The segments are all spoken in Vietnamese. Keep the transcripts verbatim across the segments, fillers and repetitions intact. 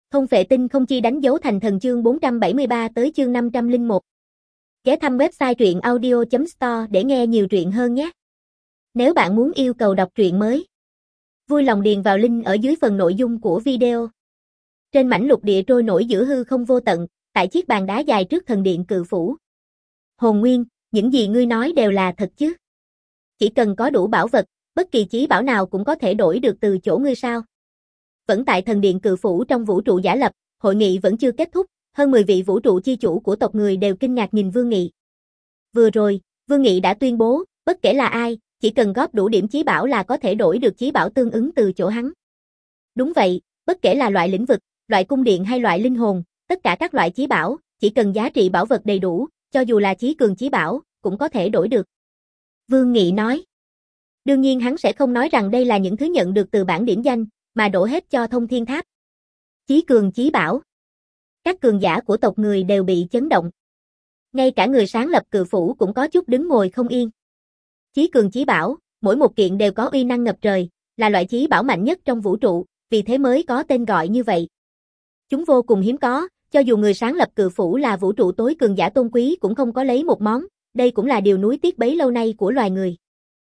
Không phệ tinh không chi đánh dấu thành thần chương bốn trăm bảy mươi ba tới chương năm trăm lẻ một. Ghé thăm website truyện audio chấm store để nghe nhiều truyện hơn nhé. Nếu bạn muốn yêu cầu đọc truyện mới, vui lòng điền vào link ở dưới phần nội dung của video. Trên mảnh lục địa trôi nổi giữa hư không vô tận, tại chiếc bàn đá dài trước thần điện Cự Phủ. Hồn Nguyên, những gì ngươi nói đều là thật chứ? Chỉ cần có đủ bảo vật, bất kỳ chí bảo nào cũng có thể đổi được từ chỗ ngươi sao? Vẫn tại thần điện Cự Phủ trong vũ trụ giả lập, hội nghị vẫn chưa kết thúc, hơn mười vị vũ trụ chi chủ của tộc người đều kinh ngạc nhìn Vương Nghị. Vừa rồi, Vương Nghị đã tuyên bố, bất kể là ai, chỉ cần góp đủ điểm chí bảo là có thể đổi được chí bảo tương ứng từ chỗ hắn. Đúng vậy, bất kể là loại lĩnh vực, loại cung điện hay loại linh hồn, tất cả các loại chí bảo, chỉ cần giá trị bảo vật đầy đủ, cho dù là chí cường chí bảo, cũng có thể đổi được. Vương Nghị nói. Đương nhiên hắn sẽ không nói rằng đây là những thứ nhận được từ bảng điểm danh, mà đổ hết cho Thông Thiên Tháp. Chí cường chí bảo. Các cường giả của tộc người đều bị chấn động. Ngay cả người sáng lập Cự Phủ cũng có chút đứng ngồi không yên. Chí cường chí bảo, mỗi một kiện đều có uy năng ngập trời, là loại chí bảo mạnh nhất trong vũ trụ, vì thế mới có tên gọi như vậy. Chúng vô cùng hiếm có, cho dù người sáng lập Cự Phủ là vũ trụ tối cường giả tôn quý cũng không có lấy một món, đây cũng là điều nuối tiếc bấy lâu nay của loài người.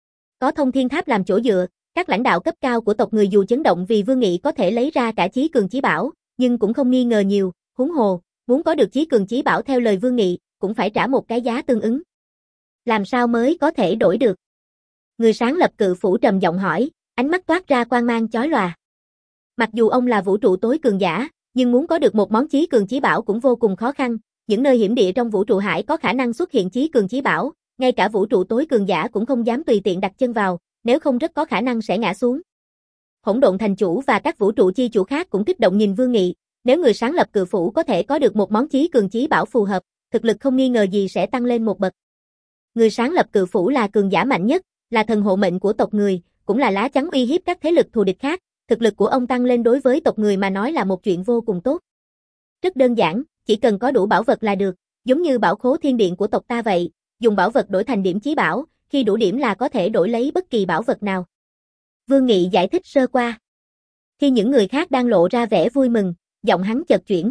Có Thông Thiên Tháp làm chỗ dựa, các lãnh đạo cấp cao của tộc người dù chấn động vì Vương Nghị có thể lấy ra cả chí cường chí bảo, nhưng cũng không nghi ngờ nhiều, huống hồ, muốn có được chí cường chí bảo theo lời Vương Nghị, cũng phải trả một cái giá tương ứng. Làm sao mới có thể đổi được? Người sáng lập Cự Phủ trầm giọng hỏi, ánh mắt toát ra quang mang chói lòa. Mặc dù ông là vũ trụ tối cường giả, nhưng muốn có được một món chí cường chí bảo cũng vô cùng khó khăn, những nơi hiểm địa trong vũ trụ hải có khả năng xuất hiện chí cường chí bảo, ngay cả vũ trụ tối cường giả cũng không dám tùy tiện đặt chân vào, nếu không rất có khả năng sẽ ngã xuống. Hỗn Độn Thành Chủ và các vũ trụ chi chủ khác cũng kích động nhìn Vương Nghị, nếu người sáng lập Cự Phủ có thể có được một món chí cường chí bảo phù hợp, thực lực không nghi ngờ gì sẽ tăng lên một bậc. Người sáng lập Cự Phủ là cường giả mạnh nhất, là thần hộ mệnh của tộc người, cũng là lá chắn uy hiếp các thế lực thù địch khác, thực lực của ông tăng lên đối với tộc người mà nói là một chuyện vô cùng tốt. Rất đơn giản, chỉ cần có đủ bảo vật là được, giống như bảo khố thiên điện của tộc ta vậy, dùng bảo vật đổi thành điểm chí bảo, khi đủ điểm là có thể đổi lấy bất kỳ bảo vật nào. Vương Nghị giải thích sơ qua. Khi những người khác đang lộ ra vẻ vui mừng, giọng hắn chợt chuyển.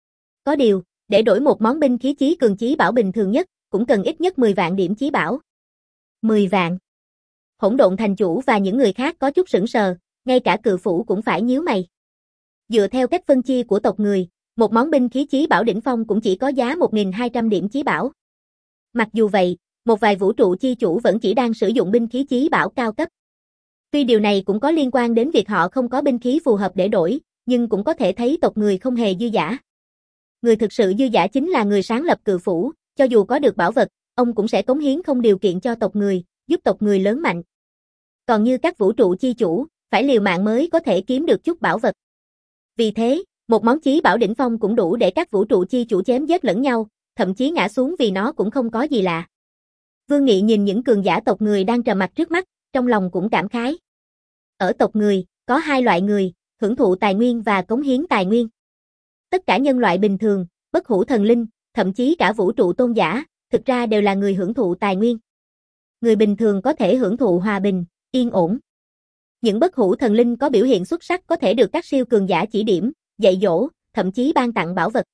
Có điều, để đổi một món binh khí chí cường chí bảo bình thường nhất, cũng cần ít nhất mười vạn điểm chí bảo. mười vạn. Hỗn Độn Thành Chủ và những người khác có chút sững sờ, ngay cả Cự Phủ cũng phải nhíu mày. Dựa theo cách phân chia của tộc người, một món binh khí chí bảo đỉnh phong cũng chỉ có giá một nghìn hai trăm điểm chí bảo. Mặc dù vậy, một vài vũ trụ chi chủ vẫn chỉ đang sử dụng binh khí chí bảo cao cấp. Tuy điều này cũng có liên quan đến việc họ không có binh khí phù hợp để đổi, nhưng cũng có thể thấy tộc người không hề dư dả. Người thực sự dư dả chính là người sáng lập Cự Phủ, cho dù có được bảo vật, ông cũng sẽ cống hiến không điều kiện cho tộc người, giúp tộc người lớn mạnh. Còn như các vũ trụ chi chủ, phải liều mạng mới có thể kiếm được chút bảo vật. Vì thế, một món chí bảo đỉnh phong cũng đủ để các vũ trụ chi chủ chém giết lẫn nhau, thậm chí ngã xuống vì nó cũng không có gì lạ. Vương Nghị nhìn những cường giả tộc người đang trầm mặc trước mắt, trong lòng cũng cảm khái. Ở tộc người, có hai loại người, hưởng thụ tài nguyên và cống hiến tài nguyên. Tất cả nhân loại bình thường, bất hủ thần linh, thậm chí cả vũ trụ tôn giả, thực ra đều là người hưởng thụ tài nguyên. Người bình thường có thể hưởng thụ hòa bình, yên ổn. Những bất hủ thần linh có biểu hiện xuất sắc có thể được các siêu cường giả chỉ điểm, dạy dỗ, thậm chí ban tặng bảo vật.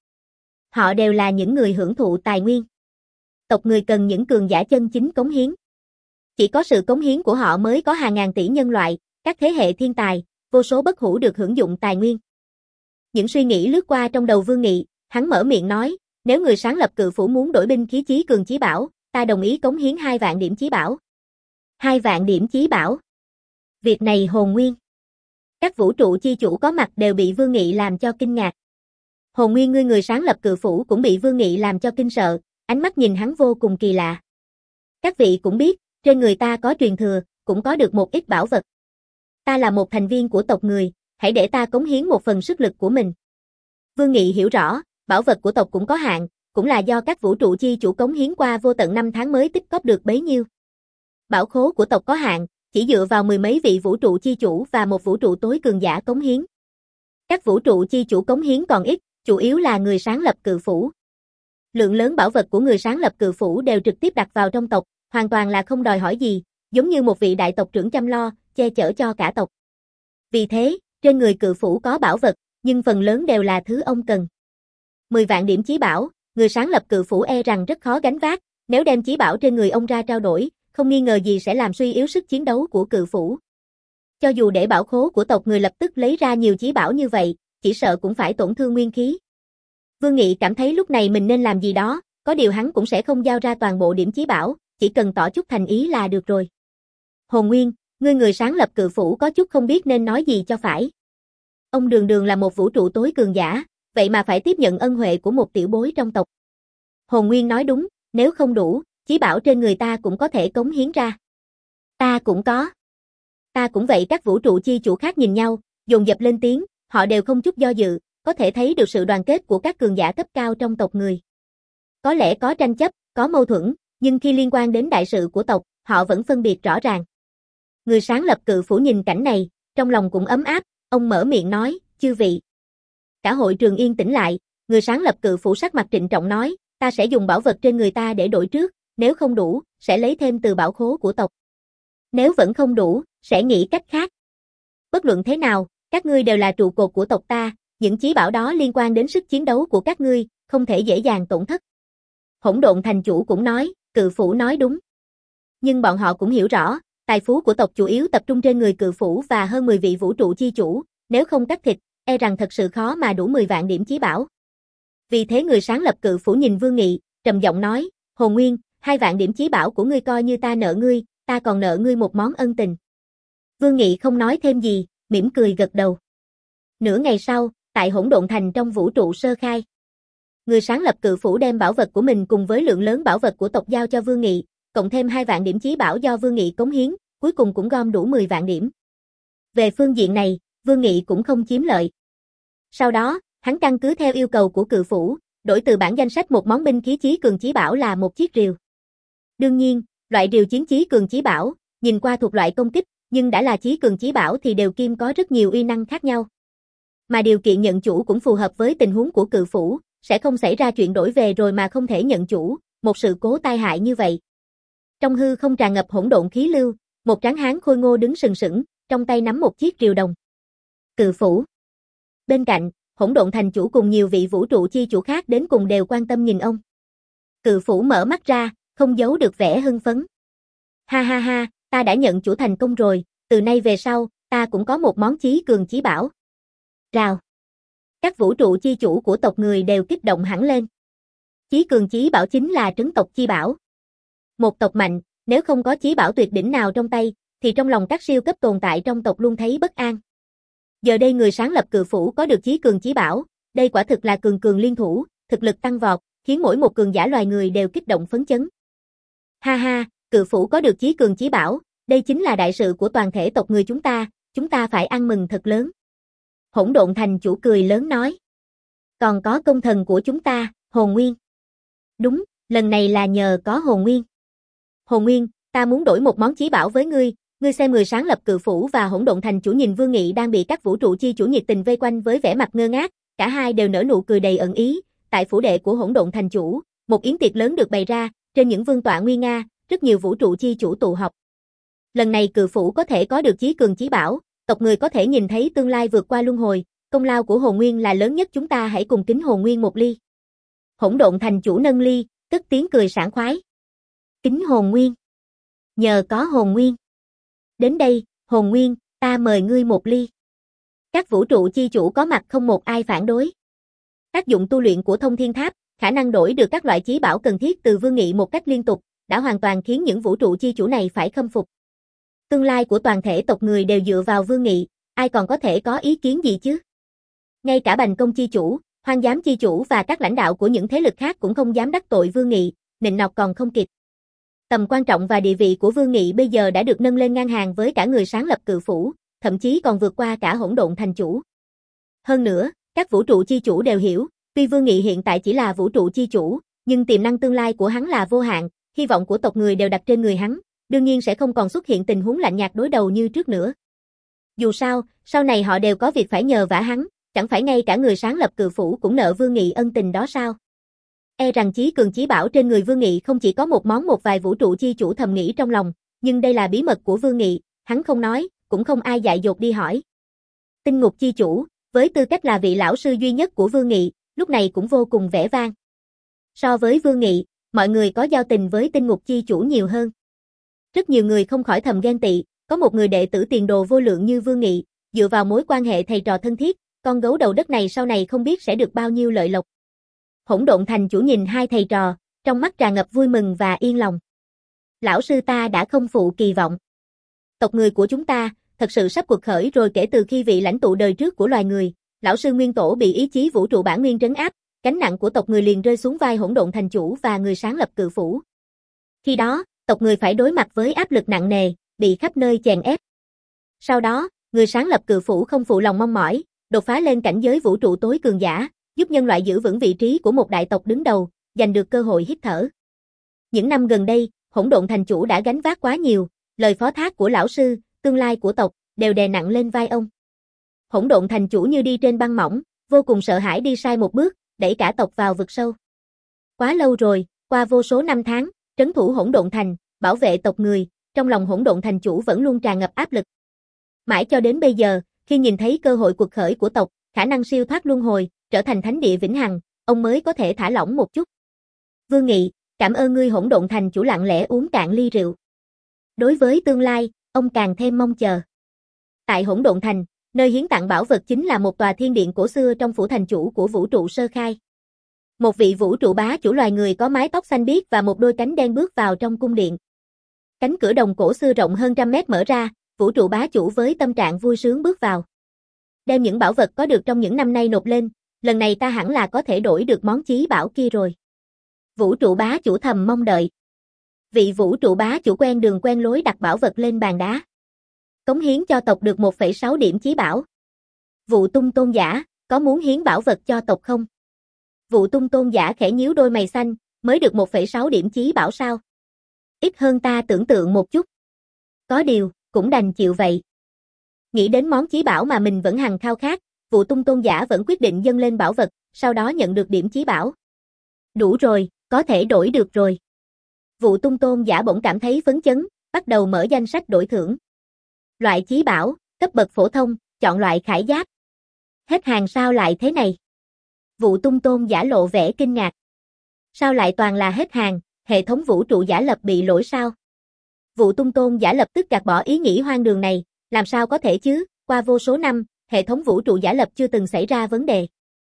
Họ đều là những người hưởng thụ tài nguyên. Tộc người cần những cường giả chân chính cống hiến. Chỉ có sự cống hiến của họ mới có hàng ngàn tỷ nhân loại, các thế hệ thiên tài, vô số bất hủ được hưởng dụng tài nguyên. Những suy nghĩ lướt qua trong đầu Vương Nghị, hắn mở miệng nói, nếu người sáng lập Cự Phủ muốn đổi binh khí chí cường chí bảo, ta đồng ý cống hiến hai vạn điểm chí bảo. Hai vạn điểm chí bảo. Việc này hồn nguyên. Các vũ trụ chi chủ có mặt đều bị Vương Nghị làm cho kinh ngạc. Hồn nguyên ngươi người sáng lập Cự Phủ cũng bị Vương Nghị làm cho kinh sợ, ánh mắt nhìn hắn vô cùng kỳ lạ. Các vị cũng biết, trên người ta có truyền thừa, cũng có được một ít bảo vật. Ta là một thành viên của tộc người, hãy để ta cống hiến một phần sức lực của mình. Vương Nghị hiểu rõ, bảo vật của tộc cũng có hạn, cũng là do các vũ trụ chi chủ cống hiến qua vô tận năm tháng mới tích góp được bấy nhiêu. Bảo khố của tộc có hạn, chỉ dựa vào mười mấy vị vũ trụ chi chủ và một vũ trụ tối cường giả cống hiến. Các vũ trụ chi chủ cống hiến còn ít, chủ yếu là người sáng lập Cự Phủ. Lượng lớn bảo vật của người sáng lập Cự Phủ đều trực tiếp đặt vào trong tộc, hoàn toàn là không đòi hỏi gì, giống như một vị đại tộc trưởng chăm lo, che chở cho cả tộc. Vì thế, trên người Cự Phủ có bảo vật, nhưng phần lớn đều là thứ ông cần. mười vạn điểm chí bảo, người sáng lập cự phủ e rằng rất khó gánh vác, nếu đem chí bảo trên người ông ra trao đổi, không nghi ngờ gì sẽ làm suy yếu sức chiến đấu của cự phủ. Cho dù để bảo khố của tộc người lập tức lấy ra nhiều chí bảo như vậy, chỉ sợ cũng phải tổn thương nguyên khí. Vương Nghị cảm thấy lúc này mình nên làm gì đó, có điều hắn cũng sẽ không giao ra toàn bộ điểm chí bảo, chỉ cần tỏ chút thành ý là được rồi. Hồn Nguyên, ngươi người sáng lập cự phủ có chút không biết nên nói gì cho phải. Ông đường đường là một vũ trụ tối cường giả, vậy mà phải tiếp nhận ân huệ của một tiểu bối trong tộc. Hồn Nguyên nói đúng, nếu không đủ, chí bảo trên người ta cũng có thể cống hiến ra. Ta cũng có. Ta cũng vậy. Các vũ trụ chi chủ khác nhìn nhau, dồn dập lên tiếng, họ đều không chút do dự, có thể thấy được sự đoàn kết của các cường giả cấp cao trong tộc người. Có lẽ có tranh chấp, có mâu thuẫn, nhưng khi liên quan đến đại sự của tộc, họ vẫn phân biệt rõ ràng. Người sáng lập cự phủ nhìn cảnh này, trong lòng cũng ấm áp, ông mở miệng nói, chư vị. Cả hội trường yên tĩnh lại, người sáng lập cự phủ sắc mặt trịnh trọng nói, ta sẽ dùng bảo vật trên người ta để đổi trước, nếu không đủ, sẽ lấy thêm từ bảo khố của tộc. Nếu vẫn không đủ, sẽ nghĩ cách khác. Bất luận thế nào, các ngươi đều là trụ cột của tộc ta, những chí bảo đó liên quan đến sức chiến đấu của các ngươi, không thể dễ dàng tổn thất. Hỗn Độn thành chủ cũng nói, cự phủ nói đúng. Nhưng bọn họ cũng hiểu rõ, tài phú của tộc chủ yếu tập trung trên người cự phủ và hơn mười vị vũ trụ chi chủ, nếu không cắt thịt, e rằng thật sự khó mà đủ mười vạn điểm chí bảo. Vì thế người sáng lập cự phủ nhìn Vương Nghị, trầm giọng nói, Hồn Nguyên, hai vạn điểm chí bảo của ngươi coi như ta nợ ngươi, ta còn nợ ngươi một món ân tình. Vương Nghị không nói thêm gì, mỉm cười gật đầu. Nửa ngày sau, tại Hỗn Độn thành trong vũ trụ sơ khai, người sáng lập cự phủ đem bảo vật của mình cùng với lượng lớn bảo vật của tộc giao cho Vương Nghị, cộng thêm hai vạn điểm chí bảo do Vương Nghị cống hiến, cuối cùng cũng gom đủ mười vạn điểm. Về phương diện này, Vương Nghị cũng không chiếm lợi. Sau đó, hắn căn cứ theo yêu cầu của cự phủ, đổi từ bản danh sách một món binh khí chí cường chí bảo là một chiếc rìu. Đương nhiên, loại rìu chiến chí cường chí bảo, nhìn qua thuộc loại công kích, nhưng đã là chí cường chí bảo thì đều kim có rất nhiều uy năng khác nhau. Mà điều kiện nhận chủ cũng phù hợp với tình huống của cự phủ, sẽ không xảy ra chuyện đổi về rồi mà không thể nhận chủ, một sự cố tai hại như vậy. Trong hư không tràn ngập hỗn độn khí lưu, một tráng hán khôi ngô đứng sừng sững, trong tay nắm một chiếc rìu đồng. Cự phủ. Bên cạnh, Hỗn Độn thành chủ cùng nhiều vị vũ trụ chi chủ khác đến cùng đều quan tâm nhìn ông. Cự phủ mở mắt ra, không giấu được vẻ hưng phấn. Ha ha ha, ta đã nhận chủ thành công rồi, từ nay về sau, ta cũng có một món chí cường chí bảo. Rào. Các vũ trụ chi chủ của tộc người đều kích động hẳn lên. Chí cường chí bảo chính là trấn tộc chi bảo. Một tộc mạnh, nếu không có chí bảo tuyệt đỉnh nào trong tay, thì trong lòng các siêu cấp tồn tại trong tộc luôn thấy bất an. Giờ đây người sáng lập cự phủ có được chí cường chí bảo, đây quả thực là cường cường liên thủ, thực lực tăng vọt, khiến mỗi một cường giả loài người đều kích động phấn chấn. Ha ha, cự phủ có được chí cường chí bảo, đây chính là đại sự của toàn thể tộc người chúng ta, chúng ta phải ăn mừng thật lớn. Hỗn Độn thành chủ cười lớn nói. Còn có công thần của chúng ta, Hồn Nguyên. Đúng, lần này là nhờ có Hồn Nguyên. Hồn Nguyên, ta muốn đổi một món chí bảo với ngươi, ngươi xem người sáng lập cự phủ và Hỗn Độn thành chủ nhìn Vương Nghị đang bị các vũ trụ chi chủ nhiệt tình vây quanh với vẻ mặt ngơ ngác, cả hai đều nở nụ cười đầy ẩn ý. Tại phủ đệ của Hỗn Độn thành chủ, một yến tiệc lớn được bày ra, trên những vương tọa nguy nga, rất nhiều vũ trụ chi chủ tụ họp. Lần này cự phủ có thể có được chí cường chí bảo, tộc người có thể nhìn thấy tương lai vượt qua luân hồi, công lao của Hồn Nguyên là lớn nhất, chúng ta hãy cùng kính Hồn Nguyên một ly. Hỗn Độn thành chủ nâng ly, cất tiếng cười sảng khoái. Kính Hồn Nguyên. Nhờ có Hồn Nguyên. Đến đây, Hồn Nguyên, ta mời ngươi một ly. Các vũ trụ chi chủ có mặt không một ai phản đối. Tác dụng tu luyện của Thông Thiên Tháp, khả năng đổi được các loại chí bảo cần thiết từ Vương Nghị một cách liên tục, đã hoàn toàn khiến những vũ trụ chi chủ này phải khâm phục. Tương lai của toàn thể tộc người đều dựa vào Vương Nghị, ai còn có thể có ý kiến gì chứ? Ngay cả Bành Công chi chủ, Hoang Giám chi chủ và các lãnh đạo của những thế lực khác cũng không dám đắc tội Vương Nghị, nịnh nọt còn không kịp. Tầm quan trọng và địa vị của Vương Nghị bây giờ đã được nâng lên ngang hàng với cả người sáng lập cự phủ, thậm chí còn vượt qua cả Hỗn Độn thành chủ. Hơn nữa, các vũ trụ chi chủ đều hiểu, tuy Vương Nghị hiện tại chỉ là vũ trụ chi chủ, nhưng tiềm năng tương lai của hắn là vô hạn, hy vọng của tộc người đều đặt trên người hắn, đương nhiên sẽ không còn xuất hiện tình huống lạnh nhạt đối đầu như trước nữa. Dù sao, sau này họ đều có việc phải nhờ vả hắn, chẳng phải ngay cả người sáng lập cự phủ cũng nợ Vương Nghị ân tình đó sao? E rằng chí cường chí bảo trên người Vương Nghị không chỉ có một món, một vài vũ trụ chi chủ thầm nghĩ trong lòng, nhưng đây là bí mật của Vương Nghị, hắn không nói, cũng không ai dại dột đi hỏi. Tinh Ngục chi chủ, với tư cách là vị lão sư duy nhất của Vương Nghị, lúc này cũng vô cùng vẻ vang. So với Vương Nghị, mọi người có giao tình với Tinh Ngục chi chủ nhiều hơn. Rất nhiều người không khỏi thầm ghen tị, có một người đệ tử tiền đồ vô lượng như Vương Nghị, dựa vào mối quan hệ thầy trò thân thiết, con gấu đầu đất này sau này không biết sẽ được bao nhiêu lợi lộc. Hỗn Độn Thành chủ nhìn hai thầy trò, trong mắt tràn ngập vui mừng và yên lòng. Lão sư ta đã không phụ kỳ vọng. Tộc người của chúng ta, thật sự sắp cuộc khởi rồi. Kể từ khi vị lãnh tụ đời trước của loài người, lão sư Nguyên Tổ bị ý chí vũ trụ bản nguyên trấn áp, gánh nặng của tộc người liền rơi xuống vai Hỗn Độn Thành chủ và người sáng lập Cự Phủ. Khi đó, tộc người phải đối mặt với áp lực nặng nề, bị khắp nơi chèn ép. Sau đó, người sáng lập Cự Phủ không phụ lòng mong mỏi, đột phá lên cảnh giới vũ trụ tối cường giả, giúp nhân loại giữ vững vị trí của một đại tộc đứng đầu, giành được cơ hội hít thở. Những năm gần đây, Hỗn Độn Thành chủ đã gánh vác quá nhiều, lời phó thác của lão sư, tương lai của tộc, đều đè nặng lên vai ông. Hỗn Độn Thành chủ như đi trên băng mỏng, vô cùng sợ hãi đi sai một bước, đẩy cả tộc vào vực sâu. Quá lâu rồi, qua vô số năm tháng, trấn thủ Hỗn Độn Thành, bảo vệ tộc người, trong lòng Hỗn Độn Thành chủ vẫn luôn tràn ngập áp lực. Mãi cho đến bây giờ, khi nhìn thấy cơ hội cuộc khởi của tộc, khả năng siêu thoát luân hồi, trở thành thánh địa vĩnh hằng, ông mới có thể thả lỏng một chút. Vương Nghị, cảm ơn ngươi. Hỗn Độn Thành chủ lặng lẽ uống cạn ly rượu. Đối với tương lai, ông càng thêm mong chờ. Tại Hỗn Độn Thành, nơi hiến tặng bảo vật chính là một tòa thiên điện cổ xưa trong phủ thành chủ của vũ trụ sơ khai. Một vị vũ trụ bá chủ loài người có mái tóc xanh biếc và một đôi cánh đen bước vào trong cung điện. Cánh cửa đồng cổ xưa rộng hơn trăm mét mở ra, vũ trụ bá chủ với tâm trạng vui sướng bước vào. Đem những bảo vật có được trong những năm nay nộp lên, lần này ta hẳn là có thể đổi được món chí bảo kia rồi. Vũ trụ bá chủ thầm mong đợi. Vị vũ trụ bá chủ quen đường quen lối đặt bảo vật lên bàn đá. Cống hiến cho tộc được một phẩy sáu điểm chí bảo. Vụ Tung tôn giả, có muốn hiến bảo vật cho tộc không? Vụ Tung tôn giả khẽ nhíu đôi mày xanh, mới được một phẩy sáu điểm chí bảo sao? Ít hơn ta tưởng tượng một chút. Có điều, cũng đành chịu vậy. Nghĩ đến món chí bảo mà mình vẫn hằng khao khát, Vụ Tung tôn giả vẫn quyết định dâng lên bảo vật, sau đó nhận được điểm chí bảo. Đủ rồi, có thể đổi được rồi. Vụ Tung tôn giả bỗng cảm thấy phấn chấn, bắt đầu mở danh sách đổi thưởng. Loại chí bảo, cấp bậc phổ thông, chọn loại khải giáp. Hết hàng sao lại thế này? Vụ Tung tôn giả lộ vẻ kinh ngạc. Sao lại toàn là hết hàng, hệ thống vũ trụ giả lập bị lỗi sao? Vụ Tung tôn giả lập tức gạt bỏ ý nghĩ hoang đường này, làm sao có thể chứ, qua vô số năm, hệ thống vũ trụ giả lập chưa từng xảy ra vấn đề.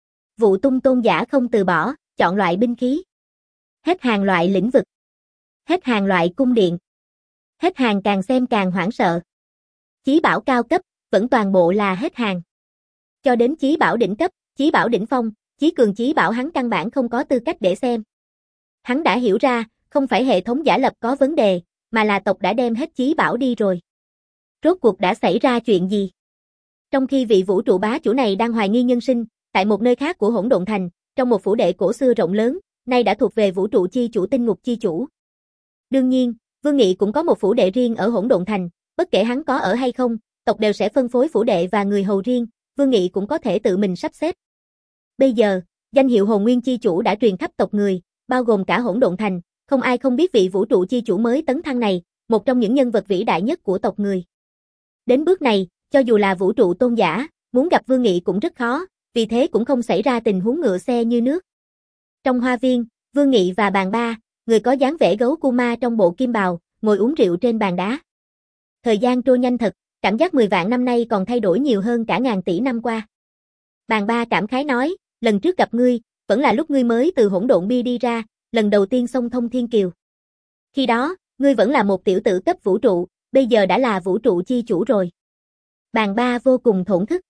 Vụ Tung tôn giả không từ bỏ, chọn loại binh khí. Hết hàng loại lĩnh vực. Hết hàng loại cung điện. Hết hàng càng xem càng hoảng sợ. Chí bảo cao cấp, vẫn toàn bộ là hết hàng. Cho đến chí bảo đỉnh cấp, chí bảo đỉnh phong, chí cường chí bảo hắn căn bản không có tư cách để xem. Hắn đã hiểu ra, không phải hệ thống giả lập có vấn đề, mà là tộc đã đem hết chí bảo đi rồi. Rốt cuộc đã xảy ra chuyện gì? Trong khi vị vũ trụ bá chủ này đang hoài nghi nhân sinh, tại một nơi khác của Hỗn Độn Thành, trong một phủ đệ cổ xưa rộng lớn, nay đã thuộc về vũ trụ chi chủ Tinh Ngục chi chủ. Đương nhiên, Vương Nghị cũng có một phủ đệ riêng ở Hỗn Độn Thành, bất kể hắn có ở hay không, tộc đều sẽ phân phối phủ đệ và người hầu riêng, Vương Nghị cũng có thể tự mình sắp xếp. Bây giờ, danh hiệu Hồn Nguyên chi chủ đã truyền khắp tộc người, bao gồm cả Hỗn Độn Thành, không ai không biết vị vũ trụ chi chủ mới tấn thăng này, một trong những nhân vật vĩ đại nhất của tộc người. Đến bước này, cho dù là vũ trụ tôn giả, muốn gặp Vương Nghị cũng rất khó, vì thế cũng không xảy ra tình huống ngựa xe như nước. Trong hoa viên, Vương Nghị và Bàn Ba, người có dáng vẻ gấu Kuma trong bộ kim bào, ngồi uống rượu trên bàn đá. Thời gian trôi nhanh thật, cảm giác mười vạn năm nay còn thay đổi nhiều hơn cả ngàn tỷ năm qua. Bàn Ba cảm khái nói, lần trước gặp ngươi, vẫn là lúc ngươi mới từ hỗn độn bia đi ra, lần đầu tiên xông thông thiên kiều. Khi đó, ngươi vẫn là một tiểu tử cấp vũ trụ, bây giờ đã là vũ trụ chi chủ rồi. Bàn Ba vô cùng thổn thức.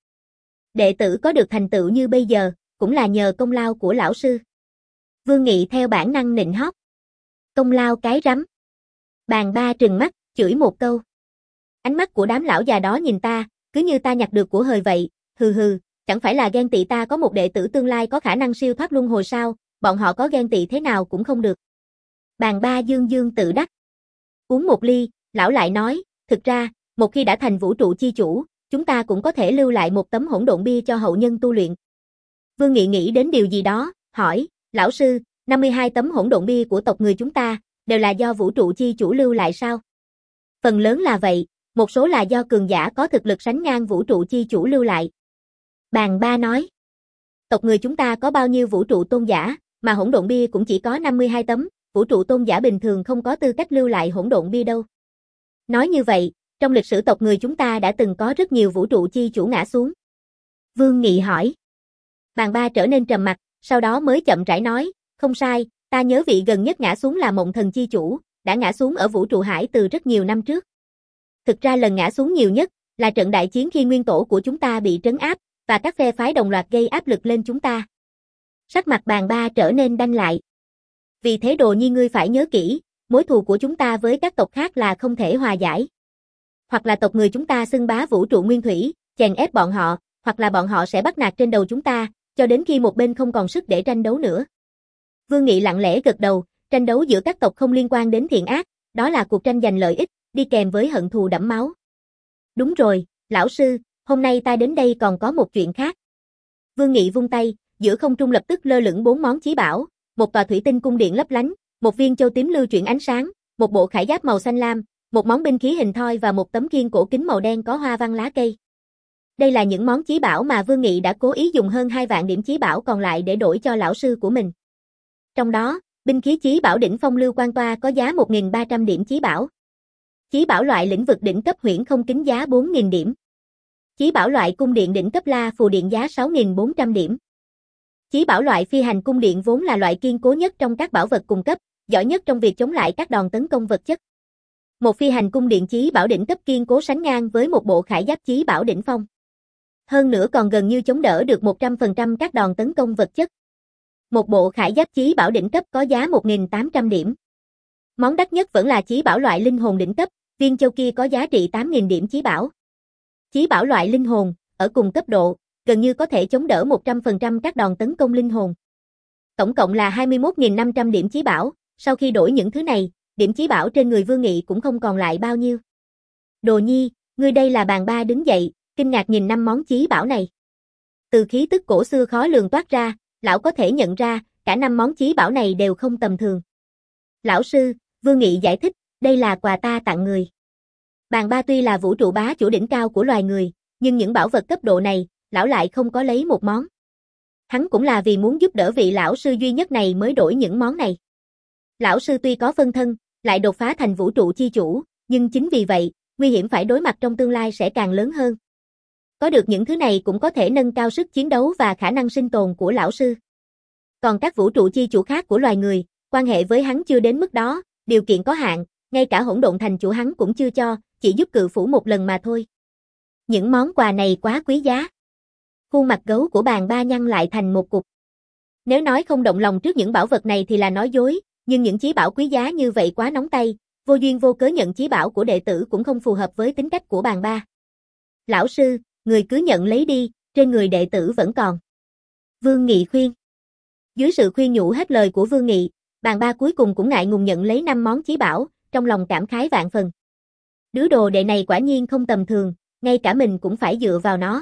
Đệ tử có được thành tựu như bây giờ, cũng là nhờ công lao của lão sư. Vương Nghị theo bản năng nịnh hót. Công lao cái rắm. Bàn Ba trừng mắt, chửi một câu. Ánh mắt của đám lão già đó nhìn ta, cứ như ta nhặt được của hời vậy, hừ hừ, chẳng phải là ghen tị ta có một đệ tử tương lai có khả năng siêu thoát luân hồi sao, bọn họ có ghen tị thế nào cũng không được. Bàn Ba dương dương tự đắc. Uống một ly, lão lại nói, thực ra, một khi đã thành vũ trụ chi chủ, chúng ta cũng có thể lưu lại một tấm hỗn độn bia cho hậu nhân tu luyện. Vương Nghị nghĩ đến điều gì đó, hỏi, lão sư, năm mươi hai tấm hỗn độn bia của tộc người chúng ta, đều là do vũ trụ chi chủ lưu lại sao? Phần lớn là vậy, một số là do cường giả có thực lực sánh ngang vũ trụ chi chủ lưu lại. Bàn ba nói. Tộc người chúng ta có bao nhiêu vũ trụ tôn giả, mà hỗn độn bia cũng chỉ có năm mươi hai tấm, vũ trụ tôn giả bình thường không có tư cách lưu lại hỗn độn bia đâu. Nói như vậy, trong lịch sử tộc người chúng ta đã từng có rất nhiều vũ trụ chi chủ ngã xuống. Vương Nghị hỏi. Bàn ba trở nên trầm mặc, sau đó mới chậm rãi nói, không sai, ta nhớ vị gần nhất ngã xuống là Mộng Thần chi chủ, đã ngã xuống ở vũ trụ hải từ rất nhiều năm trước. Thực ra lần ngã xuống nhiều nhất là trận đại chiến khi nguyên tổ của chúng ta bị trấn áp, và các phe phái đồng loạt gây áp lực lên chúng ta. Sắc mặt bàn ba trở nên đanh lại. Vì thế Đồ Nhi ngươi phải nhớ kỹ, mối thù của chúng ta với các tộc khác là không thể hòa giải. Hoặc là tộc người chúng ta xưng bá vũ trụ nguyên thủy, chèn ép bọn họ, hoặc là bọn họ sẽ bắt nạt trên đầu chúng ta, cho đến khi một bên không còn sức để tranh đấu nữa. Vương Nghị lặng lẽ gật đầu, tranh đấu giữa các tộc không liên quan đến thiện ác, đó là cuộc tranh giành lợi ích, đi kèm với hận thù đẫm máu. Đúng rồi, lão sư, hôm nay ta đến đây còn có một chuyện khác. Vương Nghị vung tay, giữa không trung lập tức lơ lửng bốn món chí bảo, một tòa thủy tinh cung điện lấp lánh, một viên châu tím lưu chuyển ánh sáng, một bộ khải giáp màu xanh lam, một món binh khí hình thoi và một tấm kiên cổ kính màu đen có hoa văn lá cây. Đây là những món chí bảo mà Vương Nghị đã cố ý dùng hơn hai vạn điểm chí bảo còn lại để đổi cho lão sư của mình. Trong đó, binh khí chí bảo đỉnh phong lưu quan toa có giá một nghìn ba trăm điểm chí bảo. Chí bảo loại lĩnh vực đỉnh cấp huyễn không kính giá bốn nghìn điểm. Chí bảo loại cung điện đỉnh cấp la phù điện giá sáu nghìn bốn trăm điểm. Chí bảo loại phi hành cung điện vốn là loại kiên cố nhất trong các bảo vật cung cấp, giỏi nhất trong việc chống lại các đòn tấn công vật chất. Một phi hành cung điện chí bảo đỉnh cấp kiên cố sánh ngang với một bộ khải giáp chí bảo đỉnh phong. Hơn nữa còn gần như chống đỡ được một trăm phần trăm các đòn tấn công vật chất. Một bộ khải giáp chí bảo đỉnh cấp có giá một nghìn tám trăm điểm. Món đắt nhất vẫn là chí bảo loại linh hồn đỉnh cấp, viên châu kia có giá trị tám nghìn điểm chí bảo. Chí bảo loại linh hồn, ở cùng cấp độ, gần như có thể chống đỡ một trăm phần trăm các đòn tấn công linh hồn. Tổng cộng là hai mươi mốt nghìn năm trăm điểm chí bảo, sau khi đổi những thứ này, điểm chí bảo trên người Vương Nghị cũng không còn lại bao nhiêu. Đồ Nhi, ngươi đây là bàn ba đứng dậy, kinh ngạc nhìn năm món chí bảo này. Từ khí tức cổ xưa khó lường toát ra, lão có thể nhận ra, cả năm món chí bảo này đều không tầm thường. Lão sư, Vương Nghị giải thích, đây là quà ta tặng người. Bàn ba tuy là vũ trụ bá chủ đỉnh cao của loài người, nhưng những bảo vật cấp độ này, lão lại không có lấy một món. Hắn cũng là vì muốn giúp đỡ vị lão sư duy nhất này mới đổi những món này. Lão sư tuy có phân thân, lại đột phá thành vũ trụ chi chủ, nhưng chính vì vậy, nguy hiểm phải đối mặt trong tương lai sẽ càng lớn hơn. Có được những thứ này cũng có thể nâng cao sức chiến đấu và khả năng sinh tồn của lão sư. Còn các vũ trụ chi chủ khác của loài người, quan hệ với hắn chưa đến mức đó, điều kiện có hạn, ngay cả hỗn độn thành chủ hắn cũng chưa cho, chỉ giúp cự phủ một lần mà thôi. Những món quà này quá quý giá. Khuôn mặt gấu của bàn ba nhăn lại thành một cục. Nếu nói không động lòng trước những bảo vật này thì là nói dối, nhưng những chí bảo quý giá như vậy quá nóng tay, vô duyên vô cớ nhận chí bảo của đệ tử cũng không phù hợp với tính cách của bàn ba. Lão sư, người cứ nhận lấy đi, trên người đệ tử vẫn còn. Vương Nghị khuyên. Dưới sự khuyên nhủ hết lời của Vương Nghị, bàn ba cuối cùng cũng ngại ngùng nhận lấy năm món chí bảo, trong lòng cảm khái vạn phần. Đứa đồ đệ này quả nhiên không tầm thường, ngay cả mình cũng phải dựa vào nó.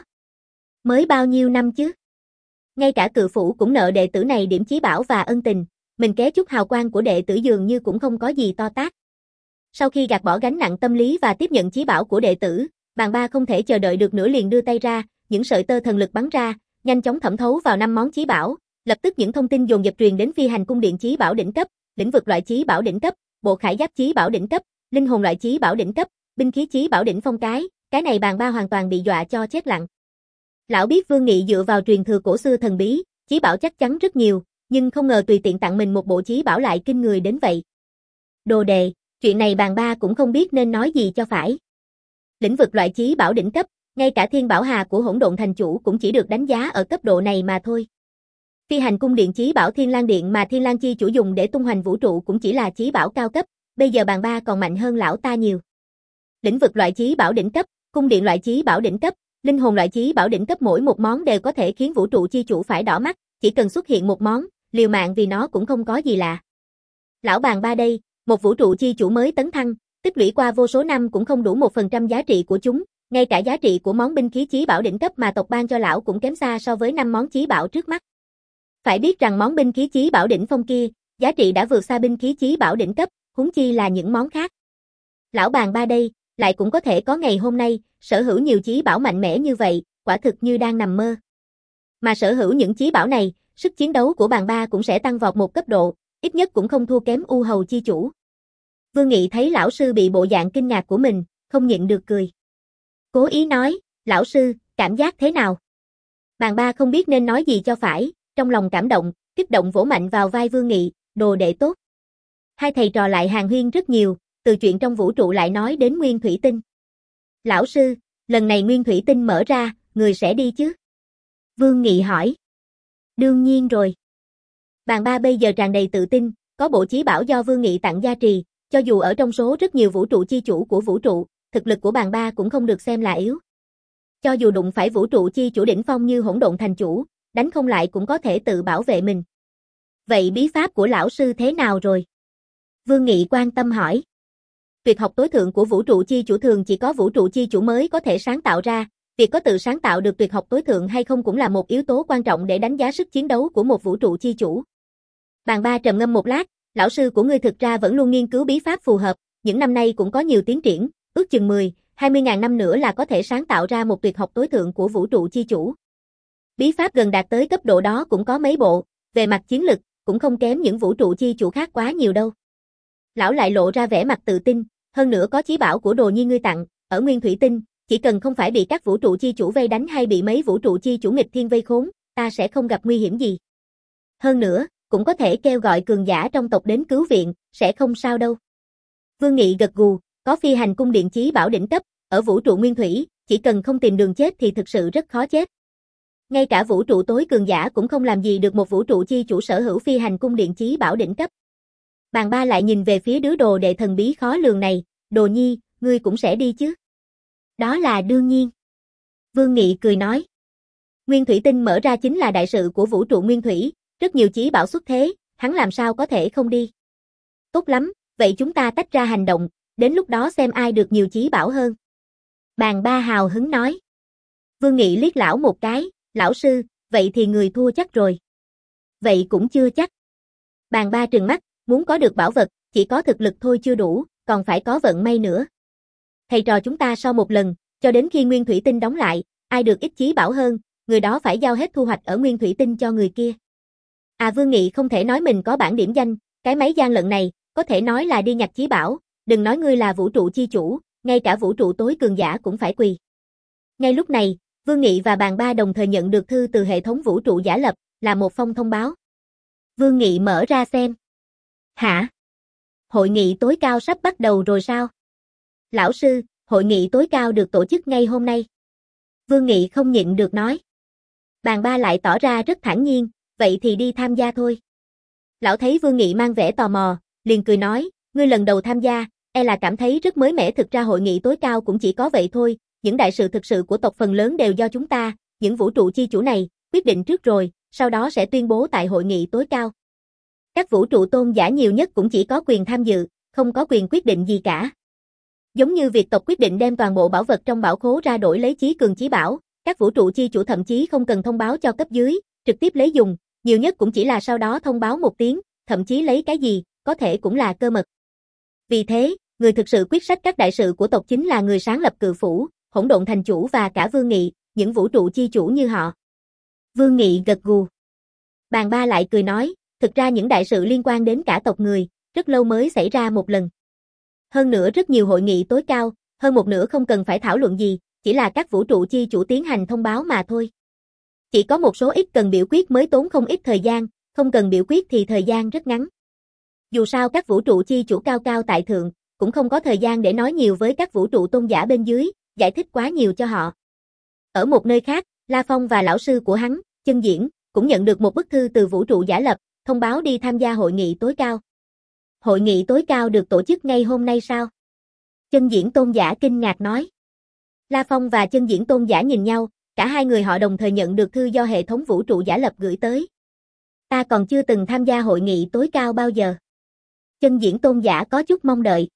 Mới bao nhiêu năm chứ? Ngay cả cự phủ cũng nợ đệ tử này điểm chí bảo và ân tình, mình ké chút hào quang của đệ tử dường như cũng không có gì to tát. Sau khi gạt bỏ gánh nặng tâm lý và tiếp nhận chí bảo của đệ tử, bàn ba không thể chờ đợi được nữa liền đưa tay ra, những sợi tơ thần lực bắn ra, nhanh chóng thẩm thấu vào năm món chí bảo, lập tức những thông tin dồn dập truyền đến phi hành cung điện chí bảo đỉnh cấp, lĩnh vực loại chí bảo đỉnh cấp, bộ khải giáp chí bảo đỉnh cấp, linh hồn loại chí bảo đỉnh cấp, binh khí chí bảo đỉnh phong cái, cái này bàn ba hoàn toàn bị dọa cho chết lặng. Lão biết Vương Nghị dựa vào truyền thừa cổ xưa thần bí, chí bảo chắc chắn rất nhiều, nhưng không ngờ tùy tiện tặng mình một bộ chí bảo lại kinh người đến vậy. Đồ đệ, chuyện này bàn ba cũng không biết nên nói gì cho phải. Lĩnh vực loại chí bảo đỉnh cấp, ngay cả thiên bảo hà của hỗn độn thành chủ cũng chỉ được đánh giá ở cấp độ này mà thôi. Phi hành cung điện chí bảo Thiên Lang Điện mà Thiên Lang chi chủ dùng để tung hoành vũ trụ cũng chỉ là chí bảo cao cấp, bây giờ bàn ba còn mạnh hơn lão ta nhiều. Lĩnh vực loại chí bảo đỉnh cấp, cung điện loại chí bảo đỉnh cấp, linh hồn loại chí bảo đỉnh cấp mỗi một món đều có thể khiến vũ trụ chi chủ phải đỏ mắt, chỉ cần xuất hiện một món, liều mạng vì nó cũng không có gì lạ. Lão bàn ba đây, một vũ trụ chi chủ mới tấn thăng, tích lũy qua vô số năm cũng không đủ một phần trăm giá trị của chúng, ngay cả giá trị của món binh khí chí bảo đỉnh cấp mà tộc ban cho lão cũng kém xa so với năm món chí bảo trước mắt. Phải biết rằng món binh khí chí bảo đỉnh phong kia, giá trị đã vượt xa binh khí chí bảo đỉnh cấp, huống chi là những món khác. Lão bàn ba đây, lại cũng có thể có ngày hôm nay, sở hữu nhiều chí bảo mạnh mẽ như vậy, quả thực như đang nằm mơ. Mà sở hữu những chí bảo này, sức chiến đấu của bàn ba cũng sẽ tăng vọt một cấp độ, ít nhất cũng không thua kém U Hầu chi chủ. Vương Nghị thấy lão sư bị bộ dạng kinh ngạc của mình, không nhịn được cười. Cố ý nói, lão sư, cảm giác thế nào? Bàn ba không biết nên nói gì cho phải, trong lòng cảm động, kích động vỗ mạnh vào vai Vương Nghị, đồ đệ tốt. Hai thầy trò lại hàn huyên rất nhiều, từ chuyện trong vũ trụ lại nói đến nguyên thủy tinh. Lão sư, lần này nguyên thủy tinh mở ra, người sẽ đi chứ? Vương Nghị hỏi. Đương nhiên rồi. Bàn ba bây giờ tràn đầy tự tin, có bộ chí bảo do Vương Nghị tặng gia trì, cho dù ở trong số rất nhiều vũ trụ chi chủ của vũ trụ, thực lực của bàn ba cũng không được xem là yếu. Cho dù đụng phải vũ trụ chi chủ đỉnh phong như Hỗn Độn Thành Chủ, đánh không lại cũng có thể tự bảo vệ mình. Vậy bí pháp của lão sư thế nào rồi? Vương Nghị quan tâm hỏi. Tuyệt học tối thượng của vũ trụ chi chủ thường chỉ có vũ trụ chi chủ mới có thể sáng tạo ra, việc có tự sáng tạo được tuyệt học tối thượng hay không cũng là một yếu tố quan trọng để đánh giá sức chiến đấu của một vũ trụ chi chủ. Bàn ba trầm ngâm một lát, lão sư của ngươi thực ra vẫn luôn nghiên cứu bí pháp phù hợp, những năm nay cũng có nhiều tiến triển, ước chừng mười, hai mươi ngàn năm nữa là có thể sáng tạo ra một tuyệt học tối thượng của vũ trụ chi chủ. Bí pháp gần đạt tới cấp độ đó cũng có mấy bộ, về mặt chiến lực, cũng không kém những vũ trụ chi chủ khác quá nhiều đâu. Lão lại lộ ra vẻ mặt tự tin, hơn nữa có chí bảo của Đồ Nhi ngươi tặng, ở Nguyên Thủy Tinh, chỉ cần không phải bị các vũ trụ chi chủ vây đánh hay bị mấy vũ trụ chi chủ nghịch thiên vây khốn, ta sẽ không gặp nguy hiểm gì. Hơn nữa, cũng có thể kêu gọi cường giả trong tộc đến cứu viện, sẽ không sao đâu. Vương Nghị gật gù, có phi hành cung điện chí bảo đỉnh cấp, ở vũ trụ nguyên thủy, chỉ cần không tìm đường chết thì thực sự rất khó chết. Ngay cả vũ trụ tối cường giả cũng không làm gì được một vũ trụ chi chủ sở hữu phi hành cung điện chí bảo đỉnh cấp. Bàn ba lại nhìn về phía đứa đồ đệ thần bí khó lường này, Đồ Nhi, ngươi cũng sẽ đi chứ? Đó là đương nhiên. Vương Nghị cười nói. Nguyên Thủy Tinh mở ra chính là đại sự của vũ trụ nguyên thủy, rất nhiều chí bảo xuất thế, hắn làm sao có thể không đi. Tốt lắm, vậy chúng ta tách ra hành động, đến lúc đó xem ai được nhiều chí bảo hơn. Bàn ba hào hứng nói. Vương Nghị liếc lão một cái, lão sư, vậy thì người thua chắc rồi. Vậy cũng chưa chắc. Bàn ba trừng mắt, muốn có được bảo vật, chỉ có thực lực thôi chưa đủ, còn phải có vận may nữa. Thầy trò chúng ta sau một lần, cho đến khi Nguyên Thủy Tinh đóng lại, ai được ít chí bảo hơn, người đó phải giao hết thu hoạch ở Nguyên Thủy Tinh cho người kia. À Vương Nghị không thể nói mình có bản điểm danh, cái máy gian lận này, có thể nói là đi nhặt chí bảo, đừng nói ngươi là vũ trụ chi chủ, ngay cả vũ trụ tối cường giả cũng phải quỳ. Ngay lúc này, Vương Nghị và Bàn Ba đồng thời nhận được thư từ hệ thống vũ trụ giả lập, là một phong thông báo. Vương Nghị mở ra xem. Hả? Hội nghị tối cao sắp bắt đầu rồi sao? Lão sư, hội nghị tối cao được tổ chức ngay hôm nay. Vương Nghị không nhịn được nói. Bàn Ba lại tỏ ra rất thản nhiên, vậy thì đi tham gia thôi. Lão thấy Vương Nghị mang vẻ tò mò, liền cười nói, ngươi lần đầu tham gia, e là cảm thấy rất mới mẻ, thực ra hội nghị tối cao cũng chỉ có vậy thôi, những đại sự thực sự của tộc phần lớn đều do chúng ta, những vũ trụ chi chủ này, quyết định trước rồi, sau đó sẽ tuyên bố tại hội nghị tối cao. Các vũ trụ tôn giả nhiều nhất cũng chỉ có quyền tham dự, không có quyền quyết định gì cả. Giống như việc tộc quyết định đem toàn bộ bảo vật trong bảo khố ra đổi lấy chí cường chí bảo, các vũ trụ chi chủ thậm chí không cần thông báo cho cấp dưới, trực tiếp lấy dùng, nhiều nhất cũng chỉ là sau đó thông báo một tiếng, thậm chí lấy cái gì, có thể cũng là cơ mật. Vì thế, người thực sự quyết sách các đại sự của tộc chính là người sáng lập Cự Phủ, Hỗn Độn Thành Chủ và cả Vương Nghị, những vũ trụ chi chủ như họ. Vương Nghị gật gù. Bàn Ba lại cười nói, thực ra những đại sự liên quan đến cả tộc người, rất lâu mới xảy ra một lần. Hơn nữa rất nhiều hội nghị tối cao, hơn một nửa không cần phải thảo luận gì, chỉ là các vũ trụ chi chủ tiến hành thông báo mà thôi. Chỉ có một số ít cần biểu quyết mới tốn không ít thời gian, không cần biểu quyết thì thời gian rất ngắn. Dù sao các vũ trụ chi chủ cao cao tại thượng, cũng không có thời gian để nói nhiều với các vũ trụ tôn giả bên dưới, giải thích quá nhiều cho họ. Ở một nơi khác, La Phong và lão sư của hắn, Chân Diễn, cũng nhận được một bức thư từ vũ trụ giả lập, thông báo đi tham gia hội nghị tối cao. Hội nghị tối cao được tổ chức ngay hôm nay sao? Chân Diễn tôn giả kinh ngạc nói. La Phong và Chân Diễn tôn giả nhìn nhau, cả hai người họ đồng thời nhận được thư do hệ thống vũ trụ giả lập gửi tới. Ta còn chưa từng tham gia hội nghị tối cao bao giờ. Chân Diễn tôn giả có chút mong đợi.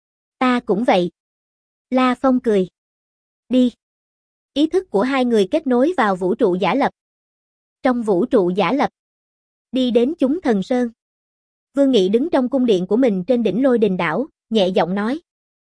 Ta cũng vậy. La Phong cười. Đi. Ý thức của hai người kết nối vào vũ trụ giả lập. Trong vũ trụ giả lập. Đi đến chúng thần sơn. Vương Nghị đứng trong cung điện của mình trên đỉnh Lôi Đình đảo, nhẹ giọng nói.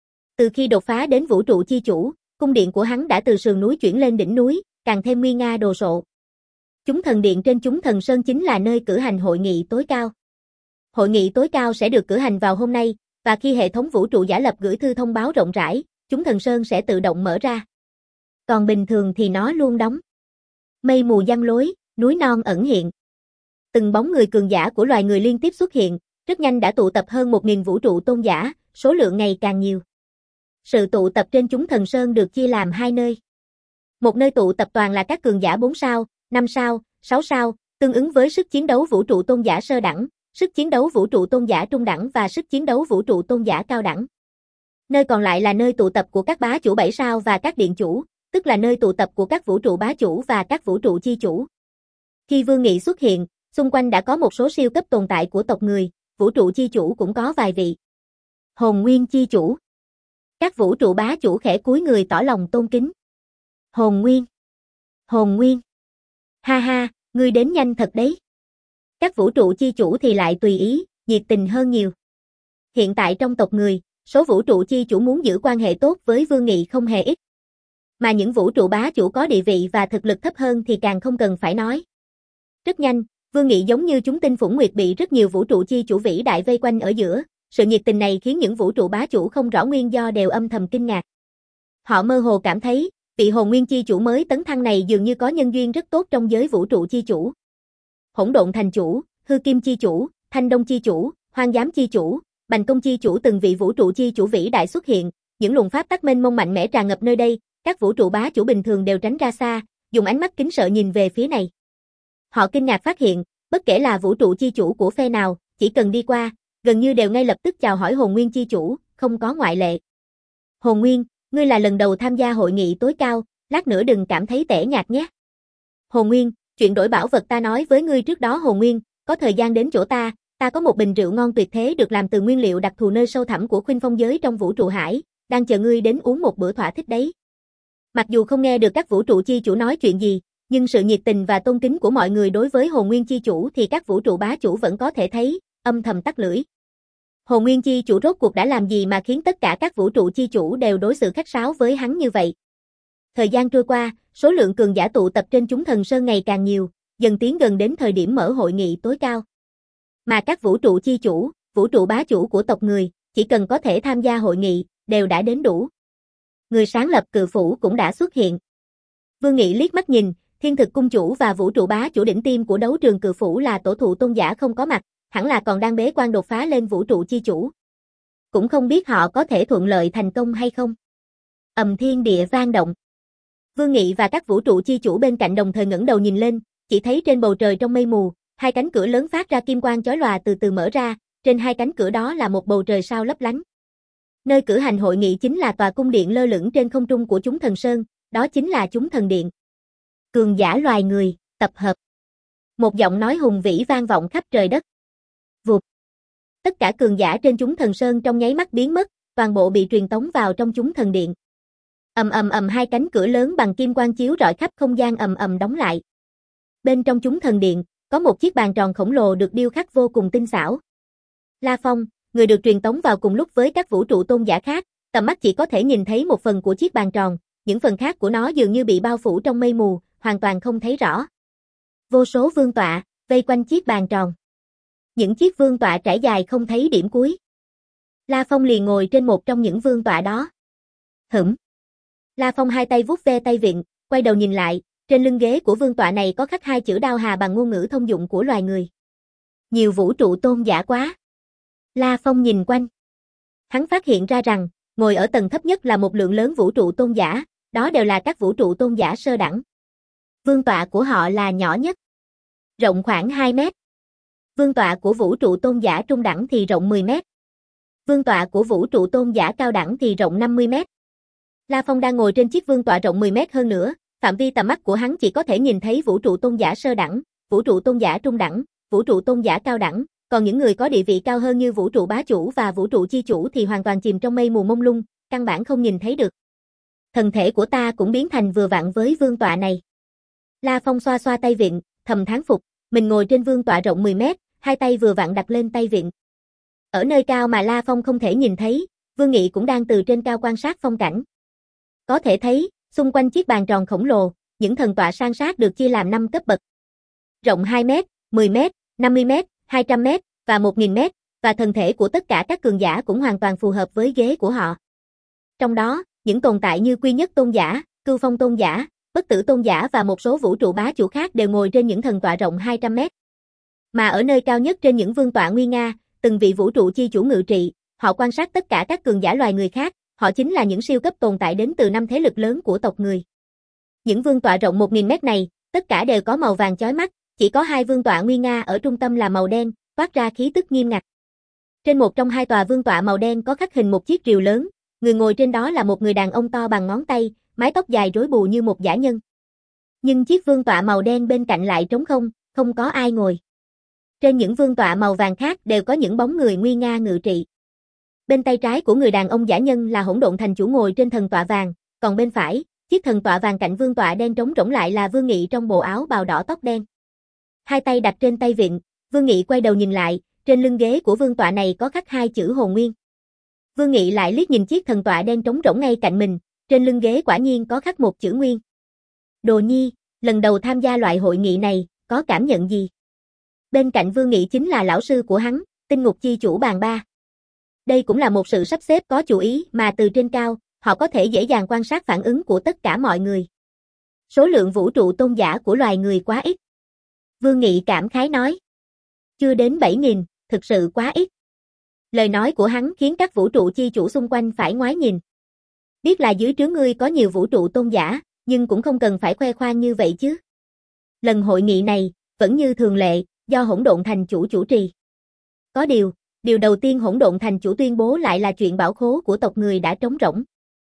Từ khi đột phá đến vũ trụ chi chủ, cung điện của hắn đã từ sườn núi chuyển lên đỉnh núi, càng thêm nguy nga đồ sộ. Chúng thần điện trên Chúng thần sơn chính là nơi cử hành hội nghị tối cao. Hội nghị tối cao sẽ được cử hành vào hôm nay, và khi hệ thống vũ trụ giả lập gửi thư thông báo rộng rãi, Chúng thần sơn sẽ tự động mở ra. Còn bình thường thì nó luôn đóng. Mây mù giăng lối, núi non ẩn hiện. Từng bóng người cường giả của loài người liên tiếp xuất hiện, rất nhanh đã tụ tập hơn một nghìn vũ trụ tôn giả, số lượng ngày càng nhiều. Sự tụ tập trên Chúng thần sơn được chia làm hai nơi. Một nơi tụ tập toàn là các cường giả bốn sao, năm sao, sáu sao, tương ứng với sức chiến đấu vũ trụ tôn giả sơ đẳng, sức chiến đấu vũ trụ tôn giả trung đẳng và sức chiến đấu vũ trụ tôn giả cao đẳng. Nơi còn lại là nơi tụ tập của các bá chủ bảy sao và các điện chủ, tức là nơi tụ tập của các vũ trụ bá chủ và các vũ trụ chi chủ. Khi Vương Nghị xuất hiện, xung quanh đã có một số siêu cấp tồn tại của tộc người, vũ trụ chi chủ cũng có vài vị. Hồn Nguyên chi chủ. Các vũ trụ bá chủ khẽ cúi người tỏ lòng tôn kính. Hồn Nguyên. Hồn Nguyên. Ha ha, ngươi đến nhanh thật đấy. Các vũ trụ chi chủ thì lại tùy ý, nhiệt tình hơn nhiều. Hiện tại trong tộc người, số vũ trụ chi chủ muốn giữ quan hệ tốt với Vương Nghị không hề ít. Mà những vũ trụ bá chủ có địa vị và thực lực thấp hơn thì càng không cần phải nói. Rất nhanh, Vương Nghị giống như chúng tinh phủng nguyệt bị rất nhiều vũ trụ chi chủ vĩ đại vây quanh ở giữa, sự nhiệt tình này khiến những vũ trụ bá chủ không rõ nguyên do đều âm thầm kinh ngạc. Họ mơ hồ cảm thấy, vị hồn nguyên chi chủ mới tấn thăng này dường như có nhân duyên rất tốt trong giới vũ trụ chi chủ. Hỗn độn thành chủ, hư kim chi chủ, thanh đông chi chủ, hoang giám chi chủ, bành công chi chủ, từng vị vũ trụ chi chủ vĩ đại xuất hiện, những luồng pháp tắc mênh mông mạnh mẽ tràn ngập nơi đây, các vũ trụ bá chủ bình thường đều tránh ra xa, dùng ánh mắt kính sợ nhìn về phía này. Họ kinh ngạc phát hiện, bất kể là vũ trụ chi chủ của phe nào, chỉ cần đi qua, gần như đều ngay lập tức chào hỏi hồn nguyên chi chủ, không có ngoại lệ. Hồn Nguyên, ngươi là lần đầu tham gia hội nghị tối cao, lát nữa đừng cảm thấy tẻ nhạt nhé. Hồn Nguyên, chuyện đổi bảo vật ta nói với ngươi trước đó Hồn Nguyên, có thời gian đến chỗ ta, ta có một bình rượu ngon tuyệt thế được làm từ nguyên liệu đặc thù nơi sâu thẳm của khuynh phong giới trong vũ trụ hải, đang chờ ngươi đến uống một bữa thỏa thích đấy. Mặc dù không nghe được các vũ trụ chi chủ nói chuyện gì, nhưng sự nhiệt tình và tôn kính của mọi người đối với Hồn Nguyên chi chủ thì các vũ trụ bá chủ vẫn có thể thấy, âm thầm tắt lưỡi. Hồn Nguyên chi chủ rốt cuộc đã làm gì mà khiến tất cả các vũ trụ chi chủ đều đối xử khách sáo với hắn như vậy? Thời gian trôi qua, số lượng cường giả tụ tập trên Chúng thần sơn ngày càng nhiều, dần tiến gần đến thời điểm mở hội nghị tối cao. Mà các vũ trụ chi chủ, vũ trụ bá chủ của tộc người, chỉ cần có thể tham gia hội nghị, đều đã đến đủ. Người sáng lập Cự Phủ cũng đã xuất hiện. Vương Nghị liếc mắt nhìn, Thiên Thực cung chủ và vũ trụ bá chủ đỉnh tiêm của đấu trường Cự Phủ là tổ thụ tôn giả không có mặt, hẳn là còn đang bế quan đột phá lên vũ trụ chi chủ. Cũng không biết họ có thể thuận lợi thành công hay không. Ầm thiên địa vang động. Vương Nghị và các vũ trụ chi chủ bên cạnh đồng thời ngẩng đầu nhìn lên, chỉ thấy trên bầu trời trong mây mù, hai cánh cửa lớn phát ra kim quang chói lòa từ từ mở ra, trên hai cánh cửa đó là một bầu trời sao lấp lánh. Nơi cử hành hội nghị chính là tòa cung điện lơ lửng trên không trung của Chúng thần sơn, đó chính là Chúng thần điện. Cường giả loài người, tập hợp. Một giọng nói hùng vĩ vang vọng khắp trời đất. Vụt. Tất cả cường giả trên Chúng thần sơn trong nháy mắt biến mất, toàn bộ bị truyền tống vào trong Chúng thần điện. Ầm ầm ầm, hai cánh cửa lớn bằng kim quang chiếu rọi khắp không gian ầm ầm đóng lại. Bên trong Chúng thần điện, có một chiếc bàn tròn khổng lồ được điêu khắc vô cùng tinh xảo. La Phong, người được truyền tống vào cùng lúc với các vũ trụ tôn giả khác, tầm mắt chỉ có thể nhìn thấy một phần của chiếc bàn tròn, những phần khác của nó dường như bị bao phủ trong mây mù, hoàn toàn không thấy rõ. Vô số vương tọa vây quanh chiếc bàn tròn. Những chiếc vương tọa trải dài không thấy điểm cuối. La Phong liền ngồi trên một trong những vương tọa đó. Hửm. La Phong hai tay vuốt ve tay vịn, quay đầu nhìn lại, trên lưng ghế của vương tọa này có khắc hai chữ Đao Hà bằng ngôn ngữ thông dụng của loài người. Nhiều vũ trụ tôn giả quá. La Phong nhìn quanh. Hắn phát hiện ra rằng, ngồi ở tầng thấp nhất là một lượng lớn vũ trụ tôn giả, đó đều là các vũ trụ tôn giả sơ đẳng. Vương tọa của họ là nhỏ nhất, rộng khoảng hai mét. Vương tọa của vũ trụ tôn giả trung đẳng thì rộng mười mét. Vương tọa của vũ trụ tôn giả cao đẳng thì rộng năm mươi mét. La Phong đang ngồi trên chiếc vương tọa rộng mười mét hơn nữa, phạm vi tầm mắt của hắn chỉ có thể nhìn thấy vũ trụ tôn giả sơ đẳng, vũ trụ tôn giả trung đẳng, vũ trụ tôn giả cao đẳng, còn những người có địa vị cao hơn như vũ trụ bá chủ và vũ trụ chi chủ thì hoàn toàn chìm trong mây mù mông lung, căn bản không nhìn thấy được. Thần thể của ta cũng biến thành vừa vặn với vương tọa này. La Phong xoa xoa tay vịn, thầm thán phục, mình ngồi trên vương tọa rộng mười mét, hai tay vừa vặn đặt lên tay vịn. Ở nơi cao mà La Phong không thể nhìn thấy, Vương Nghị cũng đang từ trên cao quan sát phong cảnh. Có thể thấy, xung quanh chiếc bàn tròn khổng lồ, những thần tọa san sát được chia làm năm cấp bậc. rộng hai mét, mười mét, năm mươi mét, hai trăm mét và một nghìn mét, và thân thể của tất cả các cường giả cũng hoàn toàn phù hợp với ghế của họ. Trong đó, những tồn tại như Quy Nhất Tôn Giả, Cưu Phong Tôn Giả, Bất Tử Tôn Giả và một số vũ trụ bá chủ khác đều ngồi trên những thần tọa rộng hai trăm mét. Mà ở nơi cao nhất trên những vương tọa nguy nga, từng vị vũ trụ chi chủ ngự trị, họ quan sát tất cả các cường giả loài người khác, họ chính là những siêu cấp tồn tại đến từ năm thế lực lớn của tộc người. Những vương tọa rộng một nghìn mét này, tất cả đều có màu vàng chói mắt, chỉ có hai vương tọa nguy nga ở trung tâm là màu đen, toát ra khí tức nghiêm ngặt. Trên một trong hai tòa vương tọa màu đen có khắc hình một chiếc rìu lớn, người ngồi trên đó là một người đàn ông to bằng ngón tay, mái tóc dài rối bù như một dã nhân. Nhưng chiếc vương tọa màu đen bên cạnh lại trống không, không có ai ngồi. Trên những vương tọa màu vàng khác đều có những bóng người nguy nga ngự trị. Bên tay trái của người đàn ông dã nhân là Hỗn Độn Thành chủ ngồi trên thần tọa vàng, còn bên phải, chiếc thần tọa vàng cạnh vương tọa đen trống rỗng lại là Vương Nghị trong bộ áo bào đỏ tóc đen. Hai tay đặt trên tay vịn, Vương Nghị quay đầu nhìn lại, trên lưng ghế của vương tọa này có khắc hai chữ Hồn Nguyên. Vương Nghị lại liếc nhìn chiếc thần tọa đen trống rỗng ngay cạnh mình, trên lưng ghế quả nhiên có khắc một chữ Nguyên. Đồ Nhi, lần đầu tham gia loại hội nghị này, có cảm nhận gì? Bên cạnh Vương Nghị chính là lão sư của hắn, Tinh Ngục Chi chủ Bàn Ba. Đây cũng là một sự sắp xếp có chủ ý mà từ trên cao, họ có thể dễ dàng quan sát phản ứng của tất cả mọi người. Số lượng vũ trụ tôn giả của loài người quá ít. Vương Nghị cảm khái nói. Chưa đến bảy nghìn, thực sự quá ít. Lời nói của hắn khiến các vũ trụ chi chủ xung quanh phải ngoái nhìn. Biết là dưới trướng ngươi có nhiều vũ trụ tôn giả, nhưng cũng không cần phải khoe khoang như vậy chứ. Lần hội nghị này, vẫn như thường lệ, do Hỗn Độn Thành chủ chủ trì. Có điều, điều đầu tiên Hỗn Độn Thành chủ tuyên bố lại là chuyện bảo khố của tộc người đã trống rỗng.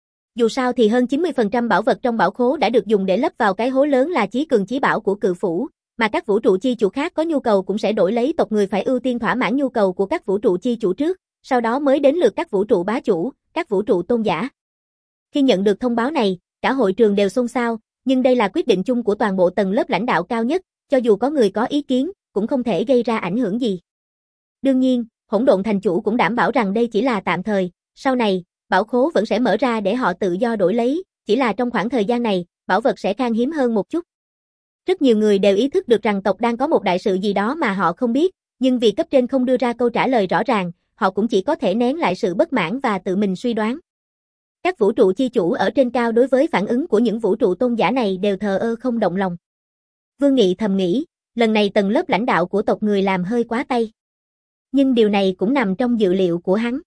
Dù sao thì hơn chín mươi phần trăm bảo vật trong bảo khố đã được dùng để lấp vào cái hố lớn là chí cường chí bảo của Cự Phủ, mà các vũ trụ chi chủ khác có nhu cầu cũng sẽ đổi lấy, tộc người phải ưu tiên thỏa mãn nhu cầu của các vũ trụ chi chủ trước, sau đó mới đến lượt các vũ trụ bá chủ, các vũ trụ tôn giả. Khi nhận được thông báo này, cả hội trường đều xôn xao, nhưng đây là quyết định chung của toàn bộ tầng lớp lãnh đạo cao nhất, cho dù có người có ý kiến, cũng không thể gây ra ảnh hưởng gì. Đương nhiên, Hỗn Độn Thành chủ cũng đảm bảo rằng đây chỉ là tạm thời, sau này, bảo khố vẫn sẽ mở ra để họ tự do đổi lấy, chỉ là trong khoảng thời gian này, bảo vật sẽ khan hiếm hơn một chút. Rất nhiều người đều ý thức được rằng tộc đang có một đại sự gì đó mà họ không biết, nhưng vì cấp trên không đưa ra câu trả lời rõ ràng, họ cũng chỉ có thể nén lại sự bất mãn và tự mình suy đoán. Các vũ trụ chi chủ ở trên cao đối với phản ứng của những vũ trụ tôn giả này đều thờ ơ không động lòng. Vương Nghị thầm nghĩ, lần này tầng lớp lãnh đạo của tộc người làm hơi quá tay. Nhưng điều này cũng nằm trong dự liệu của hắn.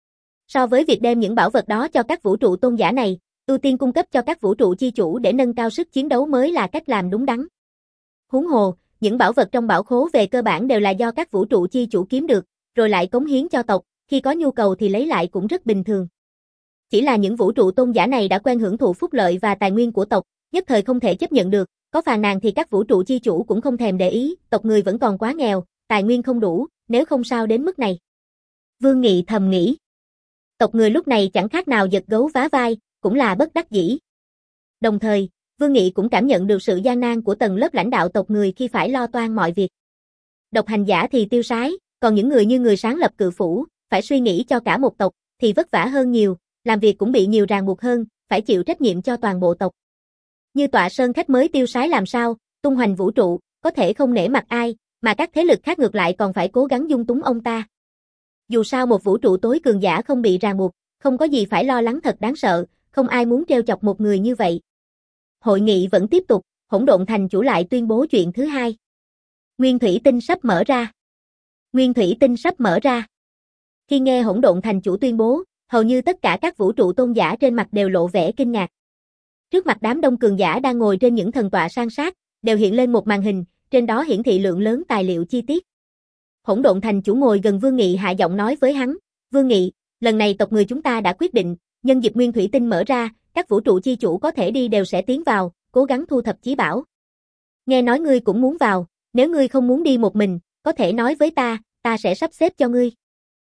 So với việc đem những bảo vật đó cho các vũ trụ tôn giả này, ưu tiên cung cấp cho các vũ trụ chi chủ để nâng cao sức chiến đấu mới là cách làm đúng đắn. Huống hồ, những bảo vật trong bảo khố về cơ bản đều là do các vũ trụ chi chủ kiếm được, rồi lại cống hiến cho tộc, khi có nhu cầu thì lấy lại cũng rất bình thường. Chỉ là những vũ trụ tôn giả này đã quen hưởng thụ phúc lợi và tài nguyên của tộc, nhất thời không thể chấp nhận được, có phàn nàn thì các vũ trụ chi chủ cũng không thèm để ý, tộc người vẫn còn quá nghèo, tài nguyên không đủ, nếu không sao đến mức này. Vương Nghị thầm nghĩ. Tộc người lúc này chẳng khác nào giật gấu vá vai, cũng là bất đắc dĩ. Đồng thời, Vương Nghị cũng cảm nhận được sự gian nan của tầng lớp lãnh đạo tộc người khi phải lo toan mọi việc. Độc hành giả thì tiêu sái, còn những người như người sáng lập Cự Phủ, phải suy nghĩ cho cả một tộc, thì vất vả hơn nhiều, làm việc cũng bị nhiều ràng buộc hơn, phải chịu trách nhiệm cho toàn bộ tộc. Như tọa sơn khách mới tiêu sái làm sao, tung hoành vũ trụ, có thể không nể mặt ai, mà các thế lực khác ngược lại còn phải cố gắng dung túng ông ta. Dù sao một vũ trụ tối cường giả không bị ràng buộc, không có gì phải lo lắng, thật đáng sợ, không ai muốn trêu chọc một người như vậy. Hội nghị vẫn tiếp tục, Hỗn Độn Thành chủ lại tuyên bố chuyện thứ hai. Nguyên thủy tinh sắp mở ra. Nguyên thủy tinh sắp mở ra. Khi nghe Hỗn Độn Thành chủ tuyên bố, hầu như tất cả các vũ trụ tôn giả trên mặt đều lộ vẻ kinh ngạc. Trước mặt đám đông cường giả đang ngồi trên những thần tọa san sát, đều hiện lên một màn hình, trên đó hiển thị lượng lớn tài liệu chi tiết. Hỗn Độn Thành chủ ngồi gần Vương Nghị hạ giọng nói với hắn, Vương Nghị, lần này tộc người chúng ta đã quyết định, nhân dịp nguyên thủy tinh mở ra, các vũ trụ chi chủ có thể đi đều sẽ tiến vào, cố gắng thu thập chí bảo. Nghe nói ngươi cũng muốn vào, nếu ngươi không muốn đi một mình, có thể nói với ta, ta sẽ sắp xếp cho ngươi.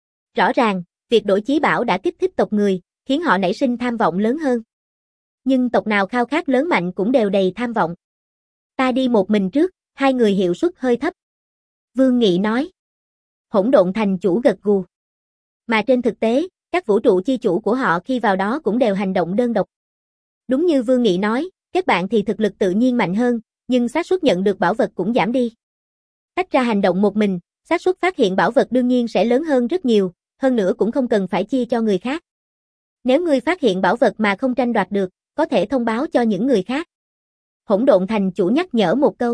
Rõ ràng, việc đổi chí bảo đã kích thích tộc người, khiến họ nảy sinh tham vọng lớn hơn. Nhưng tộc nào khao khát lớn mạnh cũng đều đầy tham vọng. Ta đi một mình trước, hai người hiệu suất hơi thấp. Vương Nghị nói. Hỗn Độn Thành chủ gật gù. Mà trên thực tế, các vũ trụ chi chủ của họ khi vào đó cũng đều hành động đơn độc. Đúng như Vương Nghị nói, các bạn thì thực lực tự nhiên mạnh hơn, nhưng xác suất nhận được bảo vật cũng giảm đi. Tách ra hành động một mình, xác suất phát hiện bảo vật đương nhiên sẽ lớn hơn rất nhiều, hơn nữa cũng không cần phải chia cho người khác. Nếu ngươi phát hiện bảo vật mà không tranh đoạt được, có thể thông báo cho những người khác. Hỗn Độn Thành chủ nhắc nhở một câu.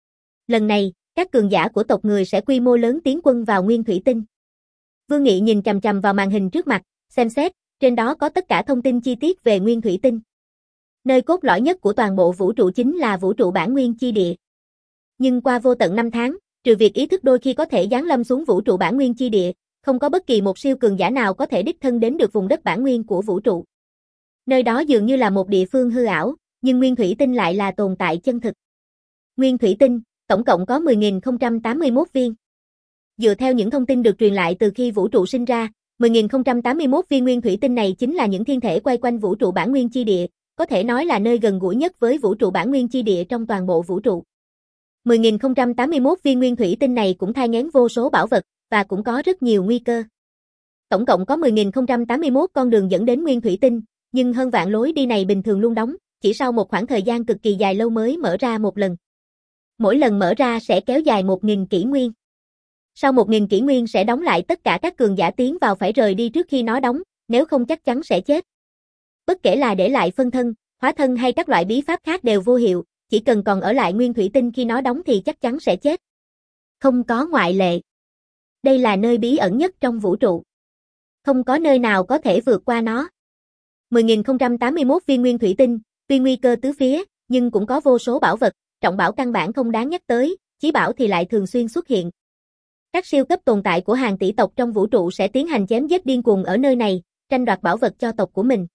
Lần này, các cường giả của tộc người sẽ quy mô lớn tiến quân vào Nguyên Thủy Tinh. Vương Nghị nhìn chằm chằm vào màn hình trước mặt, xem xét, trên đó có tất cả thông tin chi tiết về Nguyên Thủy Tinh. Nơi cốt lõi nhất của toàn bộ vũ trụ chính là vũ trụ bản nguyên chi địa. Nhưng qua vô tận năm tháng, trừ việc ý thức đôi khi có thể giáng lâm xuống vũ trụ bản nguyên chi địa, không có bất kỳ một siêu cường giả nào có thể đích thân đến được vùng đất bản nguyên của vũ trụ. Nơi đó dường như là một địa phương hư ảo, nhưng Nguyên Thủy Tinh lại là tồn tại chân thực. Nguyên Thủy Tinh, tổng cộng có mười nghìn không trăm tám mươi mốt viên. Dựa theo những thông tin được truyền lại từ khi vũ trụ sinh ra, mười nghìn không trăm tám mươi mốt viên Nguyên Thủy Tinh này chính là những thiên thể quay quanh vũ trụ bản nguyên chi địa, có thể nói là nơi gần gũi nhất với vũ trụ bản nguyên chi địa trong toàn bộ vũ trụ. mười nghìn không trăm tám mươi mốt viên Nguyên Thủy Tinh này cũng thai nghén vô số bảo vật, và cũng có rất nhiều nguy cơ. Tổng cộng có mười nghìn không trăm tám mươi mốt con đường dẫn đến Nguyên Thủy Tinh, nhưng hơn vạn lối đi này bình thường luôn đóng, chỉ sau một khoảng thời gian cực kỳ dài lâu mới mở ra một lần. Mỗi lần mở ra sẽ kéo dài một nghìn kỷ nguyên. Sau một nghìn kỷ nguyên sẽ đóng lại, tất cả các cường giả tiến vào phải rời đi trước khi nó đóng, nếu không chắc chắn sẽ chết. Bất kể là để lại phân thân, hóa thân hay các loại bí pháp khác đều vô hiệu, chỉ cần còn ở lại Nguyên Thủy Tinh khi nó đóng thì chắc chắn sẽ chết. Không có ngoại lệ. Đây là nơi bí ẩn nhất trong vũ trụ. Không có nơi nào có thể vượt qua nó. mười nghìn không trăm tám mươi mốt viên Nguyên Thủy Tinh, tuy nguy cơ tứ phía, nhưng cũng có vô số bảo vật, trọng bảo căn bản không đáng nhắc tới, chí bảo thì lại thường xuyên xuất hiện. Các siêu cấp tồn tại của hàng tỷ tộc trong vũ trụ sẽ tiến hành chém giết điên cuồng ở nơi này, tranh đoạt bảo vật cho tộc của mình.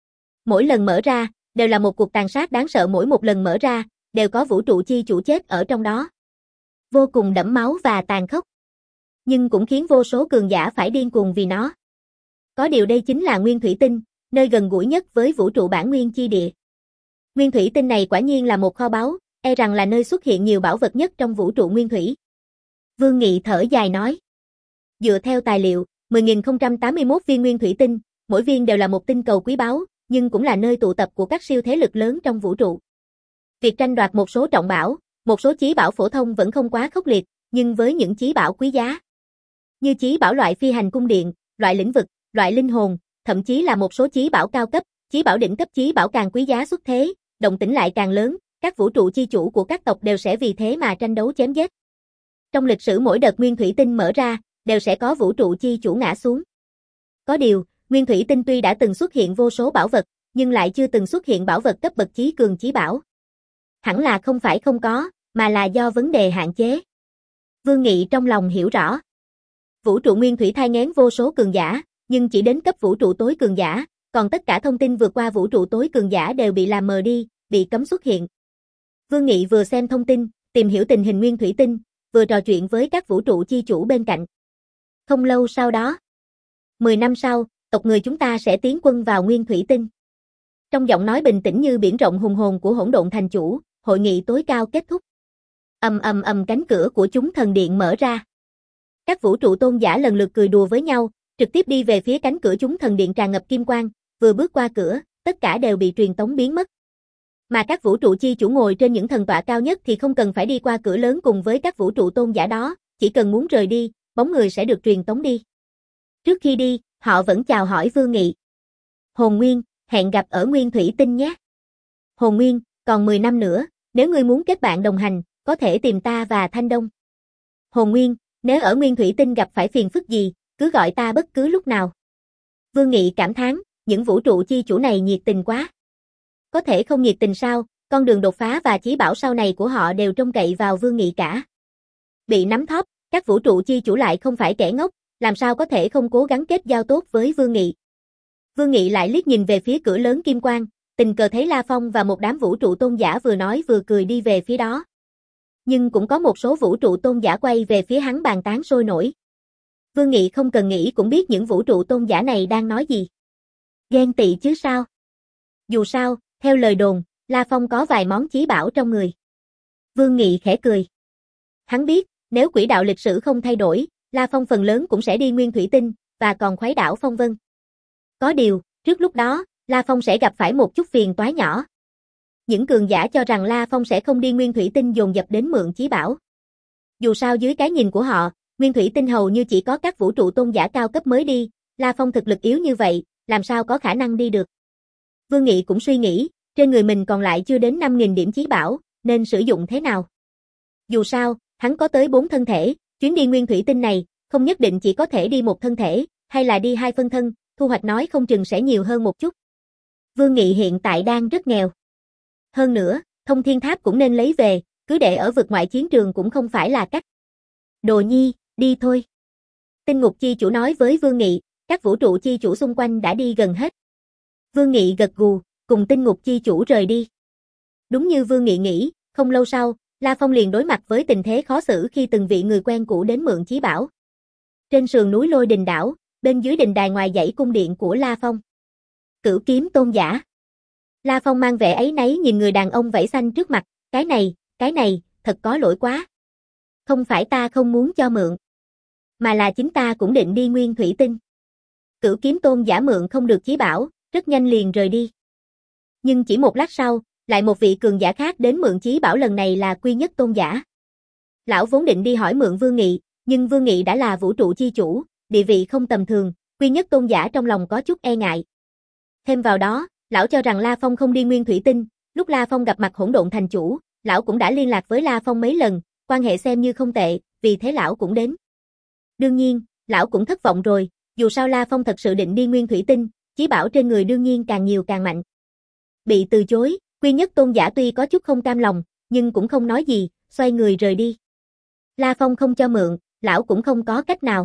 Mỗi lần mở ra, đều là một cuộc tàn sát đáng sợ, mỗi một lần mở ra, đều có vũ trụ chi chủ chết ở trong đó. Vô cùng đẫm máu và tàn khốc. Nhưng cũng khiến vô số cường giả phải điên cuồng vì nó. Có điều đây chính là Nguyên Thủy Tinh, nơi gần gũi nhất với vũ trụ bản nguyên chi địa. Nguyên Thủy Tinh này quả nhiên là một kho báu, e rằng là nơi xuất hiện nhiều bảo vật nhất trong vũ trụ nguyên thủy. Vương Nghị thở dài nói. Dựa theo tài liệu, mười nghìn không trăm tám mươi mốt viên Nguyên Thủy Tinh, mỗi viên đều là một tinh cầu quý báu, nhưng cũng là nơi tụ tập của các siêu thế lực lớn trong vũ trụ. Việc tranh đoạt một số trọng bảo, một số chí bảo phổ thông vẫn không quá khốc liệt, nhưng với những chí bảo quý giá, như chí bảo loại phi hành cung điện, loại lĩnh vực, loại linh hồn, thậm chí là một số chí bảo cao cấp, chí bảo đỉnh cấp, chí bảo càng quý giá xuất thế, động tĩnh lại càng lớn, các vũ trụ chi chủ của các tộc đều sẽ vì thế mà tranh đấu chém giết. Trong lịch sử mỗi đợt Nguyên Thủy Tinh mở ra, đều sẽ có vũ trụ chi chủ ngã xuống. Có điều, Nguyên Thủy Tinh tuy đã từng xuất hiện vô số bảo vật, nhưng lại chưa từng xuất hiện bảo vật cấp bậc chí cường chí bảo. Hẳn là không phải không có, mà là do vấn đề hạn chế. Vương Nghị trong lòng hiểu rõ. Vũ trụ Nguyên Thủy thai nghén vô số cường giả, nhưng chỉ đến cấp vũ trụ tối cường giả, còn tất cả thông tin vượt qua vũ trụ tối cường giả đều bị làm mờ đi, bị cấm xuất hiện. Vương Nghị vừa xem thông tin, tìm hiểu tình hình Nguyên Thủy Tinh, vừa trò chuyện với các vũ trụ chi chủ bên cạnh. Không lâu sau đó, mười năm sau, tộc người chúng ta sẽ tiến quân vào Nguyên Thủy Tinh. Trong giọng nói bình tĩnh như biển rộng hùng hồn của Hỗn Độn Thành chủ, hội nghị tối cao kết thúc. Ầm ầm ầm, cánh cửa của chúng thần điện mở ra. Các vũ trụ tôn giả lần lượt cười đùa với nhau, trực tiếp đi về phía cánh cửa chúng thần điện tràn ngập kim quang, vừa bước qua cửa, tất cả đều bị truyền tống biến mất. Mà các vũ trụ chi chủ ngồi trên những thần tọa cao nhất thì không cần phải đi qua cửa lớn cùng với các vũ trụ tôn giả đó, chỉ cần muốn rời đi, bóng người sẽ được truyền tống đi. Trước khi đi, họ vẫn chào hỏi Vương Nghị. Hồn Nguyên, hẹn gặp ở Nguyên Thủy Tinh nhé. Hồn Nguyên, còn mười năm nữa, nếu ngươi muốn kết bạn đồng hành, có thể tìm ta và Thanh Đông. Hồn Nguyên, nếu ở Nguyên Thủy Tinh gặp phải phiền phức gì, cứ gọi ta bất cứ lúc nào. Vương Nghị cảm thán, những vũ trụ chi chủ này nhiệt tình quá. Có thể không nhiệt tình sao, con đường đột phá và chí bảo sau này của họ đều trông cậy vào Vương Nghị cả. Bị nắm thóp, các vũ trụ chi chủ lại không phải kẻ ngốc, làm sao có thể không cố gắng kết giao tốt với Vương Nghị. Vương Nghị lại liếc nhìn về phía cửa lớn kim quang, tình cờ thấy La Phong và một đám vũ trụ tôn giả vừa nói vừa cười đi về phía đó. Nhưng cũng có một số vũ trụ tôn giả quay về phía hắn bàn tán sôi nổi. Vương Nghị không cần nghĩ cũng biết những vũ trụ tôn giả này đang nói gì. Ghen tị chứ sao? Dù sao, theo lời đồn, La Phong có vài món chí bảo trong người. Vương Nghị khẽ cười. Hắn biết, nếu quỹ đạo lịch sử không thay đổi, La Phong phần lớn cũng sẽ đi Nguyên Thủy Tinh, và còn khoái đảo Phong Vân. Có điều, trước lúc đó, La Phong sẽ gặp phải một chút phiền toái nhỏ. Những cường giả cho rằng La Phong sẽ không đi Nguyên Thủy Tinh dồn dập đến mượn chí bảo. Dù sao dưới cái nhìn của họ, nguyên thủy tinh hầu như chỉ có các vũ trụ tôn giả cao cấp mới đi, La Phong thực lực yếu như vậy, làm sao có khả năng đi được. Vương Nghị cũng suy nghĩ, trên người mình còn lại chưa đến năm nghìn điểm chí bảo, nên sử dụng thế nào. Dù sao, hắn có tới bốn thân thể, chuyến đi nguyên thủy tinh này, không nhất định chỉ có thể đi một thân thể, hay là đi hai phân thân, thu hoạch nói không chừng sẽ nhiều hơn một chút. Vương Nghị hiện tại đang rất nghèo. Hơn nữa, thông thiên tháp cũng nên lấy về, cứ để ở vực ngoại chiến trường cũng không phải là cách. Đồ Nhi, đi thôi. Tinh Ngục Chi Chủ nói với Vương Nghị, các vũ trụ chi chủ xung quanh đã đi gần hết. Vương Nghị gật gù, cùng Tinh Ngục Chi Chủ rời đi. Đúng như Vương Nghị nghĩ, không lâu sau, La Phong liền đối mặt với tình thế khó xử khi từng vị người quen cũ đến mượn chí bảo. Trên sườn núi Lôi Đình đảo, bên dưới đình đài ngoài dãy cung điện của La Phong. Cửu Kiếm Tôn giả. La Phong mang vẻ áy náy nhìn người đàn ông vảy xanh trước mặt, cái này, cái này, thật có lỗi quá. Không phải ta không muốn cho mượn, mà là chính ta cũng định đi nguyên thủy tinh. Cửu Kiếm Tôn giả mượn không được chí bảo, rất nhanh liền rời đi. Nhưng chỉ một lát sau, lại một vị cường giả khác đến mượn chí bảo, lần này là Quy Nhất Tôn giả. Lão vốn định đi hỏi mượn Vương Nghị, nhưng Vương Nghị đã là vũ trụ chi chủ, địa vị không tầm thường, Quy Nhất Tôn giả trong lòng có chút e ngại. Thêm vào đó, lão cho rằng La Phong không đi nguyên thủy tinh, lúc La Phong gặp mặt Hỗn Độn Thành chủ, lão cũng đã liên lạc với La Phong mấy lần, quan hệ xem như không tệ, vì thế lão cũng đến. Đương nhiên, lão cũng thất vọng rồi, dù sao La Phong thật sự định đi nguyên thủy tinh, chí bảo trên người đương nhiên càng nhiều càng mạnh. Bị từ chối, Quy Nhất Tôn giả tuy có chút không cam lòng, nhưng cũng không nói gì, xoay người rời đi. La Phong không cho mượn, lão cũng không có cách nào.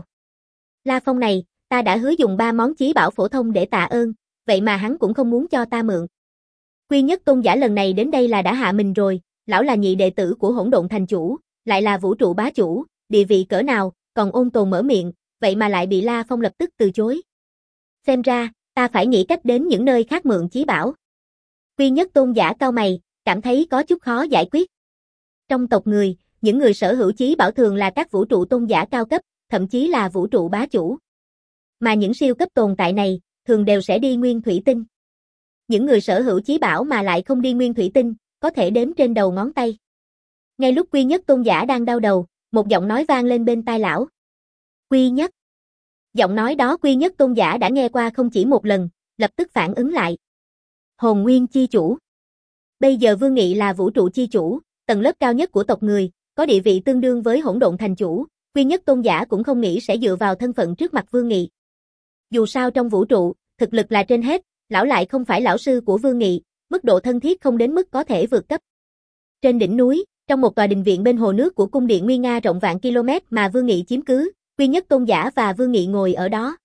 La Phong này, ta đã hứa dùng ba món chí bảo phổ thông để tạ ơn, vậy mà hắn cũng không muốn cho ta mượn. Quy Nhất Tôn giả lần này đến đây là đã hạ mình rồi, lão là nhị đệ tử của Hỗn Độn Thành chủ, lại là vũ trụ bá chủ, địa vị cỡ nào, còn ôn tồn mở miệng, vậy mà lại bị La Phong lập tức từ chối. Xem ra, ta phải nghĩ cách đến những nơi khác mượn chí bảo. Quy Nhất Tôn giả cau mày, cảm thấy có chút khó giải quyết. Trong tộc người, những người sở hữu chí bảo thường là các vũ trụ tôn giả cao cấp, thậm chí là vũ trụ bá chủ. Mà những siêu cấp tồn tại này, thường đều sẽ đi nguyên thủy tinh. Những người sở hữu chí bảo mà lại không đi nguyên thủy tinh, có thể đếm trên đầu ngón tay. Ngay lúc Quy Nhất Tôn giả đang đau đầu, một giọng nói vang lên bên tai lão. Quy Nhất. Giọng nói đó Quy Nhất Tôn giả đã nghe qua không chỉ một lần, lập tức phản ứng lại. Hồn Nguyên chi chủ. Bây giờ Vương Nghị là vũ trụ chi chủ, tầng lớp cao nhất của tộc người, có địa vị tương đương với Hỗn Độn Thành chủ, Quy Nhất Tôn giả cũng không nghĩ sẽ dựa vào thân phận trước mặt Vương Nghị. Dù sao trong vũ trụ, thực lực là trên hết, lão lại không phải lão sư của Vương Nghị, mức độ thân thiết không đến mức có thể vượt cấp. Trên đỉnh núi, trong một tòa đình viện bên hồ nước của cung điện nguy nga rộng vạn km mà Vương Nghị chiếm cứ, Quy Nhất Tôn giả và Vương Nghị ngồi ở đó.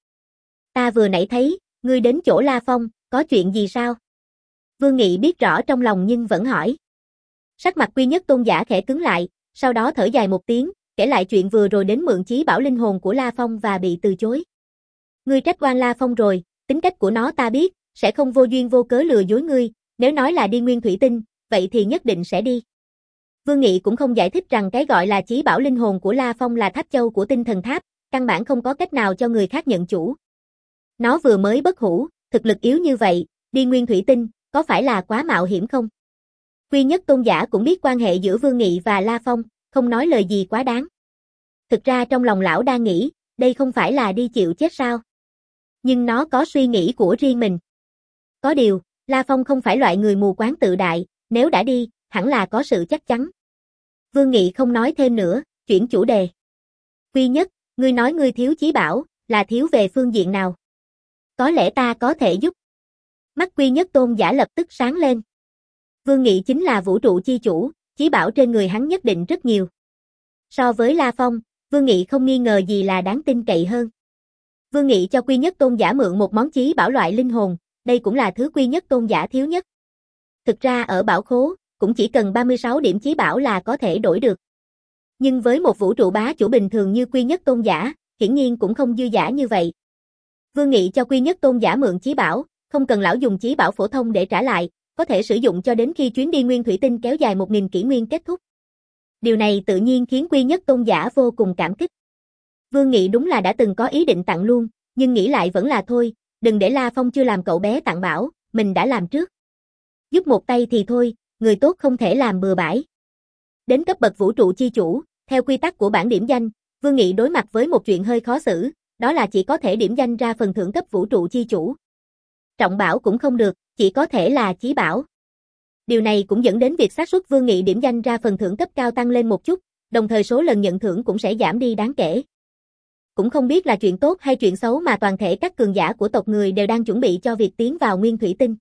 Ta vừa nãy thấy, ngươi đến chỗ La Phong, có chuyện gì sao? Vương Nghị biết rõ trong lòng nhưng vẫn hỏi. Sắc mặt Quy Nhất Tôn giả khẽ cứng lại, sau đó thở dài một tiếng, kể lại chuyện vừa rồi đến mượn chí bảo linh hồn của La Phong và bị từ chối. Ngươi trách oan La Phong rồi, tính cách của nó ta biết, sẽ không vô duyên vô cớ lừa dối ngươi, nếu nói là đi nguyên thủy tinh, vậy thì nhất định sẽ đi. Vương Nghị cũng không giải thích rằng cái gọi là chí bảo linh hồn của La Phong là tháp châu của tinh thần tháp, căn bản không có cách nào cho người khác nhận chủ. Nó vừa mới bất hủ, thực lực yếu như vậy, đi nguyên thủy tinh, có phải là quá mạo hiểm không? Quy Nhất Tôn giả cũng biết quan hệ giữa Vương Nghị và La Phong, không nói lời gì quá đáng. Thực ra trong lòng lão đang nghĩ, đây không phải là đi chịu chết sao? Nhưng nó có suy nghĩ của riêng mình. Có điều, La Phong không phải loại người mù quáng tự đại, nếu đã đi, hẳn là có sự chắc chắn. Vương Nghị không nói thêm nữa, chuyển chủ đề. Quy Nhất, ngươi nói ngươi thiếu chí bảo, là thiếu về phương diện nào? Có lẽ ta có thể giúp. Mắt Quy Nhất Tôn giả lập tức sáng lên. Vương Nghị chính là vũ trụ chi chủ, chí bảo trên người hắn nhất định rất nhiều. So với La Phong, Vương Nghị không nghi ngờ gì là đáng tin cậy hơn. Vương Nghị cho Quy Nhất Tôn giả mượn một món chí bảo loại linh hồn, đây cũng là thứ Quy Nhất Tôn giả thiếu nhất. Thực ra ở bảo khố, cũng chỉ cần ba mươi sáu điểm chí bảo là có thể đổi được. Nhưng với một vũ trụ bá chủ bình thường như Quy Nhất Tôn giả, hiển nhiên cũng không dư dả như vậy. Vương Nghị cho Quy Nhất Tôn giả mượn chí bảo, không cần lão dùng chí bảo phổ thông để trả lại, có thể sử dụng cho đến khi chuyến đi nguyên thủy tinh kéo dài một nghìn kỷ nguyên kết thúc. Điều này tự nhiên khiến Quy Nhất Tôn giả vô cùng cảm kích. Vương Nghị đúng là đã từng có ý định tặng luôn, nhưng nghĩ lại vẫn là thôi, đừng để La Phong chưa làm cậu bé tặng bảo, mình đã làm trước. Giúp một tay thì thôi, người tốt không thể làm bừa bãi. Đến cấp bậc vũ trụ chi chủ, Theo quy tắc của bảng điểm danh, Vương Nghị đối mặt với một chuyện hơi khó xử, đó là chỉ có thể điểm danh ra phần thưởng cấp vũ trụ chi chủ. Trọng bảo cũng không được, chỉ có thể là chí bảo. Điều này cũng dẫn đến việc xác suất Vương Nghị điểm danh ra phần thưởng cấp cao tăng lên một chút, đồng thời số lần nhận thưởng cũng sẽ giảm đi đáng kể. Cũng không biết là chuyện tốt hay chuyện xấu mà toàn thể các cường giả của tộc người đều đang chuẩn bị cho việc tiến vào nguyên thủy tinh.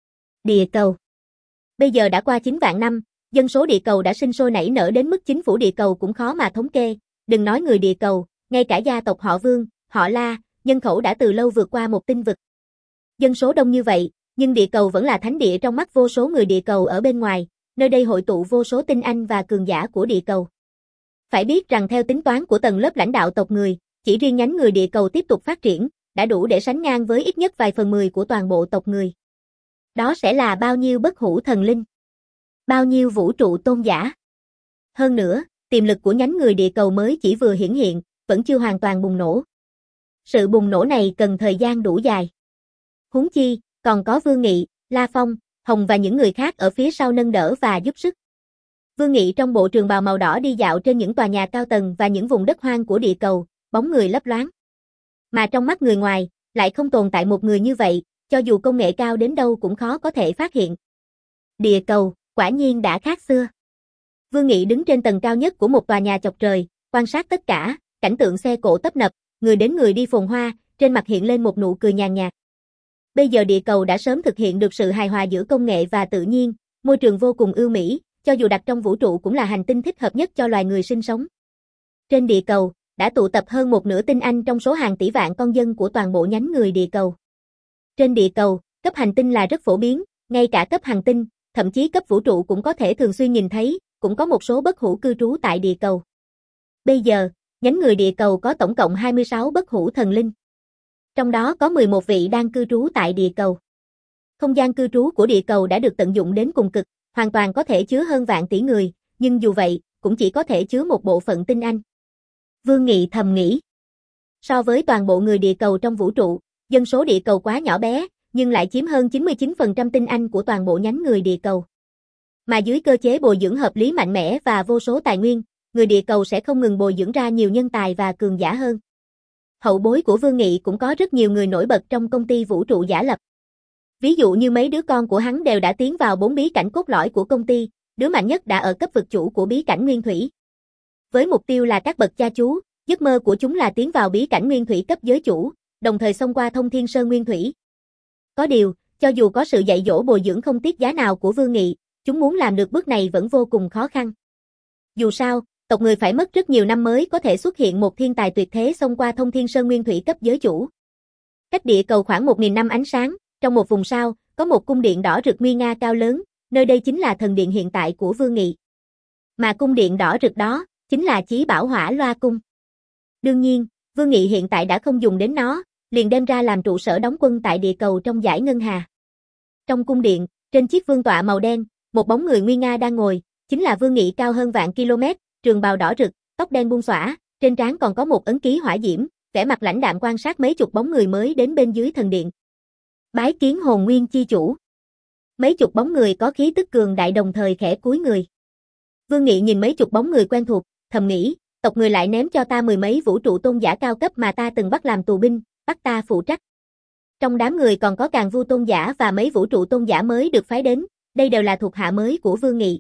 Địa cầu. Bây giờ đã qua chín vạn năm, dân số địa cầu đã sinh sôi nảy nở đến mức chính phủ địa cầu cũng khó mà thống kê, đừng nói người địa cầu, ngay cả gia tộc họ Vương, họ La, nhân khẩu đã từ lâu vượt qua một tinh vực. Dân số đông như vậy, nhưng địa cầu vẫn là thánh địa trong mắt vô số người địa cầu ở bên ngoài, nơi đây hội tụ vô số tinh anh và cường giả của địa cầu. Phải biết rằng theo tính toán của tầng lớp lãnh đạo tộc người, chỉ riêng nhánh người địa cầu tiếp tục phát triển, đã đủ để sánh ngang với ít nhất vài phần mười của toàn bộ tộc người. Đó sẽ là bao nhiêu bất hủ thần linh? Bao nhiêu vũ trụ tôn giả? Hơn nữa, tiềm lực của nhánh người địa cầu mới chỉ vừa hiển hiện, vẫn chưa hoàn toàn bùng nổ. Sự bùng nổ này cần thời gian đủ dài. Huống chi, còn có Vương Nghị, La Phong, Hồng và những người khác ở phía sau nâng đỡ và giúp sức. Vương Nghị trong bộ trường bào màu đỏ đi dạo trên những tòa nhà cao tầng và những vùng đất hoang của địa cầu, bóng người lấp loáng. Mà trong mắt người ngoài, lại không tồn tại một người như vậy, cho dù công nghệ cao đến đâu cũng khó có thể phát hiện. Địa cầu, quả nhiên đã khác xưa. Vương Nghị đứng trên tầng cao nhất của một tòa nhà chọc trời, quan sát tất cả, cảnh tượng xe cộ tấp nập, người đến người đi phồn hoa, trên mặt hiện lên một nụ cười nhàn nhạt. Bây giờ địa cầu đã sớm thực hiện được sự hài hòa giữa công nghệ và tự nhiên, môi trường vô cùng ưu mỹ, cho dù đặt trong vũ trụ cũng là hành tinh thích hợp nhất cho loài người sinh sống. Trên địa cầu, đã tụ tập hơn một nửa tinh anh trong số hàng tỷ vạn con dân của toàn bộ nhánh người địa cầu. Trên địa cầu, cấp hành tinh là rất phổ biến, ngay cả cấp hành tinh, thậm chí cấp vũ trụ cũng có thể thường xuyên nhìn thấy, cũng có một số bất hủ cư trú tại địa cầu. Bây giờ, nhánh người địa cầu có tổng cộng hai mươi sáu bất hủ thần linh. Trong đó có mười một vị đang cư trú tại địa cầu. Không gian cư trú của địa cầu đã được tận dụng đến cùng cực, hoàn toàn có thể chứa hơn vạn tỷ người, nhưng dù vậy, cũng chỉ có thể chứa một bộ phận tinh anh. Vương Nghị thầm nghĩ. So với toàn bộ người địa cầu trong vũ trụ, dân số địa cầu quá nhỏ bé, nhưng lại chiếm hơn chín mươi chín phần trăm tinh anh của toàn bộ nhánh người địa cầu. Mà dưới cơ chế bồi dưỡng hợp lý mạnh mẽ và vô số tài nguyên, người địa cầu sẽ không ngừng bồi dưỡng ra nhiều nhân tài và cường giả hơn. Hậu bối của Vương Nghị cũng có rất nhiều người nổi bật trong công ty vũ trụ giả lập. Ví dụ như mấy đứa con của hắn đều đã tiến vào bốn bí cảnh cốt lõi của công ty, đứa mạnh nhất đã ở cấp vực chủ của bí cảnh Nguyên Thủy. Với mục tiêu là các bậc cha chú, giấc mơ của chúng là tiến vào bí cảnh Nguyên Thủy cấp giới chủ, đồng thời xông qua Thông Thiên Sơn Nguyên Thủy. Có điều, cho dù có sự dạy dỗ bồi dưỡng không tiếc giá nào của Vương Nghị, chúng muốn làm được bước này vẫn vô cùng khó khăn. Dù sao, tộc người phải mất rất nhiều năm mới có thể xuất hiện một thiên tài tuyệt thế xông qua Thông Thiên Sơn Nguyên Thủy cấp giới chủ. Cách địa cầu khoảng một nghìn năm ánh sáng, trong một vùng sao, có một cung điện đỏ rực nguy nga cao lớn, nơi đây chính là thần điện hiện tại của Vương Nghị. Mà cung điện đỏ rực đó, chính là Chí Bảo Hỏa Loa Cung. Đương nhiên, Vương Nghị hiện tại đã không dùng đến nó, liền đem ra làm trụ sở đóng quân tại địa cầu trong dải ngân hà. Trong cung điện, trên chiếc vương tọa màu đen, một bóng người nguy nga đang ngồi, chính là Vương Nghị cao hơn vạn km, trường bào đỏ rực, tóc đen buông xõa, trên trán còn có một ấn ký hỏa diễm, vẻ mặt lãnh đạm quan sát mấy chục bóng người mới đến bên dưới thần điện. Bái kiến hồn nguyên chi chủ. Mấy chục bóng người có khí tức cường đại đồng thời khẽ cúi người. Vương Nghị nhìn mấy chục bóng người quen thuộc, thầm nghĩ, tộc người lại ném cho ta mười mấy vũ trụ tôn giả cao cấp mà ta từng bắt làm tù binh, bắt ta phụ trách. Trong đám người còn có Càn Vu tôn giả và mấy vũ trụ tôn giả mới được phái đến, đây đều là thuộc hạ mới của Vương Nghị.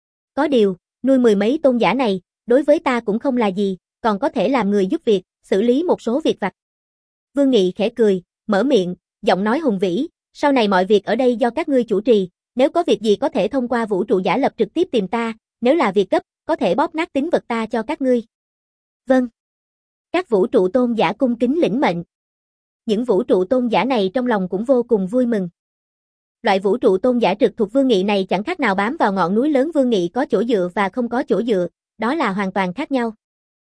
Có điều, nuôi mười mấy tôn giả này, đối với ta cũng không là gì, còn có thể làm người giúp việc, xử lý một số việc vặt. Vương Nghị khẽ cười, mở miệng, giọng nói hùng vĩ, sau này mọi việc ở đây do các ngươi chủ trì, nếu có việc gì có thể thông qua vũ trụ giả lập trực tiếp tìm ta, nếu là việc cấp, có thể bóp nát tín vật ta cho các ngươi. Vâng. Các vũ trụ tôn giả cung kính lĩnh mệnh. Những vũ trụ tôn giả này trong lòng cũng vô cùng vui mừng. Loại vũ trụ tôn giả trực thuộc Vương Nghị này chẳng khác nào bám vào ngọn núi lớn Vương Nghị có chỗ dựa và không có chỗ dựa, đó là hoàn toàn khác nhau.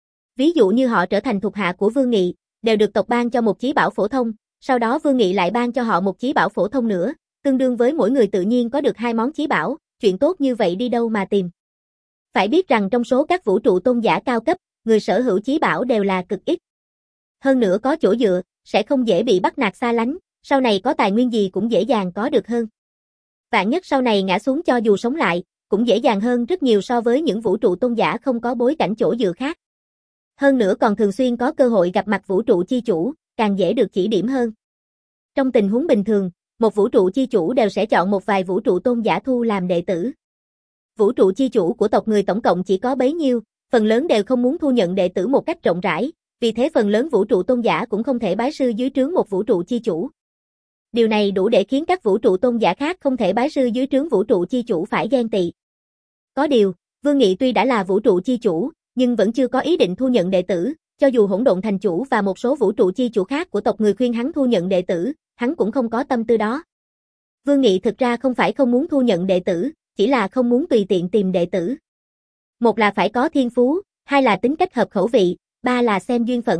Ví dụ như họ trở thành thuộc hạ của Vương Nghị, đều được tộc ban cho một chí bảo phổ thông, sau đó Vương Nghị lại ban cho họ một chí bảo phổ thông nữa, tương đương với mỗi người tự nhiên có được hai món chí bảo, chuyện tốt như vậy đi đâu mà tìm. Phải biết rằng trong số các vũ trụ tôn giả cao cấp, người sở hữu chí bảo đều là cực ít. Hơn nữa có chỗ dựa, sẽ không dễ bị bắt nạt xa lánh, sau này có tài nguyên gì cũng dễ dàng có được hơn. Vạn nhất sau này ngã xuống cho dù sống lại, cũng dễ dàng hơn rất nhiều so với những vũ trụ tôn giả không có bối cảnh chỗ dựa khác. Hơn nữa còn thường xuyên có cơ hội gặp mặt vũ trụ chi chủ, càng dễ được chỉ điểm hơn. Trong tình huống bình thường, một vũ trụ chi chủ đều sẽ chọn một vài vũ trụ tôn giả thu làm đệ tử. Vũ trụ chi chủ của tộc người tổng cộng chỉ có bấy nhiêu, phần lớn đều không muốn thu nhận đệ tử một cách rộng rãi, vì thế phần lớn vũ trụ tôn giả cũng không thể bái sư dưới trướng một vũ trụ chi chủ. Điều này đủ để khiến các vũ trụ tôn giả khác không thể bái sư dưới trướng vũ trụ chi chủ phải ghen tị. Có điều, Vương Nghị tuy đã là vũ trụ chi chủ, nhưng vẫn chưa có ý định thu nhận đệ tử, cho dù Hỗn Độn Thành Chủ và một số vũ trụ chi chủ khác của tộc người khuyên hắn thu nhận đệ tử, hắn cũng không có tâm tư đó. Vương Nghị thực ra không phải không muốn thu nhận đệ tử, chỉ là không muốn tùy tiện tìm đệ tử. Một là phải có thiên phú, hai là tính cách hợp khẩu vị, ba là xem duyên phận.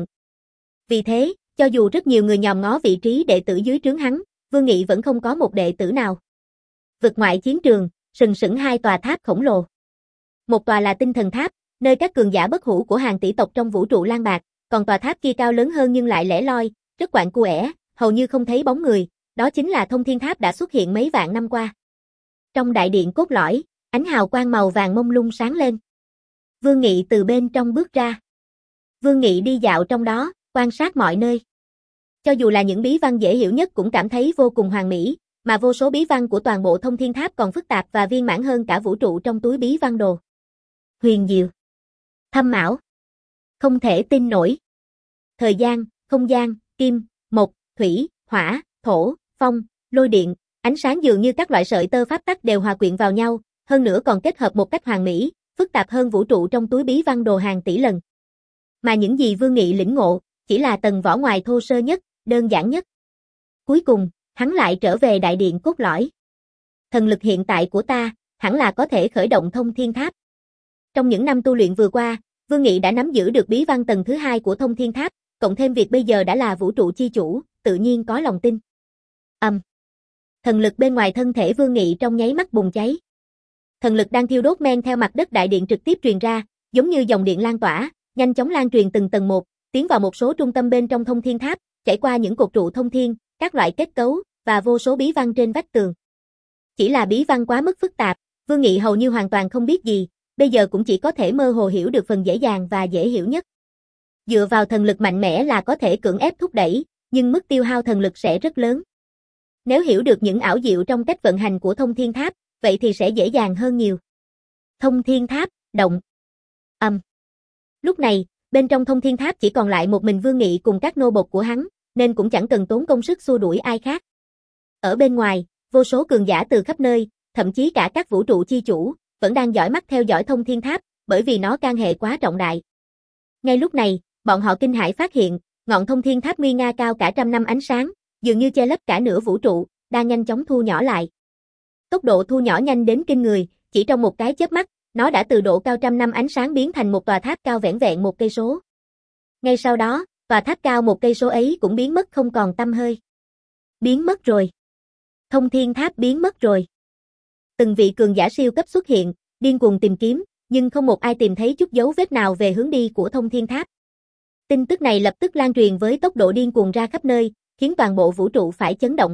Vì thế, cho dù rất nhiều người nhòm ngó vị trí đệ tử dưới trướng hắn, Vương Nghị vẫn không có một đệ tử nào. Vực ngoại chiến trường, sừng sững hai tòa tháp khổng lồ. Một tòa là Tinh Thần Tháp, nơi các cường giả bất hủ của hàng tỷ tộc trong vũ trụ lang bạc, còn tòa tháp kia cao lớn hơn nhưng lại lẻ loi, rất quạnh quẻ, hầu như không thấy bóng người, đó chính là Thông Thiên Tháp đã xuất hiện mấy vạn năm qua. Trong đại điện cốt lõi, ánh hào quang màu vàng mông lung sáng lên. Vương Nghị từ bên trong bước ra. Vương Nghị đi dạo trong đó, quan sát mọi nơi. Cho dù là những bí văn dễ hiểu nhất cũng cảm thấy vô cùng hoàn mỹ, mà vô số bí văn của toàn bộ Thông Thiên Tháp còn phức tạp và viên mãn hơn cả vũ trụ trong túi bí văn đồ. Huyền diệu, thâm ảo, không thể tin nổi. Thời gian, không gian, kim, mộc, thủy, hỏa, thổ, phong, lôi điện, ánh sáng dường như các loại sợi tơ pháp tắc đều hòa quyện vào nhau, hơn nữa còn kết hợp một cách hoàn mỹ, phức tạp hơn vũ trụ trong túi bí văn đồ hàng tỷ lần. Mà những gì Vương Nghị lĩnh ngộ, chỉ là tầng vỏ ngoài thô sơ nhất, đơn giản nhất. Cuối cùng, hắn lại trở về đại điện cốt lõi. Thần lực hiện tại của ta, hẳn là có thể khởi động Thông Thiên Tháp. Trong những năm tu luyện vừa qua, Vương Nghị đã nắm giữ được bí văn tầng thứ hai của Thông Thiên Tháp, cộng thêm việc bây giờ đã là vũ trụ chi chủ, tự nhiên có lòng tin. Âm. Um. Thần lực bên ngoài thân thể Vương Nghị trong nháy mắt bùng cháy. Thần lực đang thiêu đốt men theo mặt đất đại điện trực tiếp truyền ra, giống như dòng điện lan tỏa, nhanh chóng lan truyền từng tầng một, tiến vào một số trung tâm bên trong Thông Thiên Tháp, chảy qua những cột trụ thông thiên, các loại kết cấu và vô số bí văn trên vách tường. Chỉ là bí văn quá mức phức tạp, Vương Nghị hầu như hoàn toàn không biết gì, bây giờ cũng chỉ có thể mơ hồ hiểu được phần dễ dàng và dễ hiểu nhất. Dựa vào thần lực mạnh mẽ là có thể cưỡng ép thúc đẩy, nhưng mức tiêu hao thần lực sẽ rất lớn. Nếu hiểu được những ảo diệu trong cách vận hành của Thông Thiên Tháp, vậy thì sẽ dễ dàng hơn nhiều. Thông Thiên Tháp, động. Âm. Um. Lúc này, bên trong Thông Thiên Tháp chỉ còn lại một mình Vương Nghị cùng các nô bộc của hắn, nên cũng chẳng cần tốn công sức xua đuổi ai khác. Ở bên ngoài, vô số cường giả từ khắp nơi, thậm chí cả các vũ trụ chi chủ, vẫn đang dõi mắt theo dõi Thông Thiên Tháp, bởi vì nó can hệ quá trọng đại. Ngay lúc này, bọn họ kinh hãi phát hiện, ngọn Thông Thiên Tháp nguy nga cao cả trăm năm ánh sáng, dường như che lấp cả nửa vũ trụ, đang nhanh chóng thu nhỏ lại. Tốc độ thu nhỏ nhanh đến kinh người, chỉ trong một cái chớp mắt, nó đã từ độ cao trăm năm ánh sáng biến thành một tòa tháp cao vẻn vẹn một cây số. Ngay sau đó, tòa tháp cao một cây số ấy cũng biến mất không còn tăm hơi. Biến mất rồi. Thông Thiên Tháp biến mất rồi. Từng vị cường giả siêu cấp xuất hiện, điên cuồng tìm kiếm, nhưng không một ai tìm thấy chút dấu vết nào về hướng đi của Thông Thiên Tháp. Tin tức này lập tức lan truyền với tốc độ điên cuồng ra khắp nơi, khiến toàn bộ vũ trụ phải chấn động.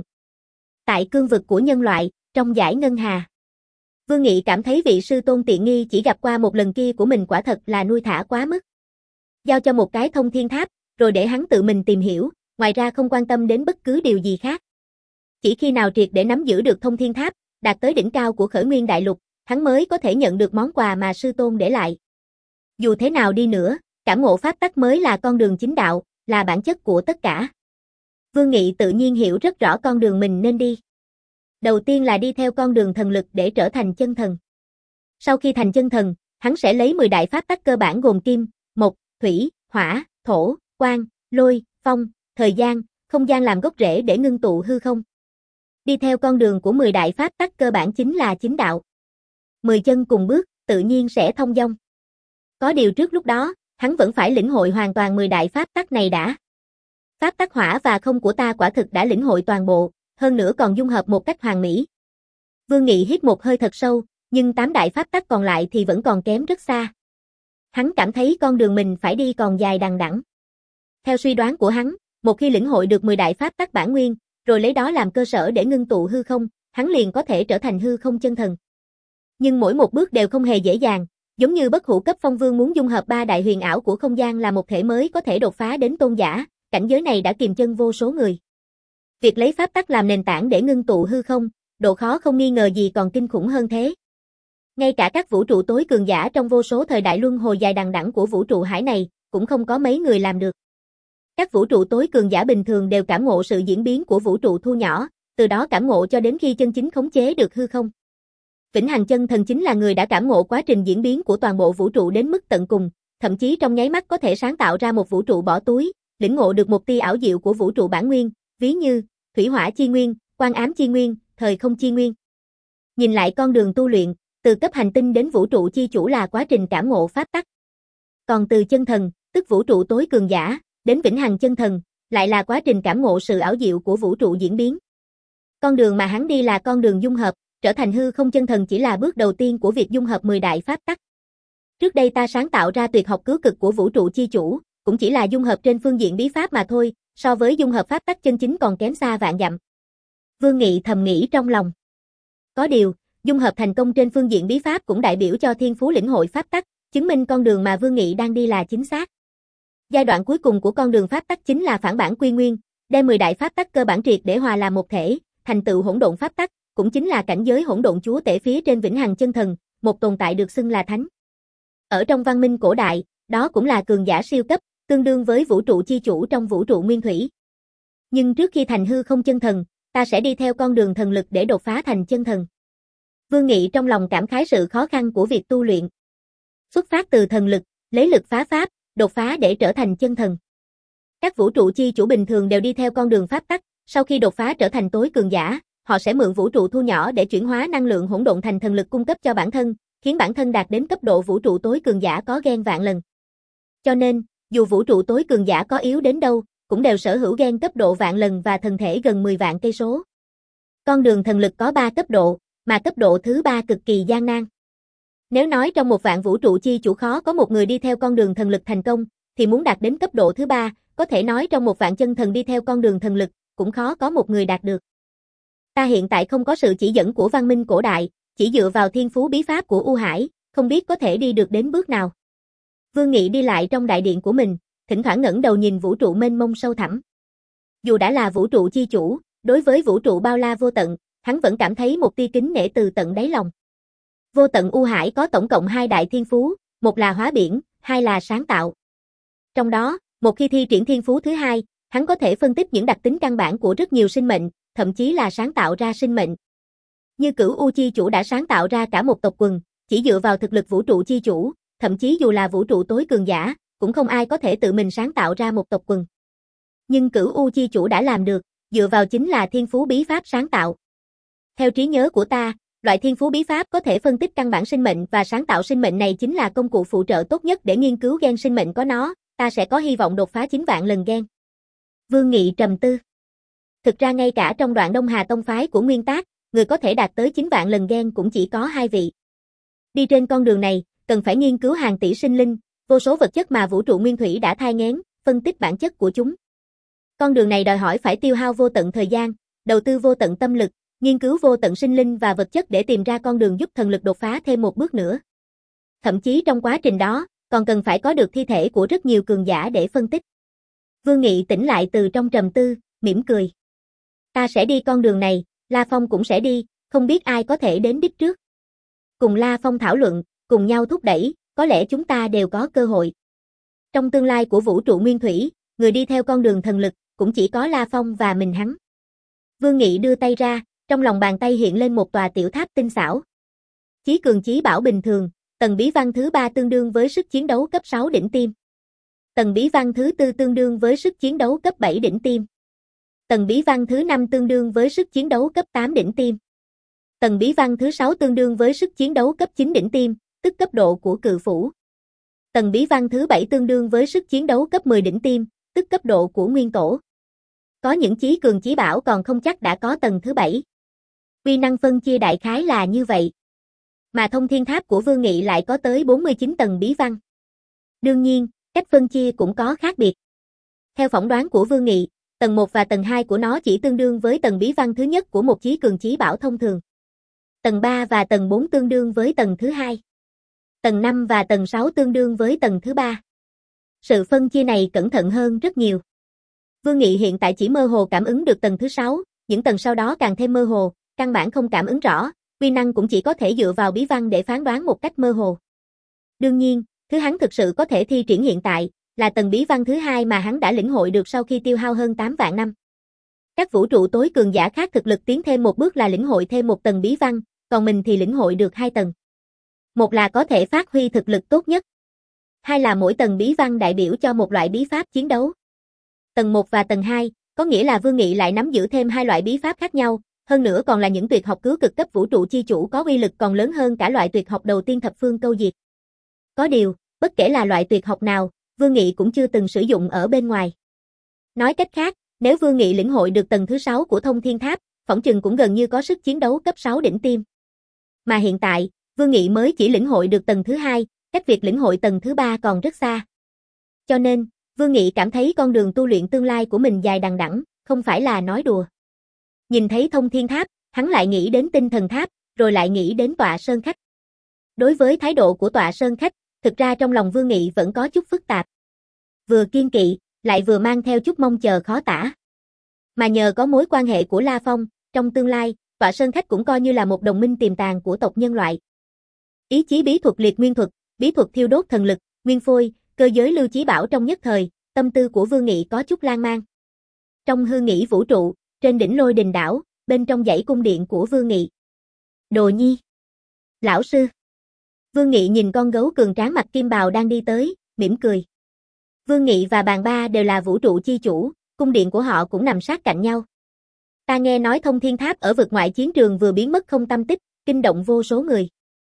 Tại cương vực của nhân loại, trong dải ngân hà, Vương Nghị cảm thấy vị sư tôn tiện nghi chỉ gặp qua một lần kia của mình quả thật là nuôi thả quá mức. Giao cho một cái Thông Thiên Tháp, rồi để hắn tự mình tìm hiểu, ngoài ra không quan tâm đến bất cứ điều gì khác. Chỉ khi nào triệt để nắm giữ được Thông Thiên Tháp, đạt tới đỉnh cao của Khởi Nguyên Đại Lục, hắn mới có thể nhận được món quà mà sư tôn để lại. Dù thế nào đi nữa, cảm ngộ pháp tắc mới là con đường chính đạo, là bản chất của tất cả. Vương Nghị tự nhiên hiểu rất rõ con đường mình nên đi. Đầu tiên là đi theo con đường thần lực để trở thành chân thần. Sau khi thành chân thần, hắn sẽ lấy mười đại pháp tắc cơ bản gồm kim, mộc, thủy, hỏa, thổ, quang, lôi, phong, thời gian, không gian làm gốc rễ để ngưng tụ hư không. Đi theo con đường của mười đại pháp tắc cơ bản chính là chính đạo. Mười chân cùng bước, tự nhiên sẽ thông dong. Có điều trước lúc đó, hắn vẫn phải lĩnh hội hoàn toàn mười đại pháp tắc này đã. Pháp tắc hỏa và không của ta quả thực đã lĩnh hội toàn bộ, hơn nữa còn dung hợp một cách hoàn mỹ. Vương Nghị hít một hơi thật sâu, nhưng tám đại pháp tắc còn lại thì vẫn còn kém rất xa. Hắn cảm thấy con đường mình phải đi còn dài đằng đẵng. Theo suy đoán của hắn, một khi lĩnh hội được mười đại pháp tắc bản nguyên, rồi lấy đó làm cơ sở để ngưng tụ hư không, hắn liền có thể trở thành hư không chân thần. Nhưng mỗi một bước đều không hề dễ dàng, giống như bất hủ cấp phong vương muốn dung hợp ba đại huyền ảo của không gian là một thể mới có thể đột phá đến tôn giả, cảnh giới này đã kìm chân vô số người. Việc lấy pháp tắc làm nền tảng để ngưng tụ hư không, độ khó không nghi ngờ gì còn kinh khủng hơn thế. Ngay cả các vũ trụ tối cường giả trong vô số thời đại luân hồi dài đằng đẵng của vũ trụ hải này, cũng không có mấy người làm được. Các vũ trụ tối cường giả bình thường đều cảm ngộ sự diễn biến của vũ trụ thu nhỏ, từ đó cảm ngộ cho đến khi chân chính khống chế được hư không. Vĩnh Hằng Chân Thần chính là người đã cảm ngộ quá trình diễn biến của toàn bộ vũ trụ đến mức tận cùng, thậm chí trong nháy mắt có thể sáng tạo ra một vũ trụ bỏ túi, lĩnh ngộ được một tia ảo diệu của vũ trụ bản nguyên, ví như thủy hỏa chi nguyên, quang ám chi nguyên, thời không chi nguyên. Nhìn lại con đường tu luyện, từ cấp hành tinh đến vũ trụ chi chủ là quá trình cảm ngộ pháp tắc. Còn từ chân thần, tức vũ trụ tối cường giả, đến Vĩnh Hằng Chân Thần, lại là quá trình cảm ngộ sự ảo diệu của vũ trụ diễn biến. Con đường mà hắn đi là con đường dung hợp, trở thành hư không chân thần chỉ là bước đầu tiên của việc dung hợp mười đại pháp tắc. Trước đây ta sáng tạo ra tuyệt học cứu cực của vũ trụ chi chủ, cũng chỉ là dung hợp trên phương diện bí pháp mà thôi, so với dung hợp pháp tắc chân chính còn kém xa vạn dặm. Vương Nghị thầm nghĩ trong lòng. Có điều, dung hợp thành công trên phương diện bí pháp cũng đại biểu cho thiên phú lĩnh hội pháp tắc, chứng minh con đường mà Vương Nghị đang đi là chính xác. Giai đoạn cuối cùng của con đường pháp tắc chính là phản bản quy nguyên, đem mười đại pháp tắc cơ bản triệt để hòa làm một thể, thành tựu hỗn độn pháp tắc, cũng chính là cảnh giới hỗn độn chúa tể phía trên Vĩnh Hằng Chân Thần, một tồn tại được xưng là thánh. Ở trong văn minh cổ đại, đó cũng là cường giả siêu cấp, tương đương với vũ trụ chi chủ trong vũ trụ nguyên thủy. Nhưng trước khi thành hư không chân thần, ta sẽ đi theo con đường thần lực để đột phá thành chân thần. Vương Nghị trong lòng cảm khái sự khó khăn của việc tu luyện. Xuất phát từ thần lực, lấy lực phá pháp, đột phá để trở thành chân thần. Các vũ trụ chi chủ bình thường đều đi theo con đường pháp tắc, sau khi đột phá trở thành tối cường giả, họ sẽ mượn vũ trụ thu nhỏ để chuyển hóa năng lượng hỗn độn thành thần lực cung cấp cho bản thân, khiến bản thân đạt đến cấp độ vũ trụ tối cường giả có gen vạn lần. Cho nên, dù vũ trụ tối cường giả có yếu đến đâu, cũng đều sở hữu gen cấp độ vạn lần và thần thể gần mười vạn cây số. Con đường thần lực có ba cấp độ, mà cấp độ thứ ba cực kỳ gian nan. Nếu nói trong một vạn vũ trụ chi chủ khó có một người đi theo con đường thần lực thành công, thì muốn đạt đến cấp độ thứ ba, có thể nói trong một vạn chân thần đi theo con đường thần lực, cũng khó có một người đạt được. Ta hiện tại không có sự chỉ dẫn của văn minh cổ đại, chỉ dựa vào thiên phú bí pháp của U Hải, không biết có thể đi được đến bước nào. Vương Nghị đi lại trong đại điện của mình, thỉnh thoảng ngẩng đầu nhìn vũ trụ mênh mông sâu thẳm. Dù đã là vũ trụ chi chủ, đối với vũ trụ bao la vô tận, hắn vẫn cảm thấy một tia kính nể từ tận đáy lòng. Vô tận U Hải có tổng cộng hai đại thiên phú, một là hóa biển, hai là sáng tạo. Trong đó, một khi thi triển thiên phú thứ hai, hắn có thể phân tích những đặc tính căn bản của rất nhiều sinh mệnh, thậm chí là sáng tạo ra sinh mệnh. Như Cửu U chi chủ đã sáng tạo ra cả một tộc quần, chỉ dựa vào thực lực vũ trụ chi chủ, thậm chí dù là vũ trụ tối cường giả, cũng không ai có thể tự mình sáng tạo ra một tộc quần. Nhưng Cửu U chi chủ đã làm được, dựa vào chính là thiên phú bí pháp sáng tạo. Theo trí nhớ của ta, loại thiên phú bí pháp có thể phân tích căn bản sinh mệnh và sáng tạo sinh mệnh này chính là công cụ phụ trợ tốt nhất để nghiên cứu gen sinh mệnh có nó, ta sẽ có hy vọng đột phá chín vạn lần gen. Vương Nghị trầm tư. Thực ra ngay cả trong đoạn Đông Hà Tông phái của Nguyên Tác, người có thể đạt tới chín vạn lần gen cũng chỉ có hai vị. Đi trên con đường này, cần phải nghiên cứu hàng tỷ sinh linh, vô số vật chất mà vũ trụ nguyên thủy đã thai nghén, phân tích bản chất của chúng. Con đường này đòi hỏi phải tiêu hao vô tận thời gian, đầu tư vô tận tâm lực, nghiên cứu vô tận sinh linh và vật chất để tìm ra con đường giúp thần lực đột phá thêm một bước nữa. Thậm chí trong quá trình đó, còn cần phải có được thi thể của rất nhiều cường giả để phân tích. Vương Nghị tỉnh lại từ trong trầm tư, mỉm cười. Ta sẽ đi con đường này, La Phong cũng sẽ đi, không biết ai có thể đến đích trước. Cùng La Phong thảo luận, cùng nhau thúc đẩy, có lẽ chúng ta đều có cơ hội. Trong tương lai của vũ trụ nguyên thủy, người đi theo con đường thần lực, cũng chỉ có La Phong và mình hắn. Vương Nghị đưa tay ra, trong lòng bàn tay hiện lên một tòa tiểu tháp tinh xảo. Chí cường chí bảo bình thường, tầng bí văn thứ ba tương đương với sức chiến đấu cấp sáu đỉnh tiêm. Tầng bí văn thứ tư tương đương với sức chiến đấu cấp bảy đỉnh tiêm. Tầng bí văn thứ năm tương đương với sức chiến đấu cấp tám đỉnh tiêm. Tầng bí văn thứ sáu tương đương với sức chiến đấu cấp chín đỉnh tiêm, tức cấp độ của cự phủ. Tầng bí văn thứ bảy tương đương với sức chiến đấu cấp mười đỉnh tiêm, tức cấp độ của nguyên tổ. Có những chí cường chí bảo còn không chắc đã có tầng thứ bảy. Quy năng phân chia đại khái là như vậy. Mà thông thiên tháp của Vương Nghị lại có tới bốn mươi chín tầng bí văn. Đương nhiên, cách phân chia cũng có khác biệt. Theo phỏng đoán của Vương Nghị, tầng một và tầng hai của nó chỉ tương đương với tầng bí văn thứ nhất của một chí cường chí bảo thông thường. Tầng ba và tầng bốn tương đương với tầng thứ hai. Tầng năm và tầng sáu tương đương với tầng thứ ba. Sự phân chia này cẩn thận hơn rất nhiều. Vương Nghị hiện tại chỉ mơ hồ cảm ứng được tầng thứ sáu, những tầng sau đó càng thêm mơ hồ, căn bản không cảm ứng rõ, uy năng cũng chỉ có thể dựa vào bí văn để phán đoán một cách mơ hồ. Đương nhiên, thứ hắn thực sự có thể thi triển hiện tại, là tầng bí văn thứ hai mà hắn đã lĩnh hội được sau khi tiêu hao hơn tám vạn năm. Các vũ trụ tối cường giả khác thực lực tiến thêm một bước là lĩnh hội thêm một tầng bí văn, còn mình thì lĩnh hội được hai tầng. Một là có thể phát huy thực lực tốt nhất. Hai là mỗi tầng bí văn đại biểu cho một loại bí pháp chiến đấu. Tầng một và tầng hai, có nghĩa là Vương Nghị lại nắm giữ thêm hai loại bí pháp khác nhau, hơn nữa còn là những tuyệt học cứu cực cấp vũ trụ chi chủ có uy lực còn lớn hơn cả loại tuyệt học đầu tiên thập phương câu diệt. Có điều, bất kể là loại tuyệt học nào, Vương Nghị cũng chưa từng sử dụng ở bên ngoài. Nói cách khác, nếu Vương Nghị lĩnh hội được tầng thứ sáu của Thông Thiên Tháp, phỏng chừng cũng gần như có sức chiến đấu cấp sáu đỉnh tiêm. Mà hiện tại, Vương Nghị mới chỉ lĩnh hội được tầng thứ hai, cách việc lĩnh hội tầng thứ ba còn rất xa. Cho nên, Vương Nghị cảm thấy con đường tu luyện tương lai của mình dài đằng đẵng, không phải là nói đùa. Nhìn thấy Thông Thiên Tháp, hắn lại nghĩ đến Tinh Thần Tháp, rồi lại nghĩ đến Tọa Sơn Khách. Đối với thái độ của Tọa Sơn Khách, thực ra trong lòng Vương Nghị vẫn có chút phức tạp. Vừa kiên kỵ, lại vừa mang theo chút mong chờ khó tả. Mà nhờ có mối quan hệ của La Phong, trong tương lai, Tọa Sơn Khách cũng coi như là một đồng minh tiềm tàng của tộc nhân loại. Ý chí bí thuật liệt nguyên thuật, bí thuật thiêu đốt thần lực, nguyên phôi, cơ giới lưu chí bảo trong nhất thời, tâm tư của Vương Nghị có chút lan man. Trong hư nghĩ vũ trụ, trên đỉnh Lôi Đình đảo, bên trong dãy cung điện của Vương Nghị. Đồ Nhi. Lão sư. Vương Nghị nhìn con gấu cường tráng mặc kim bào đang đi tới, mỉm cười. Vương Nghị và Bàn Ba đều là vũ trụ chi chủ, cung điện của họ cũng nằm sát cạnh nhau. Ta nghe nói Thông Thiên Tháp ở vực ngoại chiến trường vừa biến mất không tăm tích, kinh động vô số người.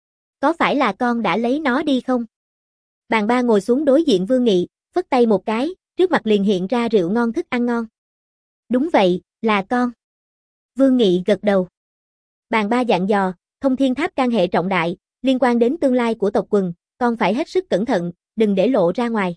Có phải là con đã lấy nó đi không? Bàn Ba ngồi xuống đối diện Vương Nghị, phất tay một cái, trước mặt liền hiện ra rượu ngon thức ăn ngon. Đúng vậy, là con. Vương Nghị gật đầu. Bàn Ba dặn dò, Thông Thiên Tháp can hệ trọng đại, liên quan đến tương lai của tộc quần, con phải hết sức cẩn thận, đừng để lộ ra ngoài.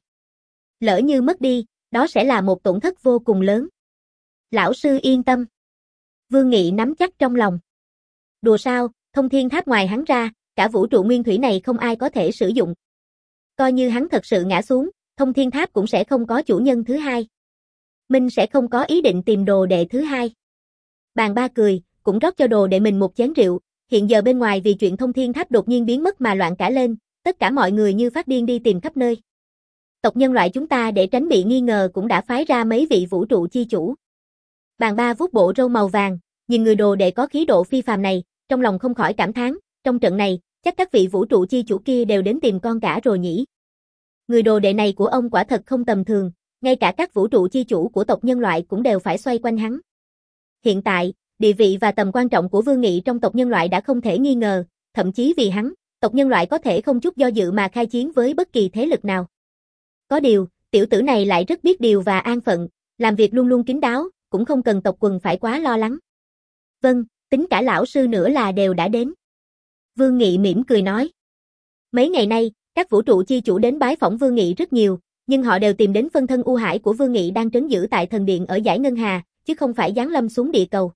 Lỡ như mất đi, đó sẽ là một tổn thất vô cùng lớn. Lão sư yên tâm. Vương Nghị nắm chắc trong lòng. Đùa sao, Thông Thiên Tháp ngoài hắn ra, cả vũ trụ nguyên thủy này không ai có thể sử dụng. Coi như hắn thật sự ngã xuống, Thông Thiên Tháp cũng sẽ không có chủ nhân thứ hai. Minh sẽ không có ý định tìm đồ đệ thứ hai. Bàn Ba cười, cũng rót cho đồ đệ mình một chén rượu, hiện giờ bên ngoài vì chuyện Thông Thiên Tháp đột nhiên biến mất mà loạn cả lên, tất cả mọi người như phát điên đi tìm khắp nơi. Tộc nhân loại chúng ta để tránh bị nghi ngờ cũng đã phái ra mấy vị vũ trụ chi chủ. Bàn Ba vuốt bộ râu màu vàng, nhìn người đồ đệ có khí độ phi phàm này, trong lòng không khỏi cảm thán, trong trận này, chắc các vị vũ trụ chi chủ kia đều đến tìm con cả rồi nhỉ. Người đồ đệ này của ông quả thật không tầm thường, ngay cả các vũ trụ chi chủ của tộc nhân loại cũng đều phải xoay quanh hắn. Hiện tại, địa vị và tầm quan trọng của Vương Nghị trong tộc nhân loại đã không thể nghi ngờ, thậm chí vì hắn, tộc nhân loại có thể không chút do dự mà khai chiến với bất kỳ thế lực nào. Có điều, tiểu tử này lại rất biết điều và an phận, làm việc luôn luôn kín đáo, cũng không cần tộc quần phải quá lo lắng. Vâng, tính cả lão sư nữa là đều đã đến. Vương Nghị mỉm cười nói. Mấy ngày nay, các vũ trụ chi chủ đến bái phỏng Vương Nghị rất nhiều, nhưng họ đều tìm đến phân thân U Hải của Vương Nghị đang trấn giữ tại thần điện ở dải Ngân Hà, chứ không phải giáng lâm xuống địa cầu.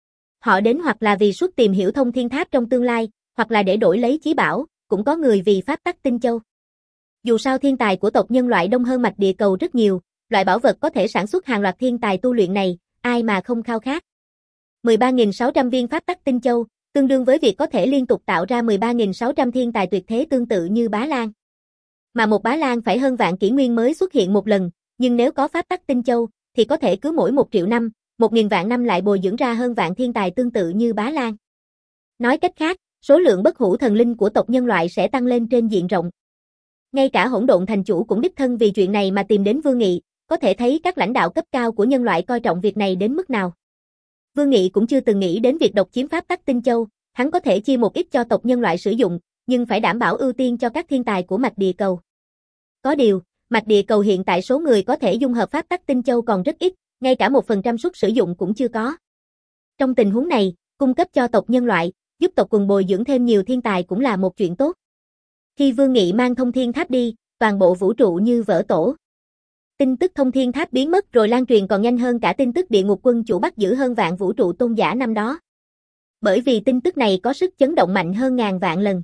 Họ đến hoặc là vì suốt tìm hiểu Thông Thiên Tháp trong tương lai, hoặc là để đổi lấy chí bảo, cũng có người vì pháp tắc tinh châu. Dù sao thiên tài của tộc nhân loại đông hơn mạch địa cầu rất nhiều, loại bảo vật có thể sản xuất hàng loạt thiên tài tu luyện này, ai mà không khao khát. mười ba nghìn sáu trăm viên pháp tắc tinh châu, tương đương với việc có thể liên tục tạo ra mười ba nghìn sáu trăm thiên tài tuyệt thế tương tự như Bá Lan. Mà một Bá Lan phải hơn vạn kỷ nguyên mới xuất hiện một lần, nhưng nếu có pháp tắc tinh châu, thì có thể cứ mỗi một triệu năm, một nghìn vạn năm lại bồi dưỡng ra hơn vạn thiên tài tương tự như Bá Lan. Nói cách khác, số lượng bất hủ thần linh của tộc nhân loại sẽ tăng lên trên diện rộng. Ngay cả Hỗn Độn thành chủ cũng đích thân vì chuyện này mà tìm đến Vương Nghị, có thể thấy các lãnh đạo cấp cao của nhân loại coi trọng việc này đến mức nào. Vương Nghị cũng chưa từng nghĩ đến việc độc chiếm pháp tắc tinh châu, hắn có thể chia một ít cho tộc nhân loại sử dụng, nhưng phải đảm bảo ưu tiên cho các thiên tài của mạch địa cầu. Có điều, mạch địa cầu hiện tại số người có thể dung hợp pháp tắc tinh châu còn rất ít, ngay cả một phần trăm suất sử dụng cũng chưa có. Trong tình huống này, cung cấp cho tộc nhân loại, giúp tộc quần bồi dưỡng thêm nhiều thiên tài cũng là một chuyện tốt. Khi Vương Nghị mang Thông Thiên Tháp đi, toàn bộ vũ trụ như vỡ tổ. Tin tức Thông Thiên Tháp biến mất rồi lan truyền còn nhanh hơn cả tin tức Địa Ngục Quân chủ bắt giữ hơn vạn vũ trụ tôn giả năm đó. Bởi vì tin tức này có sức chấn động mạnh hơn ngàn vạn lần.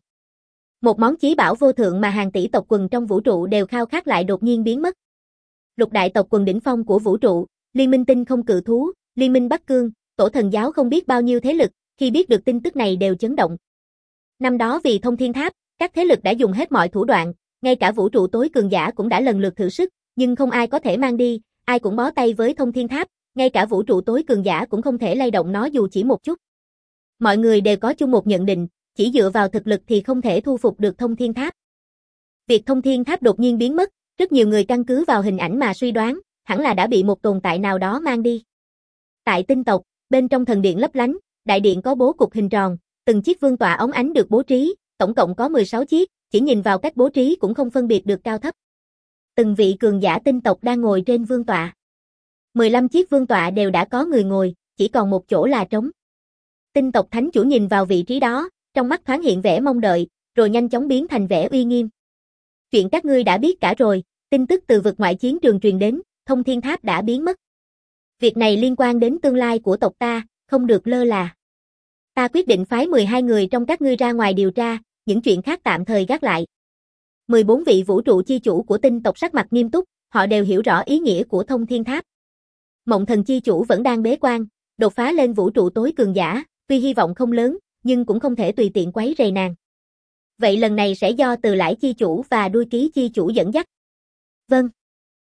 Một món chí bảo vô thượng mà hàng tỷ tộc quần trong vũ trụ đều khao khát lại đột nhiên biến mất. Lục đại tộc quần đỉnh phong của vũ trụ, Liên minh tinh không cự thú, Liên minh Bắc Cương, Tổ thần giáo không biết bao nhiêu thế lực, khi biết được tin tức này đều chấn động. Năm đó vì Thông Thiên Tháp, các thế lực đã dùng hết mọi thủ đoạn, ngay cả vũ trụ tối cường giả cũng đã lần lượt thử sức, nhưng không ai có thể mang đi, ai cũng bó tay với Thông Thiên Tháp, ngay cả vũ trụ tối cường giả cũng không thể lay động nó dù chỉ một chút. Mọi người đều có chung một nhận định, chỉ dựa vào thực lực thì không thể thu phục được Thông Thiên Tháp. Việc Thông Thiên Tháp đột nhiên biến mất, rất nhiều người căn cứ vào hình ảnh mà suy đoán, hẳn là đã bị một tồn tại nào đó mang đi. Tại tinh tộc, bên trong thần điện lấp lánh, đại điện có bố cục hình tròn, từng chiếc vương tọa óng ánh được bố trí, tổng cộng có mười sáu chiếc, chỉ nhìn vào cách bố trí cũng không phân biệt được cao thấp. Từng vị cường giả tinh tộc đang ngồi trên vương tọa. mười lăm chiếc vương tọa đều đã có người ngồi, chỉ còn một chỗ là trống. Tinh tộc thánh chủ nhìn vào vị trí đó, trong mắt thoáng hiện vẻ mong đợi, rồi nhanh chóng biến thành vẻ uy nghiêm. Chuyện các ngươi đã biết cả rồi, tin tức từ vực ngoại chiến trường truyền đến, Thông Thiên Tháp đã biến mất. Việc này liên quan đến tương lai của tộc ta, không được lơ là. Ta quyết định phái mười hai người trong các ngươi ra ngoài điều tra, những chuyện khác tạm thời gác lại. mười bốn vị vũ trụ chi chủ của tinh tộc sắc mặt nghiêm túc, họ đều hiểu rõ ý nghĩa của Thông Thiên Tháp. Mộng thần chi chủ vẫn đang bế quan, đột phá lên vũ trụ tối cường giả, tuy hy vọng không lớn, nhưng cũng không thể tùy tiện quấy rầy nàng. Vậy lần này sẽ do Từ Lãi chi chủ và Đuôi Ký chi chủ dẫn dắt. Vâng.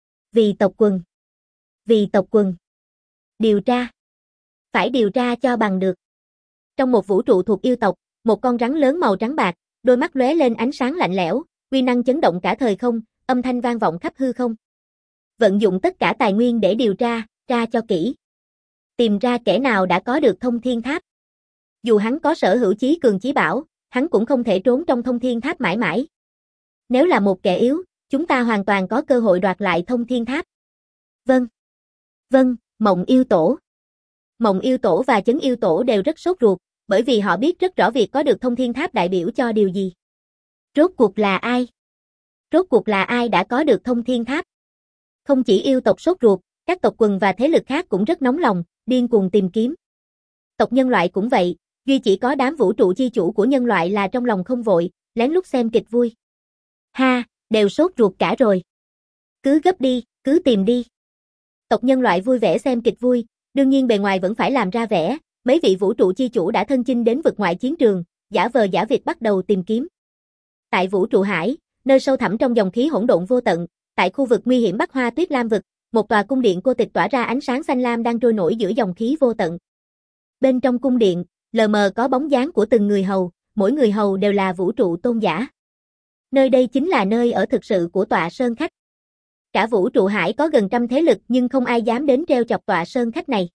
Vì tộc quần. Vì tộc quần. Điều tra. Phải điều tra cho bằng được. Trong một vũ trụ thuộc yêu tộc, một con rắn lớn màu trắng bạc, đôi mắt lóe lên ánh sáng lạnh lẽo, uy năng chấn động cả thời không, âm thanh vang vọng khắp hư không. Vận dụng tất cả tài nguyên để điều tra, tra cho kỹ. Tìm ra kẻ nào đã có được Thông Thiên Tháp. Dù hắn có sở hữu chí cường chí bảo, hắn cũng không thể trốn trong Thông Thiên Tháp mãi mãi. Nếu là một kẻ yếu, chúng ta hoàn toàn có cơ hội đoạt lại Thông Thiên Tháp. Vâng. Vâng, Mộng Yêu Tổ. Mộng Yêu Tổ và Chấn Yêu Tổ đều rất sốt ruột, bởi vì họ biết rất rõ việc có được Thông Thiên Tháp đại biểu cho điều gì. Rốt cuộc là ai? Rốt cuộc là ai đã có được Thông Thiên Tháp? Không chỉ yêu tộc sốt ruột, các tộc quần và thế lực khác cũng rất nóng lòng, điên cuồng tìm kiếm. Tộc nhân loại cũng vậy, duy chỉ có đám vũ trụ chi chủ của nhân loại là trong lòng không vội, lén lút xem kịch vui. Ha, đều sốt ruột cả rồi. Cứ gấp đi, cứ tìm đi. Tộc nhân loại vui vẻ xem kịch vui, đương nhiên bề ngoài vẫn phải làm ra vẻ, mấy vị vũ trụ chi chủ đã thân chinh đến vực ngoại chiến trường, giả vờ giả việc bắt đầu tìm kiếm. Tại vũ trụ hải, nơi sâu thẳm trong dòng khí hỗn độn vô tận, tại khu vực nguy hiểm Bắc Hoa Tuyết Lam vực, một tòa cung điện cô tịch tỏa ra ánh sáng xanh lam đang trôi nổi giữa dòng khí vô tận. Bên trong cung điện, lờ mờ có bóng dáng của từng người hầu, mỗi người hầu đều là vũ trụ tôn giả. Nơi đây chính là nơi ở thực sự của tọa sơn khách. Cả vũ trụ hải có gần trăm thế lực nhưng không ai dám đến treo chọc tọa sơn khách này.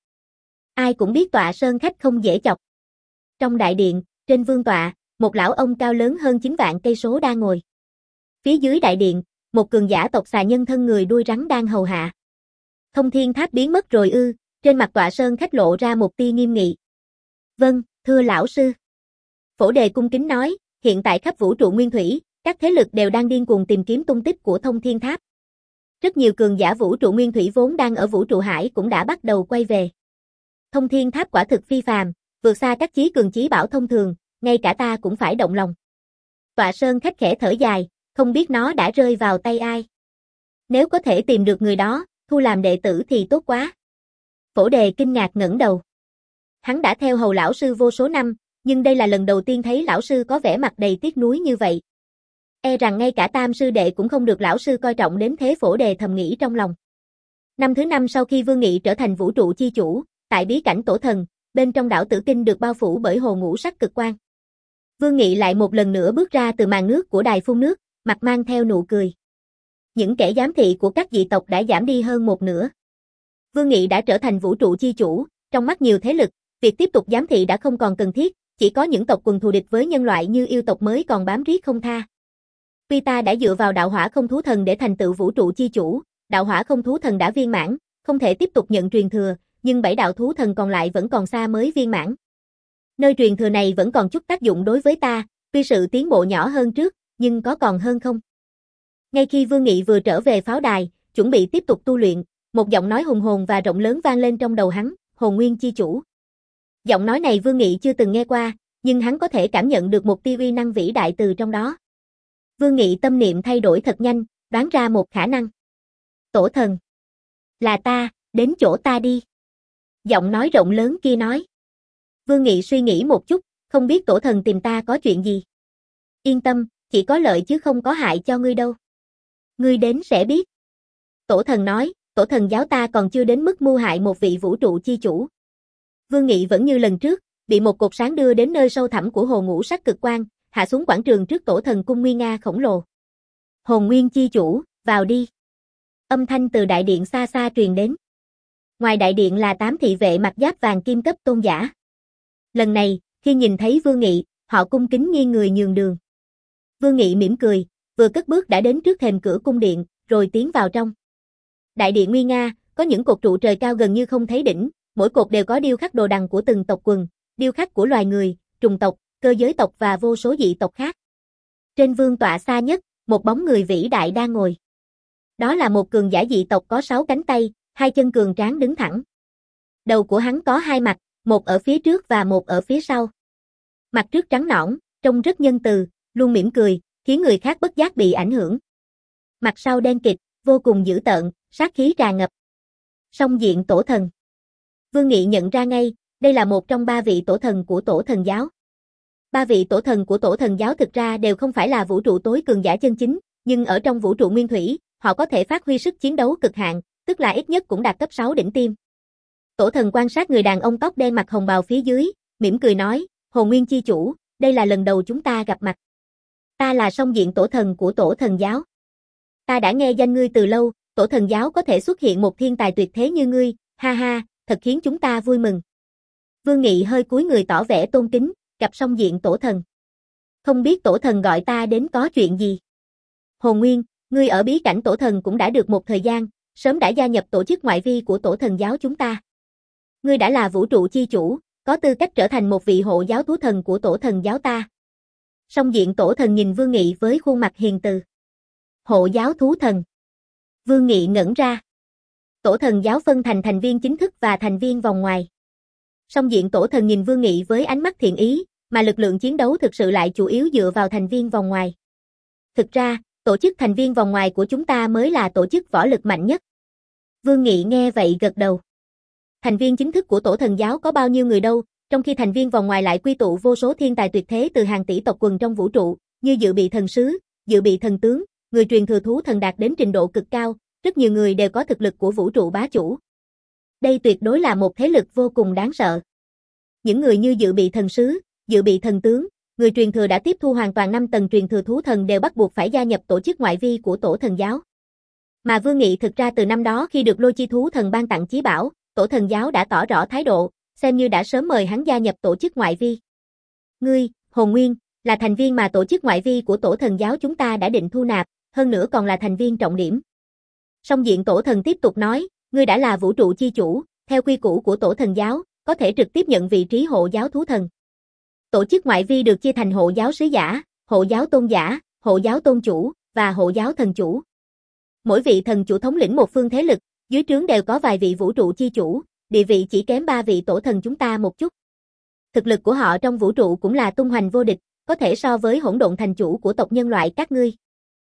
Ai cũng biết tọa sơn khách không dễ chọc. Trong đại điện, trên vương tọa, một lão ông cao lớn hơn chín vạn cây số đang ngồi. Phía dưới đại điện, một cường giả tộc xà nhân thân người đuôi rắn đang hầu hạ. Thông Thiên Tháp biến mất rồi ư? Trên mặt tọa sơn khách lộ ra một tia nghiêm nghị. Vâng, thưa lão sư. Phổ Đề cung kính nói, hiện tại khắp vũ trụ nguyên thủy, các thế lực đều đang điên cuồng tìm kiếm tung tích của Thông Thiên Tháp. Rất nhiều cường giả vũ trụ nguyên thủy vốn đang ở vũ trụ hải cũng đã bắt đầu quay về. Thông Thiên Tháp quả thực phi phàm, vượt xa các chí cường chí bảo thông thường, ngay cả ta cũng phải động lòng. Tọa sơn khách khẽ thở dài, không biết nó đã rơi vào tay ai. Nếu có thể tìm được người đó, thu làm đệ tử thì tốt quá. Phổ Đề kinh ngạc ngẩng đầu. Hắn đã theo hầu lão sư vô số năm, nhưng đây là lần đầu tiên thấy lão sư có vẻ mặt đầy tiếc nuối như vậy. E rằng ngay cả tam sư đệ cũng không được lão sư coi trọng đến thế. Phổ Đề thầm nghĩ trong lòng. Năm thứ năm sau khi Vương Nghị trở thành vũ trụ chi chủ, tại bí cảnh tổ thần, bên trong đảo Tử Kinh được bao phủ bởi hồ ngũ sắc cực quang. Vương Nghị lại một lần nữa bước ra từ màn nước của đài phun nước, mặt mang theo nụ cười. Những kẻ giám thị của các dị tộc đã giảm đi hơn một nửa. Vương Nghị đã trở thành vũ trụ chi chủ, trong mắt nhiều thế lực, việc tiếp tục giám thị đã không còn cần thiết, chỉ có những tộc quần thù địch với nhân loại như yêu tộc mới còn bám riết không tha. Tuy ta đã dựa vào đạo hỏa không thú thần để thành tựu vũ trụ chi chủ, đạo hỏa không thú thần đã viên mãn, không thể tiếp tục nhận truyền thừa, nhưng bảy đạo thú thần còn lại vẫn còn xa mới viên mãn. Nơi truyền thừa này vẫn còn chút tác dụng đối với ta, tuy sự tiến bộ nhỏ hơn trước, nhưng có còn hơn không? Ngay khi Vương Nghị vừa trở về pháo đài, chuẩn bị tiếp tục tu luyện, một giọng nói hùng hồn và rộng lớn vang lên trong đầu hắn, Hồn Nguyên chi chủ. Giọng nói này Vương Nghị chưa từng nghe qua, nhưng hắn có thể cảm nhận được một tia uy năng vĩ đại từ trong đó. Vương Nghị tâm niệm thay đổi thật nhanh, đoán ra một khả năng. Tổ thần. Là ta, đến chỗ ta đi. Giọng nói rộng lớn kia nói. Vương Nghị suy nghĩ một chút, không biết tổ thần tìm ta có chuyện gì. Yên tâm, chỉ có lợi chứ không có hại cho ngươi đâu. Ngươi đến sẽ biết. Tổ thần nói, tổ thần giáo ta còn chưa đến mức mưu hại một vị vũ trụ chi chủ. Vương Nghị vẫn như lần trước, bị một cột sáng đưa đến nơi sâu thẳm của hồ ngũ sắc cực quang, hạ xuống quảng trường trước tổ thần cung nguy nga khổng lồ. Hồn Nguyên chi chủ, vào đi. Âm thanh từ đại điện xa xa truyền đến. Ngoài đại điện là tám thị vệ mặc giáp vàng kim cấp tôn giả. Lần này, khi nhìn thấy Vương Nghị, họ cung kính nghiêng người nhường đường. Vương Nghị mỉm cười, vừa cất bước đã đến trước thềm cửa cung điện, rồi tiến vào trong. Đại điện nguy nga, có những cột trụ trời cao gần như không thấy đỉnh, mỗi cột đều có điêu khắc đồ đằng của từng tộc quần, điêu khắc của loài người, trùng tộc, cơ giới tộc và vô số dị tộc khác. Trên vương tọa xa nhất, một bóng người vĩ đại đang ngồi. Đó là một cường giả dị tộc có sáu cánh tay, hai chân cường tráng đứng thẳng. Đầu của hắn có hai mặt, một ở phía trước và một ở phía sau. Mặt trước trắng nõn, trông rất nhân từ, luôn mỉm cười, khiến người khác bất giác bị ảnh hưởng. Mặt sau đen kịt, vô cùng dữ tợn, sát khí tràn ngập. Song diện tổ thần. Vương Nghị nhận ra ngay, đây là một trong ba vị tổ thần của tổ thần giáo. Ba vị tổ thần của tổ thần giáo thực ra đều không phải là vũ trụ tối cường giả chân chính, nhưng ở trong vũ trụ nguyên thủy, họ có thể phát huy sức chiến đấu cực hạn, tức là ít nhất cũng đạt cấp sáu đỉnh tiêm. Tổ thần quan sát người đàn ông tóc đen mặc hồng bào phía dưới, mỉm cười nói, Hồn Nguyên chi chủ, đây là lần đầu chúng ta gặp mặt. Ta là song diện tổ thần của tổ thần giáo. Ta đã nghe danh ngươi từ lâu, tổ thần giáo có thể xuất hiện một thiên tài tuyệt thế như ngươi, ha ha, thật khiến chúng ta vui mừng. Vương Nghị hơi cúi người tỏ vẻ tôn kính, gặp song diện tổ thần. Không biết tổ thần gọi ta đến có chuyện gì? Hồn Nguyên, ngươi ở bí cảnh tổ thần cũng đã được một thời gian, sớm đã gia nhập tổ chức ngoại vi của tổ thần giáo chúng ta. Ngươi đã là vũ trụ chi chủ, có tư cách trở thành một vị hộ giáo thú thần của tổ thần giáo ta. Song diện tổ thần nhìn Vương Nghị với khuôn mặt hiền từ. Hộ giáo thú thần. Vương Nghị ngẩn ra. Tổ thần giáo phân thành thành viên chính thức và thành viên vòng ngoài. Song diện tổ thần nhìn Vương Nghị với ánh mắt thiện ý, mà lực lượng chiến đấu thực sự lại chủ yếu dựa vào thành viên vòng ngoài. Thực ra, tổ chức thành viên vòng ngoài của chúng ta mới là tổ chức võ lực mạnh nhất. Vương Nghị nghe vậy gật đầu. Thành viên chính thức của tổ thần giáo có bao nhiêu người đâu, trong khi thành viên vòng ngoài lại quy tụ vô số thiên tài tuyệt thế từ hàng tỷ tộc quần trong vũ trụ, như dự bị thần sứ, dự bị thần tướng, người truyền thừa thú thần đạt đến trình độ cực cao, rất nhiều người đều có thực lực của vũ trụ bá chủ. Đây tuyệt đối là một thế lực vô cùng đáng sợ. Những người như dự bị thần sứ, dự bị thần tướng, người truyền thừa đã tiếp thu hoàn toàn năm tầng truyền thừa thú thần đều bắt buộc phải gia nhập tổ chức ngoại vi của tổ thần giáo. Mà Vương Nghị thực ra từ năm đó khi được Lôi Chi thú thần ban tặng chí bảo, tổ thần giáo đã tỏ rõ thái độ, xem như đã sớm mời hắn gia nhập tổ chức ngoại vi. Ngươi, Hồn Nguyên, là thành viên mà tổ chức ngoại vi của tổ thần giáo chúng ta đã định thu nạp, hơn nữa còn là thành viên trọng điểm. Song diện tổ thần tiếp tục nói, ngươi đã là vũ trụ chi chủ, theo quy củ của tổ thần giáo, có thể trực tiếp nhận vị trí hộ giáo thú thần. Tổ chức ngoại vi được chia thành hộ giáo sứ giả, hộ giáo tôn giả, hộ giáo tôn chủ, và hộ giáo thần chủ. Mỗi vị thần chủ thống lĩnh một phương thế lực, dưới trướng đều có vài vị vũ trụ chi chủ, địa vị chỉ kém ba vị tổ thần chúng ta một chút. Thực lực của họ trong vũ trụ cũng là tung hoành vô địch, có thể so với hỗn độn thành chủ của tộc nhân loại các ngươi.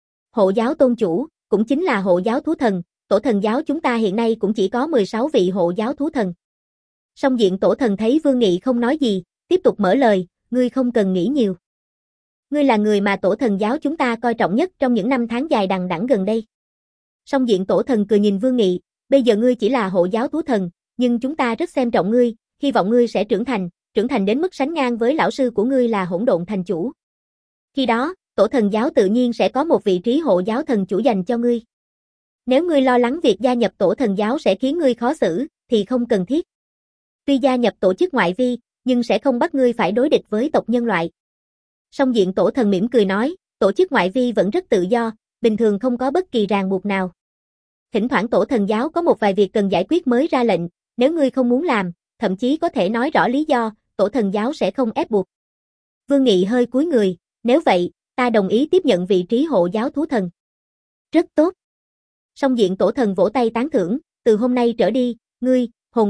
Hộ giáo tôn chủ, cũng chính là hộ giáo thú thần, tổ thần giáo chúng ta hiện nay cũng chỉ có mười sáu vị hộ giáo thú thần. Song diện tổ thần thấy Vương Nghị không nói gì, tiếp tục mở lời, ngươi không cần nghĩ nhiều. Ngươi là người mà tổ thần giáo chúng ta coi trọng nhất trong những năm tháng dài đằng đẵng gần đây. Song diện tổ thần cười nhìn Vương Nghị, bây giờ ngươi chỉ là hộ giáo thú thần, nhưng chúng ta rất xem trọng ngươi, hy vọng ngươi sẽ trưởng thành, trưởng thành đến mức sánh ngang với lão sư của ngươi là hỗn độn thành chủ. Khi đó, tổ thần giáo tự nhiên sẽ có một vị trí hộ giáo thần chủ dành cho ngươi. Nếu ngươi lo lắng việc gia nhập tổ thần giáo sẽ khiến ngươi khó xử, thì không cần thiết. Tuy gia nhập tổ chức ngoại vi, nhưng sẽ không bắt ngươi phải đối địch với tộc nhân loại. Song diện tổ thần mỉm cười nói, tổ chức ngoại vi vẫn rất tự do, bình thường không có bất kỳ ràng buộc nào. Thỉnh thoảng tổ thần giáo có một vài việc cần giải quyết mới ra lệnh, nếu ngươi không muốn làm, thậm chí có thể nói rõ lý do, tổ thần giáo sẽ không ép buộc. Vương Nghị hơi cúi người, nếu vậy, ta đồng ý tiếp nhận vị trí hộ giáo thú thần. Rất tốt. Song diện tổ thần vỗ tay tán thưởng, từ hôm nay trở đi, ngươi, Hồn Nguyên,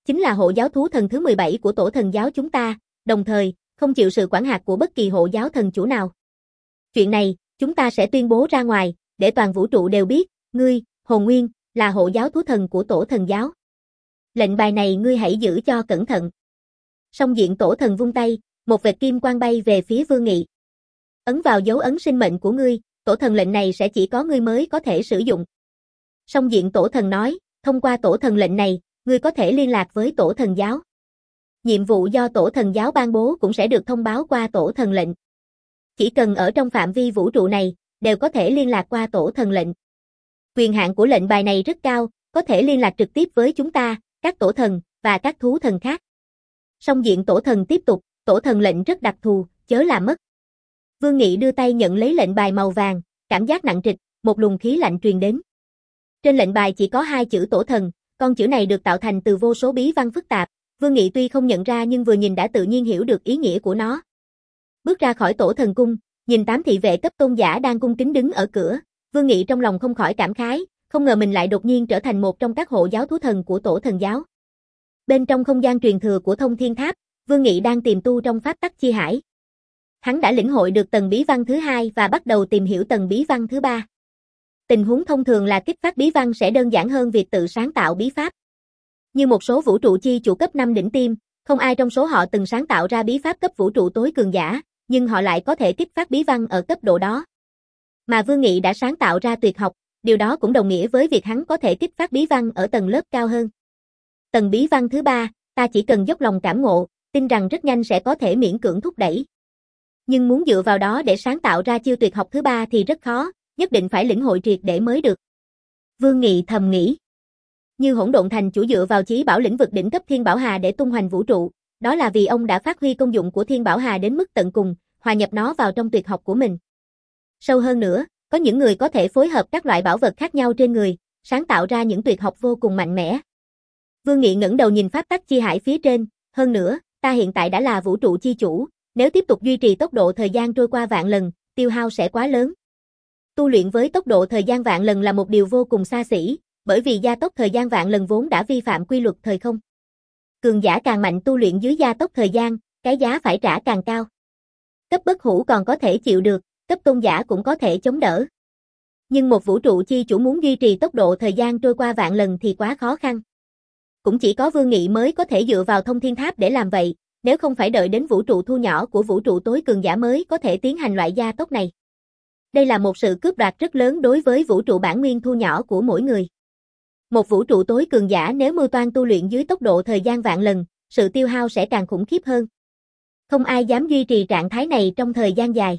chính là hộ giáo thú thần thứ mười bảy của tổ thần giáo chúng ta, đồng thời, không chịu sự quản hạt của bất kỳ hộ giáo thần chủ nào. Chuyện này, chúng ta sẽ tuyên bố ra ngoài, để toàn vũ trụ đều biết, ngươi, Hồn Nguyên, là hộ giáo thú thần của tổ thần giáo. Lệnh bài này ngươi hãy giữ cho cẩn thận. Song diện tổ thần vung tay, một vệt kim quang bay về phía Vương Nghị. Ấn vào dấu ấn sinh mệnh của ngươi, tổ thần lệnh này sẽ chỉ có ngươi mới có thể sử dụng. Song diện tổ thần nói, thông qua tổ thần lệnh này, ngươi có thể liên lạc với tổ thần giáo. Nhiệm vụ do tổ thần giáo ban bố cũng sẽ được thông báo qua tổ thần lệnh. Chỉ cần ở trong phạm vi vũ trụ này, đều có thể liên lạc qua tổ thần lệnh. Quyền hạn của lệnh bài này rất cao, có thể liên lạc trực tiếp với chúng ta, các tổ thần, và các thú thần khác. Song diện tổ thần tiếp tục, tổ thần lệnh rất đặc thù, chớ làm mất. Vương Nghị đưa tay nhận lấy lệnh bài màu vàng, cảm giác nặng trịch, một luồng khí lạnh truyền đến. Trên lệnh bài chỉ có hai chữ tổ thần, con chữ này được tạo thành từ vô số bí văn phức tạp. Vương Nghị tuy không nhận ra nhưng vừa nhìn đã tự nhiên hiểu được ý nghĩa của nó. Bước ra khỏi tổ thần cung, nhìn tám thị vệ cấp tôn giả đang cung kính đứng ở cửa, Vương Nghị trong lòng không khỏi cảm khái, không ngờ mình lại đột nhiên trở thành một trong các hộ giáo thú thần của tổ thần giáo. Bên trong không gian truyền thừa của Thông Thiên Tháp, Vương Nghị đang tìm tu trong pháp tắc chi hải. Hắn đã lĩnh hội được tầng bí văn thứ hai và bắt đầu tìm hiểu tầng bí văn thứ ba. Tình huống thông thường là kích phát bí văn sẽ đơn giản hơn việc tự sáng tạo bí pháp. Như một số vũ trụ chi chủ cấp năm đỉnh tiêm, không ai trong số họ từng sáng tạo ra bí pháp cấp vũ trụ tối cường giả, nhưng họ lại có thể kích phát bí văn ở cấp độ đó. Mà Vương Nghị đã sáng tạo ra tuyệt học, điều đó cũng đồng nghĩa với việc hắn có thể kích phát bí văn ở tầng lớp cao hơn. Tầng bí văn thứ ba, ta chỉ cần dốc lòng cảm ngộ, tin rằng rất nhanh sẽ có thể miễn cưỡng thúc đẩy. Nhưng muốn dựa vào đó để sáng tạo ra chiêu tuyệt học thứ ba thì rất khó, nhất định phải lĩnh hội triệt để mới được. Vương Nghị thầm nghĩ. Như Hỗn Độn Thành chủ dựa vào chí bảo lĩnh vực đỉnh cấp Thiên Bảo Hà để tung hoành vũ trụ, đó là vì ông đã phát huy công dụng của Thiên Bảo Hà đến mức tận cùng, hòa nhập nó vào trong tuyệt học của mình. Sâu hơn nữa, có những người có thể phối hợp các loại bảo vật khác nhau trên người, sáng tạo ra những tuyệt học vô cùng mạnh mẽ. Vương Nghị ngẩng đầu nhìn pháp tắc chi hải phía trên, hơn nữa, ta hiện tại đã là vũ trụ chi chủ, nếu tiếp tục duy trì tốc độ thời gian trôi qua vạn lần, tiêu hao sẽ quá lớn. Tu luyện với tốc độ thời gian vạn lần là một điều vô cùng xa xỉ, bởi vì gia tốc thời gian vạn lần vốn đã vi phạm quy luật thời không. Cường giả càng mạnh tu luyện dưới gia tốc thời gian, cái giá phải trả càng cao. Cấp bất hủ còn có thể chịu được, cấp tôn giả cũng có thể chống đỡ. Nhưng một vũ trụ chi chủ muốn duy trì tốc độ thời gian trôi qua vạn lần thì quá khó khăn. Cũng chỉ có Vương Nghị mới có thể dựa vào Thông Thiên Tháp để làm vậy, nếu không phải đợi đến vũ trụ thu nhỏ của vũ trụ tối cường giả mới có thể tiến hành loại gia tốc này. Đây là một sự cướp đoạt rất lớn đối với vũ trụ bản nguyên thu nhỏ của mỗi người. Một vũ trụ tối cường giả nếu mưu toan tu luyện dưới tốc độ thời gian vạn lần, sự tiêu hao sẽ càng khủng khiếp hơn. Không ai dám duy trì trạng thái này trong thời gian dài.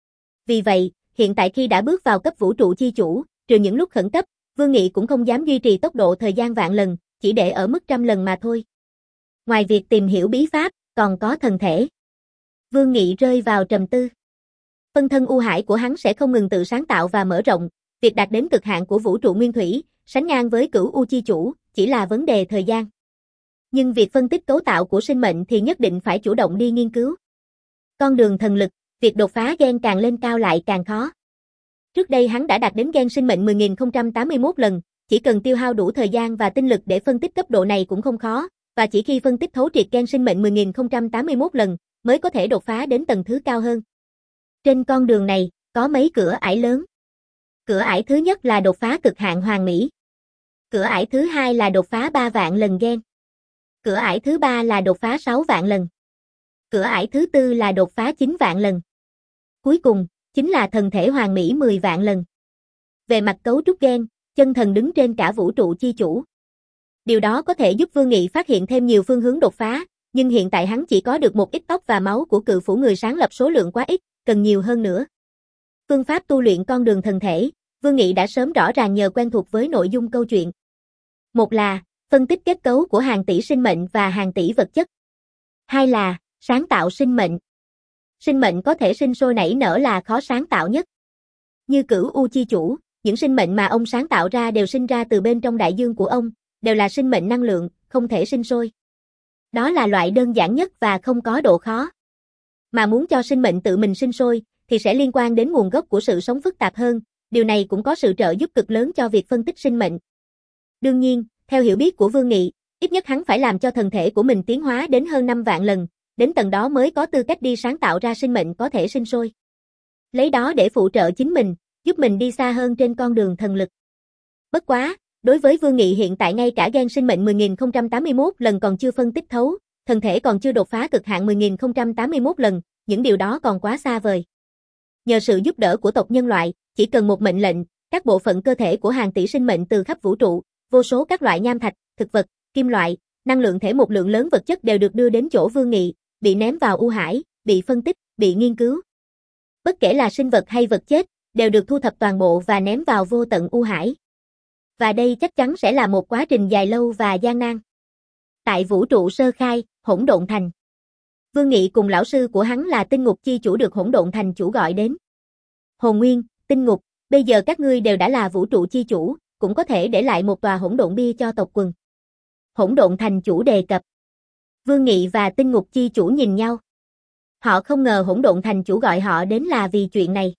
Vì vậy, hiện tại khi đã bước vào cấp vũ trụ chi chủ, trừ những lúc khẩn cấp, Vương Nghị cũng không dám duy trì tốc độ thời gian vạn lần, chỉ để ở mức trăm lần mà thôi. Ngoài việc tìm hiểu bí pháp, còn có thần thể. Vương Nghị rơi vào trầm tư. Phân thân u hải của hắn sẽ không ngừng tự sáng tạo và mở rộng, việc đạt đến cực hạn của vũ trụ nguyên thủy, sánh ngang với cửu u chi chủ, chỉ là vấn đề thời gian. Nhưng việc phân tích cấu tạo của sinh mệnh thì nhất định phải chủ động đi nghiên cứu. Con đường thần lực, việc đột phá gen càng lên cao lại càng khó. Trước đây hắn đã đạt đến gen sinh mệnh mười nghìn không trăm tám mươi mốt lần, chỉ cần tiêu hao đủ thời gian và tinh lực để phân tích cấp độ này cũng không khó, và chỉ khi phân tích thấu triệt gen sinh mệnh mười nghìn không trăm tám mươi mốt lần, mới có thể đột phá đến tầng thứ cao hơn. Trên con đường này, có mấy cửa ải lớn. Cửa ải thứ nhất là đột phá cực hạn hoàn mỹ. Cửa ải thứ hai là đột phá ba vạn lần gen. Cửa ải thứ ba là đột phá sáu vạn lần. Cửa ải thứ tư là đột phá chín vạn lần. Cuối cùng, chính là thần thể hoàn mỹ mười vạn lần. Về mặt cấu trúc gen, chân thần đứng trên cả vũ trụ chi chủ. Điều đó có thể giúp Vương Nghị phát hiện thêm nhiều phương hướng đột phá, nhưng hiện tại hắn chỉ có được một ít tóc và máu của cự phủ người sáng lập số lượng quá ít, cần nhiều hơn nữa. Phương pháp tu luyện con đường thần thể, Vương Nghị đã sớm rõ ràng nhờ quen thuộc với nội dung câu chuyện. Một là, phân tích kết cấu của hàng tỷ sinh mệnh và hàng tỷ vật chất. Hai là, sáng tạo sinh mệnh. Sinh mệnh có thể sinh sôi nảy nở là khó sáng tạo nhất. Như cửu u chi chủ, những sinh mệnh mà ông sáng tạo ra đều sinh ra từ bên trong đại dương của ông, đều là sinh mệnh năng lượng, không thể sinh sôi. Đó là loại đơn giản nhất và không có độ khó. Mà muốn cho sinh mệnh tự mình sinh sôi, thì sẽ liên quan đến nguồn gốc của sự sống phức tạp hơn, điều này cũng có sự trợ giúp cực lớn cho việc phân tích sinh mệnh. Đương nhiên, theo hiểu biết của Vương Nghị, Ít nhất hắn phải làm cho thân thể của mình tiến hóa đến hơn năm vạn lần, đến tầng đó mới có tư cách đi sáng tạo ra sinh mệnh có thể sinh sôi. Lấy đó để phụ trợ chính mình, giúp mình đi xa hơn trên con đường thần lực. Bất quá, đối với Vương Nghị hiện tại ngay cả gen sinh mệnh mười nghìn không trăm tám mươi mốt lần còn chưa phân tích thấu, thân thể còn chưa đột phá cực hạn mười nghìn không trăm tám mươi mốt lần, những điều đó còn quá xa vời. Nhờ sự giúp đỡ của tộc nhân loại, chỉ cần một mệnh lệnh, các bộ phận cơ thể của hàng tỷ sinh mệnh từ khắp vũ trụ, vô số các loại nham thạch, thực vật, kim loại, năng lượng thể một lượng lớn vật chất đều được đưa đến chỗ Vương Nghị, bị ném vào U Hải, bị phân tích, bị nghiên cứu. Bất kể là sinh vật hay vật chết, đều được thu thập toàn bộ và ném vào vô tận U Hải. Và đây chắc chắn sẽ là một quá trình dài lâu và gian nan. Tại vũ trụ sơ khai, Hỗn Độn Thành. Vương Nghị cùng lão sư của hắn là Tinh Ngục chi chủ được Hỗn Độn Thành chủ gọi đến. Hồn Nguyên, Tinh Ngục, bây giờ các ngươi đều đã là vũ trụ chi chủ, cũng có thể để lại một tòa hỗn độn bia cho tộc quần. Hỗn Độn Thành chủ đề cập. Vương Nghị và Tinh Ngục chi chủ nhìn nhau. Họ không ngờ Hỗn Độn Thành chủ gọi họ đến là vì chuyện này.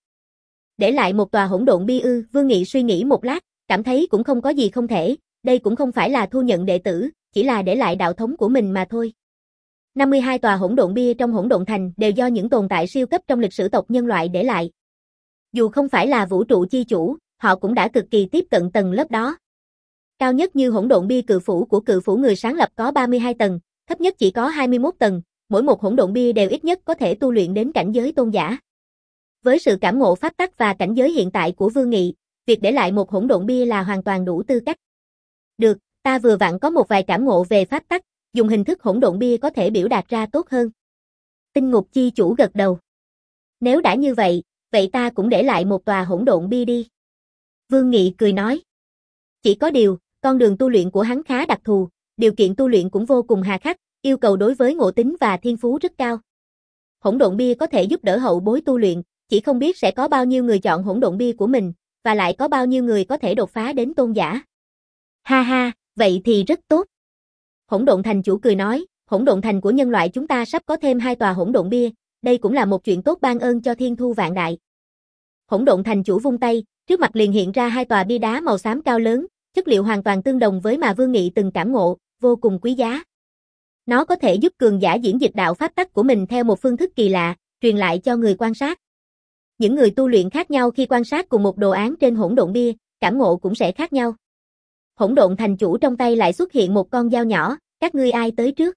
Để lại một tòa hỗn độn bia ư? Vương Nghị suy nghĩ một lát, cảm thấy cũng không có gì không thể, đây cũng không phải là thu nhận đệ tử, chỉ là để lại đạo thống của mình mà thôi. năm mươi hai tòa hỗn độn bia trong Hỗn Độn Thành đều do những tồn tại siêu cấp trong lịch sử tộc nhân loại để lại. Dù không phải là vũ trụ chi chủ, họ cũng đã cực kỳ tiếp cận tầng lớp đó. Cao nhất như hỗn độn bia cự phủ của cự phủ người sáng lập có ba mươi hai tầng, thấp nhất chỉ có hai mươi mốt tầng, mỗi một hỗn độn bia đều ít nhất có thể tu luyện đến cảnh giới tôn giả. Với sự cảm ngộ pháp tắc và cảnh giới hiện tại của Vương Nghị, việc để lại một hỗn độn bia là hoàn toàn đủ tư cách. Được, ta vừa vặn có một vài cảm ngộ về pháp tắc, dùng hình thức hỗn độn bia có thể biểu đạt ra tốt hơn. Tinh Ngục chi chủ gật đầu. Nếu đã như vậy, vậy ta cũng để lại một tòa hỗn độn bia đi. Vương Nghị cười nói. Chỉ có điều, con đường tu luyện của hắn khá đặc thù, điều kiện tu luyện cũng vô cùng hà khắc, yêu cầu đối với ngộ tính và thiên phú rất cao. Hỗn độn bia có thể giúp đỡ hậu bối tu luyện, chỉ không biết sẽ có bao nhiêu người chọn hỗn độn bia của mình, và lại có bao nhiêu người có thể đột phá đến tôn giả. Ha ha, vậy thì rất tốt. Hỗn Độn Thành chủ cười nói, Hỗn Độn Thành của nhân loại chúng ta sắp có thêm hai tòa hỗn độn bia, đây cũng là một chuyện tốt ban ơn cho thiên thu vạn đại. Hỗn Độn Thành chủ vung tay, trước mặt liền hiện ra hai tòa bia đá màu xám cao lớn, chất liệu hoàn toàn tương đồng với mà Vương Nghị từng cảm ngộ, vô cùng quý giá. Nó có thể giúp cường giả diễn dịch đạo pháp tắc của mình theo một phương thức kỳ lạ, truyền lại cho người quan sát. Những người tu luyện khác nhau khi quan sát cùng một đồ án trên hỗn độn bia, cảm ngộ cũng sẽ khác nhau. Hỗn Độn Thành chủ trong tay lại xuất hiện một con dao nhỏ, các ngươi ai tới trước?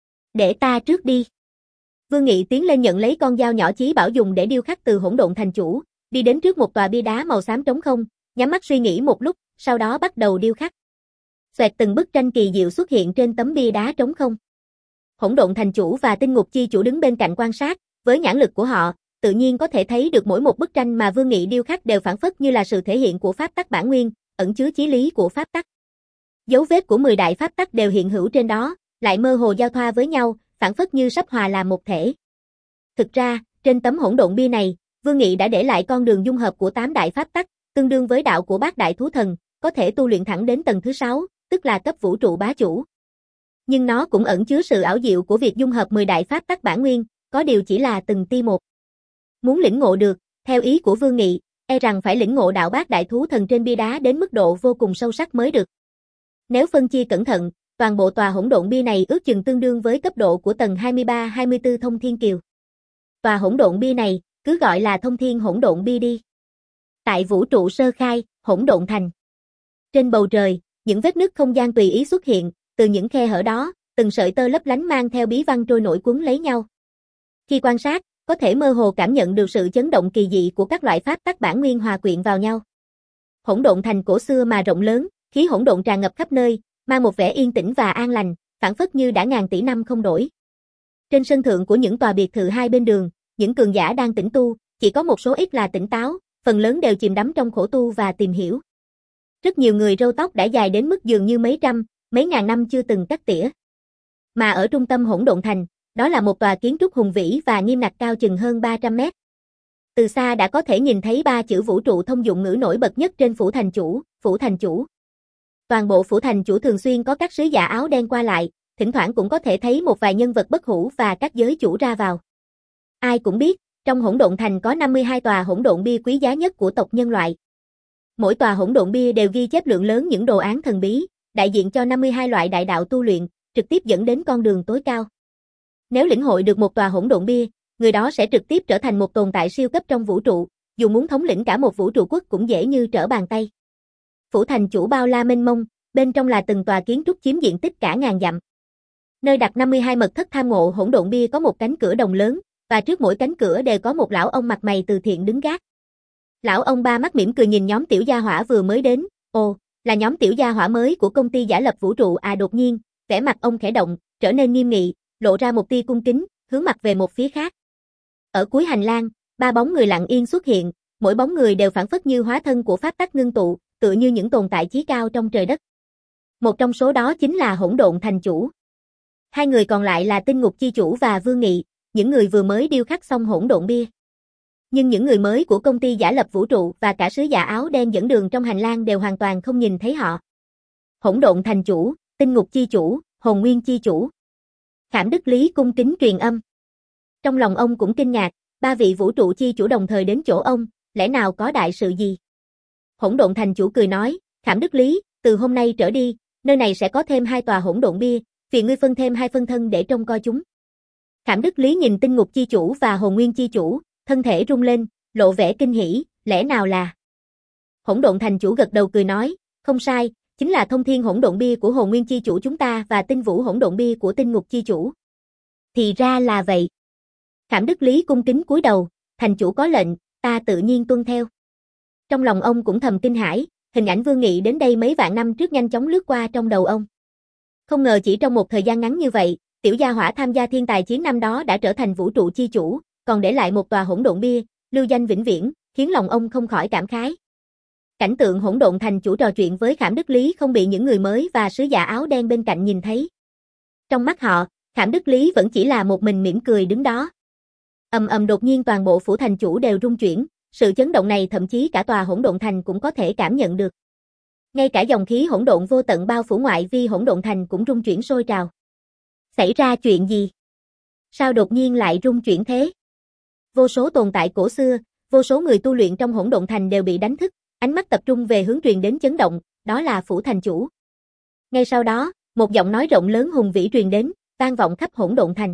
Để ta trước đi. Vương Nghị tiến lên nhận lấy con dao nhỏ chí bảo dùng để điêu khắc từ Hỗn Độn Thành chủ, đi đến trước một tòa bia đá màu xám trống không, nhắm mắt suy nghĩ một lúc, sau đó bắt đầu điêu khắc. Xoẹt từng bức tranh kỳ diệu xuất hiện trên tấm bia đá trống không. Hỗn Độn Thành chủ và Tinh Ngục chi chủ đứng bên cạnh quan sát, với nhãn lực của họ, tự nhiên có thể thấy được mỗi một bức tranh mà Vương Nghị điêu khắc đều phản phất như là sự thể hiện của pháp tắc bản nguyên, ẩn chứa chí lý của pháp tắc. Dấu vết của mười đại pháp tắc đều hiện hữu trên đó, lại mơ hồ giao thoa với nhau, phản phất như sắp hòa làm một thể. Thực ra, trên tấm hỗn độn bia này, Vương Nghị đã để lại con đường dung hợp của tám đại pháp tắc, tương đương với đạo của bát đại thú thần, có thể tu luyện thẳng đến tầng thứ sáu, tức là cấp vũ trụ bá chủ. Nhưng nó cũng ẩn chứa sự ảo diệu của việc dung hợp mười đại pháp tắc bản nguyên, có điều chỉ là từng ti một. Muốn lĩnh ngộ được, theo ý của Vương Nghị, e rằng phải lĩnh ngộ đạo bát đại thú thần trên bia đá đến mức độ vô cùng sâu sắc mới được. Nếu phân chia cẩn thận, toàn bộ tòa hỗn độn bia này ước chừng tương đương với cấp độ của tầng hai mươi ba hai mươi tư thông thiên kiều. Tòa hỗn độn bia này, cứ gọi là thông thiên hỗn độn bia đi. Tại vũ trụ sơ khai, Hỗn Độn Thành. Trên bầu trời, những vết nứt không gian tùy ý xuất hiện, từ những khe hở đó, từng sợi tơ lấp lánh mang theo bí văn trôi nổi cuốn lấy nhau. Khi quan sát, có thể mơ hồ cảm nhận được sự chấn động kỳ dị của các loại pháp tắc bản nguyên hòa quyện vào nhau. Hỗn Độn Thành cổ xưa mà rộng lớn, khí hỗn độn tràn ngập khắp nơi, mang một vẻ yên tĩnh và an lành, phảng phất như đã ngàn tỷ năm không đổi. Trên sân thượng của những tòa biệt thự hai bên đường, những cường giả đang tĩnh tu, chỉ có một số ít là tỉnh táo, phần lớn đều chìm đắm trong khổ tu và tìm hiểu. Rất nhiều người râu tóc đã dài đến mức dường như mấy trăm, mấy ngàn năm chưa từng cắt tỉa. Mà ở trung tâm Hỗn Độn Thành, đó là một tòa kiến trúc hùng vĩ và nghiêm ngặt cao chừng hơn ba trăm mét. Từ xa đã có thể nhìn thấy ba chữ vũ trụ thông dụng ngữ nổi bật nhất trên phủ thành chủ, phủ thành chủ. Toàn bộ phủ thành chủ thường xuyên có các sứ giả áo đen qua lại, thỉnh thoảng cũng có thể thấy một vài nhân vật bất hủ và các giới chủ ra vào. Ai cũng biết, trong Hỗn Độn Thành có năm mươi hai tòa hỗn độn bia quý giá nhất của tộc nhân loại. Mỗi tòa hỗn độn bia đều ghi chép lượng lớn những đồ án thần bí, đại diện cho năm mươi hai loại đại đạo tu luyện, trực tiếp dẫn đến con đường tối cao. Nếu lĩnh hội được một tòa hỗn độn bia, người đó sẽ trực tiếp trở thành một tồn tại siêu cấp trong vũ trụ, dù muốn thống lĩnh cả một vũ trụ quốc cũng dễ như trở bàn tay. Phủ thành chủ bao la mênh mông, bên trong là từng tòa kiến trúc chiếm diện tích cả ngàn dặm. Nơi đặt năm mươi hai mật thất tham ngộ hỗn độn bia có một cánh cửa đồng lớn, và trước mỗi cánh cửa đều có một lão ông mặt mày từ thiện đứng gác. Lão ông ba mắt mỉm cười nhìn nhóm tiểu gia hỏa vừa mới đến, ồ, là nhóm tiểu gia hỏa mới của công ty giả lập vũ trụ à. Đột nhiên, vẻ mặt ông khẽ động, trở nên nghiêm nghị, lộ ra một tia cung kính, hướng mặt về một phía khác. Ở cuối hành lang, ba bóng người lặng yên xuất hiện, mỗi bóng người đều phảng phất như hóa thân của pháp tắc ngưng tụ, tựa như những tồn tại chí cao trong trời đất. Một trong số đó chính là Hỗn Độn Thành Chủ. Hai người còn lại là Tinh Ngục Chi Chủ và Vương Nghị, những người vừa mới điêu khắc xong hỗn độn bia. Nhưng những người mới của công ty giả lập vũ trụ và cả sứ giả áo đen dẫn đường trong hành lang đều hoàn toàn không nhìn thấy họ. Hỗn Độn Thành Chủ, Tinh Ngục Chi Chủ, Hồn Nguyên Chi Chủ. Khảm Đức Lý cung kính truyền âm. Trong lòng ông cũng kinh ngạc, ba vị vũ trụ chi chủ đồng thời đến chỗ ông, lẽ nào có đại sự gì? Hỗn Độn Thành Chủ cười nói, Khảm Đức Lý, từ hôm nay trở đi, nơi này sẽ có thêm hai tòa hỗn độn bia, vì ngươi phân thêm hai phân thân để trông coi chúng. Khảm Đức Lý nhìn Tinh Ngục Chi Chủ và Hồn Nguyên Chi Chủ, thân thể rung lên, lộ vẻ kinh hỉ, lẽ nào là? Hỗn Độn Thành Chủ gật đầu cười nói, không sai, chính là thông thiên hỗn độn bia của Hồn Nguyên Chi Chủ chúng ta và tinh vũ hỗn độn bia của Tinh Ngục Chi Chủ. Thì ra là vậy. Khảm Đức Lý cung kính cúi đầu, thành chủ có lệnh, ta tự nhiên tuân theo. Trong lòng ông cũng thầm kinh hãi, hình ảnh Vương Nghị đến đây mấy vạn năm trước nhanh chóng lướt qua trong đầu ông. Không ngờ chỉ trong một thời gian ngắn như vậy, tiểu gia hỏa tham gia thiên tài chiến năm đó đã trở thành vũ trụ chi chủ, còn để lại một tòa hỗn độn bia, lưu danh vĩnh viễn, khiến lòng ông không khỏi cảm khái. Cảnh tượng Hỗn Độn Thành Chủ trò chuyện với Khảm Đức Lý không bị những người mới và sứ giả áo đen bên cạnh nhìn thấy. Trong mắt họ, Khảm Đức Lý vẫn chỉ là một mình mỉm cười đứng đó. Ầm ầm đột nhiên toàn bộ phủ thành chủ đều rung chuyển, sự chấn động này thậm chí cả tòa Hỗn Độn Thành cũng có thể cảm nhận được. Ngay cả dòng khí hỗn độn vô tận bao phủ ngoại vi Hỗn Độn Thành cũng rung chuyển sôi trào. Xảy ra chuyện gì? Sao đột nhiên lại rung chuyển thế? Vô số tồn tại cổ xưa, vô số người tu luyện trong Hỗn Độn Thành đều bị đánh thức, ánh mắt tập trung về hướng truyền đến chấn động, đó là phủ thành chủ. Ngay sau đó, một giọng nói rộng lớn hùng vĩ truyền đến, vang vọng khắp Hỗn Độn Thành.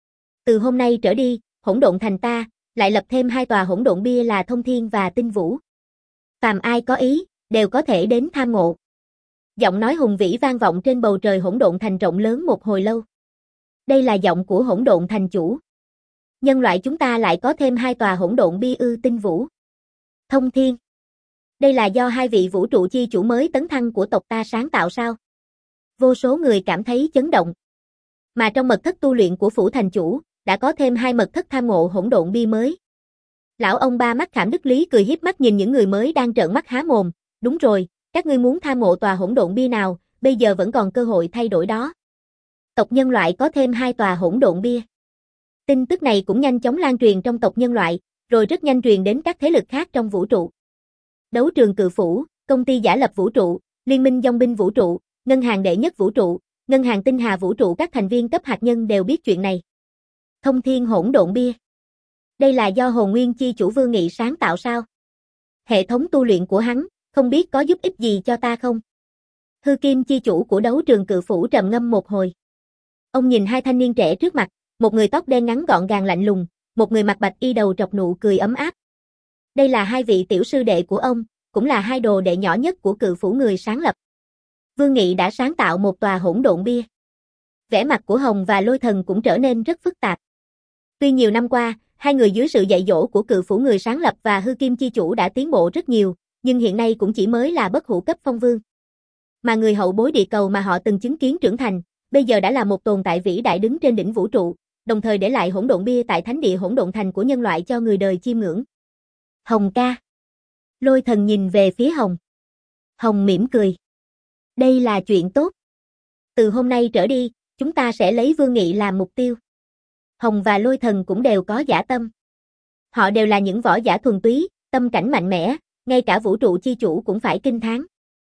Từ hôm nay trở đi, Hỗn Độn Thành ta lại lập thêm hai tòa hỗn độn bia là Thông Thiên và Tinh Vũ. Phàm ai có ý, đều có thể đến tham ngộ. Giọng nói hùng vĩ vang vọng trên bầu trời Hỗn Độn Thành rộng lớn một hồi lâu. Đây là giọng của Hỗn Độn Thành Chủ. Nhân loại chúng ta lại có thêm hai tòa hỗn độn bia ư? Tinh Vũ, Thông Thiên. Đây là do hai vị vũ trụ chi chủ mới tấn thăng của tộc ta sáng tạo sao? Vô số người cảm thấy chấn động. Mà trong mật thất tu luyện của phủ thành chủ, đã có thêm hai mật thất tham ngộ hỗn độn bia mới. Lão ông ba mắt Khảm Đức Lý cười hiếp mắt nhìn những người mới đang trợn mắt há mồm, đúng rồi, các ngươi muốn tham ngộ tòa hỗn độn bia nào, bây giờ vẫn còn cơ hội thay đổi đó. Tộc nhân loại có thêm hai tòa hỗn độn bia. Tin tức này cũng nhanh chóng lan truyền trong tộc nhân loại, rồi rất nhanh truyền đến các thế lực khác trong vũ trụ. Đấu trường cự phủ, công ty giả lập vũ trụ, liên minh dòng binh vũ trụ, ngân hàng đệ nhất vũ trụ, ngân hàng tinh hà vũ trụ, các thành viên cấp hạt nhân đều biết chuyện này. Thông thiên hỗn độn bia. Đây là do Hồn Nguyên Chi Chủ Vương Nghị sáng tạo sao? Hệ thống tu luyện của hắn, không biết có giúp ích gì cho ta không? Hư Kim Chi Chủ của đấu trường cự phủ trầm ngâm một hồi. Ông nhìn hai thanh niên trẻ trước mặt, một người tóc đen ngắn gọn gàng lạnh lùng, một người mặc bạch y đầu trọc nụ cười ấm áp. Đây là hai vị tiểu sư đệ của ông, cũng là hai đồ đệ nhỏ nhất của cự phủ người sáng lập. Vương Nghị đã sáng tạo một tòa hỗn độn bia. Vẻ mặt của Hồng và Lôi Thần cũng trở nên rất phức tạp. Tuy nhiều năm qua, hai người dưới sự dạy dỗ của cự phủ người sáng lập và Hư Kim Chi Chủ đã tiến bộ rất nhiều, nhưng hiện nay cũng chỉ mới là bất hủ cấp phong vương. Mà người hậu bối địa cầu mà họ từng chứng kiến trưởng thành, bây giờ đã là một tồn tại vĩ đại đứng trên đỉnh vũ trụ, đồng thời để lại hỗn độn bia tại thánh địa hỗn độn thành của nhân loại cho người đời chiêm ngưỡng. Hồng ca. Lôi Thần nhìn về phía Hồng. Hồng mỉm cười. Đây là chuyện tốt. Từ hôm nay trở đi, chúng ta sẽ lấy Vương Nghị làm mục tiêu. Hồng và Lôi Thần cũng đều có dã tâm. Họ đều là những võ giả thuần túy, tâm cảnh mạnh mẽ, ngay cả vũ trụ chi chủ cũng phải kinh thán.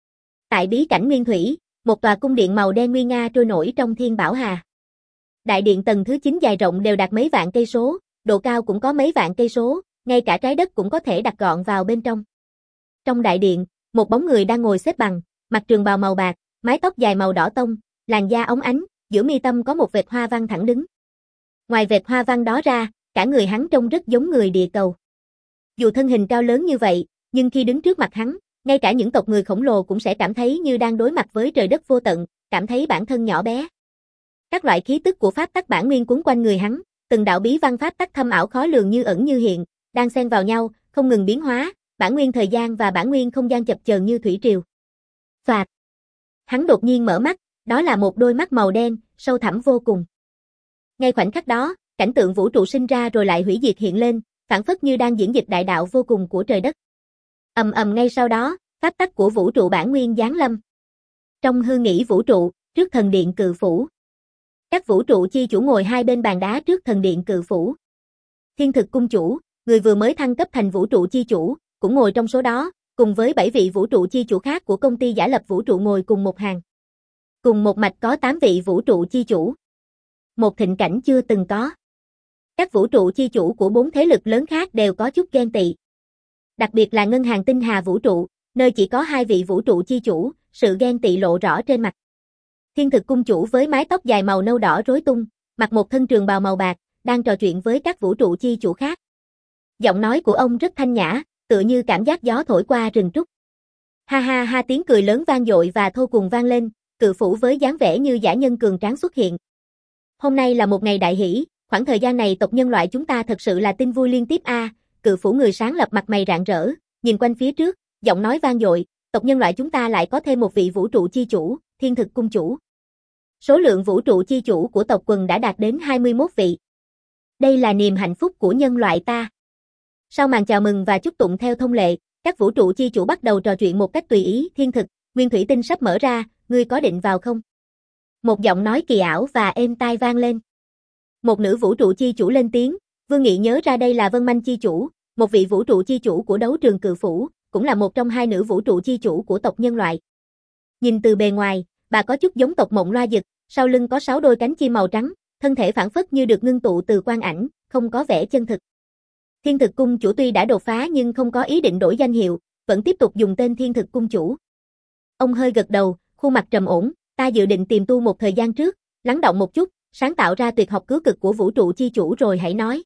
Tại bí cảnh Nguyên Thủy, một tòa cung điện màu đen nguy nga trôi nổi trong thiên bảo hà. Đại điện tầng thứ chín dài rộng đều đạt mấy vạn cây số, độ cao cũng có mấy vạn cây số, ngay cả trái đất cũng có thể đặt gọn vào bên trong. Trong đại điện, một bóng người đang ngồi xếp bằng, mặc trường bào màu bạc, mái tóc dài màu đỏ tông, làn da óng ánh, giữa mi tâm có một vệt hoa văn thẳng đứng. Ngoài vệt hoa văn đó ra, cả người hắn trông rất giống người địa cầu. Dù thân hình cao lớn như vậy, nhưng khi đứng trước mặt hắn, ngay cả những tộc người khổng lồ cũng sẽ cảm thấy như đang đối mặt với trời đất vô tận, cảm thấy bản thân nhỏ bé. Các loại khí tức của pháp tắc bản nguyên cuốn quanh người hắn, từng đạo bí văn pháp tắc thâm ảo khó lường như ẩn như hiện, đang xen vào nhau, không ngừng biến hóa, bản nguyên thời gian và bản nguyên không gian chập chờn như thủy triều. Phạt. Hắn đột nhiên mở mắt, đó là một đôi mắt màu đen, sâu thẳm vô cùng. Ngay khoảnh khắc đó, cảnh tượng vũ trụ sinh ra rồi lại hủy diệt hiện lên, phảng phất như đang diễn dịch đại đạo vô cùng của trời đất. Ầm ầm ngay sau đó, pháp tắc của vũ trụ bản nguyên giáng lâm. Trong hư nghĩ vũ trụ, trước thần điện Cự Phủ. Các vũ trụ chi chủ ngồi hai bên bàn đá trước thần điện Cự Phủ. Thiên Thực cung chủ, người vừa mới thăng cấp thành vũ trụ chi chủ, cũng ngồi trong số đó, cùng với bảy vị vũ trụ chi chủ khác của công ty giả lập vũ trụ ngồi cùng một hàng. Cùng một mạch có tám vị vũ trụ chi chủ. Một thịnh cảnh chưa từng có. Các vũ trụ chi chủ của bốn thế lực lớn khác đều có chút ghen tị. Đặc biệt là ngân hàng tinh hà vũ trụ, nơi chỉ có hai vị vũ trụ chi chủ, sự ghen tị lộ rõ trên mặt. Thiên Thực cung chủ với mái tóc dài màu nâu đỏ rối tung, mặc một thân trường bào màu bạc, đang trò chuyện với các vũ trụ chi chủ khác. Giọng nói của ông rất thanh nhã, tựa như cảm giác gió thổi qua rừng trúc. Ha ha ha, tiếng cười lớn vang dội và thô cùng vang lên, Cự Phủ với dáng vẻ như dã nhân cường tráng xuất hiện. Hôm nay là một ngày đại hỷ, khoảng thời gian này tộc nhân loại chúng ta thật sự là tin vui liên tiếp a. À. Cự Phủ người sáng lập mặt mày rạng rỡ, nhìn quanh phía trước, giọng nói vang dội, tộc nhân loại chúng ta lại có thêm một vị vũ trụ chi chủ, Thiên Thực cung chủ. Số lượng vũ trụ chi chủ của tộc quần đã đạt đến hai mươi mốt vị. Đây là niềm hạnh phúc của nhân loại ta. Sau màn chào mừng và chúc tụng theo thông lệ, các vũ trụ chi chủ bắt đầu trò chuyện một cách tùy ý. Thiên Thực, nguyên thủy tinh sắp mở ra, ngươi có định vào không? Một giọng nói kỳ ảo và êm tai vang lên. Một nữ vũ trụ chi chủ lên tiếng, Vương Nghị nhớ ra đây là Vân Manh chi chủ, một vị vũ trụ chi chủ của đấu trường Cự Phủ, cũng là một trong hai nữ vũ trụ chi chủ của tộc nhân loại. Nhìn từ bề ngoài, bà có chút giống tộc Mộng Loa Dực, sau lưng có sáu đôi cánh chim màu trắng, thân thể phảng phất như được ngưng tụ từ quang ảnh, không có vẻ chân thực. Thiên Thực cung chủ tuy đã đột phá nhưng không có ý định đổi danh hiệu, vẫn tiếp tục dùng tên Thiên Thực cung chủ. Ông hơi gật đầu, khuôn mặt trầm ổn, ta dự định tìm tu một thời gian trước, lắng động một chút, sáng tạo ra tuyệt học cứu cực của vũ trụ chi chủ rồi hãy nói.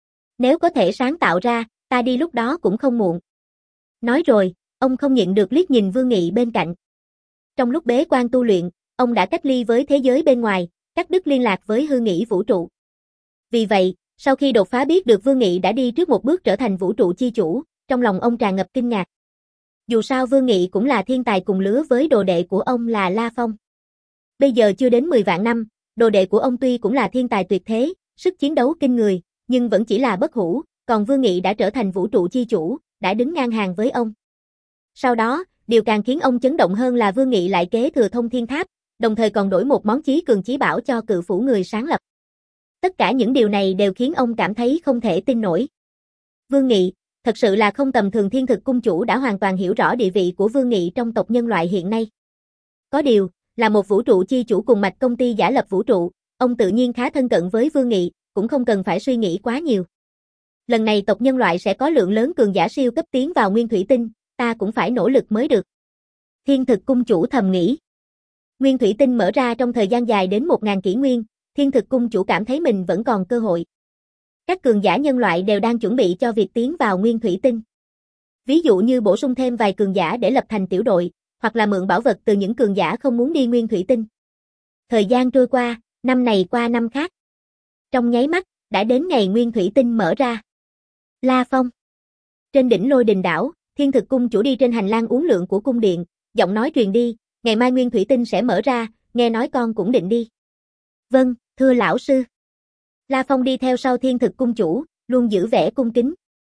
Nếu có thể sáng tạo ra, ta đi lúc đó cũng không muộn. Nói rồi, ông không nhịn được liếc nhìn Vương Nghị bên cạnh. Trong lúc bế quan tu luyện, ông đã cách ly với thế giới bên ngoài, cắt đứt liên lạc với hư nghĩ vũ trụ. Vì vậy, sau khi đột phá biết được Vương Nghị đã đi trước một bước trở thành vũ trụ chi chủ, trong lòng ông tràn ngập kinh ngạc. Dù sao Vương Nghị cũng là thiên tài cùng lứa với đồ đệ của ông là La Phong. Bây giờ chưa đến mười vạn năm, đồ đệ của ông tuy cũng là thiên tài tuyệt thế, sức chiến đấu kinh người, nhưng vẫn chỉ là bất hủ, còn Vương Nghị đã trở thành vũ trụ chi chủ, đã đứng ngang hàng với ông. Sau đó, điều càng khiến ông chấn động hơn là Vương Nghị lại kế thừa Thông Thiên Tháp, đồng thời còn đổi một món chí cường chí bảo cho Cự Phủ người sáng lập. Tất cả những điều này đều khiến ông cảm thấy không thể tin nổi. Vương Nghị, thật sự là không tầm thường. Thiên Thực cung chủ đã hoàn toàn hiểu rõ địa vị của Vương Nghị trong tộc nhân loại hiện nay. Có điều, là một vũ trụ chi chủ cùng mạch công ty giả lập vũ trụ, ông tự nhiên khá thân cận với Vương Nghị, cũng không cần phải suy nghĩ quá nhiều. Lần này tộc nhân loại sẽ có lượng lớn cường giả siêu cấp tiến vào Nguyên Thủy Tinh, ta cũng phải nỗ lực mới được. Thiên Thực cung chủ thầm nghĩ. Nguyên Thủy Tinh mở ra trong thời gian dài đến một nghìn kỷ nguyên, Thiên Thực cung chủ cảm thấy mình vẫn còn cơ hội. Các cường giả nhân loại đều đang chuẩn bị cho việc tiến vào Nguyên Thủy Tinh. Ví dụ như bổ sung thêm vài cường giả để lập thành tiểu đội, hoặc là mượn bảo vật từ những cường giả không muốn đi Nguyên Thủy Tinh. Thời gian trôi qua, năm này qua năm khác. Trong nháy mắt, đã đến ngày Nguyên Thủy Tinh mở ra. La Phong. Trên đỉnh Lôi Đình đảo, Thiên Thực cung chủ đi trên hành lang uốn lượn của cung điện, giọng nói truyền đi, ngày mai Nguyên Thủy Tinh sẽ mở ra, nghe nói con cũng định đi. Vâng, thưa lão sư. La Phong đi theo sau Thiên Thực cung chủ, luôn giữ vẻ cung kính.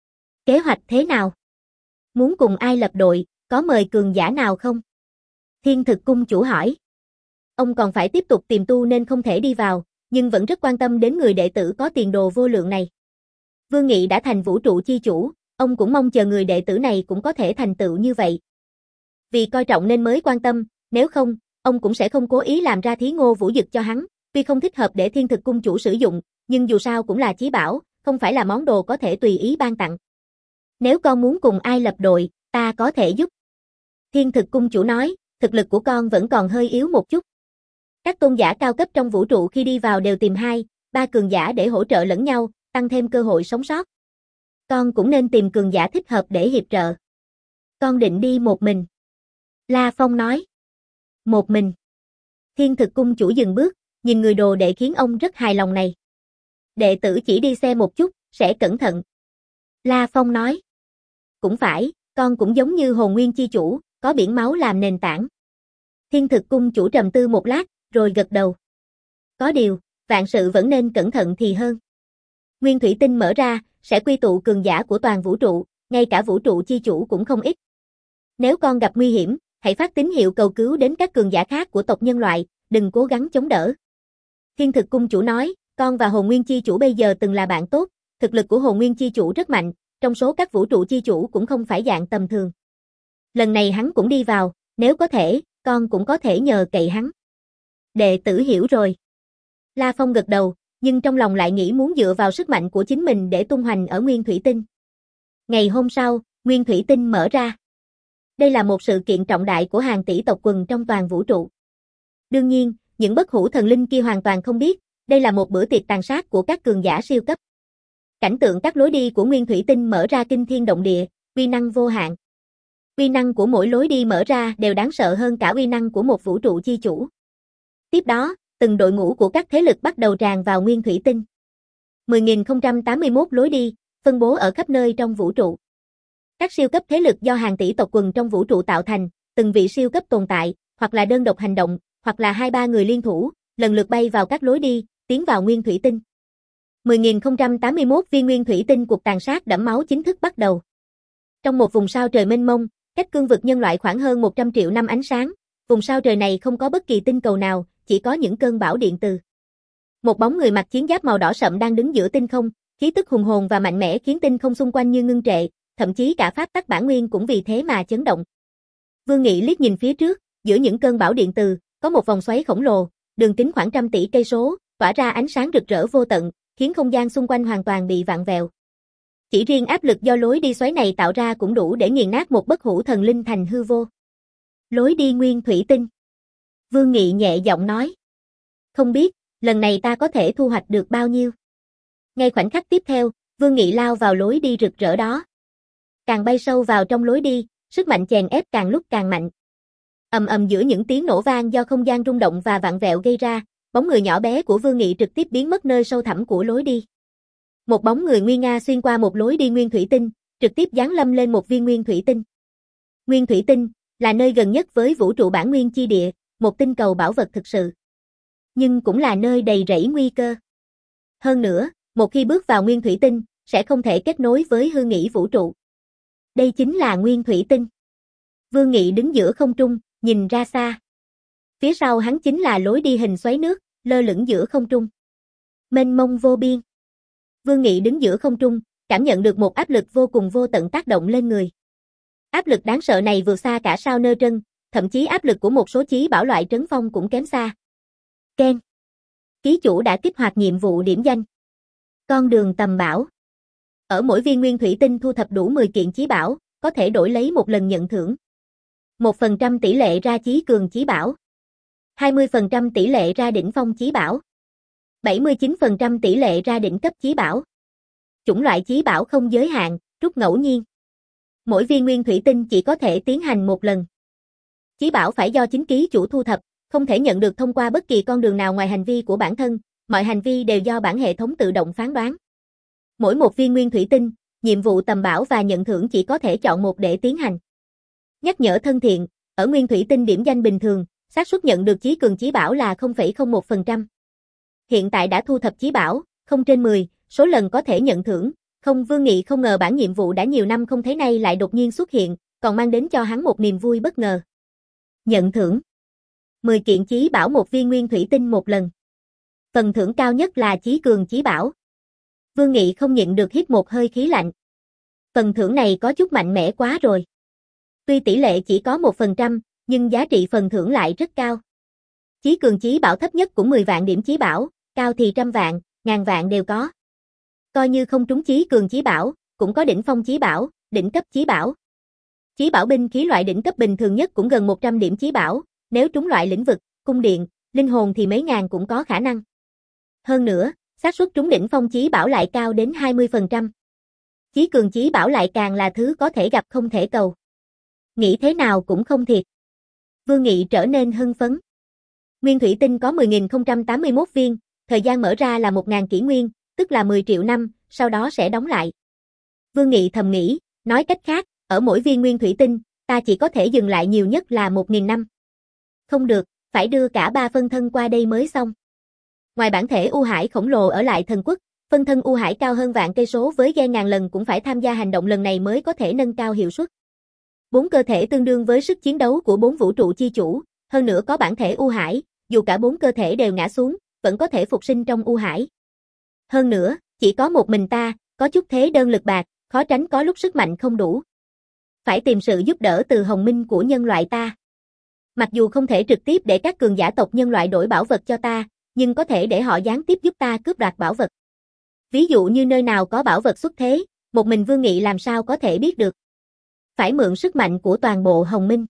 Kế hoạch thế nào? Muốn cùng ai lập đội, có mời cường giả nào không? Thiên Thực cung chủ hỏi. Ông còn phải tiếp tục tìm tu nên không thể đi vào, nhưng vẫn rất quan tâm đến người đệ tử có tiền đồ vô lượng này. Vương Nghị đã thành vũ trụ chi chủ, ông cũng mong chờ người đệ tử này cũng có thể thành tựu như vậy. Vì coi trọng nên mới quan tâm, nếu không, ông cũng sẽ không cố ý làm ra thí Ngô Vũ Dực cho hắn, tuy không thích hợp để Thiên Thực cung chủ sử dụng, nhưng dù sao cũng là chí bảo, không phải là món đồ có thể tùy ý ban tặng. Nếu con muốn cùng ai lập đội, ta có thể giúp. Thiên Thực cung chủ nói, thực lực của con vẫn còn hơi yếu một chút. Các tôn giả cao cấp trong vũ trụ khi đi vào đều tìm hai, ba cường giả để hỗ trợ lẫn nhau, tăng thêm cơ hội sống sót. Con cũng nên tìm cường giả thích hợp để hiệp trợ. Con định đi một mình. La Phong nói. Một mình. Thiên Thực Cung chủ dừng bước, nhìn người đồ đệ khiến ông rất hài lòng này. Đệ tử chỉ đi xe một chút, sẽ cẩn thận. La Phong nói. Cũng phải, con cũng giống như hồn nguyên chi chủ, có biển máu làm nền tảng. Thiên Thực Cung chủ trầm tư một lát, rồi gật đầu. Có điều, vạn sự vẫn nên cẩn thận thì hơn. Nguyên thủy tinh mở ra, sẽ quy tụ cường giả của toàn vũ trụ, ngay cả vũ trụ chi chủ cũng không ít. Nếu con gặp nguy hiểm, hãy phát tín hiệu cầu cứu đến các cường giả khác của tộc nhân loại, đừng cố gắng chống đỡ. Thiên Thực Cung chủ nói, con và hồn nguyên chi chủ bây giờ từng là bạn tốt, thực lực của hồn nguyên chi chủ rất mạnh, trong số các vũ trụ chi chủ cũng không phải dạng tầm thường. Lần này hắn cũng đi vào, nếu có thể, con cũng có thể nhờ cậy hắn. Đệ tử hiểu rồi. La Phong gật đầu, nhưng trong lòng lại nghĩ muốn dựa vào sức mạnh của chính mình để tung hoành ở Nguyên Thủy Tinh. Ngày hôm sau, Nguyên Thủy Tinh mở ra. Đây là một sự kiện trọng đại của hàng tỷ tộc quần trong toàn vũ trụ. Đương nhiên, những bất hủ thần linh kia hoàn toàn không biết, đây là một bữa tiệc tàn sát của các cường giả siêu cấp. Cảnh tượng các lối đi của Nguyên Thủy Tinh mở ra kinh thiên động địa, uy năng vô hạn. Uy năng của mỗi lối đi mở ra đều đáng sợ hơn cả uy năng của một vũ trụ chi chủ. Tiếp đó, từng đội ngũ của các thế lực bắt đầu tràn vào Nguyên Thủy Tinh. mười nghìn không trăm tám mươi mốt lối đi, phân bố ở khắp nơi trong vũ trụ. Các siêu cấp thế lực do hàng tỷ tộc quần trong vũ trụ tạo thành, từng vị siêu cấp tồn tại, hoặc là đơn độc hành động, hoặc là hai ba người liên thủ, lần lượt bay vào các lối đi, tiến vào Nguyên Thủy Tinh. mười nghìn không trăm tám mươi mốt viên Nguyên Thủy Tinh cuộc tàn sát đẫm máu chính thức bắt đầu. Trong một vùng sao trời mênh mông, cách cương vực nhân loại khoảng hơn một trăm triệu năm ánh sáng, vùng sao trời này không có bất kỳ tinh cầu nào, chỉ có những cơn bão điện từ. Một bóng người mặc chiến giáp màu đỏ sậm đang đứng giữa tinh không, khí tức hùng hồn và mạnh mẽ khiến tinh không xung quanh như ngưng trệ, thậm chí cả pháp tắc bản nguyên cũng vì thế mà chấn động. Vương Nghị liếc nhìn phía trước, giữa những cơn bão điện từ, có một vòng xoáy khổng lồ, đường kính khoảng trăm tỷ cây số, tỏa ra ánh sáng rực rỡ vô tận, khiến không gian xung quanh hoàn toàn bị vặn vẹo. Chỉ riêng áp lực do lối đi xoáy này tạo ra cũng đủ để nghiền nát một bất hủ thần linh thành hư vô. Lối đi Nguyên Thủy Tinh. Vương Nghị nhẹ giọng nói. Không biết, lần này ta có thể thu hoạch được bao nhiêu? Ngay khoảnh khắc tiếp theo, Vương Nghị lao vào lối đi rực rỡ đó. Càng bay sâu vào trong lối đi, sức mạnh chèn ép càng lúc càng mạnh. Ầm ầm giữa những tiếng nổ vang do không gian rung động và vặn vẹo gây ra, bóng người nhỏ bé của Vương Nghị trực tiếp biến mất nơi sâu thẳm của lối đi. Một bóng người nguy nga xuyên qua một lối đi Nguyên Thủy Tinh, trực tiếp giáng lâm lên một viên Nguyên Thủy Tinh. Nguyên Thủy Tinh là nơi gần nhất với vũ trụ bản nguyên chi địa, một tinh cầu bảo vật thực sự. Nhưng cũng là nơi đầy rẫy nguy cơ. Hơn nữa, một khi bước vào Nguyên Thủy Tinh, sẽ không thể kết nối với hư nghĩ vũ trụ. Đây chính là Nguyên Thủy Tinh. Vương Nghị đứng giữa không trung, nhìn ra xa. Phía sau hắn chính là lối đi hình xoáy nước, lơ lửng giữa không trung. Mênh mông vô biên. Vương Nghị đứng giữa không trung, cảm nhận được một áp lực vô cùng vô tận tác động lên người. Áp lực đáng sợ này vượt xa cả sao nơ trân, thậm chí áp lực của một số chí bảo loại trấn phong cũng kém xa. Ken. Ký chủ đã kích hoạt nhiệm vụ điểm danh. Con đường tầm bảo. Ở mỗi viên Nguyên Thủy Tinh thu thập đủ mười kiện chí bảo, có thể đổi lấy một lần nhận thưởng. một phần trăm tỷ lệ ra chí cường chí bảo. hai mươi phần trăm tỷ lệ ra đỉnh phong chí bảo. bảy mươi chín phần trăm tỷ lệ ra đỉnh cấp chí bảo. Chủng loại chí bảo không giới hạn, rút ngẫu nhiên. Mỗi viên Nguyên Thủy Tinh chỉ có thể tiến hành một lần. Chí bảo phải do chính ký chủ thu thập, không thể nhận được thông qua bất kỳ con đường nào ngoài hành vi của bản thân, mọi hành vi đều do bản hệ thống tự động phán đoán. Mỗi một viên Nguyên Thủy Tinh, nhiệm vụ tầm bảo và nhận thưởng chỉ có thể chọn một để tiến hành. Nhắc nhở thân thiện, ở Nguyên Thủy Tinh điểm danh bình thường, xác suất nhận được chí cường chí bảo là không phẩy không một phần trăm. Hiện tại đã thu thập chí bảo, không trên mười, số lần có thể nhận thưởng. Không, Vương Nghị không ngờ bản nhiệm vụ đã nhiều năm không thấy nay lại đột nhiên xuất hiện, còn mang đến cho hắn một niềm vui bất ngờ. Nhận thưởng. mười kiện chí bảo một viên Nguyên Thủy Tinh một lần. Phần thưởng cao nhất là chí cường chí bảo. Vương Nghị không nhịn được hít một hơi khí lạnh. Phần thưởng này có chút mạnh mẽ quá rồi. Tuy tỷ lệ chỉ có một phần trăm, nhưng giá trị phần thưởng lại rất cao. Chí cường chí bảo thấp nhất cũng mười vạn điểm chí bảo, cao thì trăm vạn, ngàn vạn đều có. Coi như không trúng chí cường chí bảo, cũng có đỉnh phong chí bảo, đỉnh cấp chí bảo. Chí bảo binh khí loại đỉnh cấp bình thường nhất cũng gần một trăm điểm chí bảo, nếu trúng loại lĩnh vực, cung điện, linh hồn thì mấy ngàn cũng có khả năng. Hơn nữa, xác suất trúng đỉnh phong chí bảo lại cao đến hai mươi phần trăm. Chí cường chí bảo lại càng là thứ có thể gặp không thể cầu. Nghĩ thế nào cũng không thiệt. Vương Nghị trở nên hưng phấn. Nguyên thủy tinh có mười nghìn không trăm tám mươi mốt viên, thời gian mở ra là một nghìn kỷ nguyên, tức là mười triệu năm, sau đó sẽ đóng lại. Vương Nghị thầm nghĩ, nói cách khác, ở mỗi viên nguyên thủy tinh, ta chỉ có thể dừng lại nhiều nhất là một nghìn năm. Không được, phải đưa cả ba phân thân qua đây mới xong. Ngoài bản thể U Hải khổng lồ ở lại thần quốc, phân thân U Hải cao hơn vạn cây số với gen ngàn lần cũng phải tham gia hành động lần này mới có thể nâng cao hiệu suất. Bốn cơ thể tương đương với sức chiến đấu của bốn vũ trụ chi chủ, hơn nữa có bản thể U Hải, dù cả bốn cơ thể đều ngã xuống, vẫn có thể phục sinh trong U Hải. Hơn nữa, chỉ có một mình ta, có chút thế đơn lực bạc, khó tránh có lúc sức mạnh không đủ. Phải tìm sự giúp đỡ từ hồng minh của nhân loại ta. Mặc dù không thể trực tiếp để các cường giả tộc nhân loại đổi bảo vật cho ta, nhưng có thể để họ gián tiếp giúp ta cướp đoạt bảo vật. Ví dụ như nơi nào có bảo vật xuất thế, một mình Vương Nghị làm sao có thể biết được. Phải mượn sức mạnh của toàn bộ hồng minh.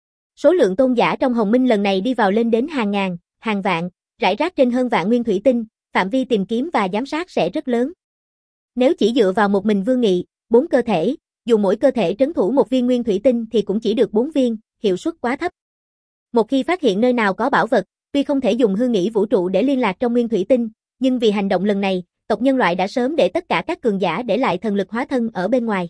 Số lượng tôn giả trong hồng minh lần này đi vào lên đến hàng ngàn, hàng vạn, rải rác trên hơn vạn nguyên thủy tinh, phạm vi tìm kiếm và giám sát sẽ rất lớn. Nếu chỉ dựa vào một mình Vương Nghị, bốn cơ thể, dù mỗi cơ thể trấn thủ một viên nguyên thủy tinh thì cũng chỉ được bốn viên, hiệu suất quá thấp. Một khi phát hiện nơi nào có bảo vật, tuy không thể dùng hư nghĩ vũ trụ để liên lạc trong nguyên thủy tinh, nhưng vì hành động lần này, tộc nhân loại đã sớm để tất cả các cường giả để lại thần lực hóa thân ở bên ngoài.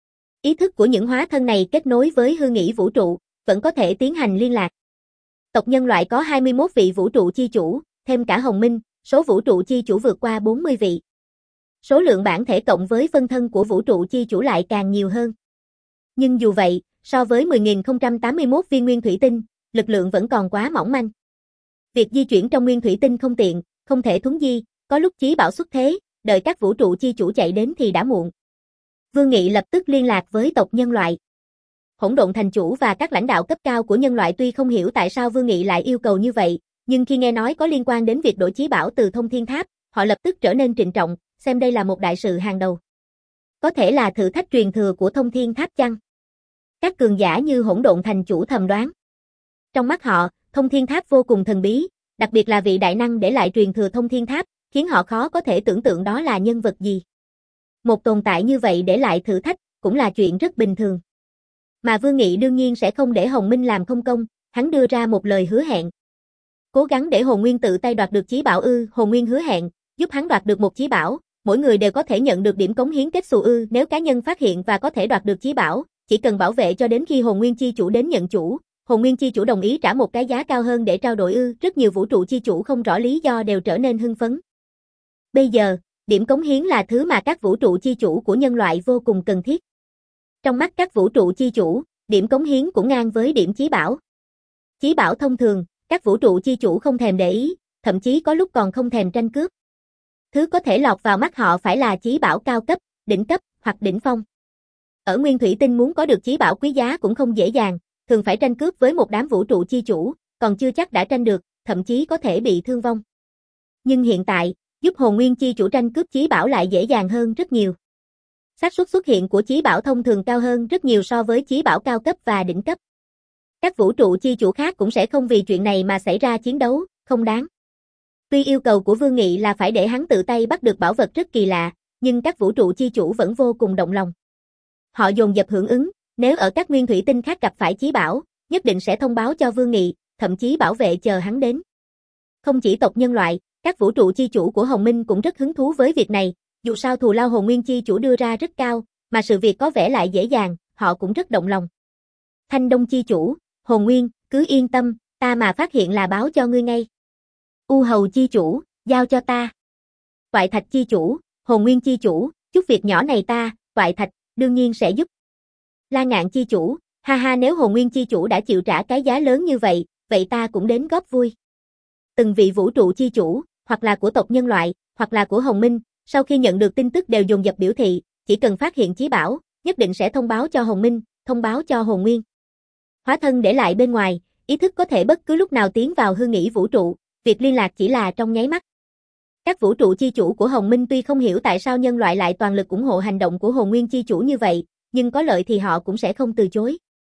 Ý thức của những hóa thân này kết nối với hư nghĩ vũ trụ, vẫn có thể tiến hành liên lạc. Tộc nhân loại có hai mươi mốt vị vũ trụ chi chủ, thêm cả hồng minh, số vũ trụ chi chủ vượt qua bốn mươi vị. Số lượng bản thể cộng với phân thân của vũ trụ chi chủ lại càng nhiều hơn. Nhưng dù vậy, so với mười nghìn không trăm tám mươi mốt viên nguyên thủy tinh, lực lượng vẫn còn quá mỏng manh. Việc di chuyển trong nguyên thủy tinh không tiện, không thể thuấn di, có lúc chí bảo xuất thế, đợi các vũ trụ chi chủ chạy đến thì đã muộn. Vương Nghị lập tức liên lạc với tộc nhân loại. Hỗn độn thành chủ và các lãnh đạo cấp cao của nhân loại tuy không hiểu tại sao Vương Nghị lại yêu cầu như vậy, nhưng khi nghe nói có liên quan đến việc đổi chí bảo từ Thông Thiên Tháp, họ lập tức trở nên trịnh trọng, xem đây là một đại sự hàng đầu. Có thể là thử thách truyền thừa của Thông Thiên Tháp chăng? Các cường giả như hỗn độn thành chủ thầm đoán. Trong mắt họ, Thông Thiên Tháp vô cùng thần bí, đặc biệt là vị đại năng để lại truyền thừa Thông Thiên Tháp, khiến họ khó có thể tưởng tượng đó là nhân vật gì. Một tồn tại như vậy để lại thử thách, cũng là chuyện rất bình thường. Mà Vương Nghị đương nhiên sẽ không để Hồng Minh làm không công, hắn đưa ra một lời hứa hẹn. Cố gắng để Hồn Nguyên tự tay đoạt được chí bảo ư? Hồn Nguyên hứa hẹn, giúp hắn đoạt được một chí bảo, mỗi người đều có thể nhận được điểm cống hiến kết xù ư? Nếu cá nhân phát hiện và có thể đoạt được chí bảo, chỉ cần bảo vệ cho đến khi Hồn Nguyên chi chủ đến nhận chủ, Hồn Nguyên chi chủ đồng ý trả một cái giá cao hơn để trao đổi ư? Rất nhiều vũ trụ chi chủ không rõ lý do đều trở nên hưng phấn. Bây giờ, điểm cống hiến là thứ mà các vũ trụ chi chủ của nhân loại vô cùng cần thiết. Trong mắt các vũ trụ chi chủ, điểm cống hiến cũng ngang với điểm chí bảo. Chí bảo thông thường, các vũ trụ chi chủ không thèm để ý, thậm chí có lúc còn không thèm tranh cướp. Thứ có thể lọt vào mắt họ phải là chí bảo cao cấp, đỉnh cấp hoặc đỉnh phong. Ở nguyên thủy tinh muốn có được chí bảo quý giá cũng không dễ dàng, thường phải tranh cướp với một đám vũ trụ chi chủ, còn chưa chắc đã tranh được, thậm chí có thể bị thương vong. Nhưng hiện tại, giúp Hồn Nguyên chi chủ tranh cướp chí bảo lại dễ dàng hơn rất nhiều. Xác suất xuất hiện của chí bảo thông thường cao hơn rất nhiều so với chí bảo cao cấp và đỉnh cấp. Các vũ trụ chi chủ khác cũng sẽ không vì chuyện này mà xảy ra chiến đấu, không đáng. Tuy yêu cầu của Vương Nghị là phải để hắn tự tay bắt được bảo vật rất kỳ lạ, nhưng các vũ trụ chi chủ vẫn vô cùng động lòng. Họ dồn dập hưởng ứng, nếu ở các nguyên thủy tinh khác gặp phải chí bảo, nhất định sẽ thông báo cho Vương Nghị, thậm chí bảo vệ chờ hắn đến. Không chỉ tộc nhân loại, các vũ trụ chi chủ của Hồng Minh cũng rất hứng thú với việc này, dù sao thù lao Hồn Nguyên chi chủ đưa ra rất cao, mà sự việc có vẻ lại dễ dàng, họ cũng rất động lòng. Thanh Đông chi chủ, Hồn Nguyên, cứ yên tâm, ta mà phát hiện là báo cho ngươi ngay. U Hầu chi chủ, giao cho ta. Toại Thạch chi chủ, Hồn Nguyên chi chủ, chút việc nhỏ này ta, Toại Thạch, đương nhiên sẽ giúp. La Ngạn chi chủ, ha ha, nếu Hồn Nguyên chi chủ đã chịu trả cái giá lớn như vậy, vậy ta cũng đến góp vui. Từng vị vũ trụ chi chủ, hoặc là của tộc nhân loại, hoặc là của Hồng Minh, sau khi nhận được tin tức đều dồn dập biểu thị, chỉ cần phát hiện chí bảo, nhất định sẽ thông báo cho Hồng Minh, thông báo cho Hồn Nguyên. Hóa thân để lại bên ngoài, ý thức có thể bất cứ lúc nào tiến vào hư nghĩ vũ trụ, việc liên lạc chỉ là trong nháy mắt. Các vũ trụ chi chủ của Hồng Minh tuy không hiểu tại sao nhân loại lại toàn lực ủng hộ hành động của Hồn Nguyên chi chủ như vậy, nhưng có lợi thì họ cũng sẽ không từ chối.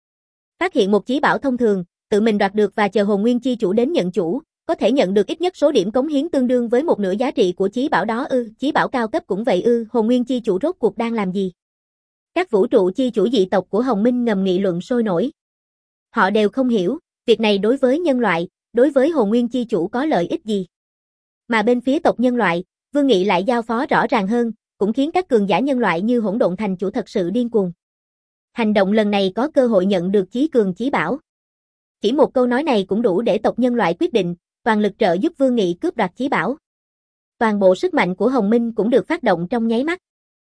Phát hiện một chí bảo thông thường, tự mình đoạt được và chờ hồn nguyên chi chủ đến nhận chủ, có thể nhận được ít nhất số điểm cống hiến tương đương với một nửa giá trị của chí bảo đó ư, chí bảo cao cấp cũng vậy ư, hồn nguyên chi chủ rốt cuộc đang làm gì? Các vũ trụ chi chủ dị tộc của Hồng Minh ngầm nghị luận sôi nổi. Họ đều không hiểu, việc này đối với nhân loại, đối với hồn nguyên chi chủ có lợi ích gì. Mà bên phía tộc nhân loại, Vương Nghị lại giao phó rõ ràng hơn, cũng khiến các cường giả nhân loại như Hỗn Độn Thành chủ thật sự điên cuồng. Hành động lần này có cơ hội nhận được chí cường chí bảo. Chỉ một câu nói này cũng đủ để tộc nhân loại quyết định, toàn lực trợ giúp Vương Nghị cướp đoạt chí bảo. Toàn bộ sức mạnh của Hồng Minh cũng được phát động trong nháy mắt.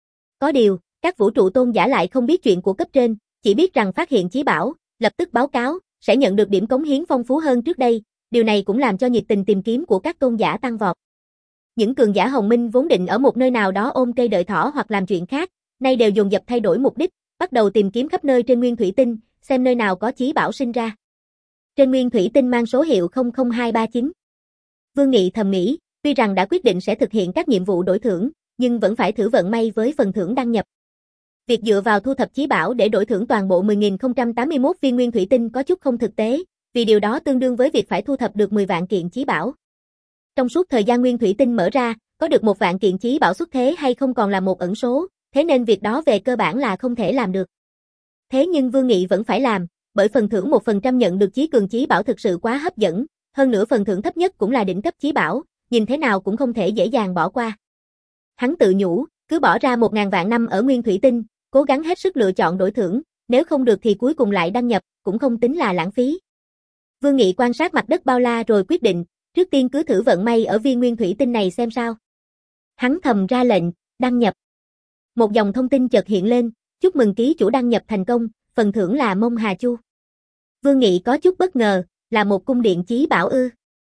Có điều, các vũ trụ tôn giả lại không biết chuyện của cấp trên, chỉ biết rằng phát hiện chí bảo, lập tức báo cáo, sẽ nhận được điểm cống hiến phong phú hơn trước đây, điều này cũng làm cho nhiệt tình tìm kiếm của các tôn giả tăng vọt. Những cường giả Hồng Minh vốn định ở một nơi nào đó ôm cây đợi thỏ hoặc làm chuyện khác, nay đều dồn dập thay đổi mục đích, bắt đầu tìm kiếm khắp nơi trên nguyên thủy tinh, xem nơi nào có chí bảo sinh ra. Trên nguyên thủy tinh mang số hiệu không không hai ba chín. Vương Nghị thầm nghĩ, tuy rằng đã quyết định sẽ thực hiện các nhiệm vụ đổi thưởng, nhưng vẫn phải thử vận may với phần thưởng đăng nhập. Việc dựa vào thu thập chí bảo để đổi thưởng toàn bộ mười nghìn không trăm tám mươi mốt viên nguyên thủy tinh có chút không thực tế, vì điều đó tương đương với việc phải thu thập được mười vạn kiện chí bảo. Trong suốt thời gian nguyên thủy tinh mở ra, có được một vạn kiện chí bảo xuất thế hay không còn là một ẩn số, thế nên việc đó về cơ bản là không thể làm được. Thế nhưng Vương Nghị vẫn phải làm, bởi phần thưởng một phần trăm nhận được chí cường chí bảo thực sự quá hấp dẫn, hơn nữa phần thưởng thấp nhất cũng là đỉnh cấp chí bảo, nhìn thế nào cũng không thể dễ dàng bỏ qua. Hắn tự nhủ, cứ bỏ ra một ngàn vạn năm ở nguyên thủy tinh, cố gắng hết sức lựa chọn đổi thưởng, nếu không được thì cuối cùng lại đăng nhập, cũng không tính là lãng phí. Vương Nghị quan sát mặt đất bao la rồi quyết định, trước tiên cứ thử vận may ở viên nguyên thủy tinh này xem sao. Hắn thầm ra lệnh, đăng nhập. Một dòng thông tin chợt hiện lên, chúc mừng ký chủ đăng nhập thành công, phần thưởng là Mông Hà Chu. Vương Nghị có chút bất ngờ, là một cung điện chí bảo ư.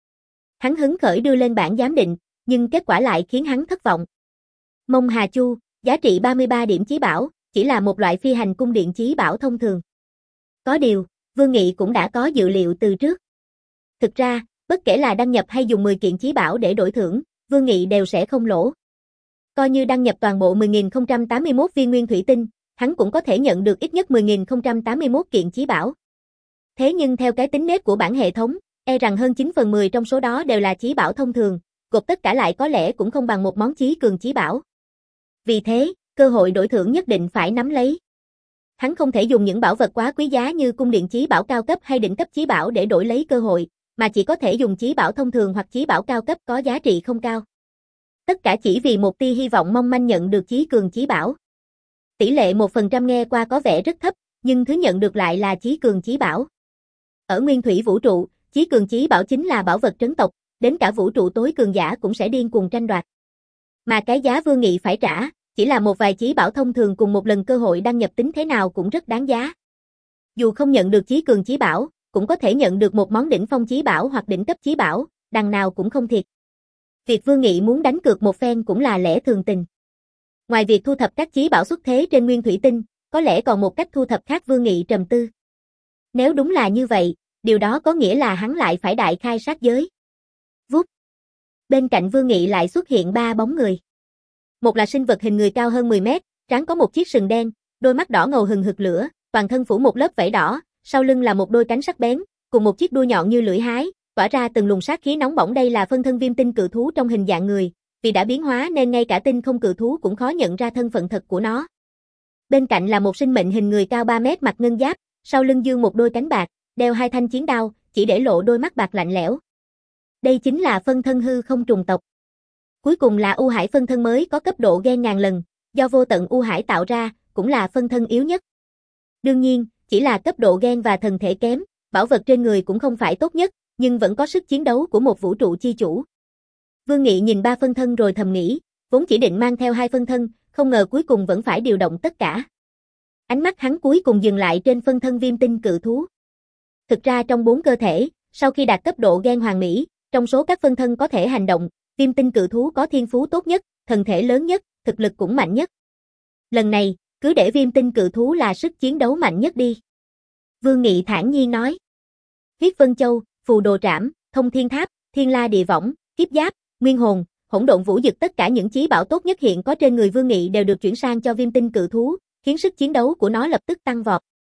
Hắn hứng khởi đưa lên bảng giám định, nhưng kết quả lại khiến hắn thất vọng. Mông Hà Chu, giá trị ba mươi ba điểm chí bảo, chỉ là một loại phi hành cung điện chí bảo thông thường. Có điều, Vương Nghị cũng đã có dự liệu từ trước. Thực ra, bất kể là đăng nhập hay dùng mười kiện chí bảo để đổi thưởng, Vương Nghị đều sẽ không lỗ. Coi như đăng nhập toàn bộ mười nghìn không trăm tám mươi mốt viên nguyên thủy tinh, hắn cũng có thể nhận được ít nhất mười nghìn không trăm tám mươi mốt kiện chí bảo. Thế nhưng theo cái tính nết của bản hệ thống, e rằng hơn chín phần mười trong số đó đều là chí bảo thông thường, gộp tất cả lại có lẽ cũng không bằng một món chí cường chí bảo. Vì thế, cơ hội đổi thưởng nhất định phải nắm lấy. Hắn không thể dùng những bảo vật quá quý giá như cung điện chí bảo cao cấp hay đỉnh cấp chí bảo để đổi lấy cơ hội, mà chỉ có thể dùng chí bảo thông thường hoặc chí bảo cao cấp có giá trị không cao. Tất cả chỉ vì một tia hy vọng mong manh nhận được chí cường chí bảo. Tỷ lệ một phần trăm nghe qua có vẻ rất thấp, nhưng thứ nhận được lại là chí cường chí bảo. Ở nguyên thủy vũ trụ, chí cường chí bảo chính là bảo vật trấn tộc, đến cả vũ trụ tối cường giả cũng sẽ điên cuồng tranh đoạt. Mà cái giá Vương Nghị phải trả, chỉ là một vài chí bảo thông thường cùng một lần cơ hội đăng nhập tính thế nào cũng rất đáng giá. Dù không nhận được chí cường chí bảo, cũng có thể nhận được một món đỉnh phong chí bảo hoặc đỉnh cấp chí bảo, đằng nào cũng không thiệt. Việc Vương Nghị muốn đánh cược một phen cũng là lẽ thường tình. Ngoài việc thu thập các chí bảo xuất thế trên nguyên thủy tinh, có lẽ còn một cách thu thập khác Vương Nghị trầm tư. Nếu đúng là như vậy, điều đó có nghĩa là hắn lại phải đại khai sát giới. Vút. Bên cạnh Vương Nghị lại xuất hiện ba bóng người. Một là sinh vật hình người cao hơn mười mét, trán có một chiếc sừng đen, đôi mắt đỏ ngầu hừng hực lửa, toàn thân phủ một lớp vảy đỏ, sau lưng là một đôi cánh sắc bén, cùng một chiếc đuôi nhọn như lưỡi hái, tỏa ra từng luồng sát khí nóng bỏng. Đây là phân thân viêm tinh cự thú trong hình dạng người, vì đã biến hóa nên ngay cả tinh không cự thú cũng khó nhận ra thân phận thật của nó. Bên cạnh là một sinh mệnh hình người cao ba mét mặc ngân giáp, sau lưng dương một đôi cánh bạc, đeo hai thanh chiến đao, chỉ để lộ đôi mắt bạc lạnh lẽo. Đây chính là phân thân hư không trùng tộc. Cuối cùng là U Hải phân thân mới có cấp độ gen ngàn lần, do vô tận U Hải tạo ra, cũng là phân thân yếu nhất. Đương nhiên, chỉ là cấp độ gen và thần thể kém, bảo vật trên người cũng không phải tốt nhất, nhưng vẫn có sức chiến đấu của một vũ trụ chi chủ. Vương Nghị nhìn ba phân thân rồi thầm nghĩ, vốn chỉ định mang theo hai phân thân, không ngờ cuối cùng vẫn phải điều động tất cả. Ánh mắt hắn cuối cùng dừng lại trên phân thân viêm tinh cự thú. Thực ra trong bốn cơ thể, sau khi đạt cấp độ gen hoàn mỹ, trong số các phân thân có thể hành động, viêm tinh cự thú có thiên phú tốt nhất, thần thể lớn nhất, thực lực cũng mạnh nhất. Lần này, cứ để viêm tinh cự thú là sức chiến đấu mạnh nhất đi. Vương Nghị thản nhiên nói. Huyết Vân Châu, Phù Đồ Trảm, Thông Thiên Tháp, Thiên La Địa Võng, Kiếp Giáp, Nguyên Hồn, Hỗn Độn Vũ Dực, tất cả những chí bảo tốt nhất hiện có trên người Vương Nghị đều được chuyển sang cho viêm tinh cự thú, khiến sức chiến đấu của nó lập tức tăng vọt.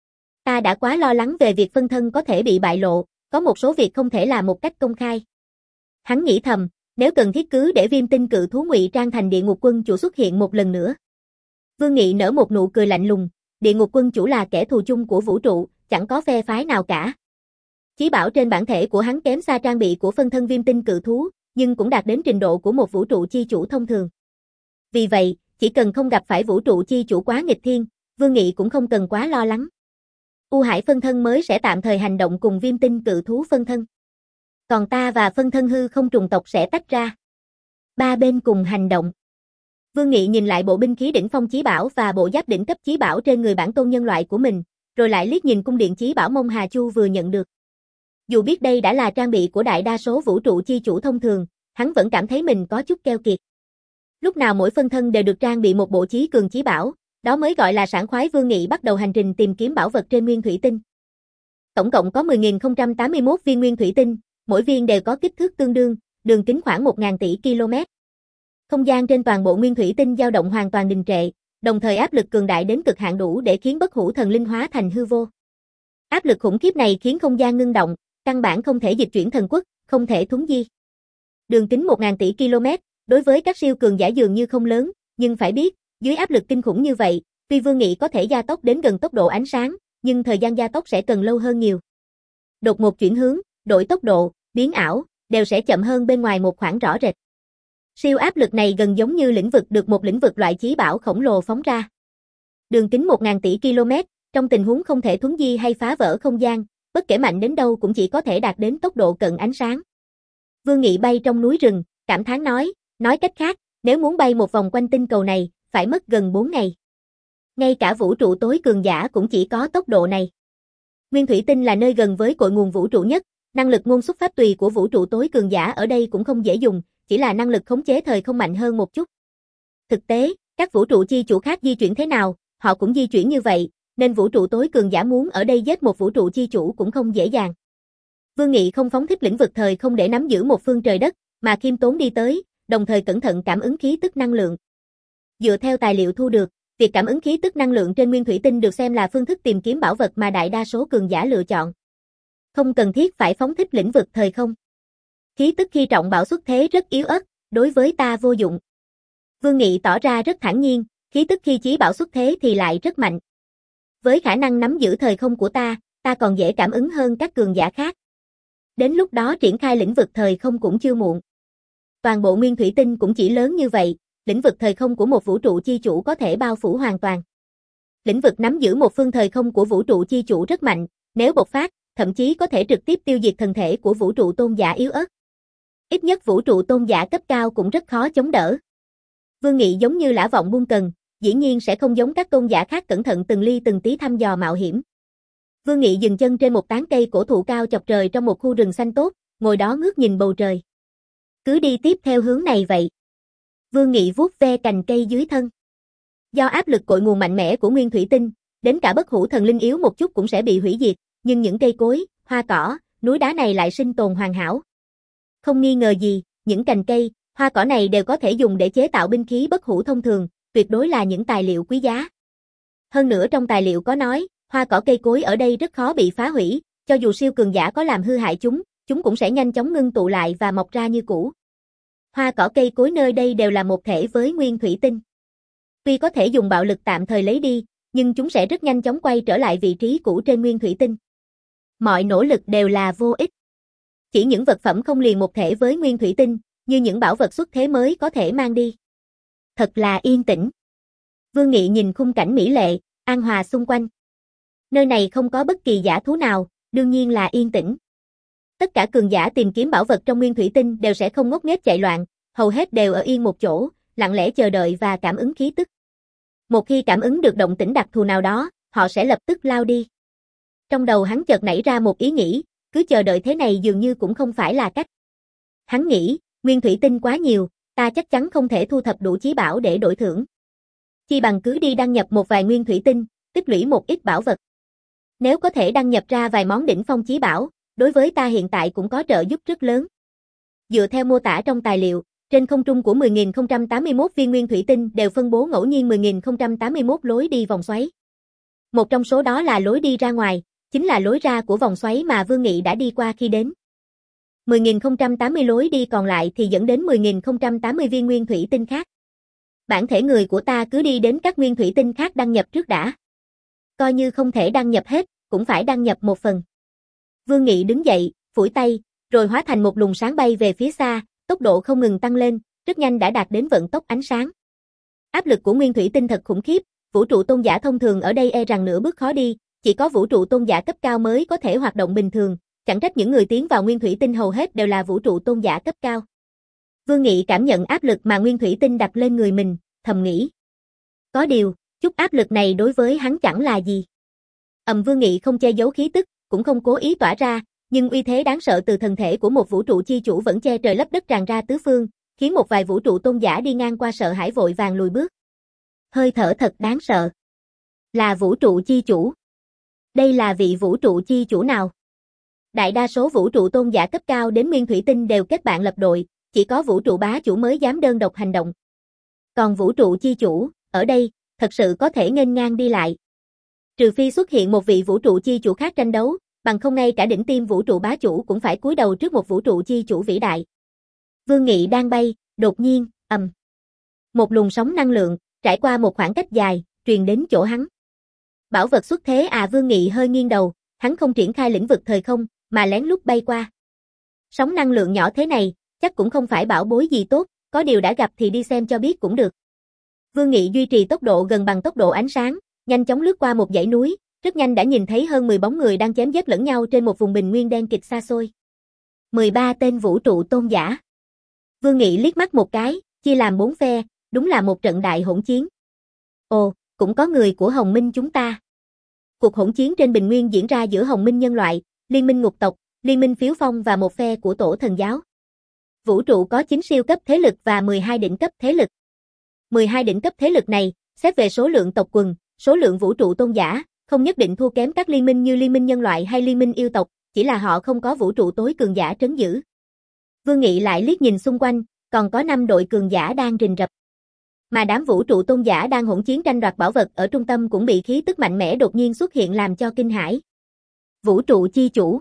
Ta đã quá lo lắng về việc phân thân có thể bị bại lộ, có một số việc không thể làm một cách công khai. Hắn nghĩ thầm, nếu cần thiết cứ để Viêm Tinh cự thú ngụy trang thành Địa Ngục Quân Chủ xuất hiện một lần nữa. Vương Nghị nở một nụ cười lạnh lùng, Địa Ngục Quân Chủ là kẻ thù chung của vũ trụ, chẳng có phe phái nào cả. Chí bảo trên bản thể của hắn kém xa trang bị của phân thân Viêm Tinh cự thú, nhưng cũng đạt đến trình độ của một vũ trụ chi chủ thông thường. Vì vậy, chỉ cần không gặp phải vũ trụ chi chủ quá nghịch thiên, Vương Nghị cũng không cần quá lo lắng. U Hải phân thân mới sẽ tạm thời hành động cùng Viêm Tinh cự thú phân thân. Còn ta và phân thân hư không trùng tộc sẽ tách ra. Ba bên cùng hành động. Vương Nghị nhìn lại bộ binh khí đỉnh phong chí bảo và bộ giáp đỉnh cấp chí bảo trên người bản tôn nhân loại của mình, rồi lại liếc nhìn cung điện chí bảo Mông Hà Chu vừa nhận được. Dù biết đây đã là trang bị của đại đa số vũ trụ chi chủ thông thường, hắn vẫn cảm thấy mình có chút keo kiệt. Lúc nào mỗi phân thân đều được trang bị một bộ chí cường chí bảo, đó mới gọi là sảng khoái. Vương Nghị bắt đầu hành trình tìm kiếm bảo vật trên nguyên thủy tinh. Tổng cộng có mười nghìn không trăm tám mươi mốt viên nguyên thủy tinh, mỗi viên đều có kích thước tương đương, đường kính khoảng một nghìn tỷ km. Không gian trên toàn bộ nguyên thủy tinh dao động hoàn toàn đình trệ, đồng thời áp lực cường đại đến cực hạn đủ để khiến bất hủ thần linh hóa thành hư vô. Áp lực khủng khiếp này khiến không gian ngưng động, căn bản không thể dịch chuyển thần quốc, không thể thuấn di. Đường kính một nghìn tỷ km, đối với các siêu cường giả dường như không lớn, nhưng phải biết, dưới áp lực kinh khủng như vậy, tuy Vương Nghị có thể gia tốc đến gần tốc độ ánh sáng, nhưng thời gian gia tốc sẽ cần lâu hơn nhiều. Đột ngột chuyển hướng, đổi tốc độ, biến ảo, đều sẽ chậm hơn bên ngoài một khoảng rõ rệt. Siêu áp lực này gần giống như lĩnh vực được một lĩnh vực loại chí bảo khổng lồ phóng ra. Đường kính một nghìn tỷ km, trong tình huống không thể thuấn di hay phá vỡ không gian, bất kể mạnh đến đâu cũng chỉ có thể đạt đến tốc độ cận ánh sáng. Vương Nghị bay trong núi rừng, cảm thán nói, nói cách khác, nếu muốn bay một vòng quanh tinh cầu này, phải mất gần bốn ngày. Ngay cả vũ trụ tối cường giả cũng chỉ có tốc độ này. Nguyên thủy tinh là nơi gần với cội nguồn vũ trụ nhất, năng lực ngôn xuất pháp tùy của vũ trụ tối cường giả ở đây cũng không dễ dùng, chỉ là năng lực khống chế thời không mạnh hơn một chút. Thực tế, các vũ trụ chi chủ khác di chuyển thế nào, họ cũng di chuyển như vậy, nên vũ trụ tối cường giả muốn ở đây giết một vũ trụ chi chủ cũng không dễ dàng. Vương Nghị không phóng thích lĩnh vực thời không để nắm giữ một phương trời đất, mà khiêm tốn đi tới, đồng thời cẩn thận cảm ứng khí tức năng lượng. Dựa theo tài liệu thu được, việc cảm ứng khí tức năng lượng trên nguyên thủy tinh được xem là phương thức tìm kiếm bảo vật mà đại đa số cường giả lựa chọn. Không cần thiết phải phóng thích lĩnh vực thời không. Khí tức khi trọng bảo xuất thế rất yếu ớt, đối với ta vô dụng. Vương Nghị tỏ ra rất thản nhiên, khí tức khi chí bảo xuất thế thì lại rất mạnh. Với khả năng nắm giữ thời không của ta, ta còn dễ cảm ứng hơn các cường giả khác. Đến lúc đó triển khai lĩnh vực thời không cũng chưa muộn. Toàn bộ nguyên thủy tinh cũng chỉ lớn như vậy, lĩnh vực thời không của một vũ trụ chi chủ có thể bao phủ hoàn toàn. Lĩnh vực nắm giữ một phương thời không của vũ trụ chi chủ rất mạnh, nếu bộc phát, thậm chí có thể trực tiếp tiêu diệt thân thể của vũ trụ tôn giả yếu ớt. Ít nhất vũ trụ tôn giả cấp cao cũng rất khó chống đỡ. Vương Nghị giống như lã vọng buông cần, dĩ nhiên sẽ không giống các tôn giả khác cẩn thận từng ly từng tí thăm dò mạo hiểm. Vương Nghị dừng chân trên một tán cây cổ thụ cao chọc trời trong một khu rừng xanh tốt, ngồi đó ngước nhìn bầu trời. Cứ đi tiếp theo hướng này vậy. Vương Nghị vuốt ve cành cây dưới thân. Do áp lực cội nguồn mạnh mẽ của nguyên thủy tinh, đến cả bất hủ thần linh yếu một chút cũng sẽ bị hủy diệt, nhưng những cây cối, hoa cỏ, núi đá này lại sinh tồn hoàn hảo. Không nghi ngờ gì, những cành cây, hoa cỏ này đều có thể dùng để chế tạo binh khí bất hủ thông thường, tuyệt đối là những tài liệu quý giá. Hơn nữa trong tài liệu có nói, hoa cỏ cây cối ở đây rất khó bị phá hủy, cho dù siêu cường giả có làm hư hại chúng, chúng cũng sẽ nhanh chóng ngưng tụ lại và mọc ra như cũ. Hoa cỏ cây cối nơi đây đều là một thể với nguyên thủy tinh. Tuy có thể dùng bạo lực tạm thời lấy đi, nhưng chúng sẽ rất nhanh chóng quay trở lại vị trí cũ trên nguyên thủy tinh. Mọi nỗ lực đều là vô ích. Chỉ những vật phẩm không liền một thể với nguyên thủy tinh, như những bảo vật xuất thế mới có thể mang đi. Thật là yên tĩnh. Vương Nghị nhìn khung cảnh mỹ lệ, an hòa xung quanh. Nơi này không có bất kỳ dã thú nào, đương nhiên là yên tĩnh. Tất cả cường giả tìm kiếm bảo vật trong nguyên thủy tinh đều sẽ không ngốc nghếch chạy loạn, hầu hết đều ở yên một chỗ, lặng lẽ chờ đợi và cảm ứng khí tức. Một khi cảm ứng được động tĩnh đặc thù nào đó, họ sẽ lập tức lao đi. Trong đầu hắn chợt nảy ra một ý nghĩ, cứ chờ đợi thế này dường như cũng không phải là cách. Hắn nghĩ, nguyên thủy tinh quá nhiều, ta chắc chắn không thể thu thập đủ chí bảo để đổi thưởng. Chi bằng cứ đi đăng nhập một vài nguyên thủy tinh, tích lũy một ít bảo vật. Nếu có thể đăng nhập ra vài món đỉnh phong chí bảo, đối với ta hiện tại cũng có trợ giúp rất lớn. Dựa theo mô tả trong tài liệu, trên không trung của mười nghìn không trăm tám mươi mốt viên nguyên thủy tinh đều phân bố ngẫu nhiên mười nghìn không trăm tám mươi mốt lối đi vòng xoáy. Một trong số đó là lối đi ra ngoài, chính là lối ra của vòng xoáy mà Vương Nghị đã đi qua khi đến. mười nghìn không trăm tám mươi lối đi còn lại thì dẫn đến mười nghìn không trăm tám mươi viên nguyên thủy tinh khác. Bản thể người của ta cứ đi đến các nguyên thủy tinh khác đăng nhập trước đã. Coi như không thể đăng nhập hết, cũng phải đăng nhập một phần. Vương Nghị đứng dậy, phủi tay, rồi hóa thành một luồng sáng bay về phía xa, tốc độ không ngừng tăng lên, rất nhanh đã đạt đến vận tốc ánh sáng. Áp lực của nguyên thủy tinh thật khủng khiếp, vũ trụ tôn giả thông thường ở đây e rằng nửa bước khó đi, chỉ có vũ trụ tôn giả cấp cao mới có thể hoạt động bình thường, chẳng trách những người tiến vào nguyên thủy tinh hầu hết đều là vũ trụ tôn giả cấp cao. Vương Nghị cảm nhận áp lực mà nguyên thủy tinh đặt lên người mình, thầm nghĩ. Có điều, chút áp lực này đối với hắn chẳng là gì. Ầm Vương Nghị không che giấu khí tức, cũng không cố ý tỏa ra, nhưng uy thế đáng sợ từ thần thể của một vũ trụ chi chủ vẫn che trời lấp đất tràn ra tứ phương, khiến một vài vũ trụ tôn giả đi ngang qua sợ hãi vội vàng lùi bước. Hơi thở thật đáng sợ. Là vũ trụ chi chủ. Đây là vị vũ trụ chi chủ nào? Đại đa số vũ trụ tôn giả cấp cao đến nguyên thủy tinh đều kết bạn lập đội, chỉ có vũ trụ bá chủ mới dám đơn độc hành động. Còn vũ trụ chi chủ, ở đây, thật sự có thể nghênh ngang đi lại. Trừ phi xuất hiện một vị vũ trụ chi chủ khác tranh đấu, bằng không ngay cả đỉnh tiêm vũ trụ bá chủ cũng phải cúi đầu trước một vũ trụ chi chủ vĩ đại. Vương Nghị đang bay, đột nhiên, ầm. Một luồng sóng năng lượng, trải qua một khoảng cách dài, truyền đến chỗ hắn. Bảo vật xuất thế à? Vương Nghị hơi nghiêng đầu, hắn không triển khai lĩnh vực thời không, mà lén lút bay qua. Sóng năng lượng nhỏ thế này, chắc cũng không phải bảo bối gì tốt, có điều đã gặp thì đi xem cho biết cũng được. Vương Nghị duy trì tốc độ gần bằng tốc độ ánh sáng, nhanh chóng lướt qua một dãy núi, rất nhanh đã nhìn thấy hơn mười bóng người đang chém giết lẫn nhau trên một vùng bình nguyên đen kịt xa xôi. mười ba tên vũ trụ tôn giả. Vương Nghị liếc mắt một cái, chia làm bốn phe, đúng là một trận đại hỗn chiến. Ồ, cũng có người của Hồng Minh chúng ta. Cuộc hỗn chiến trên bình nguyên diễn ra giữa Hồng Minh nhân loại, Liên minh ngục tộc, Liên minh phiếu phong và một phe của Tổ thần giáo. Vũ trụ có chín siêu cấp thế lực và mười hai đỉnh cấp thế lực. mười hai đỉnh cấp thế lực này, xét về số lượng tộc quần, số lượng vũ trụ tôn giả, không nhất định thua kém các liên minh như Liên minh nhân loại hay Liên minh yêu tộc, chỉ là họ không có vũ trụ tối cường giả trấn giữ. Vương Nghị lại liếc nhìn xung quanh, còn có năm đội cường giả đang rình rập. Mà đám vũ trụ tôn giả đang hỗn chiến tranh đoạt bảo vật ở trung tâm cũng bị khí tức mạnh mẽ đột nhiên xuất hiện làm cho kinh hãi. Vũ trụ chi chủ.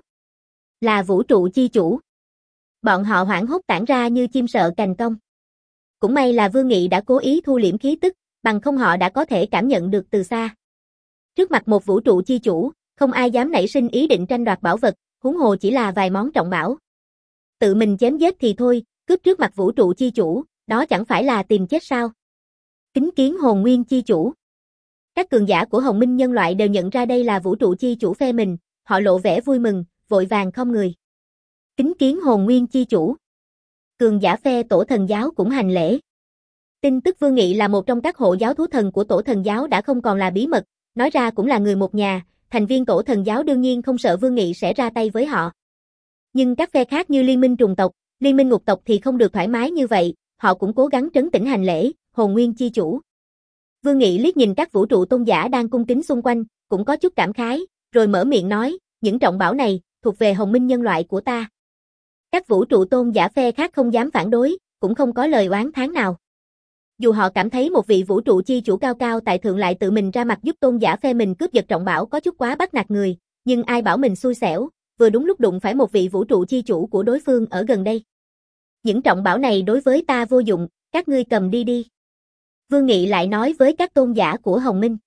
Là vũ trụ chi chủ. Bọn họ hoảng hốt tản ra như chim sợ cành cong. Cũng may là Vương Nghị đã cố ý thu liễm khí tức, bằng không họ đã có thể cảm nhận được từ xa. Trước mặt một vũ trụ chi chủ, không ai dám nảy sinh ý định tranh đoạt bảo vật, huống hồ chỉ là vài món trọng bảo. Tự mình chém giết thì thôi, cướp trước mặt vũ trụ chi chủ, đó chẳng phải là tìm chết sao? Kính kiến hồn nguyên chi chủ. Các cường giả của Hồng Minh nhân loại đều nhận ra đây là vũ trụ chi chủ phe mình, họ lộ vẻ vui mừng, vội vàng khom người. Kính kiến hồn nguyên chi chủ. Cường giả phe Tổ thần giáo cũng hành lễ. Tin tức Vương Nghị là một trong các hộ giáo thú thần của Tổ thần giáo đã không còn là bí mật, nói ra cũng là người một nhà, thành viên Tổ thần giáo đương nhiên không sợ Vương Nghị sẽ ra tay với họ. Nhưng các phe khác như Liên minh trùng tộc, Liên minh ngục tộc thì không được thoải mái như vậy, họ cũng cố gắng trấn tĩnh hành lễ, hồn nguyên chi chủ. Vương Nghị liếc nhìn các vũ trụ tôn giả đang cung kính xung quanh, cũng có chút cảm khái, rồi mở miệng nói, những trọng bảo này, thuộc về Hồng Minh nhân loại của ta. Các vũ trụ tôn giả phe khác không dám phản đối, cũng không có lời oán thán nào. Dù họ cảm thấy một vị vũ trụ chi chủ cao cao tại thượng lại tự mình ra mặt giúp tôn giả phe mình cướp giật trọng bảo có chút quá bắt nạt người, nhưng ai bảo mình xui xẻo, vừa đúng lúc đụng phải một vị vũ trụ chi chủ của đối phương ở gần đây. Những trọng bảo này đối với ta vô dụng, các ngươi cầm đi đi. Vương Nghị lại nói với các tôn giả của Hồng Minh.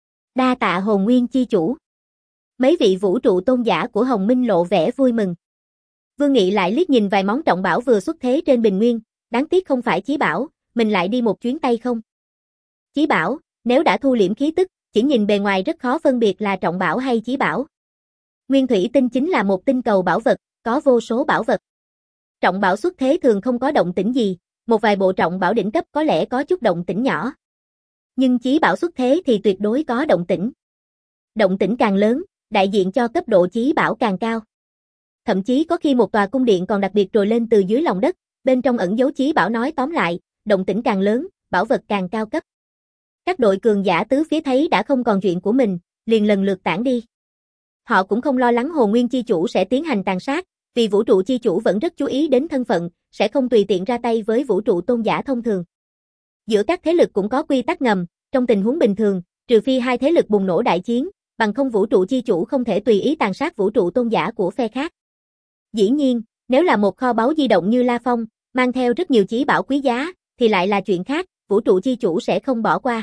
Đa tạ hồn nguyên chi chủ. Mấy vị vũ trụ tôn giả của Hồng Minh lộ vẻ vui mừng. Vương Nghị lại liếc nhìn vài món trọng bảo vừa xuất thế trên bình nguyên, đáng tiếc không phải chí bảo, mình lại đi một chuyến tay không. Chí bảo, nếu đã thu liễm khí tức, chỉ nhìn bề ngoài rất khó phân biệt là trọng bảo hay chí bảo. Nguyên thủy tinh chính là một tinh cầu bảo vật, có vô số bảo vật. Trọng bảo xuất thế thường không có động tĩnh gì, một vài bộ trọng bảo đỉnh cấp có lẽ có chút động tĩnh nhỏ. Nhưng chí bảo xuất thế thì tuyệt đối có động tĩnh. Động tĩnh càng lớn, đại diện cho cấp độ chí bảo càng cao. Thậm chí có khi một tòa cung điện còn đặc biệt trồi lên từ dưới lòng đất, bên trong ẩn dấu chí bảo, nói tóm lại, động tĩnh càng lớn, bảo vật càng cao cấp. Các đội cường giả tứ phía thấy đã không còn chuyện của mình, liền lần lượt tản đi. Họ cũng không lo lắng hồn nguyên chi chủ sẽ tiến hành tàn sát, vì vũ trụ chi chủ vẫn rất chú ý đến thân phận, sẽ không tùy tiện ra tay với vũ trụ tôn giả thông thường. Giữa các thế lực cũng có quy tắc ngầm, trong tình huống bình thường, Trừ phi hai thế lực bùng nổ đại chiến, bằng không vũ trụ chi chủ không thể tùy ý tàn sát vũ trụ tôn giả của phe khác. Dĩ nhiên, nếu là một kho báu di động như La Phong, mang theo rất nhiều chí bảo quý giá, thì lại là chuyện khác, vũ trụ chi chủ sẽ không bỏ qua.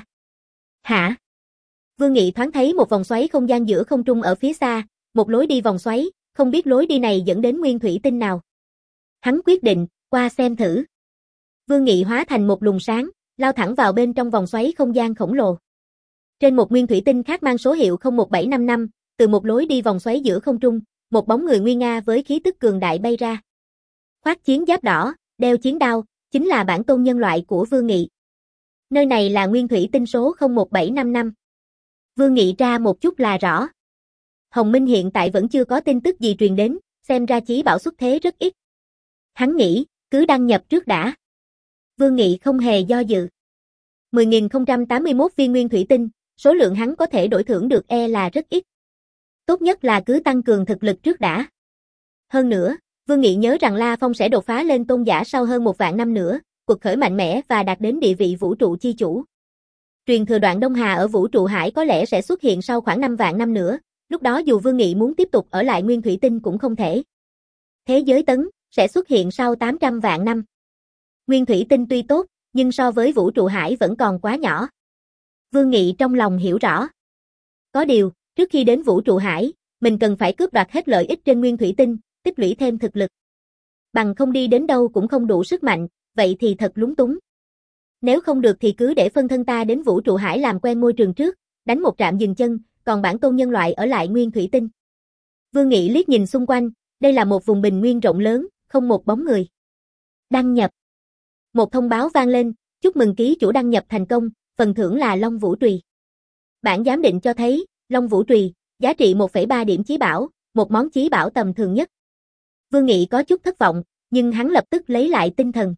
Hả? Vương Nghị thoáng thấy một vòng xoáy không gian giữa không trung ở phía xa, một lối đi vòng xoáy, không biết lối đi này dẫn đến nguyên thủy tinh nào. Hắn quyết định, qua xem thử. Vương Nghị hóa thành một luồng sáng, lao thẳng vào bên trong vòng xoáy không gian khổng lồ. Trên một nguyên thủy tinh khác mang số hiệu không một bảy năm năm, từ một lối đi vòng xoáy giữa không trung, một bóng người nguy nga với khí tức cường đại bay ra. Khoác chiến giáp đỏ, đeo chiến đao, chính là bản tôn nhân loại của Vương Nghị. Nơi này là nguyên thủy tinh số không một bảy năm năm. Vương Nghị tra một chút là rõ. Hồng Minh hiện tại vẫn chưa có tin tức gì truyền đến, xem ra chí bảo xuất thế rất ít. Hắn nghĩ, cứ đăng nhập trước đã. Vương Nghị không hề do dự. mười nghìn không trăm tám mươi mốt viên nguyên thủy tinh, số lượng hắn có thể đổi thưởng được e là rất ít. Tốt nhất là cứ tăng cường thực lực trước đã. Hơn nữa, Vương Nghị nhớ rằng La Phong sẽ đột phá lên tôn giả sau hơn một vạn năm nữa, cuộc khởi mạnh mẽ và đạt đến địa vị vũ trụ chi chủ. Truyền thừa đoạn Đông Hà ở vũ trụ hải có lẽ sẽ xuất hiện sau khoảng năm vạn năm nữa, lúc đó dù Vương Nghị muốn tiếp tục ở lại nguyên thủy tinh cũng không thể. Thế giới tấn sẽ xuất hiện sau tám trăm vạn năm. Nguyên thủy tinh tuy tốt, nhưng so với vũ trụ hải vẫn còn quá nhỏ. Vương Nghị trong lòng hiểu rõ. Có điều, trước khi đến vũ trụ hải, mình cần phải cướp đoạt hết lợi ích trên nguyên thủy tinh, tích lũy thêm thực lực. Bằng không đi đến đâu cũng không đủ sức mạnh, vậy thì thật lúng túng. Nếu không được thì cứ để phân thân ta đến vũ trụ hải làm quen môi trường trước, đánh một trạm dừng chân, còn bản tôn nhân loại ở lại nguyên thủy tinh. Vương Nghị liếc nhìn xung quanh, đây là một vùng bình nguyên rộng lớn, không một bóng người. Đăng nhập. Một thông báo vang lên, chúc mừng ký chủ đăng nhập thành công, phần thưởng là Long Vũ Trùy. Bản giám định cho thấy, Long Vũ Trùy, giá trị một phẩy ba điểm chí bảo, một món chí bảo tầm thường nhất. Vương Nghị có chút thất vọng, nhưng hắn lập tức lấy lại tinh thần.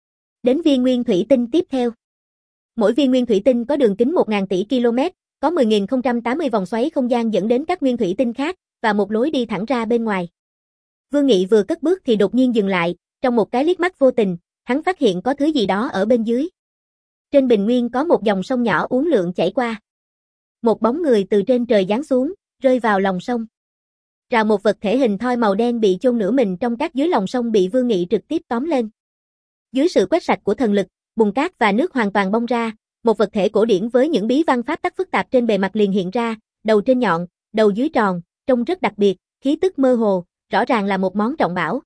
Đến viên nguyên thủy tinh tiếp theo. Mỗi viên nguyên thủy tinh có đường kính một nghìn tỷ km, có mười nghìn không trăm tám mươi vòng xoáy không gian dẫn đến các nguyên thủy tinh khác, và một lối đi thẳng ra bên ngoài. Vương Nghị vừa cất bước thì đột nhiên dừng lại, trong một cái liếc mắt vô tình, hắn phát hiện có thứ gì đó ở bên dưới. Trên bình nguyên có một dòng sông nhỏ uốn lượn chảy qua. Một bóng người từ trên trời giáng xuống, rơi vào lòng sông. Rào một vật thể hình thoi màu đen bị chôn nửa mình trong cát dưới lòng sông bị Vương Nghị trực tiếp tóm lên. Dưới sự quét sạch của thần lực, bùn cát và nước hoàn toàn bong ra, một vật thể cổ điển với những bí văn pháp tắc phức tạp trên bề mặt liền hiện ra, đầu trên nhọn, đầu dưới tròn, trông rất đặc biệt, khí tức mơ hồ, rõ ràng là một món trọng bảo.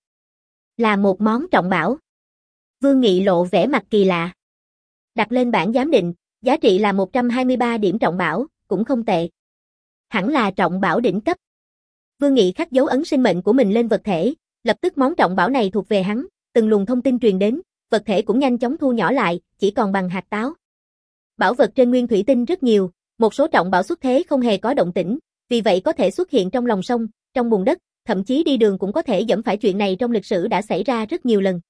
Là một món trọng bảo. Vương Nghị lộ vẻ mặt kỳ lạ. Đặt lên bảng giám định, giá trị là một trăm hai mươi ba điểm trọng bảo, cũng không tệ. Hẳn là trọng bảo đỉnh cấp. Vương Nghị khắc dấu ấn sinh mệnh của mình lên vật thể, lập tức món trọng bảo này thuộc về hắn, từng luồng thông tin truyền đến, vật thể cũng nhanh chóng thu nhỏ lại, chỉ còn bằng hạt táo. Bảo vật trên nguyên thủy tinh rất nhiều, một số trọng bảo xuất thế không hề có động tĩnh, vì vậy có thể xuất hiện trong lòng sông, trong bùn đất, thậm chí đi đường cũng có thể dẫm phải, chuyện này trong lịch sử đã xảy ra rất nhiều lần.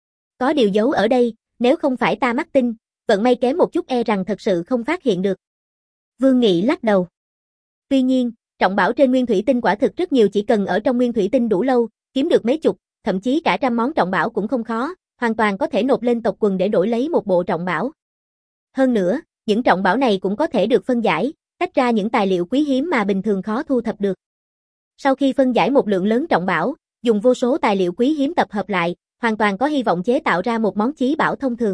Có điều giấu ở đây, nếu không phải ta mắc tinh, vận may kém một chút e rằng thật sự không phát hiện được. Vương Nghị lắc đầu. Tuy nhiên, trọng bảo trên nguyên thủy tinh quả thực rất nhiều, chỉ cần ở trong nguyên thủy tinh đủ lâu, kiếm được mấy chục, thậm chí cả trăm món trọng bảo cũng không khó, hoàn toàn có thể nộp lên tộc quần để đổi lấy một bộ trọng bảo. Hơn nữa, những trọng bảo này cũng có thể được phân giải, tách ra những tài liệu quý hiếm mà bình thường khó thu thập được. Sau khi phân giải một lượng lớn trọng bảo, dùng vô số tài liệu quý hiếm tập hợp lại, hoàn toàn có hy vọng chế tạo ra một món chí bảo thông thường.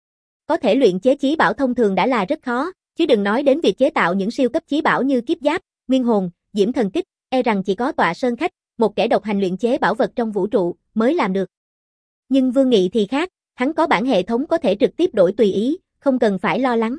Có thể luyện chế chí bảo thông thường đã là rất khó, chứ đừng nói đến việc chế tạo những siêu cấp chí bảo như kiếp giáp, nguyên hồn, diễm thần kích, e rằng chỉ có Tọa Sơn Khách, một kẻ độc hành luyện chế bảo vật trong vũ trụ, mới làm được. Nhưng Vương Nghị thì khác, hắn có bản hệ thống có thể trực tiếp đổi tùy ý, không cần phải lo lắng.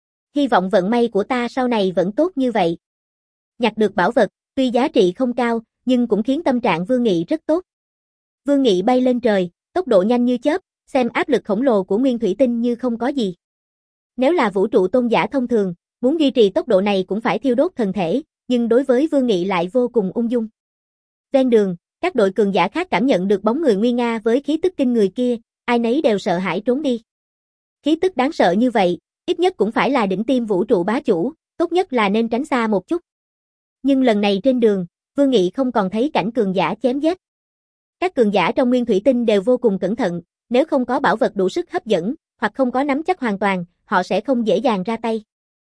Hy vọng vận may của ta sau này vẫn tốt như vậy. Nhặt được bảo vật, tuy giá trị không cao, nhưng cũng khiến tâm trạng Vương Nghị rất tốt. Vương Nghị bay lên trời, tốc độ nhanh như chớp, xem áp lực khổng lồ của nguyên thủy tinh như không có gì. Nếu là vũ trụ tôn giả thông thường, muốn duy trì tốc độ này cũng phải thiêu đốt thần thể, nhưng đối với Vương Nghị lại vô cùng ung dung. Ven đường, các đội cường giả khác cảm nhận được bóng người nguy nga với khí tức kinh người kia, ai nấy đều sợ hãi trốn đi. Khí tức đáng sợ như vậy, ít nhất cũng phải là đỉnh tiêm vũ trụ bá chủ, tốt nhất là nên tránh xa một chút. Nhưng lần này trên đường, Vương Nghị không còn thấy cảnh cường giả chém giết. Các cường giả trong nguyên thủy tinh đều vô cùng cẩn thận, nếu không có bảo vật đủ sức hấp dẫn, hoặc không có nắm chắc hoàn toàn, họ sẽ không dễ dàng ra tay.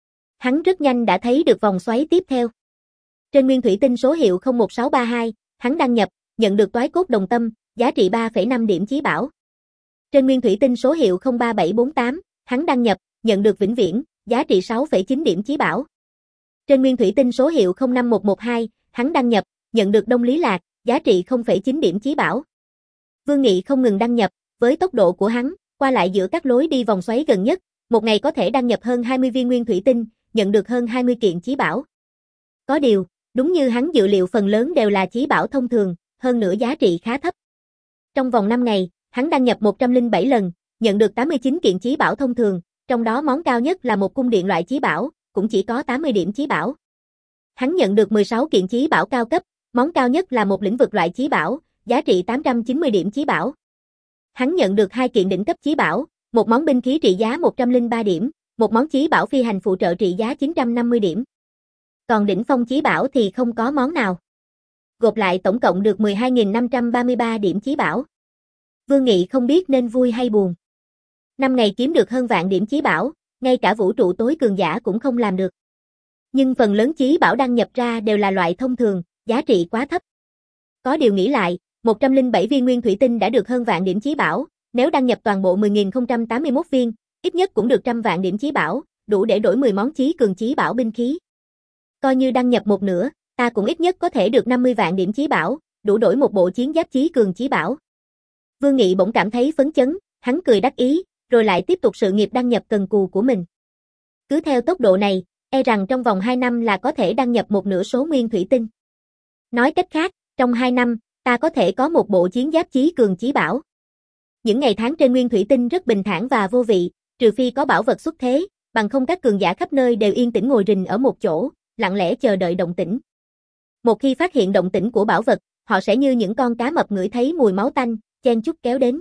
Hắn rất nhanh đã thấy được vòng xoáy tiếp theo. Trên nguyên thủy tinh số hiệu không một sáu ba hai, hắn đăng nhập, nhận được toái cốt đồng tâm, giá trị ba phẩy năm điểm chí bảo. Trên nguyên thủy tinh số hiệu không ba bảy bốn tám, hắn đăng nhập, nhận được vĩnh viễn, giá trị sáu phẩy chín điểm chí bảo. Trên nguyên thủy tinh số hiệu không năm một một hai, hắn đăng nhập, nhận được đông lý lạc, giá trị không phẩy chín điểm chí bảo. Vương Nghị không ngừng đăng nhập, với tốc độ của hắn, qua lại giữa các lối đi vòng xoáy gần nhất, một ngày có thể đăng nhập hơn hai mươi viên nguyên thủy tinh, nhận được hơn hai mươi kiện chí bảo. Có điều, đúng như hắn dự liệu phần lớn đều là chí bảo thông thường, hơn nữa giá trị khá thấp. Trong vòng năm ngày, hắn đăng nhập một trăm lẻ bảy lần, nhận được tám mươi chín kiện chí bảo thông thường, trong đó món cao nhất là một cung điện loại chí bảo, cũng chỉ có tám mươi điểm chí bảo. Hắn nhận được mười sáu kiện chí bảo cao cấp, món cao nhất là một lĩnh vực loại chí bảo, giá trị tám trăm chín mươi điểm chí bảo. Hắn nhận được hai kiện đỉnh cấp chí bảo, một món binh khí trị giá một trăm lẻ ba điểm, một món chí bảo phi hành phụ trợ trị giá chín trăm năm mươi điểm. Còn đỉnh phong chí bảo thì không có món nào. Gộp lại tổng cộng được mười hai nghìn năm trăm ba mươi ba điểm chí bảo. Vương Nghị không biết nên vui hay buồn. Năm ngày kiếm được hơn vạn điểm chí bảo, ngay cả vũ trụ tối cường giả cũng không làm được. Nhưng phần lớn chí bảo đăng nhập ra đều là loại thông thường, giá trị quá thấp. Có điều nghĩ lại, một trăm lẻ bảy viên nguyên thủy tinh đã được hơn vạn điểm chí bảo, nếu đăng nhập toàn bộ mười nghìn không trăm tám mươi mốt viên, ít nhất cũng được trăm vạn điểm chí bảo, đủ để đổi mười món chí cường chí bảo binh khí. Coi như đăng nhập một nửa, ta cũng ít nhất có thể được năm mươi vạn điểm chí bảo, đủ đổi một bộ chiến giáp chí cường chí bảo. Vương Nghị bỗng cảm thấy phấn chấn, hắn cười đắc ý, rồi lại tiếp tục sự nghiệp đăng nhập cần cù của mình. Cứ theo tốc độ này, e rằng trong vòng hai năm là có thể đăng nhập một nửa số nguyên thủy tinh. Nói cách khác, trong hai năm, ta có thể có một bộ chiến giáp chí cường chí bảo. Những ngày tháng trên nguyên thủy tinh rất bình thản và vô vị, trừ phi có bảo vật xuất thế, bằng không các cường giả khắp nơi đều yên tĩnh ngồi rình ở một chỗ, lặng lẽ chờ đợi động tĩnh. Một khi phát hiện động tĩnh của bảo vật, họ sẽ như những con cá mập ngửi thấy mùi máu tanh, chen chúc kéo đến.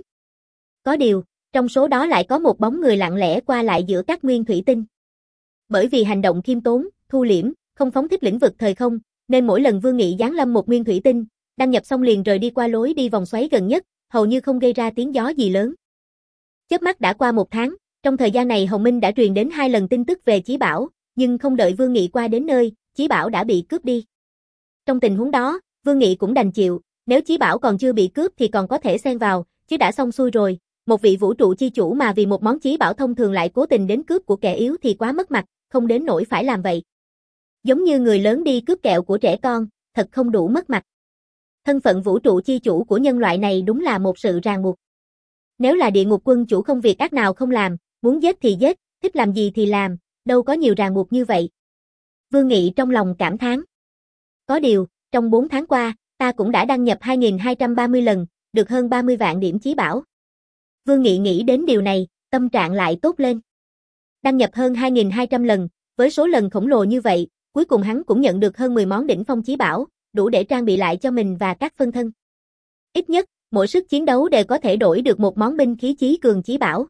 Có điều, trong số đó lại có một bóng người lặng lẽ qua lại giữa các nguyên thủy tinh. Bởi vì hành động khiêm tốn, thu liễm, không phóng thích lĩnh vực thời không, nên mỗi lần Vương Nghị giáng lâm một nguyên thủy tinh, đăng nhập xong liền rời đi qua lối đi vòng xoáy gần nhất, hầu như không gây ra tiếng gió gì lớn. Chớp mắt đã qua một tháng, trong thời gian này Hồng Minh đã truyền đến hai lần tin tức về chí bảo, nhưng không đợi Vương Nghị qua đến nơi, chí bảo đã bị cướp đi. Trong tình huống đó, Vương Nghị cũng đành chịu, nếu chí bảo còn chưa bị cướp thì còn có thể xen vào, chứ đã xong xuôi rồi, một vị vũ trụ chi chủ mà vì một món chí bảo thông thường lại cố tình đến cướp của kẻ yếu thì quá mất mặt, không đến nỗi phải làm vậy. Giống như người lớn đi cướp kẹo của trẻ con, thật không đủ mất mặt. Thân phận vũ trụ chi chủ của nhân loại này đúng là một sự ràng buộc. Nếu là địa ngục quân chủ không việc ác nào không làm, muốn giết thì giết, thích làm gì thì làm, đâu có nhiều ràng buộc như vậy. Vương Nghị trong lòng cảm thán. Có điều, trong bốn tháng qua, ta cũng đã đăng nhập hai nghìn hai trăm ba mươi lần, được hơn ba mươi vạn điểm chí bảo. Vương Nghị nghĩ đến điều này, tâm trạng lại tốt lên. Đăng nhập hơn hai nghìn hai trăm lần, với số lần khổng lồ như vậy, cuối cùng hắn cũng nhận được hơn mười món đỉnh phong chí bảo, đủ để trang bị lại cho mình và các phân thân. Ít nhất, mỗi sức chiến đấu đều có thể đổi được một món binh khí chí cường chí bảo.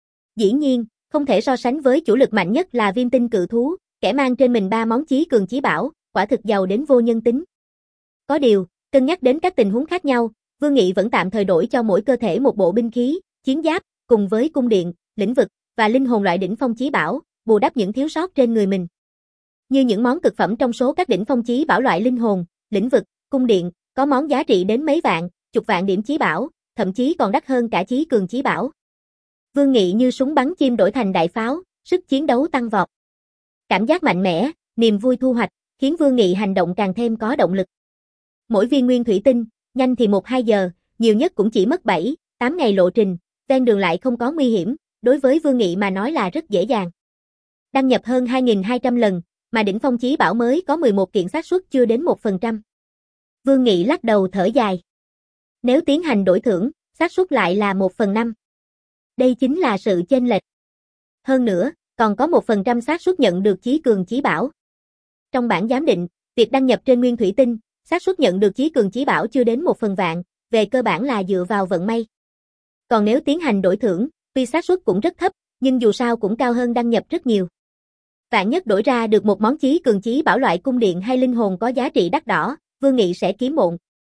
Dĩ nhiên, không thể so sánh với chủ lực mạnh nhất là Viêm Tinh Cự Thú, kẻ mang trên mình ba món chí cường chí bảo, quả thực giàu đến vô nhân tính. Có điều, cân nhắc đến các tình huống khác nhau, Vương Nghị vẫn tạm thời đổi cho mỗi cơ thể một bộ binh khí, chiến giáp, cùng với cung điện, lĩnh vực và linh hồn loại đỉnh phong chí bảo, bù đắp những thiếu sót trên người mình. Như những món cực phẩm trong số các đỉnh phong chí bảo loại linh hồn, lĩnh vực, cung điện, có món giá trị đến mấy vạn, chục vạn điểm chí bảo, thậm chí còn đắt hơn cả chí cường chí bảo. Vương Nghị như súng bắn chim đổi thành đại pháo, sức chiến đấu tăng vọt. Cảm giác mạnh mẽ, niềm vui thu hoạch, khiến Vương Nghị hành động càng thêm có động lực. Mỗi viên nguyên thủy tinh, nhanh thì một hai giờ, nhiều nhất cũng chỉ mất bảy, tám ngày lộ trình, ven đường lại không có nguy hiểm, đối với Vương Nghị mà nói là rất dễ dàng. Đăng nhập hơn hai nghìn hai trăm lần, mà đỉnh phong chí bảo mới có mười một kiện xác suất chưa đến một phần trăm. Vương Nghị lắc đầu thở dài. Nếu tiến hành đổi thưởng, xác suất lại là một phần năm. Đây chính là sự chênh lệch. Hơn nữa, còn có một phần trăm xác suất nhận được chí cường chí bảo. Trong bảng giám định, việc đăng nhập trên nguyên thủy tinh, xác suất nhận được chí cường chí bảo chưa đến một phần vạn, về cơ bản là dựa vào vận may. Còn nếu tiến hành đổi thưởng, tuy xác suất cũng rất thấp, nhưng dù sao cũng cao hơn đăng nhập rất nhiều. Vạn nhất đổi ra được một món chí cường chí bảo loại cung điện hay linh hồn có giá trị đắt đỏ, Vương Nghị sẽ kiếm bộn.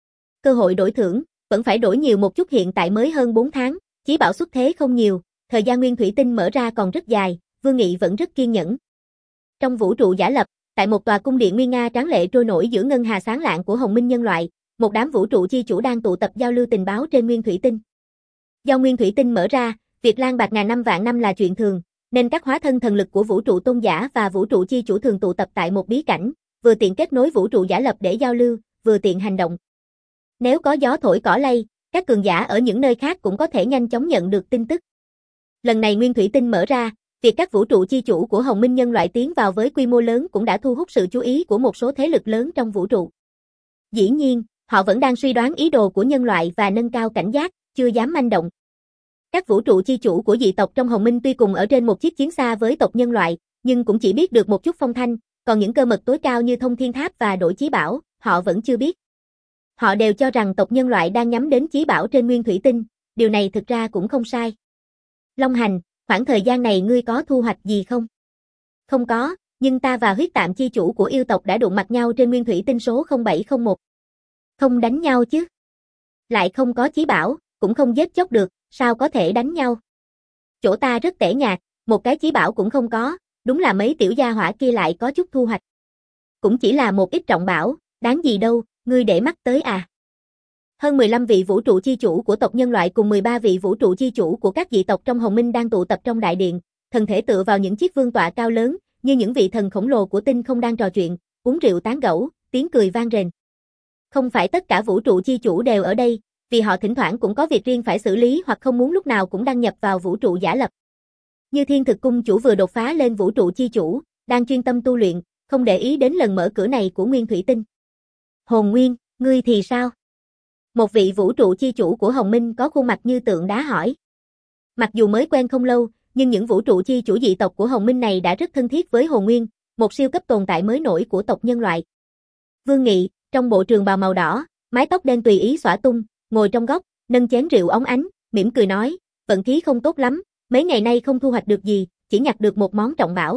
Cơ hội đổi thưởng, vẫn phải đổi nhiều một chút, hiện tại mới hơn bốn tháng, chí bảo xuất thế không nhiều, thời gian nguyên thủy tinh mở ra còn rất dài, Vương Nghị vẫn rất kiên nhẫn. Trong vũ trụ giả lập, tại một tòa cung điện nguy nga tráng lệ trôi nổi giữa ngân hà sáng lạng của Hồng Minh nhân loại, một đám vũ trụ chi chủ đang tụ tập giao lưu tình báo trên nguyên thủy tinh. Do nguyên thủy tinh mở ra, việc lang bạc ngàn năm vạn năm là chuyện thường, nên các hóa thân thần lực của vũ trụ tôn giả và vũ trụ chi chủ thường tụ tập tại một bí cảnh, vừa tiện kết nối vũ trụ giả lập để giao lưu, vừa tiện hành động. Nếu có gió thổi cỏ lay, các cường giả ở những nơi khác cũng có thể nhanh chóng nhận được tin tức. Lần này nguyên thủy tinh mở ra, việc các vũ trụ chi chủ của Hồng Minh nhân loại tiến vào với quy mô lớn cũng đã thu hút sự chú ý của một số thế lực lớn trong vũ trụ. Dĩ nhiên, họ vẫn đang suy đoán ý đồ của nhân loại và nâng cao cảnh giác, chưa dám manh động. Các vũ trụ chi chủ của dị tộc trong Hồng Minh tuy cùng ở trên một chiếc chiến xa với tộc nhân loại, nhưng cũng chỉ biết được một chút phong thanh, còn những cơ mật tối cao như thông thiên tháp và đổi chí bảo, họ vẫn chưa biết. Họ đều cho rằng tộc nhân loại đang nhắm đến chí bảo trên nguyên thủy tinh, điều này thực ra cũng không sai. Long Hành, khoảng thời gian này ngươi có thu hoạch gì không? Không có, nhưng ta và huyết tạm chi chủ của yêu tộc đã đụng mặt nhau trên nguyên thủy tinh số không bảy không một. Không đánh nhau chứ? Lại không có chí bảo, cũng không giết chóc được, sao có thể đánh nhau? Chỗ ta rất tẻ nhạt, một cái chí bảo cũng không có, đúng là mấy tiểu gia hỏa kia lại có chút thu hoạch. Cũng chỉ là một ít trọng bảo, đáng gì đâu, ngươi để mắt tới à? Hơn mười lăm vị vũ trụ chi chủ của tộc nhân loại cùng mười ba vị vũ trụ chi chủ của các dị tộc trong Hồng Minh đang tụ tập trong đại điện, thân thể tựa vào những chiếc vương tọa cao lớn, như những vị thần khổng lồ của tinh không đang trò chuyện, uống rượu tán gẫu, tiếng cười vang rền. Không phải tất cả vũ trụ chi chủ đều ở đây, vì họ thỉnh thoảng cũng có việc riêng phải xử lý hoặc không muốn lúc nào cũng đăng nhập vào vũ trụ giả lập. Như Thiên Thực Cung chủ vừa đột phá lên vũ trụ chi chủ, đang chuyên tâm tu luyện, không để ý đến lần mở cửa này của Nguyên Thủy Tinh. Hồn Nguyên, ngươi thì sao? Một vị vũ trụ chi chủ của Hồng Minh có khuôn mặt như tượng đá hỏi. Mặc dù mới quen không lâu, nhưng những vũ trụ chi chủ dị tộc của Hồng Minh này đã rất thân thiết với Hồn Nguyên, một siêu cấp tồn tại mới nổi của tộc nhân loại. Vương Nghị, trong bộ trường bào màu đỏ, mái tóc đen tùy ý xõa tung, ngồi trong góc, nâng chén rượu óng ánh, mỉm cười nói, vận khí không tốt lắm, mấy ngày nay không thu hoạch được gì, chỉ nhặt được một món trọng bảo.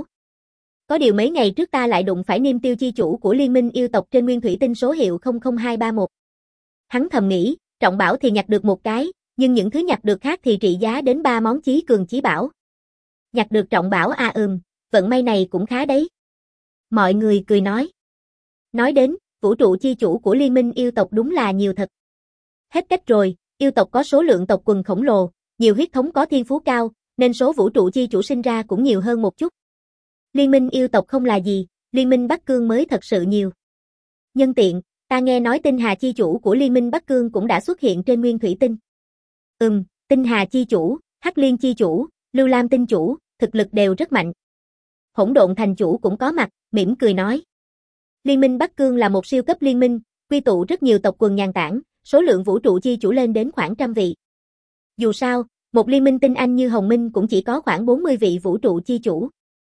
Có điều mấy ngày trước ta lại đụng phải Niêm Tiêu chi chủ của liên minh yêu tộc trên nguyên thủy tinh số hiệu không không hai ba một. Hắn thầm nghĩ, trọng bảo thì nhặt được một cái, nhưng những thứ nhặt được khác thì trị giá đến ba món chí cường chí bảo. Nhặt được trọng bảo à ừm, vận may này cũng khá đấy. Mọi người cười nói. Nói đến, vũ trụ chi chủ của liên minh yêu tộc đúng là nhiều thật. Hết cách rồi, yêu tộc có số lượng tộc quần khổng lồ, nhiều huyết thống có thiên phú cao, nên số vũ trụ chi chủ sinh ra cũng nhiều hơn một chút. Liên minh yêu tộc không là gì, liên minh Bắc Cương mới thật sự nhiều. Nhân tiện, ta nghe nói Tinh Hà chi chủ của liên minh Bắc Cương cũng đã xuất hiện trên nguyên thủy tinh. Ừm, Tinh Hà chi chủ, Hắc Liên chi chủ, Lưu Lam tinh chủ, thực lực đều rất mạnh. Hỗn Độn thành chủ cũng có mặt, mỉm cười nói. Liên minh Bắc Cương là một siêu cấp liên minh, quy tụ rất nhiều tộc quần nhàn tản, số lượng vũ trụ chi chủ lên đến khoảng trăm vị. Dù sao, một liên minh tinh anh như Hồng Minh cũng chỉ có khoảng bốn mươi vị vũ trụ chi chủ.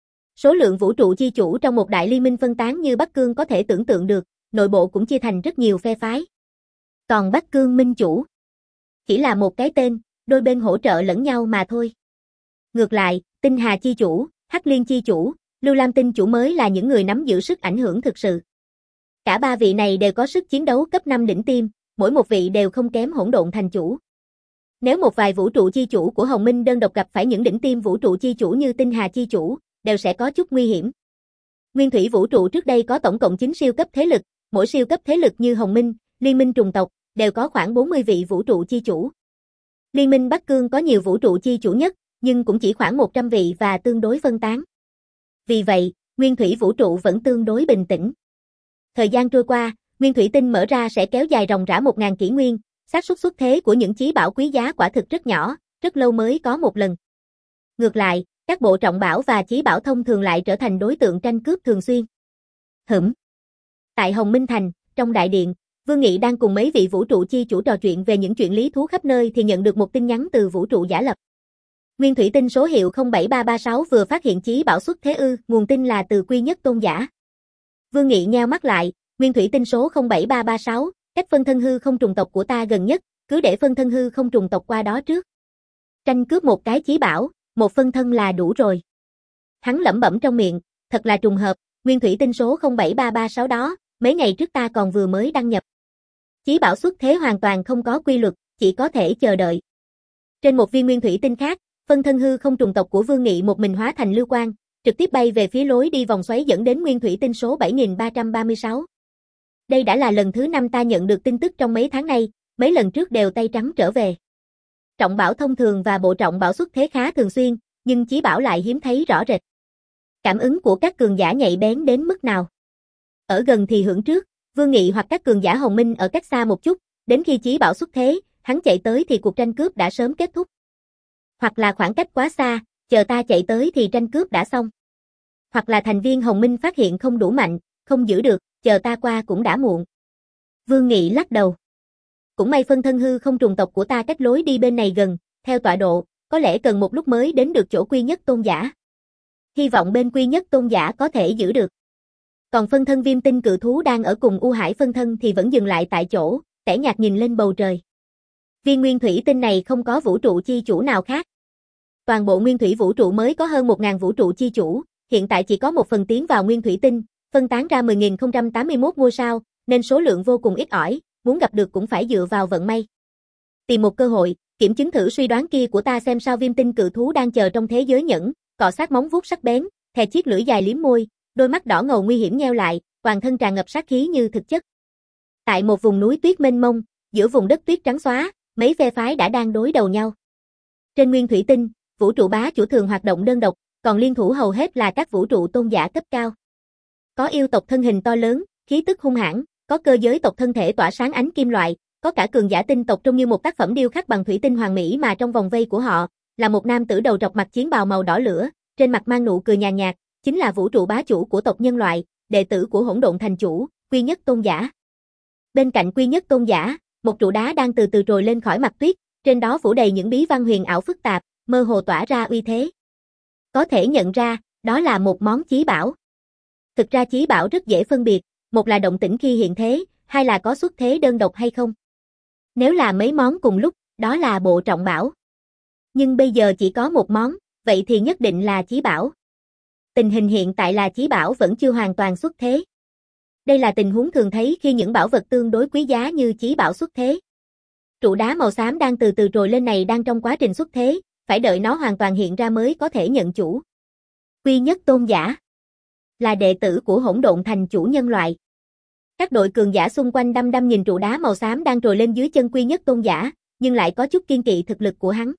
Số lượng vũ trụ chi chủ trong một đại liên minh phân tán như Bắc Cương có thể tưởng tượng được, nội bộ cũng chia thành rất nhiều phe phái. Còn Bắc Cương minh chủ, chỉ là một cái tên, đôi bên hỗ trợ lẫn nhau mà thôi. Ngược lại, Tinh Hà chi chủ, Hắc Liên chi chủ, Lưu Lam tinh chủ mới là những người nắm giữ sức ảnh hưởng thực sự. Cả ba vị này đều có sức chiến đấu cấp năm đỉnh tiêm, mỗi một vị đều không kém Hỗn Độn thành chủ. Nếu một vài vũ trụ chi chủ của Hồng Minh đơn độc gặp phải những đỉnh tiêm vũ trụ chi chủ như Tinh Hà chi chủ, đều sẽ có chút nguy hiểm. Nguyên thủy vũ trụ trước đây có tổng cộng chín siêu cấp thế lực, mỗi siêu cấp thế lực như Hồng Minh, Liên minh trùng tộc, đều có khoảng bốn mươi vị vũ trụ chi chủ. Liên minh Bắc Cương có nhiều vũ trụ chi chủ nhất, nhưng cũng chỉ khoảng một trăm vị và tương đối phân tán. Vì vậy, nguyên thủy vũ trụ vẫn tương đối bình tĩnh. Thời gian trôi qua, nguyên thủy tinh mở ra sẽ kéo dài ròng rã một nghìn kỷ nguyên, xác suất xuất thế của những chí bảo quý giá quả thực rất nhỏ, rất lâu mới có một lần. Ngược lại, các bộ trọng bảo và chí bảo thông thường lại trở thành đối tượng tranh cướp thường xuyên. Hửm. Tại Hồng Minh Thành, trong đại điện, Vương Nghị đang cùng mấy vị vũ trụ chi chủ trò chuyện về những chuyện lý thú khắp nơi thì nhận được một tin nhắn từ vũ trụ giả lập. Nguyên thủy tinh số hiệu không bảy ba ba sáu vừa phát hiện chí bảo xuất thế ư, nguồn tin là từ Quy Nhất Tôn giả. Vương Nghị nheo mắt lại, nguyên thủy tinh số không bảy ba ba sáu, cách phân thân hư không trùng tộc của ta gần nhất, cứ để phân thân hư không trùng tộc qua đó trước. Tranh cướp một cái chí bảo, một phân thân là đủ rồi. Hắn lẩm bẩm trong miệng, thật là trùng hợp, nguyên thủy tinh số không bảy ba ba sáu đó, mấy ngày trước ta còn vừa mới đăng nhập. Chí bảo xuất thế hoàn toàn không có quy luật, chỉ có thể chờ đợi. Trên một viên nguyên thủy tinh khác, phân thân hư không trùng tộc của Vương Nghị một mình hóa thành lưu quang, trực tiếp bay về phía lối đi vòng xoáy dẫn đến nguyên thủy tinh số bảy nghìn ba trăm ba mươi sáu. Đây đã là lần thứ năm ta nhận được tin tức trong mấy tháng nay, mấy lần trước đều tay trắng trở về. Trọng bảo thông thường và bộ trọng bảo xuất thế khá thường xuyên, nhưng chí bảo lại hiếm thấy rõ rệt. Cảm ứng của các cường giả nhạy bén đến mức nào? Ở gần thì hưởng trước, Vương Nghị hoặc các cường giả Hồng Minh ở cách xa một chút, đến khi chí bảo xuất thế, hắn chạy tới thì cuộc tranh cướp đã sớm kết thúc. Hoặc là khoảng cách quá xa, chờ ta chạy tới thì tranh cướp đã xong. Hoặc là thành viên Hồng Minh phát hiện không đủ mạnh, không giữ được, chờ ta qua cũng đã muộn. Vương Nghị lắc đầu. Cũng may phân thân hư không trùng tộc của ta cách lối đi bên này gần, theo tọa độ, có lẽ cần một lúc mới đến được chỗ Quy Nhất Tôn giả. Hy vọng bên Quy Nhất Tôn giả có thể giữ được. Còn phân thân viêm tinh cự thú đang ở cùng U Hải phân thân thì vẫn dừng lại tại chỗ, tẻ nhạt nhìn lên bầu trời. Viên nguyên thủy tinh này không có vũ trụ chi chủ nào khác. Toàn bộ nguyên thủy vũ trụ mới có hơn một nghìn vũ trụ chi chủ, hiện tại chỉ có một phần tiến vào nguyên thủy tinh, phân tán ra mười nghìn không trăm tám mươi mốt ngôi sao, nên số lượng vô cùng ít ỏi, muốn gặp được cũng phải dựa vào vận may. Tìm một cơ hội, kiểm chứng thử suy đoán kia của ta xem sao. Viêm tinh cự thú đang chờ trong thế giới nhẫn, cọ sát móng vuốt sắc bén, thè chiếc lưỡi dài liếm môi, đôi mắt đỏ ngầu nguy hiểm nheo lại, toàn thân tràn ngập sát khí như thực chất. Tại một vùng núi tuyết mênh mông, giữa vùng đất tuyết trắng xóa, mấy phe phái đã đang đối đầu nhau. Trên nguyên thủy tinh, vũ trụ bá chủ thường hoạt động đơn độc, còn liên thủ hầu hết là các vũ trụ tôn giả cấp cao. Có yêu tộc thân hình to lớn, khí tức hung hãn, có cơ giới tộc thân thể tỏa sáng ánh kim loại, có cả cường giả tinh tộc trông như một tác phẩm điêu khắc bằng thủy tinh hoàn mỹ, mà trong vòng vây của họ là một nam tử đầu trọc mặc chiến bào màu đỏ lửa, trên mặt mang nụ cười nhàn nhạt, chính là vũ trụ bá chủ của tộc nhân loại, đệ tử của Hỗn Độn Thành Chủ, Quy Nhất Tôn giả. Bên cạnh Quy Nhất Tôn giả, một trụ đá đang từ từ trồi lên khỏi mặt tuyết, trên đó phủ đầy những bí văn huyền ảo phức tạp, mơ hồ tỏa ra uy thế. Có thể nhận ra, đó là một món chí bảo. Thực ra chí bảo rất dễ phân biệt, một là động tĩnh khi hiện thế, hai là có xuất thế đơn độc hay không. Nếu là mấy món cùng lúc, đó là bộ trọng bảo. Nhưng bây giờ chỉ có một món, vậy thì nhất định là chí bảo. Tình hình hiện tại là chí bảo vẫn chưa hoàn toàn xuất thế. Đây là tình huống thường thấy khi những bảo vật tương đối quý giá như chí bảo xuất thế. Trụ đá màu xám đang từ từ trồi lên này đang trong quá trình xuất thế, phải đợi nó hoàn toàn hiện ra mới có thể nhận chủ. Quy Nhất Tôn giả là đệ tử của Hỗn Độn Thành Chủ nhân loại. Các đội cường giả xung quanh đăm đăm nhìn trụ đá màu xám đang trồi lên dưới chân Quy Nhất Tôn giả, nhưng lại có chút kiên kỵ thực lực của hắn.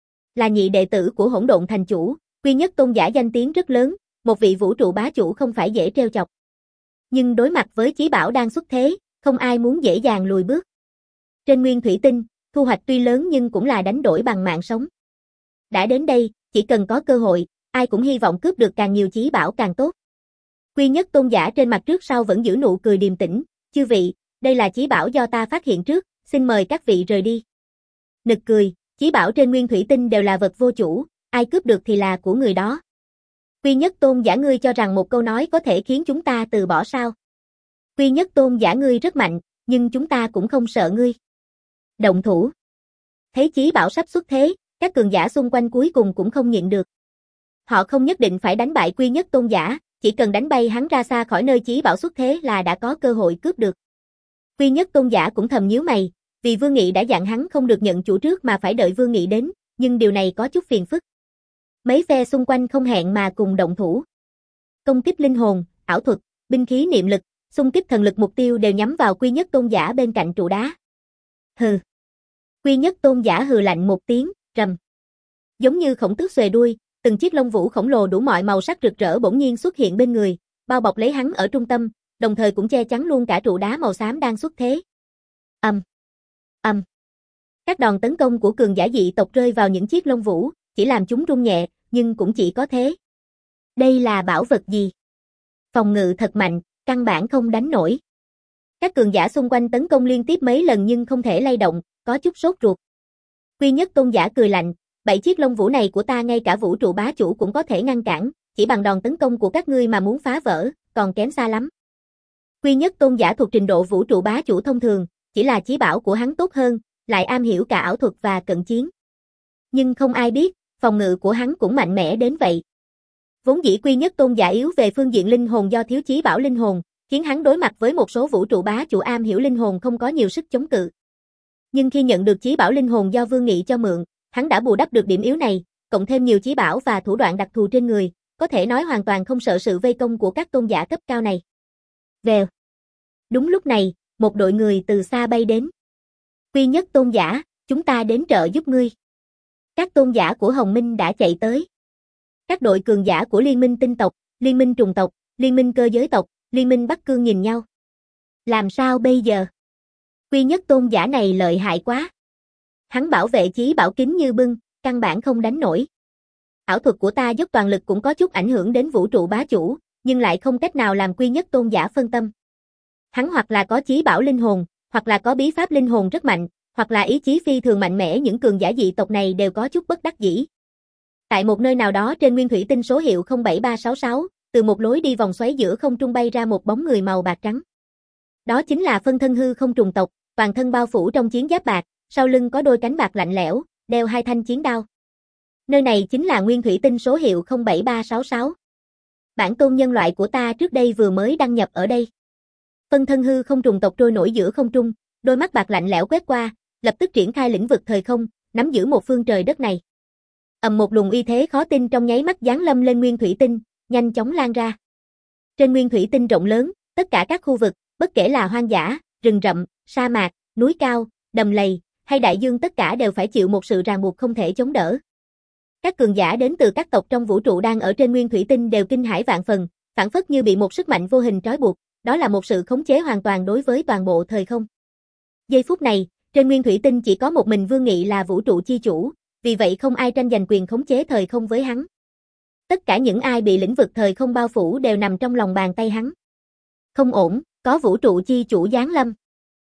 Là nhị đệ tử của Hỗn Độn Thành Chủ, Quy Nhất Tôn giả danh tiếng rất lớn, một vị vũ trụ bá chủ không phải dễ trêu chọc. Nhưng đối mặt với chí bảo đang xuất thế, không ai muốn dễ dàng lùi bước. Trên nguyên thủy tinh, thu hoạch tuy lớn nhưng cũng là đánh đổi bằng mạng sống. Đã đến đây, chỉ cần có cơ hội, ai cũng hy vọng cướp được càng nhiều chí bảo càng tốt. Quy Nhất Tôn giả trên mặt trước sau vẫn giữ nụ cười điềm tĩnh, chư vị, đây là chí bảo do ta phát hiện trước, xin mời các vị rời đi. Nực cười, chí bảo trên nguyên thủy tinh đều là vật vô chủ, ai cướp được thì là của người đó. Quy Nhất Tôn giả ngươi cho rằng một câu nói có thể khiến chúng ta từ bỏ sao? Quy Nhất Tôn giả ngươi rất mạnh, nhưng chúng ta cũng không sợ ngươi. Động thủ. Thấy chí bảo sắp xuất thế, các cường giả xung quanh cuối cùng cũng không nhịn được. Họ không nhất định phải đánh bại Quy Nhất Tôn giả, chỉ cần đánh bay hắn ra xa khỏi nơi chí bảo xuất thế là đã có cơ hội cướp được. Quy Nhất Tôn giả cũng thầm nhíu mày, vì Vương Nghị đã dặn hắn không được nhận chủ trước mà phải đợi Vương Nghị đến, nhưng điều này có chút phiền phức. Mấy phe xung quanh không hẹn mà cùng động thủ. Công kích linh hồn, ảo thuật, binh khí niệm lực, xung kích thần lực mục tiêu đều nhắm vào Quy Nhất Tôn giả bên cạnh trụ đá. Hừ. Quy Nhất Tôn giả hừ lạnh một tiếng, rầm. Giống như khổng tước xuề đuôi, từng chiếc lông vũ khổng lồ đủ mọi màu sắc rực rỡ bỗng nhiên xuất hiện bên người, bao bọc lấy hắn ở trung tâm, đồng thời cũng che chắn luôn cả trụ đá màu xám đang xuất thế. Ầm. Ầm. Các đòn tấn công của cường giả dị tộc rơi vào những chiếc lông vũ, chỉ làm chúng rung nhẹ, nhưng cũng chỉ có thế. Đây là bảo vật gì? Phòng ngự thật mạnh, căn bản không đánh nổi. Các cường giả xung quanh tấn công liên tiếp mấy lần nhưng không thể lay động, có chút sốt ruột. Quy Nhất Tôn giả cười lạnh, bảy chiếc lông vũ này của ta ngay cả vũ trụ bá chủ cũng có thể ngăn cản, chỉ bằng đòn tấn công của các ngươi mà muốn phá vỡ, còn kém xa lắm. Quy Nhất Tôn giả thuộc trình độ vũ trụ bá chủ thông thường, chỉ là chí bảo của hắn tốt hơn, lại am hiểu cả ảo thuật và cận chiến. Nhưng không ai biết, phòng ngự của hắn cũng mạnh mẽ đến vậy. Vốn dĩ Quy Nhất Tôn giả yếu về phương diện linh hồn do thiếu chí bảo linh hồn, khiến hắn đối mặt với một số vũ trụ bá chủ am hiểu linh hồn không có nhiều sức chống cự. Nhưng khi nhận được chí bảo linh hồn do Vương Nghị cho mượn, hắn đã bù đắp được điểm yếu này, cộng thêm nhiều chí bảo và thủ đoạn đặc thù trên người, có thể nói hoàn toàn không sợ sự vây công của các tôn giả cấp cao này. Vèo. Đúng lúc này, một đội người từ xa bay đến. Quy Nhất tôn giả, chúng ta đến trợ giúp ngươi. Các tôn giả của Hồng Minh đã chạy tới. Các đội cường giả của Liên minh tinh tộc, Liên minh trùng tộc, Liên minh cơ giới tộc, Liên minh Bắc Cương nhìn nhau. Làm sao bây giờ? Quy Nhất tôn giả này lợi hại quá. Hắn bảo vệ chí bảo kính như bưng, căn bản không đánh nổi. Ảo thuật của ta dốc toàn lực cũng có chút ảnh hưởng đến vũ trụ bá chủ, nhưng lại không cách nào làm Quy Nhất tôn giả phân tâm. Hắn hoặc là có chí bảo linh hồn, hoặc là có bí pháp linh hồn rất mạnh, hoặc là ý chí phi thường mạnh mẽ, những cường giả dị tộc này đều có chút bất đắc dĩ. Tại một nơi nào đó trên nguyên thủy tinh số hiệu không bảy ba sáu sáu, từ một lối đi vòng xoáy giữa không trung bay ra một bóng người màu bạc trắng. Đó chính là phân thân hư không trùng tộc, toàn thân bao phủ trong chiến giáp bạc, sau lưng có đôi cánh bạc lạnh lẽo, đeo hai thanh chiến đao. Nơi này chính là nguyên thủy tinh số hiệu không bảy ba sáu sáu. Bản tôn nhân loại của ta trước đây vừa mới đăng nhập ở đây. Phân thân hư không trùng tộc trôi nổi giữa không trung, đôi mắt bạc lạnh lẽo quét qua, lập tức triển khai lĩnh vực thời không, nắm giữ một phương trời đất này. Ầm, một luồng uy thế khó tin trong nháy mắt giáng lâm lên nguyên thủy tinh, nhanh chóng lan ra. Trên nguyên thủy tinh rộng lớn, tất cả các khu vực, bất kể là hoang dã, rừng rậm, sa mạc, núi cao, đầm lầy, hay đại dương, tất cả đều phải chịu một sự ràng buộc không thể chống đỡ. Các cường giả đến từ các tộc trong vũ trụ đang ở trên nguyên thủy tinh đều kinh hãi vạn phần, phảng phất như bị một sức mạnh vô hình trói buộc, đó là một sự khống chế hoàn toàn đối với toàn bộ thời không. Giây phút này, trên nguyên thủy tinh chỉ có một mình Vương Nghị là vũ trụ chi chủ, vì vậy không ai tranh giành quyền khống chế thời không với hắn. Tất cả những ai bị lĩnh vực thời không bao phủ đều nằm trong lòng bàn tay hắn. Không ổn, có vũ trụ chi chủ giáng lâm.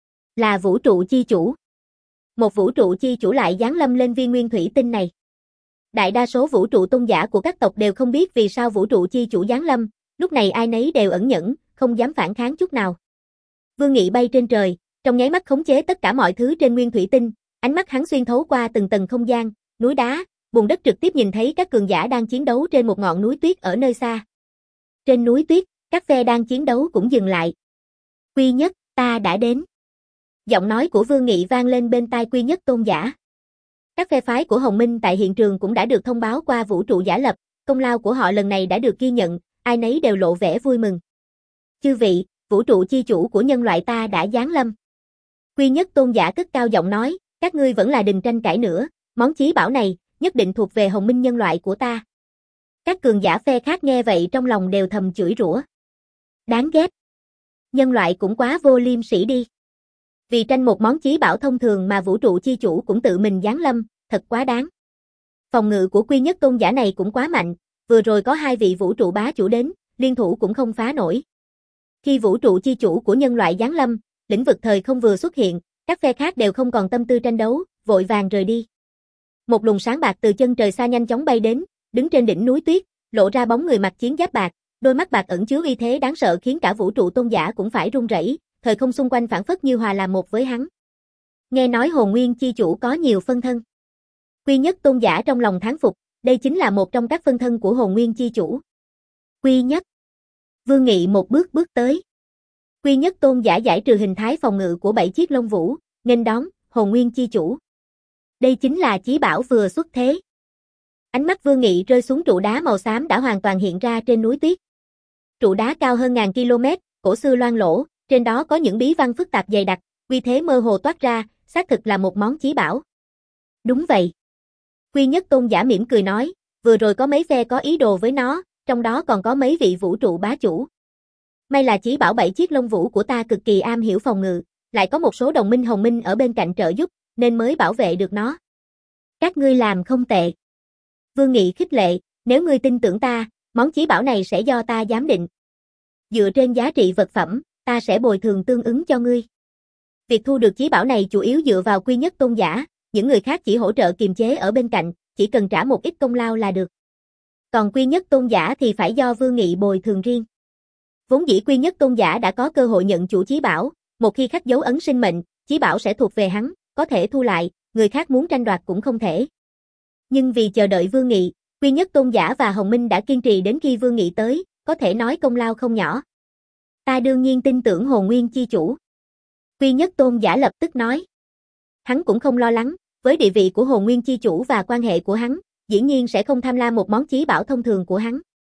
Là vũ trụ chi chủ. Một vũ trụ chi chủ lại giáng lâm lên viên nguyên thủy tinh này. Đại đa số vũ trụ tôn giả của các tộc đều không biết vì sao vũ trụ chi chủ giáng lâm, lúc này ai nấy đều ẩn nhẫn, không dám phản kháng chút nào. Vương Nghị bay trên trời, trong nháy mắt khống chế tất cả mọi thứ trên nguyên thủy tinh, ánh mắt hắn xuyên thấu qua từng tầng không gian, núi đá, bùn đất, trực tiếp nhìn thấy các cường giả đang chiến đấu trên một ngọn núi tuyết ở nơi xa. Trên núi tuyết, các phe đang chiến đấu cũng dừng lại. Quy Nhất, ta đã đến. Giọng nói của Vương Nghị vang lên bên tai Quy Nhất tôn giả. Các phe phái của Hồng Minh tại hiện trường cũng đã được thông báo qua vũ trụ giả lập, công lao của họ lần này đã được ghi nhận, ai nấy đều lộ vẻ vui mừng. Chư vị, vũ trụ chi chủ của nhân loại ta đã giáng lâm. Quy Nhất tôn giả cất cao giọng nói, các ngươi vẫn là đừng tranh cãi nữa, món chí bảo này nhất định thuộc về Hồng Minh nhân loại của ta. Các cường giả phe khác nghe vậy trong lòng đều thầm chửi rủa. Đáng ghét. Nhân loại cũng quá vô liêm sỉ đi. Vì tranh một món chí bảo thông thường mà vũ trụ chi chủ cũng tự mình giáng lâm, thật quá đáng. Phòng ngự của Quy Nhất tôn giả này cũng quá mạnh, vừa rồi có hai vị vũ trụ bá chủ đến, liên thủ cũng không phá nổi. Khi vũ trụ chi chủ của nhân loại giáng lâm, lĩnh vực thời không vừa xuất hiện, các phe khác đều không còn tâm tư tranh đấu, vội vàng rời đi. Một luồng sáng bạc từ chân trời xa nhanh chóng bay đến, đứng trên đỉnh núi tuyết, lộ ra bóng người mặc chiến giáp bạc, đôi mắt bạc ẩn chứa uy thế đáng sợ khiến cả vũ trụ tôn giả cũng phải run rẩy, thời không xung quanh phảng phất như hòa làm một với hắn. Nghe nói Hồn Nguyên chi chủ có nhiều phân thân. Quy Nhất tôn giả trong lòng thán phục, đây chính là một trong các phân thân của Hồn Nguyên chi chủ. Quy Nhất. Vương Nghị một bước bước tới. Quy Nhất tôn giả giải trừ hình thái phòng ngự của bảy chiếc lông vũ, nghênh đón Hồn Nguyên chi chủ. Đây chính là chí bảo vừa xuất thế. Ánh mắt Vương Nghị rơi xuống trụ đá màu xám đã hoàn toàn hiện ra trên núi tuyết. Trụ đá cao hơn ngàn km, cổ xưa loang lổ, trên đó có những bí văn phức tạp dày đặc, uy thế mơ hồ toát ra, xác thực là một món chí bảo. Đúng vậy. Quy Nhất tôn giả mỉm cười nói, vừa rồi có mấy phe có ý đồ với nó, trong đó còn có mấy vị vũ trụ bá chủ. May là chí bảo bảy chiếc lông vũ của ta cực kỳ am hiểu phòng ngự, lại có một số đồng minh Hồng Minh ở bên cạnh trợ giúp, nên mới bảo vệ được nó. Các ngươi làm không tệ. Vương Nghị khích lệ, nếu ngươi tin tưởng ta, món chí bảo này sẽ do ta giám định. Dựa trên giá trị vật phẩm, ta sẽ bồi thường tương ứng cho ngươi. Việc thu được chí bảo này chủ yếu dựa vào Quy Nhất tôn giả, những người khác chỉ hỗ trợ kiềm chế ở bên cạnh, chỉ cần trả một ít công lao là được. Còn Quy Nhất tôn giả thì phải do Vương Nghị bồi thường riêng. Vốn dĩ Quy Nhất tôn giả đã có cơ hội nhận chủ chí bảo, một khi khắc dấu ấn sinh mệnh, chí bảo sẽ thuộc về hắn, có thể thu lại, người khác muốn tranh đoạt cũng không thể. Nhưng vì chờ đợi Vương Nghị, Quy Nhất tôn giả và Hồng Minh đã kiên trì đến khi Vương Nghị tới, có thể nói công lao không nhỏ. Ta đương nhiên tin tưởng Hồn Nguyên chi chủ. Quy Nhất tôn giả lập tức nói. Hắn cũng không lo lắng, với địa vị của Hồn Nguyên chi chủ và quan hệ của hắn, dĩ nhiên sẽ không tham lam một món chí bảo thông thường của hắn.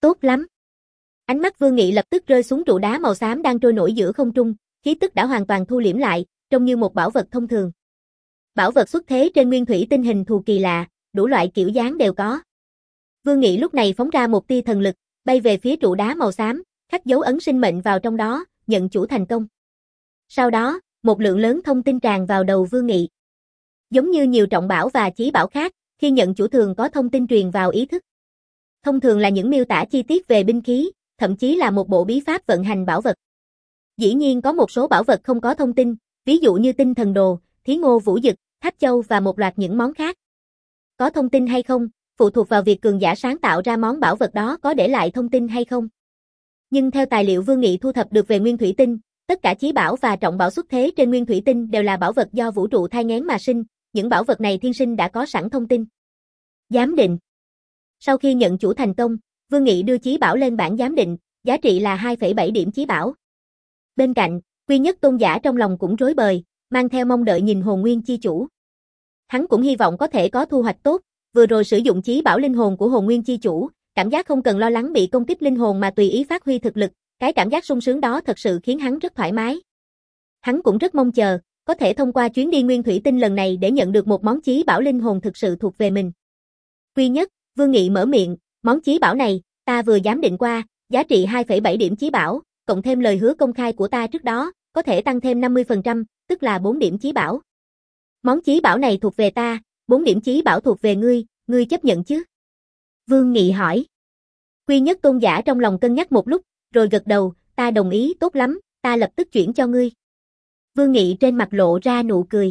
Tốt lắm. Ánh mắt Vương Nghị lập tức rơi xuống trụ đá màu xám đang trôi nổi giữa không trung, khí tức đã hoàn toàn thu liễm lại, trông như một bảo vật thông thường. Bảo vật xuất thế trên nguyên thủy tinh hình thù kỳ lạ, đủ loại kiểu dáng đều có. Vương Nghị lúc này phóng ra một tia thần lực, bay về phía trụ đá màu xám, khắc dấu ấn sinh mệnh vào trong đó, nhận chủ thành công. Sau đó, một lượng lớn thông tin tràn vào đầu Vương Nghị. Giống như nhiều trọng bảo và chí bảo khác, khi nhận chủ thường có thông tin truyền vào ý thức. Thông thường là những miêu tả chi tiết về binh khí, thậm chí là một bộ bí pháp vận hành bảo vật. Dĩ nhiên có một số bảo vật không có thông tin, ví dụ như tinh thần đồ, thí ngô vũ dực, tháp châu và một loạt những món khác. Có thông tin hay không, phụ thuộc vào việc cường giả sáng tạo ra món bảo vật đó có để lại thông tin hay không. Nhưng theo tài liệu Vương Nghị thu thập được về nguyên thủy tinh, tất cả chí bảo và trọng bảo xuất thế trên nguyên thủy tinh đều là bảo vật do vũ trụ thai nghén mà sinh, những bảo vật này thiên sinh đã có sẵn thông tin. Giám định. Sau khi nhận chủ thành công, Vương Nghị đưa chí bảo lên bảng giám định, giá trị là hai phẩy bảy điểm chí bảo. Bên cạnh, Quy Nhất Tôn giả trong lòng cũng rối bời, mang theo mong đợi nhìn hồn nguyên chi chủ. Hắn cũng hy vọng có thể có thu hoạch tốt, vừa rồi sử dụng chí bảo linh hồn của hồn nguyên chi chủ, cảm giác không cần lo lắng bị công kích linh hồn mà tùy ý phát huy thực lực, cái cảm giác sung sướng đó thật sự khiến hắn rất thoải mái. Hắn cũng rất mong chờ, có thể thông qua chuyến đi nguyên thủy tinh lần này để nhận được một món chí bảo linh hồn thực sự thuộc về mình. Quy Nhất, Vương Nghị mở miệng, món chí bảo này, ta vừa giám định qua, giá trị hai phẩy bảy điểm chí bảo, cộng thêm lời hứa công khai của ta trước đó, có thể tăng thêm năm mươi phần trăm, tức là bốn điểm chí bảo. Món chí bảo này thuộc về ta, bốn điểm chí bảo thuộc về ngươi, ngươi chấp nhận chứ? Vương Nghị hỏi. Quy Nhất Tôn giả trong lòng cân nhắc một lúc, rồi gật đầu, ta đồng ý, tốt lắm, ta lập tức chuyển cho ngươi. Vương Nghị trên mặt lộ ra nụ cười.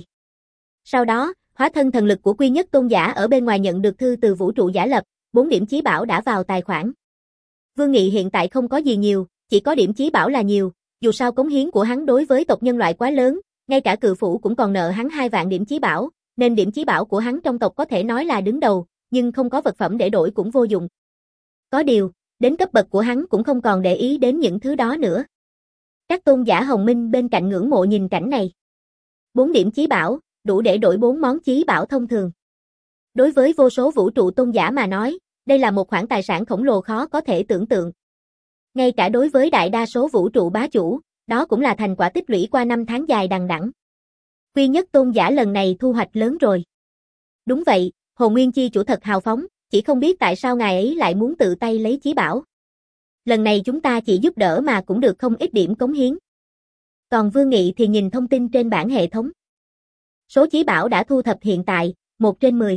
Sau đó, hóa thân thần lực của Quy Nhất Tôn giả ở bên ngoài nhận được thư từ vũ trụ giả lập, bốn điểm chí bảo đã vào tài khoản. Vương Nghị hiện tại không có gì nhiều, chỉ có điểm chí bảo là nhiều, dù sao cống hiến của hắn đối với tộc nhân loại quá lớn, ngay cả cự phủ cũng còn nợ hắn hai vạn điểm chí bảo, nên điểm chí bảo của hắn trong tộc có thể nói là đứng đầu, nhưng không có vật phẩm để đổi cũng vô dụng. Có điều, đến cấp bậc của hắn cũng không còn để ý đến những thứ đó nữa. Các tôn giả hồng minh bên cạnh ngưỡng mộ nhìn cảnh này. Bốn điểm chí bảo, đủ để đổi bốn món chí bảo thông thường. Đối với vô số vũ trụ tôn giả mà nói, đây là một khoản tài sản khổng lồ khó có thể tưởng tượng. Ngay cả đối với đại đa số vũ trụ bá chủ, đó cũng là thành quả tích lũy qua năm tháng dài đằng đẵng. Quy Nhất Tôn giả lần này thu hoạch lớn rồi. Đúng vậy, Hồn Nguyên chi chủ thật hào phóng, chỉ không biết tại sao ngài ấy lại muốn tự tay lấy chí bảo. Lần này chúng ta chỉ giúp đỡ mà cũng được không ít điểm cống hiến. Còn Vương Nghị thì nhìn thông tin trên bảng hệ thống. Số chí bảo đã thu thập hiện tại, một trên mười.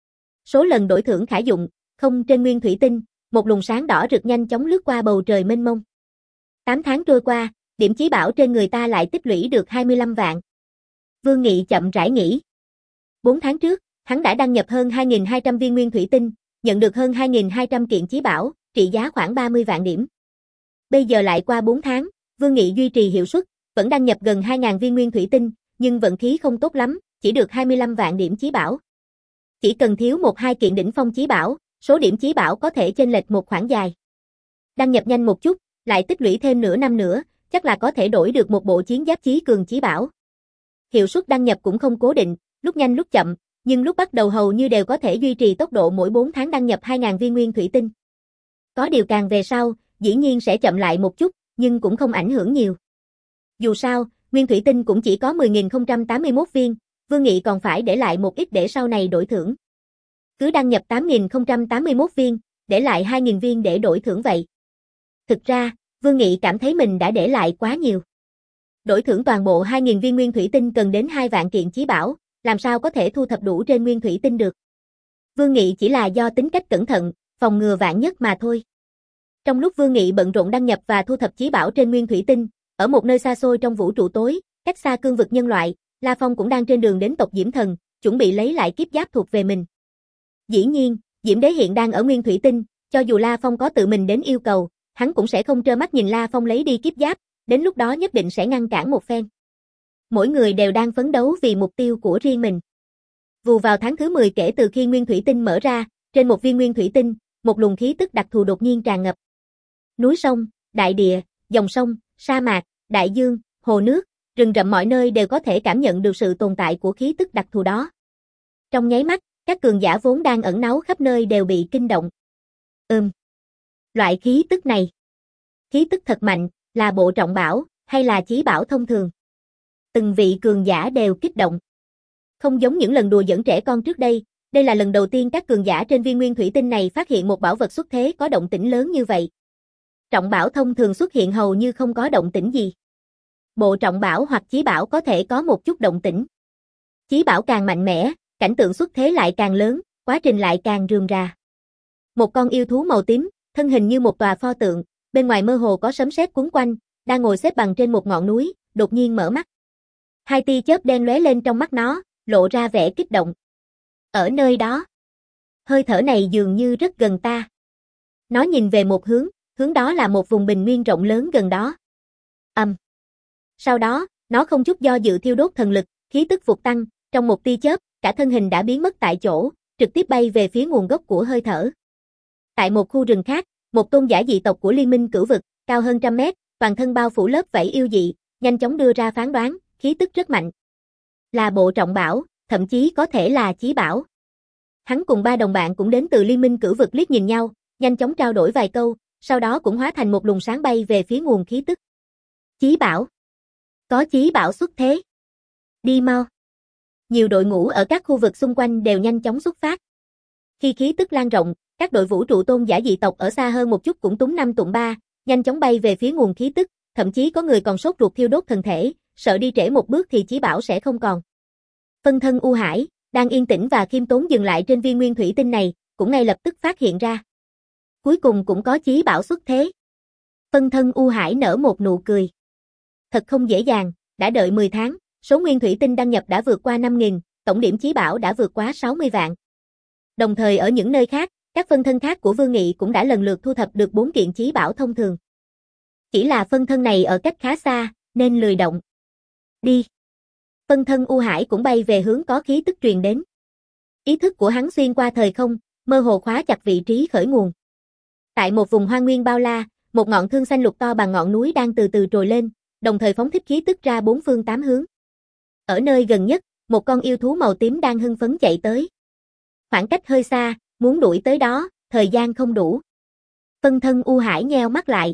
Số lần đổi thưởng khả dụng, không trên nguyên thủy tinh, một luồng sáng đỏ rực nhanh chóng lướt qua bầu trời mênh mông. tám tháng trôi qua, điểm chí bảo trên người ta lại tích lũy được hai mươi lăm vạn. Vương Nghị chậm rãi nghĩ. bốn tháng trước, hắn đã đăng nhập hơn hai nghìn hai trăm viên nguyên thủy tinh, nhận được hơn hai nghìn hai trăm kiện chí bảo, trị giá khoảng ba mươi vạn điểm. Bây giờ lại qua bốn tháng, Vương Nghị duy trì hiệu suất, vẫn đăng nhập gần hai nghìn viên nguyên thủy tinh, nhưng vận khí không tốt lắm, chỉ được hai mươi lăm vạn điểm chí bảo. Chỉ cần thiếu một hai kiện đỉnh phong chí bảo, số điểm chí bảo có thể chênh lệch một khoảng dài. Đăng nhập nhanh một chút, lại tích lũy thêm nửa năm nữa, chắc là có thể đổi được một bộ chiến giáp chí cường chí bảo. Hiệu suất đăng nhập cũng không cố định, lúc nhanh lúc chậm, nhưng lúc bắt đầu hầu như đều có thể duy trì tốc độ mỗi bốn tháng đăng nhập hai nghìn viên nguyên thủy tinh. Có điều càng về sau, dĩ nhiên sẽ chậm lại một chút, nhưng cũng không ảnh hưởng nhiều. Dù sao, nguyên thủy tinh cũng chỉ có mười nghìn không trăm tám mươi mốt viên, Vương Nghị còn phải để lại một ít để sau này đổi thưởng. Cứ đăng nhập tám nghìn không trăm tám mươi mốt viên, để lại hai nghìn viên để đổi thưởng vậy. Thực ra, Vương Nghị cảm thấy mình đã để lại quá nhiều. Đổi thưởng toàn bộ hai nghìn viên nguyên thủy tinh cần đến hai vạn kiện chí bảo, làm sao có thể thu thập đủ trên nguyên thủy tinh được. Vương Nghị chỉ là do tính cách cẩn thận, phòng ngừa vạn nhất mà thôi. Trong lúc Vương Nghị bận rộn đăng nhập và thu thập chí bảo trên nguyên thủy tinh, ở một nơi xa xôi trong vũ trụ tối, cách xa cương vực nhân loại, La Phong cũng đang trên đường đến tộc Diễm Thần, chuẩn bị lấy lại kiếp giáp thuộc về mình. Dĩ nhiên, Diễm Đế hiện đang ở nguyên thủy tinh, cho dù La Phong có tự mình đến yêu cầu, hắn cũng sẽ không trơ mắt nhìn La Phong lấy đi kiếp giáp, đến lúc đó nhất định sẽ ngăn cản một phen. Mỗi người đều đang phấn đấu vì mục tiêu của riêng mình. Vù vào tháng thứ mười kể từ khi nguyên thủy tinh mở ra, trên một viên nguyên thủy tinh, một luồng khí tức đặc thù đột nhiên tràn ngập. Núi sông, đại địa, dòng sông, sa mạc, đại dương, hồ nước, rừng rậm mọi nơi đều có thể cảm nhận được sự tồn tại của khí tức đặc thù đó. Trong nháy mắt, các cường giả vốn đang ẩn náu khắp nơi đều bị kinh động. Ừm. Loại khí tức này. Khí tức thật mạnh, là bộ trọng bảo, hay là chí bảo thông thường? Từng vị cường giả đều kích động. Không giống những lần đùa giỡn trẻ con trước đây, đây là lần đầu tiên các cường giả trên viên nguyên thủy tinh này phát hiện một bảo vật xuất thế có động tĩnh lớn như vậy. Trọng bảo thông thường xuất hiện hầu như không có động tĩnh gì. Bộ trọng bảo hoặc chí bảo có thể có một chút động tĩnh. Chí bảo càng mạnh mẽ, cảnh tượng xuất thế lại càng lớn, quá trình lại càng rườm rà. Một con yêu thú màu tím, thân hình như một tòa pho tượng, bên ngoài mơ hồ có sấm sét cuốn quanh, đang ngồi xếp bằng trên một ngọn núi, đột nhiên mở mắt. Hai tia chớp đen lóe lên trong mắt nó, lộ ra vẻ kích động. Ở nơi đó, hơi thở này dường như rất gần ta. Nó nhìn về một hướng, hướng đó là một vùng bình nguyên rộng lớn gần đó. Ầm. Um. Sau đó, nó không chút do dự thiêu đốt thần lực, khí tức vụt tăng, trong một tia chớp, cả thân hình đã biến mất tại chỗ, trực tiếp bay về phía nguồn gốc của hơi thở. Tại một khu rừng khác, một tôn giả dị tộc của Liên minh Cửu vực, cao hơn trăm mét, toàn thân bao phủ lớp vảy yêu dị, nhanh chóng đưa ra phán đoán, khí tức rất mạnh. Là bộ trọng bảo, thậm chí có thể là chí bảo. Hắn cùng ba đồng bạn cũng đến từ Liên minh Cửu vực liếc nhìn nhau, nhanh chóng trao đổi vài câu, sau đó cũng hóa thành một luồng sáng bay về phía nguồn khí tức. Chí bảo. Có chí bảo xuất thế. Đi mau. Nhiều đội ngũ ở các khu vực xung quanh đều nhanh chóng xuất phát. Khi khí tức lan rộng, các đội vũ trụ tôn giả dị tộc ở xa hơn một chút cũng túng năm tụm ba, nhanh chóng bay về phía nguồn khí tức, thậm chí có người còn sốt ruột thiêu đốt thân thể, sợ đi trễ một bước thì chí bảo sẽ không còn. Phân thân U Hải, đang yên tĩnh và khiêm tốn dừng lại trên viên nguyên thủy tinh này, cũng ngay lập tức phát hiện ra. Cuối cùng cũng có chí bảo xuất thế. Phân thân U Hải nở một nụ cười. Thật không dễ dàng, đã đợi mười tháng, số nguyên thủy tinh đăng nhập đã vượt qua năm nghìn, tổng điểm chí bảo đã vượt quá sáu mươi vạn. Đồng thời ở những nơi khác, các phân thân khác của Vương Nghị cũng đã lần lượt thu thập được bốn kiện chí bảo thông thường. Chỉ là phân thân này ở cách khá xa, nên lười động. Đi. Phân thân U Hải cũng bay về hướng có khí tức truyền đến. Ý thức của hắn xuyên qua thời không, mơ hồ khóa chặt vị trí khởi nguồn. Tại một vùng hoang nguyên bao la, một ngọn thương xanh lục to bằng ngọn núi đang từ từ trồi lên, đồng thời phóng thích khí tức ra bốn phương tám hướng. Ở nơi gần nhất, một con yêu thú màu tím đang hưng phấn chạy tới. Khoảng cách hơi xa, muốn đuổi tới đó, thời gian không đủ. Phân thân U Hải nheo mắt lại.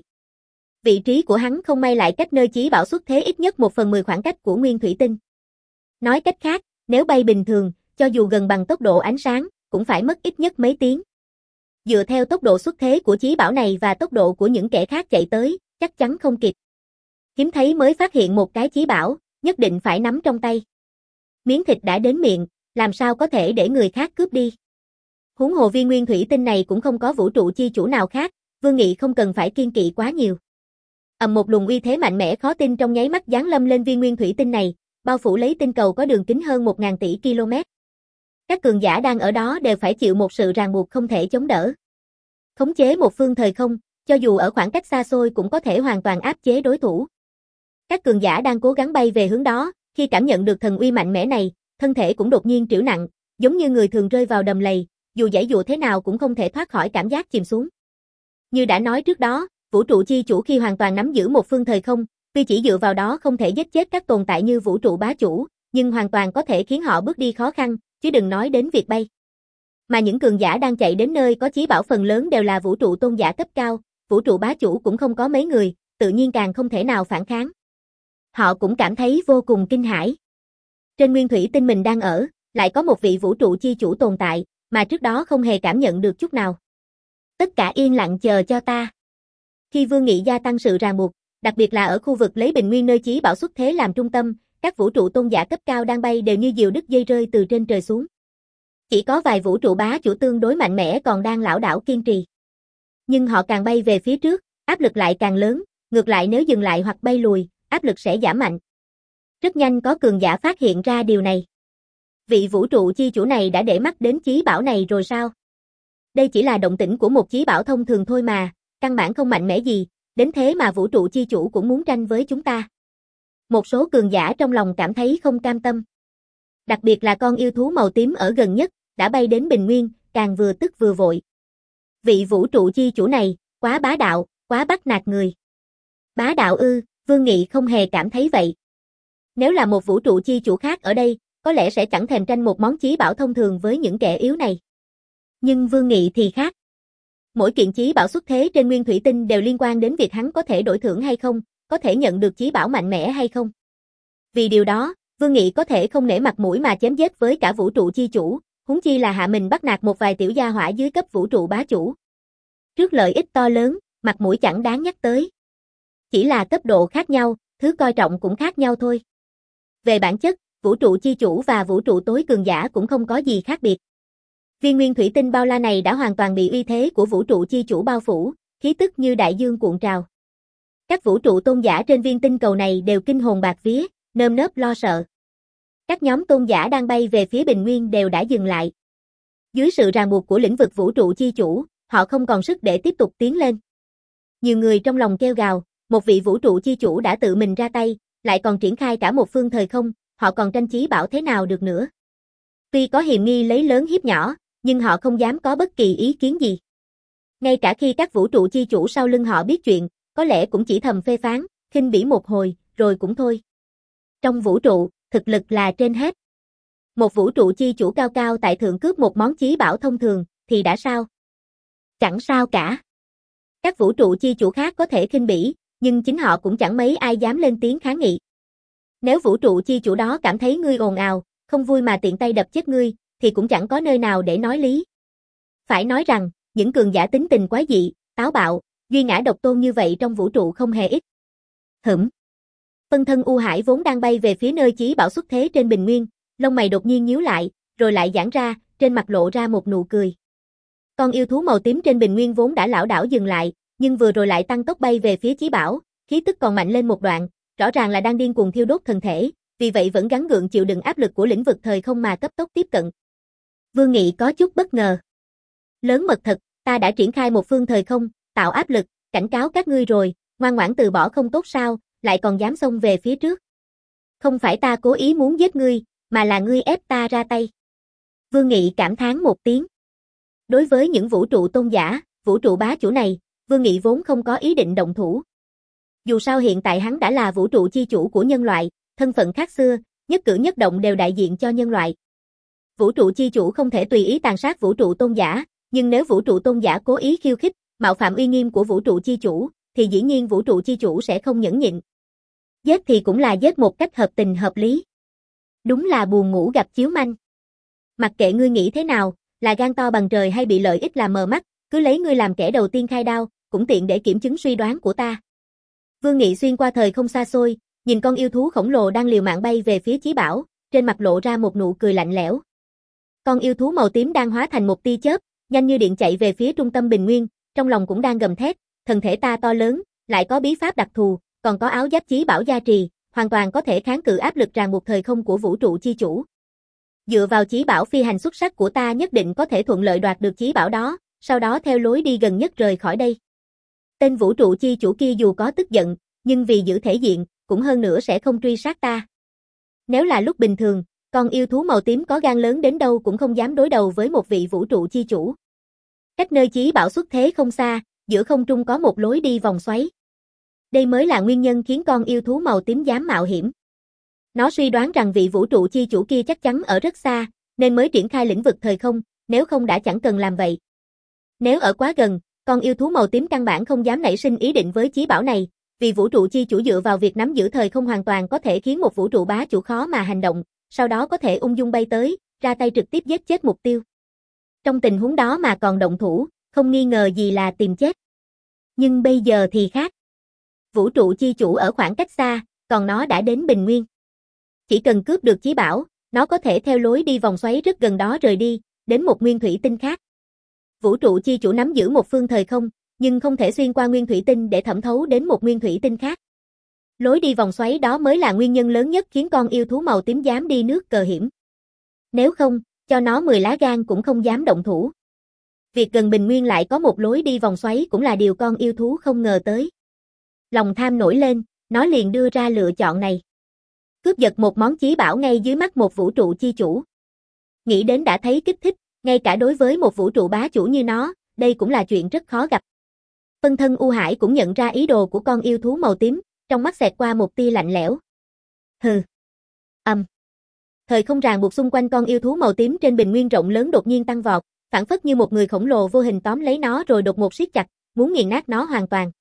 Vị trí của hắn không may lại cách nơi chí bảo xuất thế ít nhất một phần mười khoảng cách của nguyên thủy tinh. Nói cách khác, nếu bay bình thường, cho dù gần bằng tốc độ ánh sáng, cũng phải mất ít nhất mấy tiếng. Dựa theo tốc độ xuất thế của chí bảo này và tốc độ của những kẻ khác chạy tới, chắc chắn không kịp. Hiếm thấy mới phát hiện một cái chí bảo, nhất định phải nắm trong tay. Miếng thịt đã đến miệng, làm sao có thể để người khác cướp đi. Huống hồ viên nguyên thủy tinh này cũng không có vũ trụ chi chủ nào khác, Vương Nghị không cần phải kiên kỵ quá nhiều. Ầm, một luồng uy thế mạnh mẽ khó tin trong nháy mắt giáng lâm lên viên nguyên thủy tinh này, bao phủ lấy tinh cầu có đường kính hơn một nghìn tỷ km. Các cường giả đang ở đó đều phải chịu một sự ràng buộc không thể chống đỡ. Khống chế một phương thời không, cho dù ở khoảng cách xa xôi cũng có thể hoàn toàn áp chế đối thủ. Các cường giả đang cố gắng bay về hướng đó, khi cảm nhận được thần uy mạnh mẽ này, thân thể cũng đột nhiên trĩu nặng, giống như người thường rơi vào đầm lầy, dù giãy dụa thế nào cũng không thể thoát khỏi cảm giác chìm xuống. Như đã nói trước đó, vũ trụ chi chủ khi hoàn toàn nắm giữ một phương thời không, tuy chỉ dựa vào đó không thể giết chết các tồn tại như vũ trụ bá chủ, nhưng hoàn toàn có thể khiến họ bước đi khó khăn, chứ đừng nói đến việc bay. Mà những cường giả đang chạy đến nơi có chí bảo phần lớn đều là vũ trụ tôn giả cấp cao, vũ trụ bá chủ cũng không có mấy người, tự nhiên càng không thể nào phản kháng. Họ cũng cảm thấy vô cùng kinh hãi. Trên nguyên thủy tinh mình đang ở, lại có một vị vũ trụ chi chủ tồn tại, mà trước đó không hề cảm nhận được chút nào. Tất cả yên lặng chờ cho ta. Khi Vương Nghị gia tăng sự ràng buộc, đặc biệt là ở khu vực lấy bình nguyên nơi chí bảo xuất thế làm trung tâm, các vũ trụ tôn giả cấp cao đang bay đều như diều đứt dây rơi từ trên trời xuống. Chỉ có vài vũ trụ bá chủ tương đối mạnh mẽ còn đang lảo đảo kiên trì. Nhưng họ càng bay về phía trước, áp lực lại càng lớn, ngược lại nếu dừng lại hoặc bay lùi, áp lực sẽ giảm mạnh. Rất nhanh có cường giả phát hiện ra điều này. Vị vũ trụ chi chủ này đã để mắt đến chí bảo này rồi sao? Đây chỉ là động tĩnh của một chí bảo thông thường thôi mà, căn bản không mạnh mẽ gì, đến thế mà vũ trụ chi chủ cũng muốn tranh với chúng ta. Một số cường giả trong lòng cảm thấy không cam tâm. Đặc biệt là con yêu thú màu tím ở gần nhất, đã bay đến bình nguyên, càng vừa tức vừa vội. Vị vũ trụ chi chủ này, quá bá đạo, quá bắt nạt người. Bá đạo ư, Vương Nghị không hề cảm thấy vậy. Nếu là một vũ trụ chi chủ khác ở đây, có lẽ sẽ chẳng thèm tranh một món chí bảo thông thường với những kẻ yếu này. Nhưng Vương Nghị thì khác. Mỗi kiện chí bảo xuất thế trên nguyên thủy tinh đều liên quan đến việc hắn có thể đổi thưởng hay không, có thể nhận được chí bảo mạnh mẽ hay không. Vì điều đó, Vương Nghị có thể không nể mặt mũi mà chém giết với cả vũ trụ chi chủ, huống chi là hạ mình bắt nạt một vài tiểu gia hỏa dưới cấp vũ trụ bá chủ. Trước lợi ích to lớn, mặt mũi chẳng đáng nhắc tới. Chỉ là cấp độ khác nhau, thứ coi trọng cũng khác nhau thôi. Về bản chất, vũ trụ chi chủ và vũ trụ tối cường giả cũng không có gì khác biệt. Viên nguyên thủy tinh bao la này đã hoàn toàn bị uy thế của vũ trụ chi chủ bao phủ, khí tức như đại dương cuộn trào. Các vũ trụ tôn giả trên viên tinh cầu này đều kinh hồn bạt vía, nơm nớp lo sợ. Các nhóm tôn giả đang bay về phía bình nguyên đều đã dừng lại. Dưới sự ràng buộc của lĩnh vực vũ trụ chi chủ, họ không còn sức để tiếp tục tiến lên. Nhiều người trong lòng kêu gào, một vị vũ trụ chi chủ đã tự mình ra tay, lại còn triển khai cả một phương thời không, họ còn tranh chí bảo thế nào được nữa. Tuy có hiềm nghi lấy lớn hiếp nhỏ, nhưng họ không dám có bất kỳ ý kiến gì. Ngay cả khi các vũ trụ chi chủ sau lưng họ biết chuyện, có lẽ cũng chỉ thầm phê phán, khinh bỉ một hồi, rồi cũng thôi. Trong vũ trụ, thực lực là trên hết. Một vũ trụ chi chủ cao cao tại thượng cướp một món chí bảo thông thường, thì đã sao? Chẳng sao cả. Các vũ trụ chi chủ khác có thể khinh bỉ, nhưng chính họ cũng chẳng mấy ai dám lên tiếng kháng nghị. Nếu vũ trụ chi chủ đó cảm thấy ngươi ồn ào, không vui mà tiện tay đập chết ngươi, thì cũng chẳng có nơi nào để nói lý. Phải nói rằng, những cường giả tính tình quái dị, táo bạo, duy ngã độc tôn như vậy trong vũ trụ không hề ít. Hửm. Phân thân U Hải vốn đang bay về phía nơi chí bảo xuất thế trên bình nguyên, lông mày đột nhiên nhíu lại, rồi lại giãn ra, trên mặt lộ ra một nụ cười. Con yêu thú màu tím trên bình nguyên vốn đã lảo đảo dừng lại, nhưng vừa rồi lại tăng tốc bay về phía chí bảo, khí tức còn mạnh lên một đoạn, rõ ràng là đang điên cuồng thiêu đốt thần thể, vì vậy vẫn gắng gượng chịu đựng áp lực của lĩnh vực thời không mà cấp tốc tiếp cận. Vương Nghị có chút bất ngờ. Lớn mật thật, ta đã triển khai một phương thời không, tạo áp lực, cảnh cáo các ngươi rồi, ngoan ngoãn từ bỏ không tốt sao, lại còn dám xông về phía trước. Không phải ta cố ý muốn giết ngươi, mà là ngươi ép ta ra tay. Vương Nghị cảm thán một tiếng. Đối với những vũ trụ tôn giả, vũ trụ bá chủ này, Vương Nghị vốn không có ý định động thủ. Dù sao hiện tại hắn đã là vũ trụ chi chủ của nhân loại, thân phận khác xưa, nhất cử nhất động đều đại diện cho nhân loại. Vũ trụ chi chủ không thể tùy ý tàn sát vũ trụ tôn giả, nhưng nếu vũ trụ tôn giả cố ý khiêu khích, mạo phạm uy nghiêm của vũ trụ chi chủ, thì dĩ nhiên vũ trụ chi chủ sẽ không nhẫn nhịn. Giết thì cũng là giết một cách hợp tình hợp lý. Đúng là buồn ngủ gặp chiếu manh. Mặc kệ ngươi nghĩ thế nào, là gan to bằng trời hay bị lợi ích làm mờ mắt, cứ lấy ngươi làm kẻ đầu tiên khai đao, cũng tiện để kiểm chứng suy đoán của ta. Vương Nghị xuyên qua thời không xa xôi, nhìn con yêu thú khổng lồ đang liều mạng bay về phía chí bảo, trên mặt lộ ra một nụ cười lạnh lẽo. Con yêu thú màu tím đang hóa thành một tia chớp, nhanh như điện chạy về phía trung tâm bình nguyên, trong lòng cũng đang gầm thét, thân thể ta to lớn, lại có bí pháp đặc thù, còn có áo giáp chí bảo gia trì, hoàn toàn có thể kháng cự áp lực ràng buộc thời không của vũ trụ chi chủ. Dựa vào chí bảo phi hành xuất sắc của ta nhất định có thể thuận lợi đoạt được chí bảo đó, sau đó theo lối đi gần nhất rời khỏi đây. Tên vũ trụ chi chủ kia dù có tức giận, nhưng vì giữ thể diện, cũng hơn nữa sẽ không truy sát ta. Nếu là lúc bình thường, con yêu thú màu tím có gan lớn đến đâu cũng không dám đối đầu với một vị vũ trụ chi chủ. Cách nơi chí bảo xuất thế không xa, giữa không trung có một lối đi vòng xoáy. Đây mới là nguyên nhân khiến con yêu thú màu tím dám mạo hiểm. Nó suy đoán rằng vị vũ trụ chi chủ kia chắc chắn ở rất xa, nên mới triển khai lĩnh vực thời không, nếu không đã chẳng cần làm vậy. Nếu ở quá gần, con yêu thú màu tím căn bản không dám nảy sinh ý định với chí bảo này, vì vũ trụ chi chủ dựa vào việc nắm giữ thời không hoàn toàn có thể khiến một vũ trụ bá chủ khó mà hành động, sau đó có thể ung dung bay tới, ra tay trực tiếp giết chết mục tiêu. Trong tình huống đó mà còn động thủ, không nghi ngờ gì là tìm chết. Nhưng bây giờ thì khác. Vũ trụ chi chủ ở khoảng cách xa, còn nó đã đến bình nguyên. Chỉ cần cướp được chí bảo, nó có thể theo lối đi vòng xoáy rất gần đó rời đi, đến một nguyên thủy tinh khác. Vũ trụ chi chủ nắm giữ một phương thời không, nhưng không thể xuyên qua nguyên thủy tinh để thẩm thấu đến một nguyên thủy tinh khác. Lối đi vòng xoáy đó mới là nguyên nhân lớn nhất khiến con yêu thú màu tím dám đi nước cờ hiểm. Nếu không, cho nó mười lá gan cũng không dám động thủ. Việc gần bình nguyên lại có một lối đi vòng xoáy cũng là điều con yêu thú không ngờ tới. Lòng tham nổi lên, nó liền đưa ra lựa chọn này. Cướp giật một món chí bảo ngay dưới mắt một vũ trụ chi chủ. Nghĩ đến đã thấy kích thích, ngay cả đối với một vũ trụ bá chủ như nó, đây cũng là chuyện rất khó gặp. Phân thân U Hải cũng nhận ra ý đồ của con yêu thú màu tím, trong mắt xẹt qua một tia lạnh lẽo. Hừ. Âm. Um. Thời không ràng buộc xung quanh con yêu thú màu tím trên bình nguyên rộng lớn đột nhiên tăng vọt, phản phất như một người khổng lồ vô hình tóm lấy nó rồi đột ngột siết chặt, muốn nghiền nát nó hoàn toàn.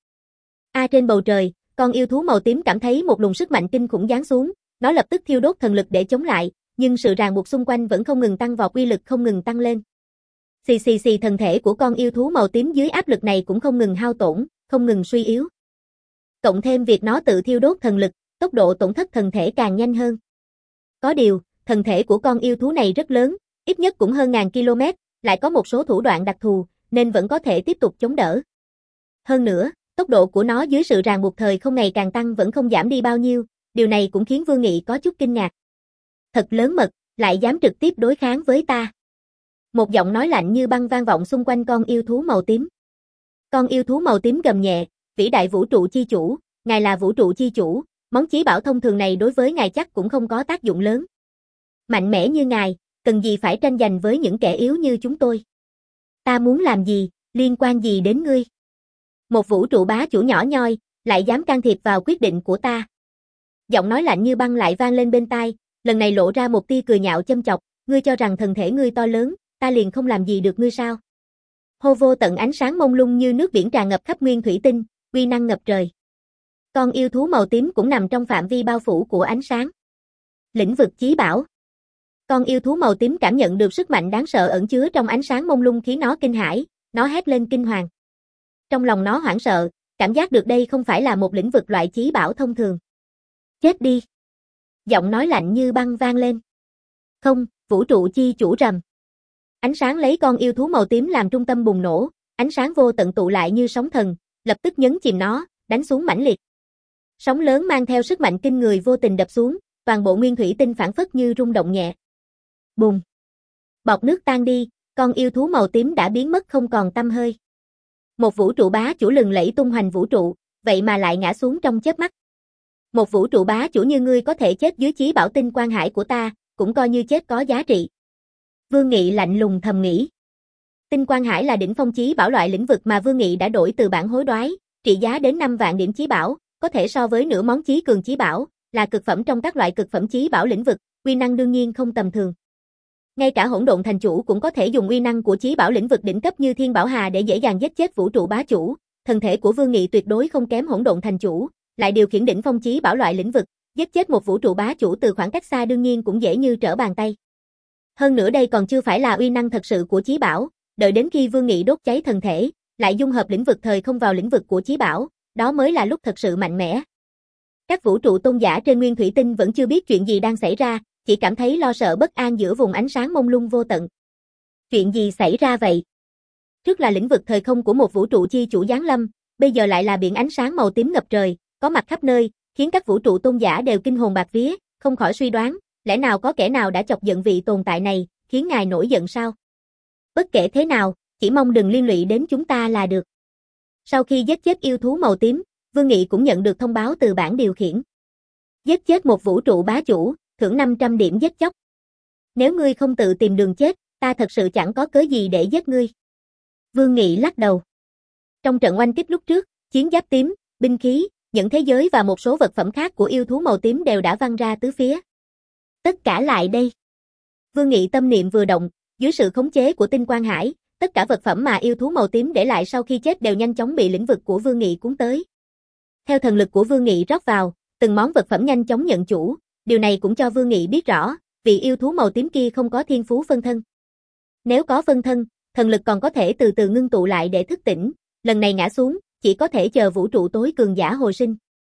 A trên bầu trời, con yêu thú màu tím cảm thấy một luồng sức mạnh kinh khủng giáng xuống, nó lập tức thiêu đốt thần lực để chống lại, nhưng sự ràng buộc xung quanh vẫn không ngừng tăng vọt, uy lực không ngừng tăng lên. Xì xì xì, thần thể của con yêu thú màu tím dưới áp lực này cũng không ngừng hao tổn, không ngừng suy yếu. Cộng thêm việc nó tự thiêu đốt thần lực, tốc độ tổn thất thần thể càng nhanh hơn. Có điều, thần thể của con yêu thú này rất lớn, ít nhất cũng hơn ngàn km, lại có một số thủ đoạn đặc thù, nên vẫn có thể tiếp tục chống đỡ. Hơn nữa, tốc độ của nó dưới sự ràng buộc thời không ngày càng tăng vẫn không giảm đi bao nhiêu, điều này cũng khiến Vương Nghị có chút kinh ngạc. Thật lớn mật, lại dám trực tiếp đối kháng với ta. Một giọng nói lạnh như băng vang vọng xung quanh con yêu thú màu tím. Con yêu thú màu tím gầm nhẹ, vĩ đại vũ trụ chi chủ, ngài là vũ trụ chi chủ, món chí bảo thông thường này đối với ngài chắc cũng không có tác dụng lớn. Mạnh mẽ như ngài, cần gì phải tranh giành với những kẻ yếu như chúng tôi. Ta muốn làm gì, liên quan gì đến ngươi? Một vũ trụ bá chủ nhỏ nhoi, lại dám can thiệp vào quyết định của ta. Giọng nói lạnh như băng lại vang lên bên tai, lần này lộ ra một tia cười nhạo châm chọc, ngươi cho rằng thần thể ngươi to lớn, ta liền không làm gì được ngươi sao? Hô, vô tận ánh sáng mông lung như nước biển tràn ngập khắp nguyên thủy tinh, uy năng ngập trời. Con yêu thú màu tím cũng nằm trong phạm vi bao phủ của ánh sáng. Lĩnh vực chí bảo. Con yêu thú màu tím cảm nhận được sức mạnh đáng sợ ẩn chứa trong ánh sáng mông lung khiến nó kinh hãi, nó hét lên kinh hoàng. Trong lòng nó hoảng sợ, cảm giác được đây không phải là một lĩnh vực loại chí bảo thông thường. Chết đi. Giọng nói lạnh như băng vang lên. Không, vũ trụ chi chủ rầm. Ánh sáng lấy con yêu thú màu tím làm trung tâm bùng nổ, ánh sáng vô tận tụ lại như sóng thần, lập tức nhấn chìm nó, đánh xuống mãnh liệt. Sóng lớn mang theo sức mạnh kinh người vô tình đập xuống, toàn bộ nguyên thủy tinh phảng phất như rung động nhẹ. Bùng. Bọt nước tan đi, con yêu thú màu tím đã biến mất không còn tăm hơi. Một vũ trụ bá chủ lừng lẫy tung hoành vũ trụ, vậy mà lại ngã xuống trong chớp mắt. Một vũ trụ bá chủ như ngươi có thể chết dưới chí bảo tinh quan hải của ta, cũng coi như chết có giá trị. Vương Nghị lạnh lùng thầm nghĩ. Tinh quan hải là đỉnh phong chí bảo loại lĩnh vực mà Vương Nghị đã đổi từ bản hối đoái, trị giá đến năm vạn điểm chí bảo, có thể so với nửa món chí cường chí bảo, là cực phẩm trong các loại cực phẩm chí bảo lĩnh vực, uy năng đương nhiên không tầm thường. Ngay cả hỗn độn thành chủ cũng có thể dùng uy năng của chí bảo lĩnh vực đỉnh cấp như Thiên Bảo Hà để dễ dàng giết chết vũ trụ bá chủ, thần thể của Vương Nghị tuyệt đối không kém hỗn độn thành chủ, lại điều khiển đỉnh phong chí bảo loại lĩnh vực, giết chết một vũ trụ bá chủ từ khoảng cách xa đương nhiên cũng dễ như trở bàn tay. Hơn nữa đây còn chưa phải là uy năng thật sự của chí bảo, đợi đến khi Vương Nghị đốt cháy thần thể, lại dung hợp lĩnh vực thời không vào lĩnh vực của chí bảo, đó mới là lúc thật sự mạnh mẽ. Các vũ trụ tôn giả trên nguyên thủy tinh vẫn chưa biết chuyện gì đang xảy ra, chỉ cảm thấy lo sợ bất an giữa vùng ánh sáng mông lung vô tận. Chuyện gì xảy ra vậy? Trước là lĩnh vực thời không của một vũ trụ chi chủ giáng lâm, bây giờ lại là biển ánh sáng màu tím ngập trời, có mặt khắp nơi, khiến các vũ trụ tôn giả đều kinh hồn bạt vía, không khỏi suy đoán, lẽ nào có kẻ nào đã chọc giận vị tồn tại này, khiến ngài nổi giận sao? Bất kể thế nào, chỉ mong đừng liên lụy đến chúng ta là được. Sau khi giết chết yêu thú màu tím, Vương Nghị cũng nhận được thông báo từ bảng điều khiển. Giết chết một vũ trụ bá chủ, thưởng năm trăm điểm giết chóc. Nếu ngươi không tự tìm đường chết, ta thật sự chẳng có cớ gì để giết ngươi. Vương Nghị lắc đầu. Trong trận oanh kích lúc trước, chiến giáp tím, binh khí, những thế giới và một số vật phẩm khác của yêu thú màu tím đều đã văng ra tứ phía. Tất cả lại đây. Vương Nghị tâm niệm vừa động, dưới sự khống chế của tinh quang hải, tất cả vật phẩm mà yêu thú màu tím để lại sau khi chết đều nhanh chóng bị lĩnh vực của Vương Nghị cuốn tới. Theo thần lực của Vương Nghị rót vào, từng món vật phẩm nhanh chóng nhận chủ, điều này cũng cho Vương Nghị biết rõ, vị yêu thú màu tím kia không có thiên phú phân thân. Nếu có phân thân, thần lực còn có thể từ từ ngưng tụ lại để thức tỉnh, lần này ngã xuống, chỉ có thể chờ vũ trụ tối cường giả hồi sinh.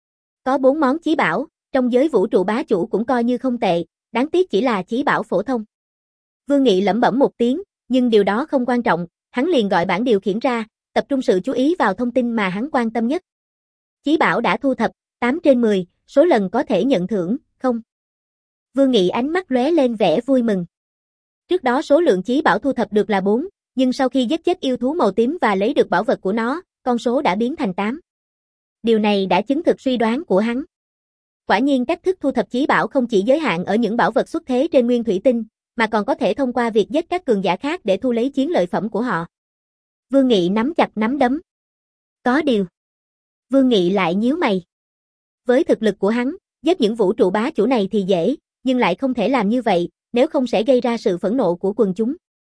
Có bốn món chí bảo, trong giới vũ trụ bá chủ cũng coi như không tệ, đáng tiếc chỉ là chí bảo phổ thông. Vương Nghị lẩm bẩm một tiếng, nhưng điều đó không quan trọng, hắn liền gọi bảng điều khiển ra, tập trung sự chú ý vào thông tin mà hắn quan tâm nhất. Chí bảo đã thu thập, tám trên mười, số lần có thể nhận thưởng, không. Vương Nghị ánh mắt lóe lên vẻ vui mừng. Trước đó số lượng chí bảo thu thập được là bốn, nhưng sau khi giết chết yêu thú màu tím và lấy được bảo vật của nó, con số đã biến thành tám. Điều này đã chứng thực suy đoán của hắn. Quả nhiên cách thức thu thập chí bảo không chỉ giới hạn ở những bảo vật xuất thế trên nguyên thủy tinh, mà còn có thể thông qua việc giết các cường giả khác để thu lấy chiến lợi phẩm của họ. Vương Nghị nắm chặt nắm đấm. Có điều. Vương Nghị lại nhíu mày. Với thực lực của hắn, giết những vũ trụ bá chủ này thì dễ, nhưng lại không thể làm như vậy, nếu không sẽ gây ra sự phẫn nộ của quần chúng.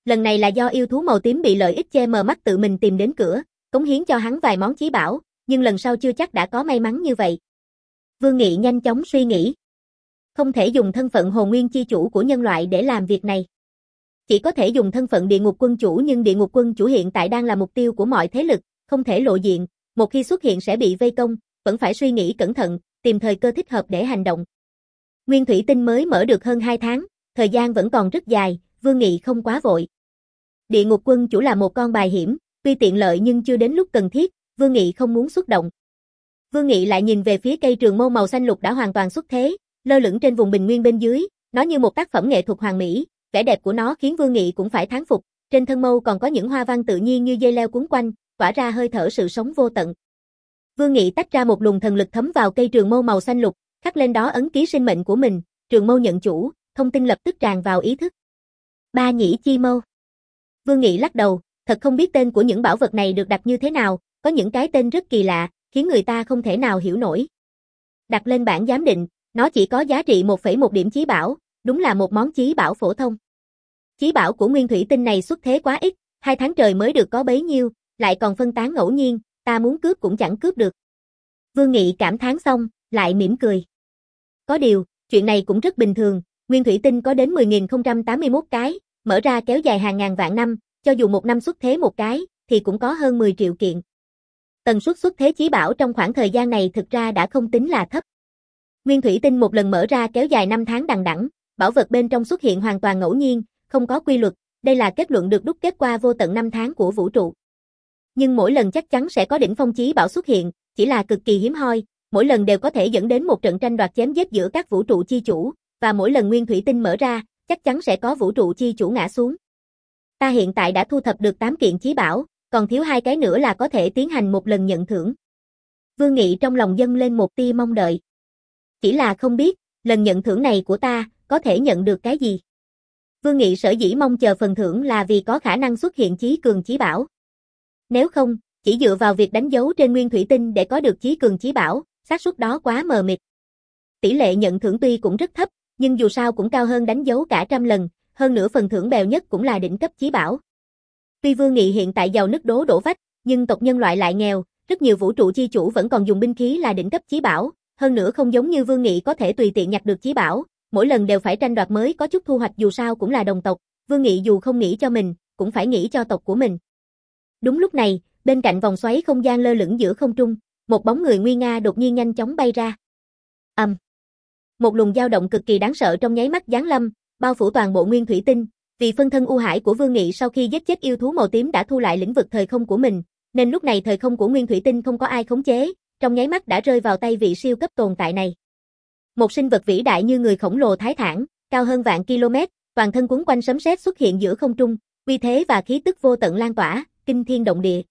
Lần này là do yêu thú màu tím bị lợi ích che mờ mắt tự mình tìm đến cửa, cống hiến cho hắn vài món chí bảo, nhưng lần sau chưa chắc đã có may mắn như vậy. Vương Nghị nhanh chóng suy nghĩ. Không thể dùng thân phận hồn nguyên chi chủ của nhân loại để làm việc này. Chỉ có thể dùng thân phận địa ngục quân chủ, nhưng địa ngục quân chủ hiện tại đang là mục tiêu của mọi thế lực, không thể lộ diện, một khi xuất hiện sẽ bị vây công, vẫn phải suy nghĩ cẩn thận, tìm thời cơ thích hợp để hành động. Nguyên thủy tinh mới mở được hơn hai tháng, thời gian vẫn còn rất dài, Vương Nghị không quá vội. Địa ngục quân chủ là một con bài hiểm, tuy tiện lợi nhưng chưa đến lúc cần thiết, Vương Nghị không muốn xuất động. Vương Nghị lại nhìn về phía cây trường mâu màu xanh lục đã hoàn toàn xuất thế, lơ lửng trên vùng bình nguyên bên dưới, nó như một tác phẩm nghệ thuật hoàn mỹ, vẻ đẹp của nó khiến Vương Nghị cũng phải thán phục, trên thân mâu còn có những hoa văn tự nhiên như dây leo quấn quanh, tỏa ra hơi thở sự sống vô tận. Vương Nghị tách ra một luồng thần lực thấm vào cây trường mâu màu xanh lục, khắc lên đó ấn ký sinh mệnh của mình, trường mâu nhận chủ, thông tin lập tức tràn vào ý thức. Ba nhĩ chi mâu. Vương Nghị lắc đầu, thật không biết tên của những bảo vật này được đặt như thế nào, có những cái tên rất kỳ lạ, khiến người ta không thể nào hiểu nổi. Đặt lên bảng giám định, nó chỉ có giá trị một phẩy một điểm chí bảo, đúng là một món chí bảo phổ thông. Chí bảo của nguyên thủy tinh này xuất thế quá ít, hai tháng trời mới được có bấy nhiêu, lại còn phân tán ngẫu nhiên, ta muốn cướp cũng chẳng cướp được. Vương Nghị cảm thán xong, lại mỉm cười. Có điều, chuyện này cũng rất bình thường, nguyên thủy tinh có đến mười nghìn không trăm tám mươi mốt cái, mở ra kéo dài hàng ngàn vạn năm, cho dù một năm xuất thế một cái, thì cũng có hơn mười triệu kiện. Tần suất xuất thế chí bảo trong khoảng thời gian này thực ra đã không tính là thấp. Nguyên thủy tinh một lần mở ra kéo dài năm tháng đằng đẵng, bảo vật bên trong xuất hiện hoàn toàn ngẫu nhiên, không có quy luật, đây là kết luận được đúc kết qua vô tận năm tháng của vũ trụ. Nhưng mỗi lần chắc chắn sẽ có đỉnh phong chí bảo xuất hiện, chỉ là cực kỳ hiếm hoi, mỗi lần đều có thể dẫn đến một trận tranh đoạt chém giết giữa các vũ trụ chi chủ, và mỗi lần nguyên thủy tinh mở ra, chắc chắn sẽ có vũ trụ chi chủ ngã xuống. Ta hiện tại đã thu thập được tám kiện chí bảo, còn thiếu hai cái nữa là có thể tiến hành một lần nhận thưởng. Vương Nghị trong lòng dâng lên một tia mong đợi. Chỉ là không biết, lần nhận thưởng này của ta, có thể nhận được cái gì? Vương Nghị sở dĩ mong chờ phần thưởng là vì có khả năng xuất hiện chí cường chí bảo. Nếu không, chỉ dựa vào việc đánh dấu trên nguyên thủy tinh để có được chí cường chí bảo, xác suất đó quá mờ mịt. Tỷ lệ nhận thưởng tuy cũng rất thấp, nhưng dù sao cũng cao hơn đánh dấu cả trăm lần, hơn nữa phần thưởng bèo nhất cũng là đỉnh cấp chí bảo. Tuy Vương Nghị hiện tại giàu nứt đố đổ vách, nhưng tộc nhân loại lại nghèo, rất nhiều vũ trụ chi chủ vẫn còn dùng binh khí là đỉnh cấp chí bảo, hơn nữa không giống như Vương Nghị có thể tùy tiện nhặt được chí bảo, mỗi lần đều phải tranh đoạt mới có chút thu hoạch, dù sao cũng là đồng tộc, Vương Nghị dù không nghĩ cho mình, cũng phải nghĩ cho tộc của mình. Đúng lúc này, bên cạnh vòng xoáy không gian lơ lửng giữa không trung, một bóng người nguy nga đột nhiên nhanh chóng bay ra. Ầm. Um. Một luồng dao động cực kỳ đáng sợ trong nháy mắt giáng lâm, bao phủ toàn bộ nguyên thủy tinh, vì phân thân u hải của Vương Nghị sau khi giết chết yêu thú màu tím đã thu lại lĩnh vực thời không của mình, nên lúc này thời không của nguyên thủy tinh không có ai khống chế, trong nháy mắt đã rơi vào tay vị siêu cấp tồn tại này. Một sinh vật vĩ đại như người khổng lồ thái thản, cao hơn vạn km, toàn thân quấn quanh sấm sét xuất hiện giữa không trung, uy thế và khí tức vô tận lan tỏa, kinh thiên động địa.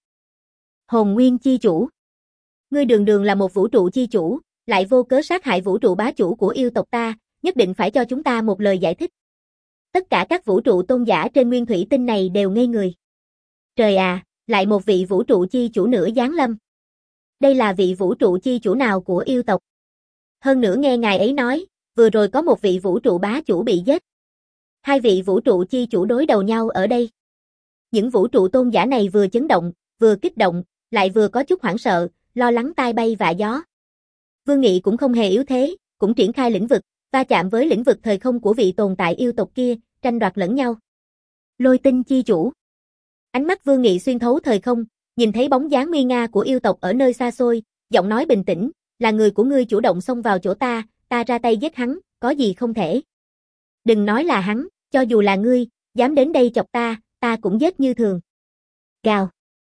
Hồn nguyên chi chủ. Ngươi đường đường là một vũ trụ chi chủ, lại vô cớ sát hại vũ trụ bá chủ của yêu tộc ta, nhất định phải cho chúng ta một lời giải thích. Tất cả các vũ trụ tôn giả trên nguyên thủy tinh này đều ngây người. Trời à, lại một vị vũ trụ chi chủ nữa giáng lâm. Đây là vị vũ trụ chi chủ nào của yêu tộc? Hơn nữa nghe ngài ấy nói, vừa rồi có một vị vũ trụ bá chủ bị giết. Hai vị vũ trụ chi chủ đối đầu nhau ở đây. Những vũ trụ tôn giả này vừa chấn động, vừa kích động, lại vừa có chút hoảng sợ, lo lắng tai bay vạ gió. Vương Nghị cũng không hề yếu thế, cũng triển khai lĩnh vực, va chạm với lĩnh vực thời không của vị tồn tại yêu tộc kia, tranh đoạt lẫn nhau. Lôi tinh chi chủ. Ánh mắt Vương Nghị xuyên thấu thời không, nhìn thấy bóng dáng nguy nga của yêu tộc ở nơi xa xôi, giọng nói bình tĩnh, là người của ngươi chủ động xông vào chỗ ta, ta ra tay giết hắn, có gì không thể. Đừng nói là hắn, cho dù là ngươi, dám đến đây chọc ta, ta cũng giết như thường. Gào.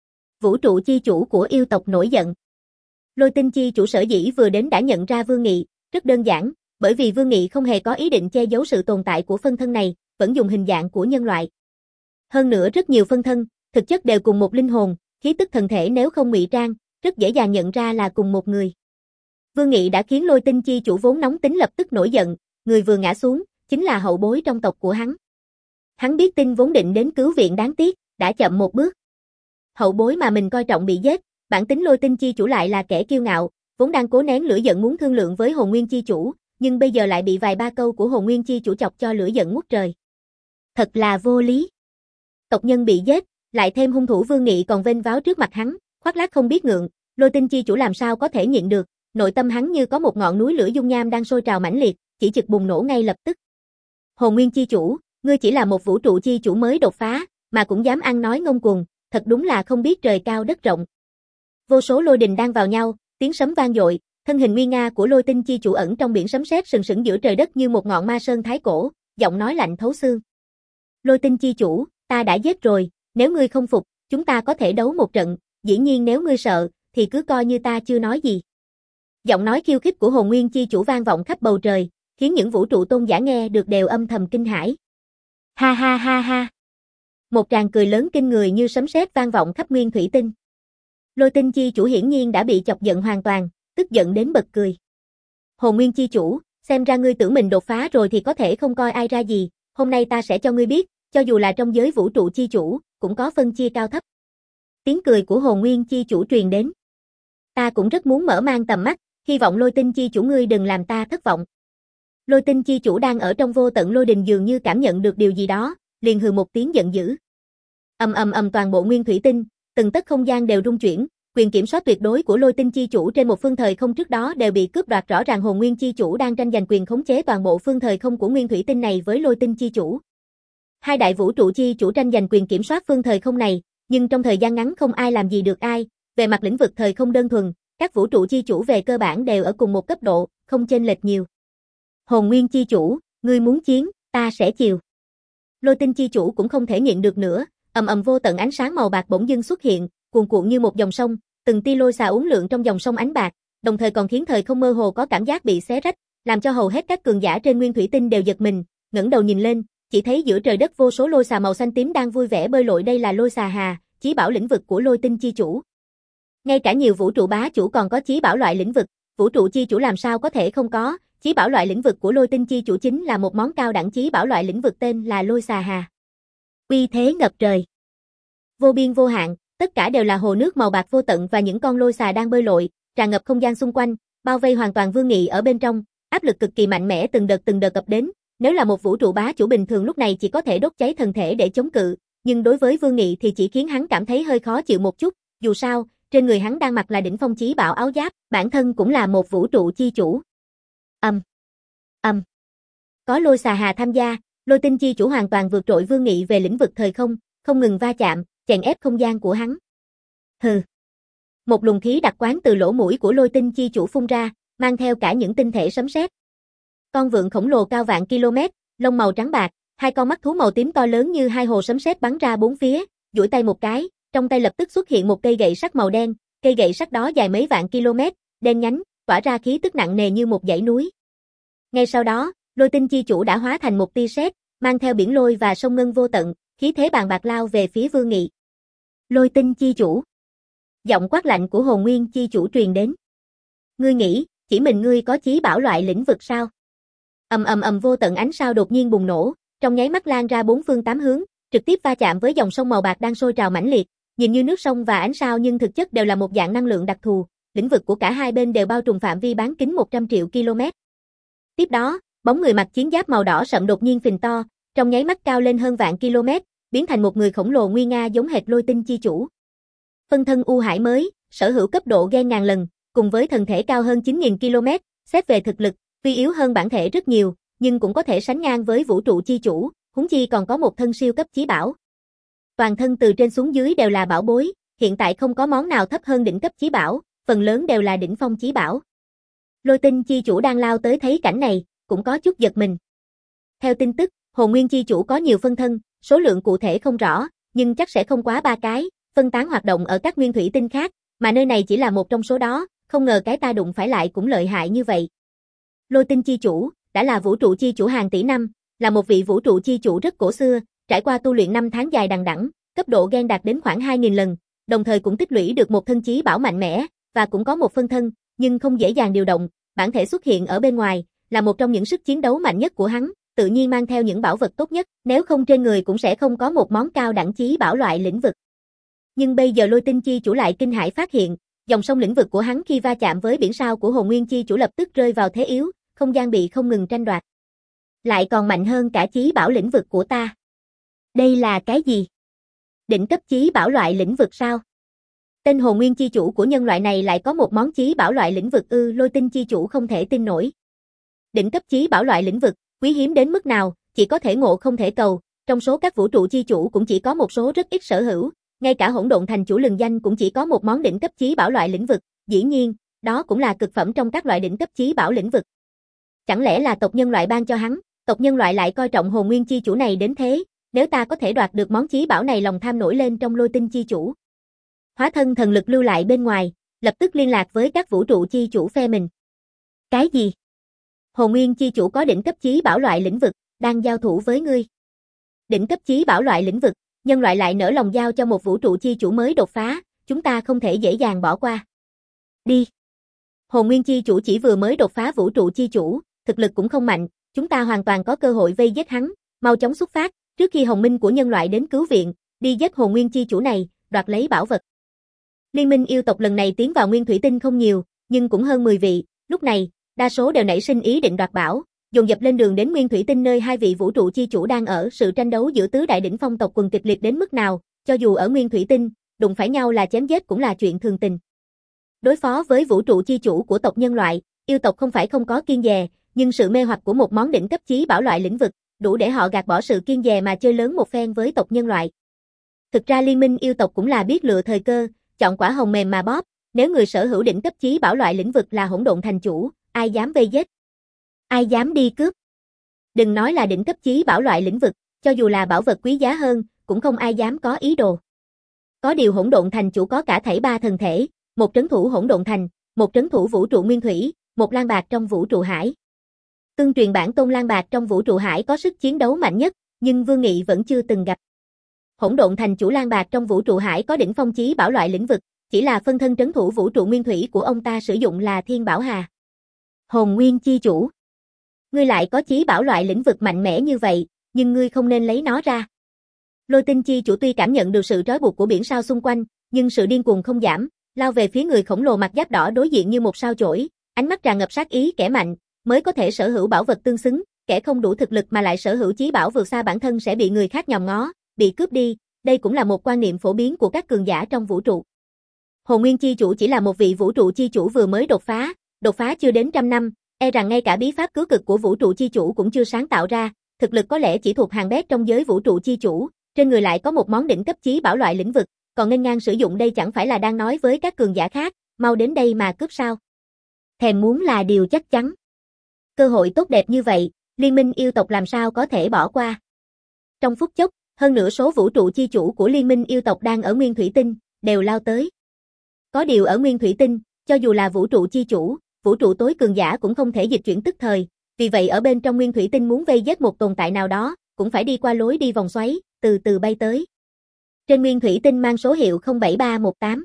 Vũ trụ chi chủ của yêu tộc nổi giận. Lôi tinh chi chủ sở dĩ vừa đến đã nhận ra Vương Nghị, rất đơn giản, bởi vì Vương Nghị không hề có ý định che giấu sự tồn tại của phân thân này, vẫn dùng hình dạng của nhân loại. Hơn nữa rất nhiều phân thân, thực chất đều cùng một linh hồn, khí tức thần thể nếu không ngụy trang, rất dễ dàng nhận ra là cùng một người. Vương Nghị đã khiến Lôi tinh chi chủ vốn nóng tính lập tức nổi giận, người vừa ngã xuống, chính là hậu bối trong tộc của hắn. Hắn biết tin vốn định đến cứu viện đáng tiếc, đã chậm một bước. Hậu bối mà mình coi trọng bị giết, bản tính Lôi tinh chi chủ lại là kẻ kiêu ngạo, vốn đang cố nén lửa giận muốn thương lượng với Hồn Nguyên chi chủ, nhưng bây giờ lại bị vài ba câu của Hồn Nguyên chi chủ chọc cho lửa giận ngút trời. Thật là vô lý. tộc nhân bị giết, lại thêm hung thủ Vương Nghị còn vênh váo trước mặt hắn, khoác lác không biết ngượng, Lôi Tinh chi chủ làm sao có thể nhịn được, nội tâm hắn như có một ngọn núi lửa dung nham đang sôi trào mãnh liệt, chỉ chực bùng nổ ngay lập tức. Hồn Nguyên chi chủ, ngươi chỉ là một vũ trụ chi chủ mới đột phá, mà cũng dám ăn nói ngông cuồng, thật đúng là không biết trời cao đất rộng. Vô số lôi đình đang vào nhau, tiếng sấm vang dội, thân hình nguy nga của Lôi Tinh chi chủ ẩn trong biển sấm sét sừng sững giữa trời đất như một ngọn ma sơn thái cổ, giọng nói lạnh thấu xương. Lôi Tinh chi chủ, ta đã giết rồi, nếu ngươi không phục, chúng ta có thể đấu một trận, dĩ nhiên nếu ngươi sợ, thì cứ coi như ta chưa nói gì. Giọng nói khiêu khích của Hồn Nguyên chi chủ vang vọng khắp bầu trời, khiến những vũ trụ tôn giả nghe được đều âm thầm kinh hãi. Ha ha ha ha. Một tràng cười lớn kinh người như sấm sét vang vọng khắp nguyên thủy tinh. Lôi Tinh chi chủ hiển nhiên đã bị chọc giận hoàn toàn, tức giận đến bật cười. Hồn Nguyên chi chủ, xem ra ngươi tưởng mình đột phá rồi thì có thể không coi ai ra gì, hôm nay ta sẽ cho ngươi biết, cho dù là trong giới vũ trụ chi chủ, cũng có phân chia cao thấp. Tiếng cười của Hồn Nguyên chi chủ truyền đến. Ta cũng rất muốn mở mang tầm mắt, hy vọng Lôi Tinh chi chủ ngươi đừng làm ta thất vọng. Lôi Tinh chi chủ đang ở trong vô tận lôi đình dường như cảm nhận được điều gì đó, liền hừ một tiếng giận dữ. Ầm ầm ầm toàn bộ nguyên thủy tinh, từng tấc không gian đều rung chuyển, quyền kiểm soát tuyệt đối của Lôi Tinh chi chủ trên một phương thời không trước đó đều bị cướp đoạt, rõ ràng Hồn Nguyên chi chủ đang tranh giành quyền khống chế toàn bộ phương thời không của nguyên thủy tinh này với Lôi Tinh chi chủ. Hai đại vũ trụ chi chủ tranh giành quyền kiểm soát phương thời không này, nhưng trong thời gian ngắn không ai làm gì được ai, về mặt lĩnh vực thời không đơn thuần, các vũ trụ chi chủ về cơ bản đều ở cùng một cấp độ, không chênh lệch nhiều. Hồn Nguyên chi chủ, ngươi muốn chiến, ta sẽ chiều. Lôi Tinh chi chủ cũng không thể nhịn được nữa, ầm ầm vô tận ánh sáng màu bạc bỗng dưng xuất hiện, cuồn cuộn như một dòng sông, từng tia lôi xà uốn lượn trong dòng sông ánh bạc, đồng thời còn khiến thời không mơ hồ có cảm giác bị xé rách, làm cho hầu hết các cường giả trên nguyên thủy tinh đều giật mình, ngẩng đầu nhìn lên, chỉ thấy giữa trời đất vô số lôi xà màu xanh tím đang vui vẻ bơi lội, đây là lôi xà hà, chí bảo lĩnh vực của Lôi Tinh chi chủ. Ngay cả nhiều vũ trụ bá chủ còn có chí bảo loại lĩnh vực, vũ trụ chi chủ làm sao có thể không có, chí bảo loại lĩnh vực của Lôi Tinh chi chủ chính là một món cao đẳng chí bảo loại lĩnh vực tên là lôi xà hà. Uy thế ngập trời. Vô biên vô hạn, tất cả đều là hồ nước màu bạc vô tận và những con lôi xà đang bơi lội, tràn ngập không gian xung quanh, bao vây hoàn toàn Vương Nghị ở bên trong, áp lực cực kỳ mạnh mẽ từng đợt từng đợt ập đến, nếu là một vũ trụ bá chủ bình thường lúc này chỉ có thể đốt cháy thân thể để chống cự, nhưng đối với Vương Nghị thì chỉ khiến hắn cảm thấy hơi khó chịu một chút, dù sao, trên người hắn đang mặc là đỉnh phong chí bảo áo giáp, bản thân cũng là một vũ trụ chi chủ. Âm. Um. Âm. Um. Có lôi xà hà tham gia, Lôi Tinh chi chủ hoàn toàn vượt trội Vương Nghị về lĩnh vực thời không, không ngừng va chạm, chèn ép không gian của hắn. Hừ. Một luồng khí đặc quán từ lỗ mũi của Lôi Tinh chi chủ phun ra, mang theo cả những tinh thể sấm sét. Con vượn khổng lồ cao vạn km, lông màu trắng bạc, hai con mắt thú màu tím to lớn như hai hồ sấm sét bắn ra bốn phía, duỗi tay một cái, trong tay lập tức xuất hiện một cây gậy sắt màu đen, cây gậy sắt đó dài mấy vạn km, đen nhánh, tỏa ra khí tức nặng nề như một dãy núi. Ngay sau đó, Lôi Tinh chi chủ đã hóa thành một tia sét, mang theo biển lôi và sông ngân vô tận, khí thế bàng bạc lao về phía Vương Nghị. Lôi Tinh chi chủ. Giọng quát lạnh của Hồn Nguyên chi chủ truyền đến. Ngươi nghĩ, chỉ mình ngươi có chí bảo loại lĩnh vực sao? Ầm ầm ầm vô tận ánh sao đột nhiên bùng nổ, trong nháy mắt lan ra bốn phương tám hướng, trực tiếp va chạm với dòng sông màu bạc đang sôi trào mãnh liệt, nhìn như nước sông và ánh sao nhưng thực chất đều là một dạng năng lượng đặc thù, lĩnh vực của cả hai bên đều bao trùm phạm vi bán kính một trăm triệu km. Tiếp đó, bóng người mặc chiến giáp màu đỏ sậm đột nhiên phình to, trong nháy mắt cao lên hơn vạn km, biến thành một người khổng lồ nguy nga giống hệt Lôi Tinh chi chủ. Phân thân U Hải mới, sở hữu cấp độ gen ngàn lần, cùng với thân thể cao hơn chín nghìn km, xét về thực lực, tuy yếu hơn bản thể rất nhiều, nhưng cũng có thể sánh ngang với vũ trụ chi chủ, huống chi còn có một thân siêu cấp chí bảo. Toàn thân từ trên xuống dưới đều là bảo bối, hiện tại không có món nào thấp hơn đỉnh cấp chí bảo, phần lớn đều là đỉnh phong chí bảo. Lôi Tinh chi chủ đang lao tới thấy cảnh này, cũng có chút giật mình. Theo tin tức, Hồn Nguyên chi chủ có nhiều phân thân, số lượng cụ thể không rõ, nhưng chắc sẽ không quá ba cái, phân tán hoạt động ở các nguyên thủy tinh khác, mà nơi này chỉ là một trong số đó, không ngờ cái ta đụng phải lại cũng lợi hại như vậy. Lôi Tinh chi chủ, đã là vũ trụ chi chủ hàng tỷ năm, là một vị vũ trụ chi chủ rất cổ xưa, trải qua tu luyện năm tháng dài đằng đẵng, cấp độ gen đạt đến khoảng hai nghìn lần, đồng thời cũng tích lũy được một thân chí bảo mạnh mẽ, và cũng có một phân thân, nhưng không dễ dàng điều động, bản thể xuất hiện ở bên ngoài, là một trong những sức chiến đấu mạnh nhất của hắn, tự nhiên mang theo những bảo vật tốt nhất, nếu không trên người cũng sẽ không có một món cao đẳng chí bảo loại lĩnh vực. Nhưng bây giờ Lôi Tinh chi chủ lại kinh hãi phát hiện, dòng sông lĩnh vực của hắn khi va chạm với biển sao của Hồn Nguyên chi chủ lập tức rơi vào thế yếu, không gian bị không ngừng tranh đoạt. Lại còn mạnh hơn cả chí bảo lĩnh vực của ta. Đây là cái gì? Đỉnh cấp chí bảo loại lĩnh vực sao? Tên hồn nguyên chi chủ của nhân loại này lại có một món chí bảo loại lĩnh vực ư? Lôi Tinh chi chủ không thể tin nổi. Đỉnh cấp chí bảo loại lĩnh vực, quý hiếm đến mức nào, chỉ có thể ngộ không thể cầu, trong số các vũ trụ chi chủ cũng chỉ có một số rất ít sở hữu, ngay cả Hỗn Độn Thành chủ lừng danh cũng chỉ có một món đỉnh cấp chí bảo loại lĩnh vực, dĩ nhiên, đó cũng là cực phẩm trong các loại đỉnh cấp chí bảo lĩnh vực. Chẳng lẽ là tộc nhân loại ban cho hắn, tộc nhân loại lại coi trọng hồn nguyên chi chủ này đến thế, nếu ta có thể đoạt được món chí bảo này lòng tham nổi lên trong Lôi Tinh chi chủ. Hóa thân thần lực lưu lại bên ngoài, lập tức liên lạc với các vũ trụ chi chủ phe mình. Cái gì? Hồn nguyên chi chủ có đỉnh cấp chí bảo loại lĩnh vực, đang giao thủ với ngươi. Đỉnh cấp chí bảo loại lĩnh vực, nhân loại lại nỡ lòng giao cho một vũ trụ chi chủ mới đột phá, chúng ta không thể dễ dàng bỏ qua. Đi. Hồn nguyên chi chủ chỉ vừa mới đột phá vũ trụ chi chủ, thực lực cũng không mạnh, chúng ta hoàn toàn có cơ hội vây giết hắn, mau chóng xuất phát, trước khi hồng minh của nhân loại đến cứu viện, đi giết hồn nguyên chi chủ này, đoạt lấy bảo vật. Liên minh yêu tộc lần này tiến vào nguyên thủy tinh không nhiều, nhưng cũng hơn mười vị, lúc này, đa số đều nảy sinh ý định đoạt bảo, dồn dập lên đường đến nguyên thủy tinh nơi hai vị vũ trụ chi chủ đang ở. Sự tranh đấu giữa tứ đại đỉnh phong tộc quần kịch liệt đến mức nào, cho dù ở nguyên thủy tinh, đụng phải nhau là chém giết cũng là chuyện thường tình. Đối phó với vũ trụ chi chủ của tộc nhân loại, yêu tộc không phải không có kiêng dè, nhưng sự mê hoặc của một món đỉnh cấp chí bảo loại lĩnh vực, đủ để họ gạt bỏ sự kiêng dè mà chơi lớn một phen với tộc nhân loại. Thực ra liên minh yêu tộc cũng là biết lựa thời cơ, chọn quả hồng mềm mà bóp, nếu người sở hữu đỉnh cấp chí bảo loại lĩnh vực là Hỗn Độn Thành chủ, ai dám vây giết? Ai dám đi cướp? Đừng nói là đỉnh cấp chí bảo loại lĩnh vực, cho dù là bảo vật quý giá hơn, cũng không ai dám có ý đồ. Có điều Hỗn Độn Thành chủ có cả thảy ba thần thể, một trấn thủ Hỗn Độn Thành, một trấn thủ vũ trụ nguyên thủy, một lang bạc trong vũ trụ hải. Tương truyền bản tôn lang bạc trong vũ trụ hải có sức chiến đấu mạnh nhất, nhưng Vương Nghị vẫn chưa từng gặp. Hỗn Độn Thành chủ lang bạc trong vũ trụ hải có đỉnh phong chí bảo loại lĩnh vực, chỉ là phân thân trấn thủ vũ trụ nguyên thủy của ông ta sử dụng là Thiên Bảo Hà. Hồn nguyên chi chủ, ngươi lại có chí bảo loại lĩnh vực mạnh mẽ như vậy, nhưng ngươi không nên lấy nó ra. Lôi Tinh chi chủ tuy cảm nhận được sự trói buộc của biển sao xung quanh, nhưng sự điên cuồng không giảm, lao về phía người khổng lồ mặt giáp đỏ đối diện như một sao chổi, ánh mắt tràn ngập sát ý. Kẻ mạnh mới có thể sở hữu bảo vật tương xứng, kẻ không đủ thực lực mà lại sở hữu chí bảo vượt xa bản thân sẽ bị người khác nhòm ngó, bị cướp đi. Đây cũng là một quan niệm phổ biến của các cường giả trong vũ trụ. Hồn nguyên chi chủ chỉ là một vị vũ trụ chi chủ vừa mới đột phá, đột phá chưa đến trăm năm, e rằng ngay cả bí pháp cứu cực của vũ trụ chi chủ cũng chưa sáng tạo ra, thực lực có lẽ chỉ thuộc hàng bét trong giới vũ trụ chi chủ, trên người lại có một món đỉnh cấp chí bảo loại lĩnh vực, còn nghênh ngang sử dụng đây chẳng phải là đang nói với các cường giả khác, mau đến đây mà cướp sao? Thèm muốn là điều chắc chắn. Cơ hội tốt đẹp như vậy, liên minh yêu tộc làm sao có thể bỏ qua? Trong phút chốc, hơn nửa số vũ trụ chi chủ của liên minh yêu tộc đang ở nguyên thủy tinh, đều lao tới. Có điều ở nguyên thủy tinh, cho dù là vũ trụ chi chủ, vũ trụ tối cường giả cũng không thể dịch chuyển tức thời, vì vậy ở bên trong nguyên thủy tinh muốn vây giết một tồn tại nào đó, cũng phải đi qua lối đi vòng xoáy, từ từ bay tới. Trên nguyên thủy tinh mang số hiệu không bảy ba một tám.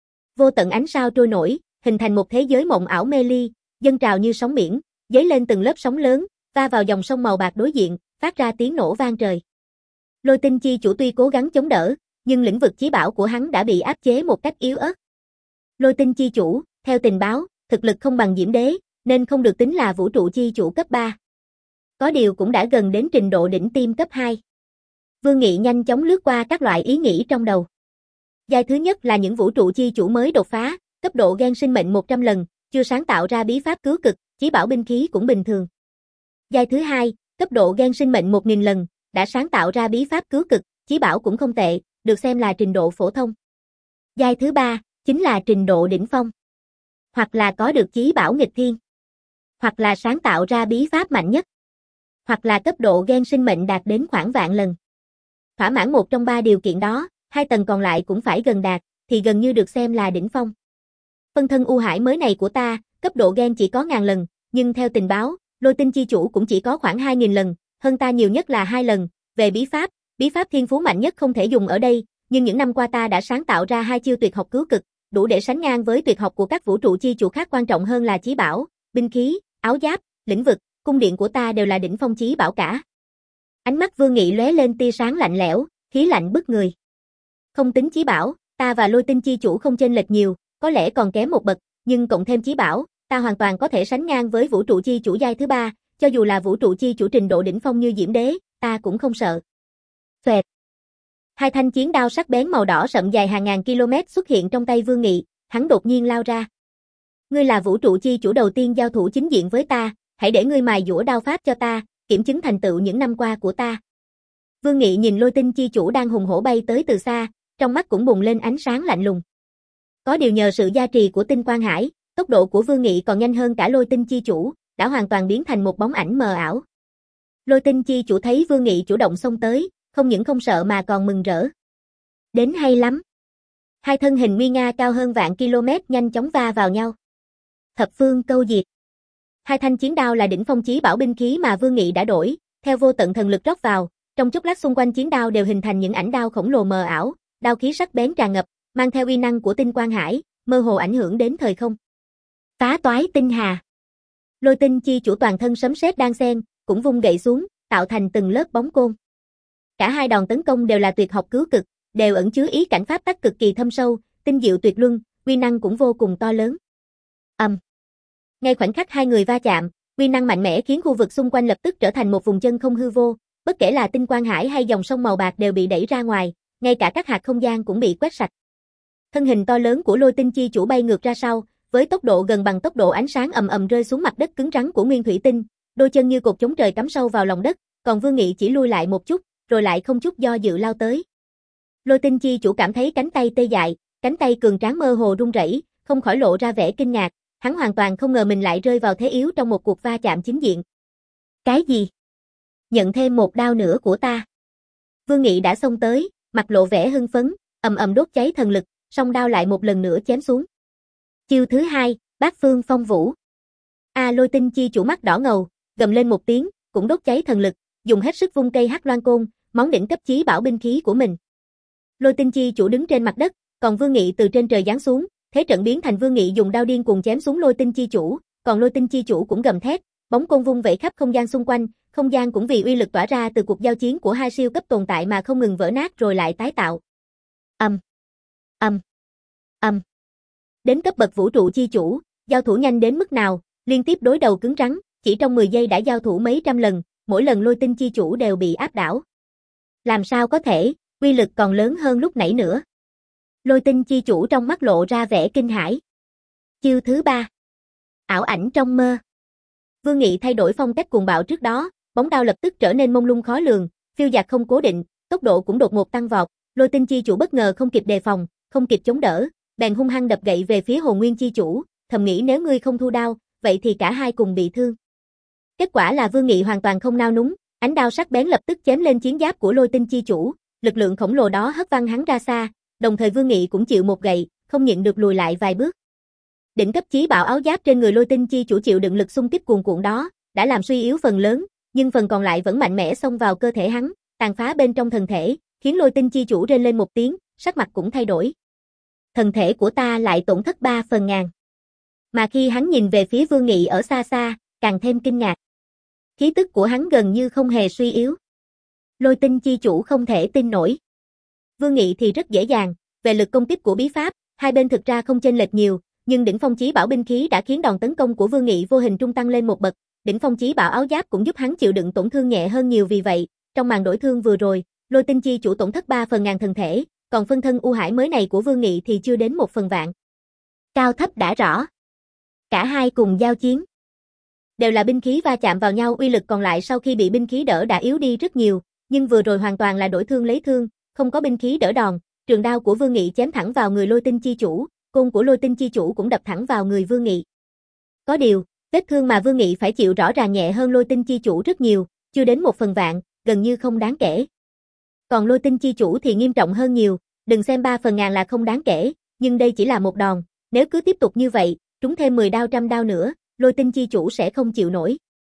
Vô tận ánh sao trôi nổi, hình thành một thế giới mộng ảo mê ly, dâng trào như sóng biển, dấy lên từng lớp sóng lớn, va vào dòng sông màu bạc đối diện, phát ra tiếng nổ vang trời. Lôi Tinh chi chủ tuy cố gắng chống đỡ, nhưng lĩnh vực chí bảo của hắn đã bị áp chế một cách yếu ớt. Lôi Tinh chi chủ, theo tình báo, thực lực không bằng Diễm Đế, nên không được tính là vũ trụ chi chủ cấp ba. Có điều cũng đã gần đến trình độ đỉnh tiêm cấp hai. Vương Nghị nhanh chóng lướt qua các loại ý nghĩ trong đầu. Giai thứ nhất là những vũ trụ chi chủ mới đột phá, cấp độ gen sinh mệnh một trăm lần, chưa sáng tạo ra bí pháp cứu cực, chí bảo binh khí cũng bình thường. Giai thứ hai, cấp độ gen sinh mệnh một nghìn lần, đã sáng tạo ra bí pháp cứu cực, chí bảo cũng không tệ, được xem là trình độ phổ thông. Giai thứ ba, chính là trình độ đỉnh phong. Hoặc là có được chí bảo nghịch thiên, hoặc là sáng tạo ra bí pháp mạnh nhất, hoặc là cấp độ gen sinh mệnh đạt đến khoảng vạn lần. Thỏa mãn một trong ba điều kiện đó, hai tầng còn lại cũng phải gần đạt, thì gần như được xem là đỉnh phong. Phân thân U Hải mới này của ta, cấp độ gen chỉ có ngàn lần, nhưng theo tình báo, Lôi Tinh chi chủ cũng chỉ có khoảng hai nghìn lần, hơn ta nhiều nhất là hai lần. Về bí pháp, bí pháp thiên phú mạnh nhất không thể dùng ở đây, nhưng những năm qua ta đã sáng tạo ra hai chiêu tuyệt học cứu cực, đủ để sánh ngang với tuyệt học của các vũ trụ chi chủ khác. Quan trọng hơn là chí bảo, binh khí, áo giáp, lĩnh vực, cung điện của ta đều là đỉnh phong chí bảo cả. Ánh mắt Vương Nghị lóe lên tia sáng lạnh lẽo, khí lạnh bức người. Không tính chí bảo, ta và Lôi Tinh chi chủ không chênh lệch nhiều, có lẽ còn kém một bậc, nhưng cộng thêm chí bảo, ta hoàn toàn có thể sánh ngang với vũ trụ chi chủ giai thứ ba, cho dù là vũ trụ chi chủ trình độ đỉnh phong như Diễm Đế, ta cũng không sợ. Phệt. Hai thanh chiến đao sắc bén màu đỏ sậm dài hàng ngàn km xuất hiện trong tay Vương Nghị, hắn đột nhiên lao ra. Ngươi là vũ trụ chi chủ đầu tiên giao thủ chính diện với ta, hãy để ngươi mài dũa đao pháp cho ta, kiểm chứng thành tựu những năm qua của ta. Vương Nghị nhìn Lôi Tinh chi chủ đang hùng hổ bay tới từ xa, trong mắt cũng bùng lên ánh sáng lạnh lùng. Có điều nhờ sự gia trì của Tinh Quang Hải, tốc độ của Vương Nghị còn nhanh hơn cả Lôi Tinh chi chủ, đã hoàn toàn biến thành một bóng ảnh mờ ảo. Lôi Tinh chi chủ thấy Vương Nghị chủ động xông tới, không những không sợ mà còn mừng rỡ. Đến hay lắm. Hai thân hình nguy nga cao hơn vạn km nhanh chóng va vào nhau. Thập phương câu diệt. Hai thanh chiến đao là đỉnh phong chí bảo binh khí mà Vương Nghị đã đổi, theo vô tận thần lực rót vào, trong chốc lát xung quanh chiến đao đều hình thành những ảnh đao khổng lồ mờ ảo, đao khí sắc bén tràn ngập, mang theo uy năng của Tinh Quang Hải, mơ hồ ảnh hưởng đến thời không. Phá toái tinh hà. Lôi Tinh chi chủ toàn thân sấm sét đan xen, cũng vung gậy xuống, tạo thành từng lớp bóng côn. Cả hai đòn tấn công đều là tuyệt học cứu cực, đều ẩn chứa ý cảnh pháp tắc cực kỳ thâm sâu, tinh diệu tuyệt luân, uy năng cũng vô cùng to lớn. Ầm. Um. Ngay khoảnh khắc hai người va chạm, uy năng mạnh mẽ khiến khu vực xung quanh lập tức trở thành một vùng chân không hư vô, bất kể là Tinh Quang Hải hay dòng sông màu bạc đều bị đẩy ra ngoài, ngay cả các hạt không gian cũng bị quét sạch. Thân hình to lớn của Lôi Tinh chi chủ bay ngược ra sau, với tốc độ gần bằng tốc độ ánh sáng ầm ầm rơi xuống mặt đất cứng rắn của Nguyên Thủy Tinh, đôi chân như cột chống trời cắm sâu vào lòng đất, còn Vương Nghị chỉ lui lại một chút, rồi lại không chút do dự lao tới. Lôi Tinh chi chủ cảm thấy cánh tay tê dại, cánh tay cường tráng mơ hồ run rẩy, không khỏi lộ ra vẻ kinh ngạc, hắn hoàn toàn không ngờ mình lại rơi vào thế yếu trong một cuộc va chạm chính diện. Cái gì? Nhận thêm một đao nữa của ta. Vương Nghị đã xông tới, mặt lộ vẻ hưng phấn, ầm ầm đốt cháy thần lực, song đao lại một lần nữa chém xuống. Chiêu thứ hai, Bát Phương Phong Vũ. A Lôi Tinh chi chủ mắt đỏ ngầu, gầm lên một tiếng, cũng đốt cháy thần lực, dùng hết sức vung cây hắc loan côn, món đỉnh cấp chí bảo binh khí của mình. Lôi Tinh chi chủ đứng trên mặt đất, còn Vương Nghị từ trên trời giáng xuống, thế trận biến thành Vương Nghị dùng đao điên cuồng chém xuống Lôi Tinh chi chủ, còn Lôi Tinh chi chủ cũng gầm thét, bóng côn vung vẩy khắp không gian xung quanh, không gian cũng vì uy lực tỏa ra từ cuộc giao chiến của hai siêu cấp tồn tại mà không ngừng vỡ nát rồi lại tái tạo. Ầm, ầm, ầm. Đến cấp bậc vũ trụ chi chủ, giao thủ nhanh đến mức nào, liên tiếp đối đầu cứng rắn, chỉ trong mười giây đã giao thủ mấy trăm lần, mỗi lần Lôi Tinh chi chủ đều bị áp đảo. Làm sao có thể, uy lực còn lớn hơn lúc nãy nữa. Lôi Tinh chi chủ trong mắt lộ ra vẻ kinh hãi. Chiêu thứ ba. Ảo ảnh trong mơ. Vương Nghị thay đổi phong cách cuồng bạo trước đó, bóng đao lập tức trở nên mông lung khó lường, phiêu dạt không cố định, tốc độ cũng đột ngột tăng vọt, Lôi Tinh chi chủ bất ngờ không kịp đề phòng, không kịp chống đỡ, bèn hung hăng đập gậy về phía Hồn Nguyên chi chủ, thầm nghĩ nếu ngươi không thu đao, vậy thì cả hai cùng bị thương. Kết quả là Vương Nghị hoàn toàn không nao núng, ánh đao sắc bén lập tức chém lên chiến giáp của Lôi Tinh chi chủ, lực lượng khổng lồ đó hất văng hắn ra xa, đồng thời Vương Nghị cũng chịu một gậy, không nhịn được lùi lại vài bước. Đỉnh cấp chí bảo áo giáp trên người Lôi Tinh chi chủ chịu đựng lực xung kích cuồn cuộn đó, đã làm suy yếu phần lớn, nhưng phần còn lại vẫn mạnh mẽ xông vào cơ thể hắn, tàn phá bên trong thần thể, khiến Lôi Tinh chi chủ rên lên một tiếng, sắc mặt cũng thay đổi. Thần thể của ta lại tổn thất ba phần ngàn. Mà khi hắn nhìn về phía Vương Nghị ở xa xa, càng thêm kinh ngạc. Khí tức của hắn gần như không hề suy yếu. Lôi Tinh chi chủ không thể tin nổi. Vương Nghị thì rất dễ dàng, về lực công kích của bí pháp, hai bên thực ra không chênh lệch nhiều, nhưng đỉnh phong chí bảo binh khí đã khiến đòn tấn công của Vương Nghị vô hình trung tăng lên một bậc, đỉnh phong chí bảo áo giáp cũng giúp hắn chịu đựng tổn thương nhẹ hơn nhiều vì vậy, trong màn đổi thương vừa rồi, Lôi Tinh chi chủ tổn thất ba phần ngàn thần thể, còn phân thân U Hải mới này của Vương Nghị thì chưa đến một phần vạn. Cao thấp đã rõ. Cả hai cùng giao chiến. Đều là binh khí va chạm vào nhau, uy lực còn lại sau khi bị binh khí đỡ đã yếu đi rất nhiều, nhưng vừa rồi hoàn toàn là đổi thương lấy thương, không có binh khí đỡ đòn, trường đao của Vương Nghị chém thẳng vào người Lôi Tinh chi chủ, côn của Lôi Tinh chi chủ cũng đập thẳng vào người Vương Nghị. Có điều, vết thương mà Vương Nghị phải chịu rõ ràng nhẹ hơn Lôi Tinh chi chủ rất nhiều, chưa đến một phần vạn, gần như không đáng kể. Còn Lôi Tinh chi chủ thì nghiêm trọng hơn nhiều, đừng xem ba phần ngàn là không đáng kể, nhưng đây chỉ là một đòn, nếu cứ tiếp tục như vậy, trúng thêm mười đao trăm đao nữa, Lôi Tinh chi chủ sẽ không chịu nổi.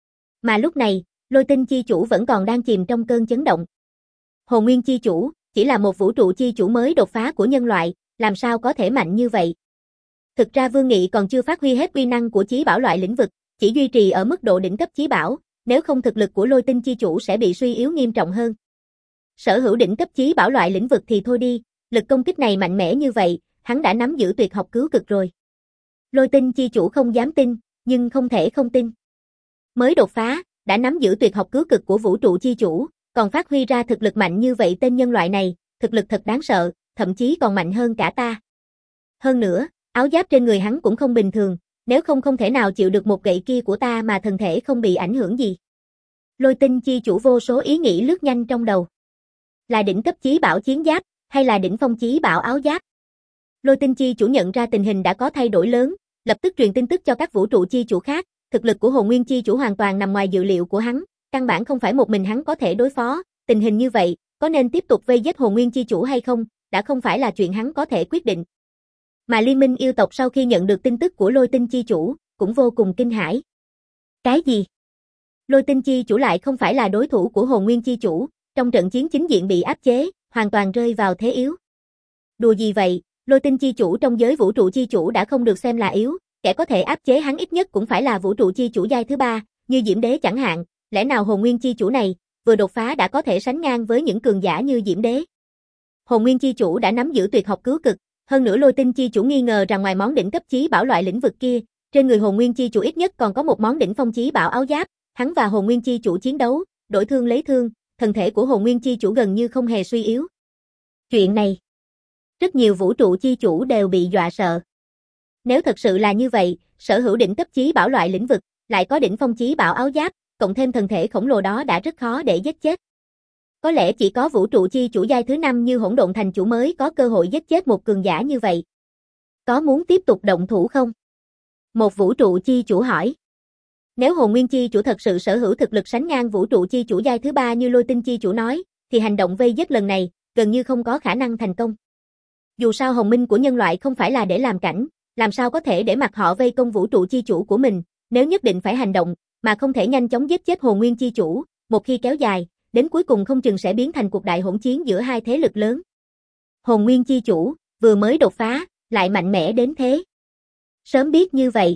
Mà lúc này, Lôi Tinh chi chủ vẫn còn đang chìm trong cơn chấn động. Hồn Nguyên chi chủ, chỉ là một vũ trụ chi chủ mới đột phá của nhân loại, làm sao có thể mạnh như vậy? Thực ra Vương Nghị còn chưa phát huy hết uy năng của chí bảo loại lĩnh vực, chỉ duy trì ở mức độ đỉnh cấp chí bảo, nếu không thực lực của Lôi Tinh chi chủ sẽ bị suy yếu nghiêm trọng hơn. Sở hữu đỉnh cấp chí bảo loại lĩnh vực thì thôi đi, lực công kích này mạnh mẽ như vậy, hắn đã nắm giữ tuyệt học cứu cực rồi. Lôi Tinh chi chủ không dám tin, nhưng không thể không tin. Mới đột phá, đã nắm giữ tuyệt học cứu cực của vũ trụ chi chủ, còn phát huy ra thực lực mạnh như vậy tên nhân loại này, thực lực thật đáng sợ, thậm chí còn mạnh hơn cả ta. Hơn nữa, áo giáp trên người hắn cũng không bình thường, nếu không không thể nào chịu được một gậy kia của ta mà thân thể không bị ảnh hưởng gì. Lôi Tinh chi chủ vô số ý nghĩ lướt nhanh trong đầu. Là đỉnh cấp chí bảo chiến giáp, hay là đỉnh phong chí bảo áo giáp? Lôi Tinh chi chủ nhận ra tình hình đã có thay đổi lớn, lập tức truyền tin tức cho các vũ trụ chi chủ khác, thực lực của Hồn Nguyên chi chủ hoàn toàn nằm ngoài dự liệu của hắn, căn bản không phải một mình hắn có thể đối phó, tình hình như vậy, có nên tiếp tục vây giết Hồn Nguyên chi chủ hay không, đã không phải là chuyện hắn có thể quyết định. Mà Liên minh yêu tộc sau khi nhận được tin tức của Lôi Tinh chi chủ, cũng vô cùng kinh hãi. Cái gì? Lôi Tinh chi chủ lại không phải là đối thủ của Hồn Nguyên chi chủ, trong trận chiến chính diện bị áp chế, hoàn toàn rơi vào thế yếu. Đùa gì vậy, Lôi Tinh chi chủ trong giới vũ trụ chi chủ đã không được xem là yếu, kẻ có thể áp chế hắn ít nhất cũng phải là vũ trụ chi chủ giai thứ ba, như Diễm Đế chẳng hạn, lẽ nào Hồn Nguyên chi chủ này, vừa đột phá đã có thể sánh ngang với những cường giả như Diễm Đế. Hồn Nguyên chi chủ đã nắm giữ tuyệt học cứu cực, hơn nữa Lôi Tinh chi chủ nghi ngờ rằng ngoài món đỉnh cấp chí bảo loại lĩnh vực kia, trên người Hồn Nguyên chi chủ ít nhất còn có một món đỉnh phong chí bảo áo giáp, hắn và Hồn Nguyên chi chủ chiến đấu, đổi thương lấy thương, thân thể của Hồn Nguyên chi chủ gần như không hề suy yếu. Chuyện này, rất nhiều vũ trụ chi chủ đều bị dọa sợ. Nếu thật sự là như vậy, sở hữu đỉnh cấp chí bảo loại lĩnh vực, lại có đỉnh phong chí bảo áo giáp, cộng thêm thân thể khổng lồ đó đã rất khó để giết chết. Có lẽ chỉ có vũ trụ chi chủ giai thứ năm như Hỗn Độn Thành chủ mới có cơ hội giết chết một cường giả như vậy. Có muốn tiếp tục động thủ không? Một vũ trụ chi chủ hỏi. Nếu Hồn Nguyên chi chủ thật sự sở hữu thực lực sánh ngang vũ trụ chi chủ giai thứ ba như Lôi Tinh chi chủ nói, thì hành động vây giết lần này, gần như không có khả năng thành công. Dù sao hồng minh của nhân loại không phải là để làm cảnh, làm sao có thể để mặc họ vây công vũ trụ chi chủ của mình, nếu nhất định phải hành động, mà không thể nhanh chóng giết chết Hồn Nguyên chi chủ, một khi kéo dài, đến cuối cùng không chừng sẽ biến thành cuộc đại hỗn chiến giữa hai thế lực lớn. Hồn Nguyên chi chủ, vừa mới đột phá, lại mạnh mẽ đến thế. Sớm biết như vậy,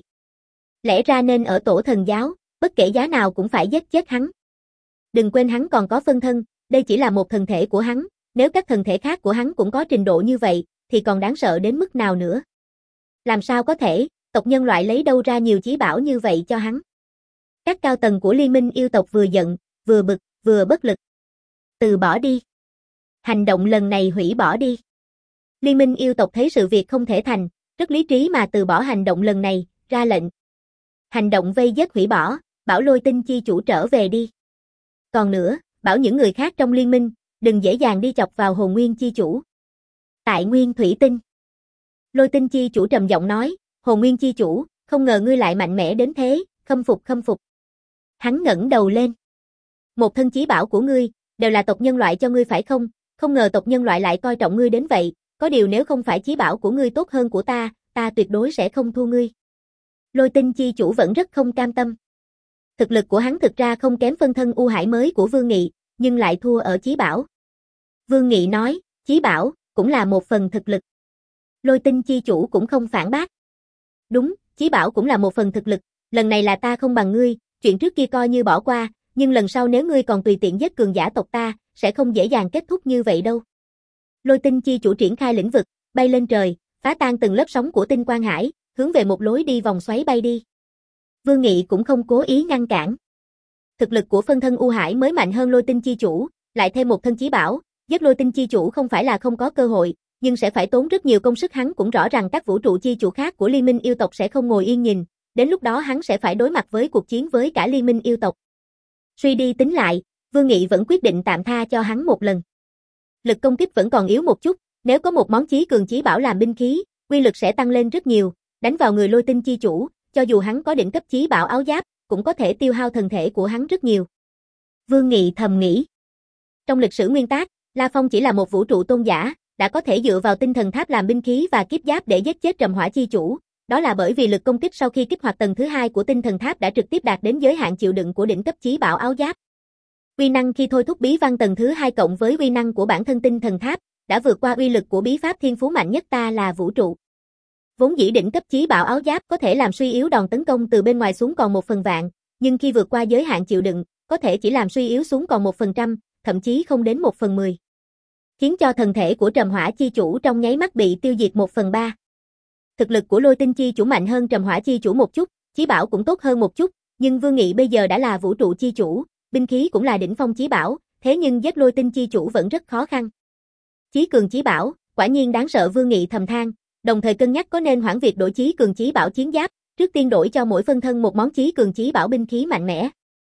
lẽ ra nên ở tổ thần giáo, bất kể giá nào cũng phải giết chết hắn. Đừng quên hắn còn có phân thân, đây chỉ là một thần thể của hắn, nếu các thần thể khác của hắn cũng có trình độ như vậy, thì còn đáng sợ đến mức nào nữa. Làm sao có thể, tộc nhân loại lấy đâu ra nhiều chí bảo như vậy cho hắn. Các cao tầng của Liên minh yêu tộc vừa giận, vừa bực, vừa bất lực. Từ bỏ đi. Hành động lần này hủy bỏ đi. Liên minh yêu tộc thấy sự việc không thể thành, rất lý trí mà từ bỏ hành động lần này, ra lệnh. Hành động vây giết hủy bỏ, bảo Lôi Tinh chi chủ trở về đi. Còn nữa, bảo những người khác trong liên minh, đừng dễ dàng đi chọc vào Hồn Nguyên chi chủ. Tại Nguyên Thủy Tinh. Lôi Tinh chi chủ trầm giọng nói, Hồn Nguyên chi chủ, không ngờ ngươi lại mạnh mẽ đến thế, khâm phục khâm phục. Hắn ngẩng đầu lên. Một thân chí bảo của ngươi, đều là tộc nhân loại cho ngươi phải không? Không ngờ tộc nhân loại lại coi trọng ngươi đến vậy, có điều nếu không phải chí bảo của ngươi tốt hơn của ta, ta tuyệt đối sẽ không thua ngươi. Lôi Tinh chi chủ vẫn rất không cam tâm. Thực lực của hắn thực ra không kém phân thân U Hải mới của Vương Nghị, nhưng lại thua ở chí bảo. Vương Nghị nói, chí bảo, cũng là một phần thực lực. Lôi Tinh chi chủ cũng không phản bác. Đúng, chí bảo cũng là một phần thực lực, lần này là ta không bằng ngươi, chuyện trước kia coi như bỏ qua, nhưng lần sau nếu ngươi còn tùy tiện giết cường giả tộc ta, sẽ không dễ dàng kết thúc như vậy đâu. Lôi Tinh chi chủ triển khai lĩnh vực, bay lên trời, phá tan từng lớp sóng của tinh quang hải, hướng về một lối đi vòng xoáy bay đi. Vương Nghị cũng không cố ý ngăn cản. Thực lực của phân thân U Hải mới mạnh hơn Lôi Tinh chi chủ, lại thêm một thân chí bảo, giết Lôi Tinh chi chủ không phải là không có cơ hội, nhưng sẽ phải tốn rất nhiều công sức. Hắn cũng rõ rằng các vũ trụ chi chủ khác của Liên minh yêu tộc sẽ không ngồi yên nhìn, đến lúc đó hắn sẽ phải đối mặt với cuộc chiến với cả Liên minh yêu tộc. Suy đi tính lại, Vương Nghị vẫn quyết định tạm tha cho hắn một lần. Lực công kích vẫn còn yếu một chút, nếu có một món chí cường chí bảo làm binh khí, uy lực sẽ tăng lên rất nhiều, đánh vào người Lôi Tinh chi chủ, cho dù hắn có đỉnh cấp chí bảo áo giáp, cũng có thể tiêu hao thần thể của hắn rất nhiều. Vương Nghị thầm nghĩ. Trong lịch sử nguyên tác, La Phong chỉ là một vũ trụ tôn giả, đã có thể dựa vào tinh thần tháp làm binh khí và kiếp giáp để giết chết Trầm Hỏa chi chủ, đó là bởi vì lực công kích sau khi kích hoạt tầng thứ hai của tinh thần tháp đã trực tiếp đạt đến giới hạn chịu đựng của đỉnh cấp chí bảo áo giáp. Uy năng khi thôi thúc bí văn tầng thứ hai cộng với uy năng của bản thân tinh thần tháp, đã vượt qua uy lực của bí pháp thiên phú mạnh nhất ta là vũ trụ. Vốn dĩ đỉnh cấp chí bảo áo giáp có thể làm suy yếu đòn tấn công từ bên ngoài xuống còn một phần vạn, nhưng khi vượt qua giới hạn chịu đựng, có thể chỉ làm suy yếu xuống còn một phần trăm, thậm chí không đến một phần mười. Khiến cho thần thể của Trầm Hỏa chi chủ trong nháy mắt bị tiêu diệt một phần ba. Thực lực của Lôi Tinh chi chủ mạnh hơn Trầm Hỏa chi chủ một chút, chí bảo cũng tốt hơn một chút, nhưng Vương Nghị bây giờ đã là vũ trụ chi chủ, binh khí cũng là đỉnh phong chí bảo, thế nhưng giết Lôi Tinh chi chủ vẫn rất khó khăn. Chí cường chí bảo, quả nhiên đáng sợ, Vương Nghị thầm than, đồng thời cân nhắc có nên hoãn việc đổi chí cường chí bảo chiến giáp, trước tiên đổi cho mỗi phân thân một món chí cường chí bảo binh khí mạnh mẽ.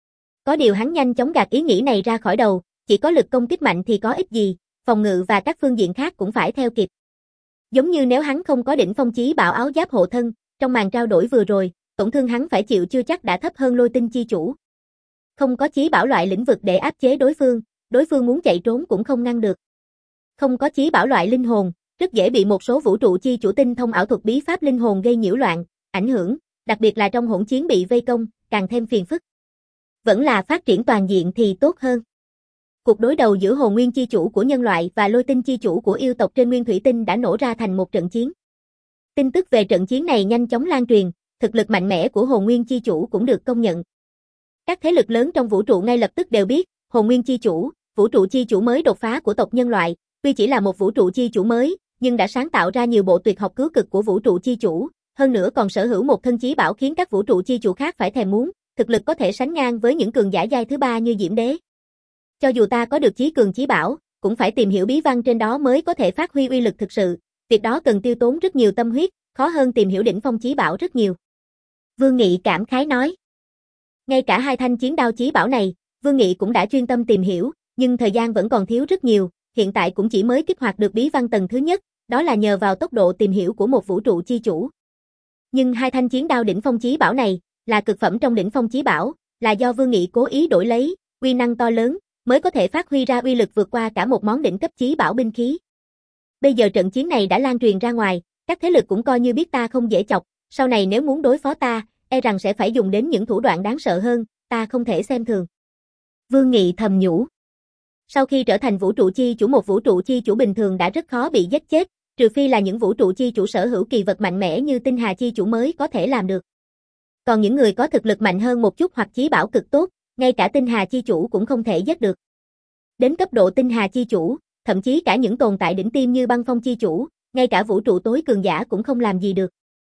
Có điều hắn nhanh chóng gạt ý nghĩ này ra khỏi đầu, chỉ có lực công kích mạnh thì có ích gì, phòng ngự và các phương diện khác cũng phải theo kịp. Giống như nếu hắn không có đỉnh phong chí bảo áo giáp hộ thân, trong màn trao đổi vừa rồi, tổn thương hắn phải chịu chưa chắc đã thấp hơn Lôi Tinh chi chủ. Không có chí bảo loại lĩnh vực để áp chế đối phương, đối phương muốn chạy trốn cũng không ngăn được. Không có chí bảo loại linh hồn, rất dễ bị một số vũ trụ chi chủ tinh thông ảo thuật bí pháp linh hồn gây nhiễu loạn, ảnh hưởng, đặc biệt là trong hỗn chiến bị vây công, càng thêm phiền phức. Vẫn là phát triển toàn diện thì tốt hơn. Cuộc đối đầu giữa Hồn Nguyên chi chủ của nhân loại và Lôi Tinh chi chủ của yêu tộc trên Nguyên Thủy Tinh đã nổ ra thành một trận chiến. Tin tức về trận chiến này nhanh chóng lan truyền, thực lực mạnh mẽ của Hồn Nguyên chi chủ cũng được công nhận. Các thế lực lớn trong vũ trụ ngay lập tức đều biết, Hồn Nguyên chi chủ, vũ trụ chi chủ mới đột phá của tộc nhân loại, tuy chỉ là một vũ trụ chi chủ mới, nhưng đã sáng tạo ra nhiều bộ tuyệt học cứu cực của vũ trụ chi chủ, hơn nữa còn sở hữu một thân chí bảo khiến các vũ trụ chi chủ khác phải thèm muốn, thực lực có thể sánh ngang với những cường giả giai thứ ba như Diễm Đế. Cho dù ta có được chí cường chí bảo, cũng phải tìm hiểu bí văn trên đó mới có thể phát huy uy lực thực sự, việc đó cần tiêu tốn rất nhiều tâm huyết, khó hơn tìm hiểu đỉnh phong chí bảo rất nhiều. Vương Nghị cảm khái nói. Ngay cả hai thanh chiến đao chí bảo này, Vương Nghị cũng đã chuyên tâm tìm hiểu, nhưng thời gian vẫn còn thiếu rất nhiều, hiện tại cũng chỉ mới kích hoạt được bí văn tầng thứ nhất, đó là nhờ vào tốc độ tìm hiểu của một vũ trụ chi chủ. Nhưng hai thanh chiến đao đỉnh phong chí bảo này, là cực phẩm trong đỉnh phong chí bảo, là do Vương Nghị cố ý đổi lấy, uy năng to lớn, mới có thể phát huy ra uy lực vượt qua cả một món đỉnh cấp chí bảo binh khí. Bây giờ trận chiến này đã lan truyền ra ngoài, các thế lực cũng coi như biết ta không dễ chọc, sau này nếu muốn đối phó ta, e rằng sẽ phải dùng đến những thủ đoạn đáng sợ hơn, ta không thể xem thường. Vương Nghị thầm nhủ. Sau khi trở thành vũ trụ chi chủ, một vũ trụ chi chủ bình thường đã rất khó bị giết chết, trừ phi là những vũ trụ chi chủ sở hữu kỳ vật mạnh mẽ như Tinh Hà chi chủ mới có thể làm được. Còn những người có thực lực mạnh hơn một chút hoặc chí bảo cực tốt, ngay cả Tinh Hà chi chủ cũng không thể giết được. Đến cấp độ Tinh Hà chi chủ, thậm chí cả những tồn tại đỉnh tiêm như Băng Phong chi chủ, ngay cả vũ trụ tối cường giả cũng không làm gì được.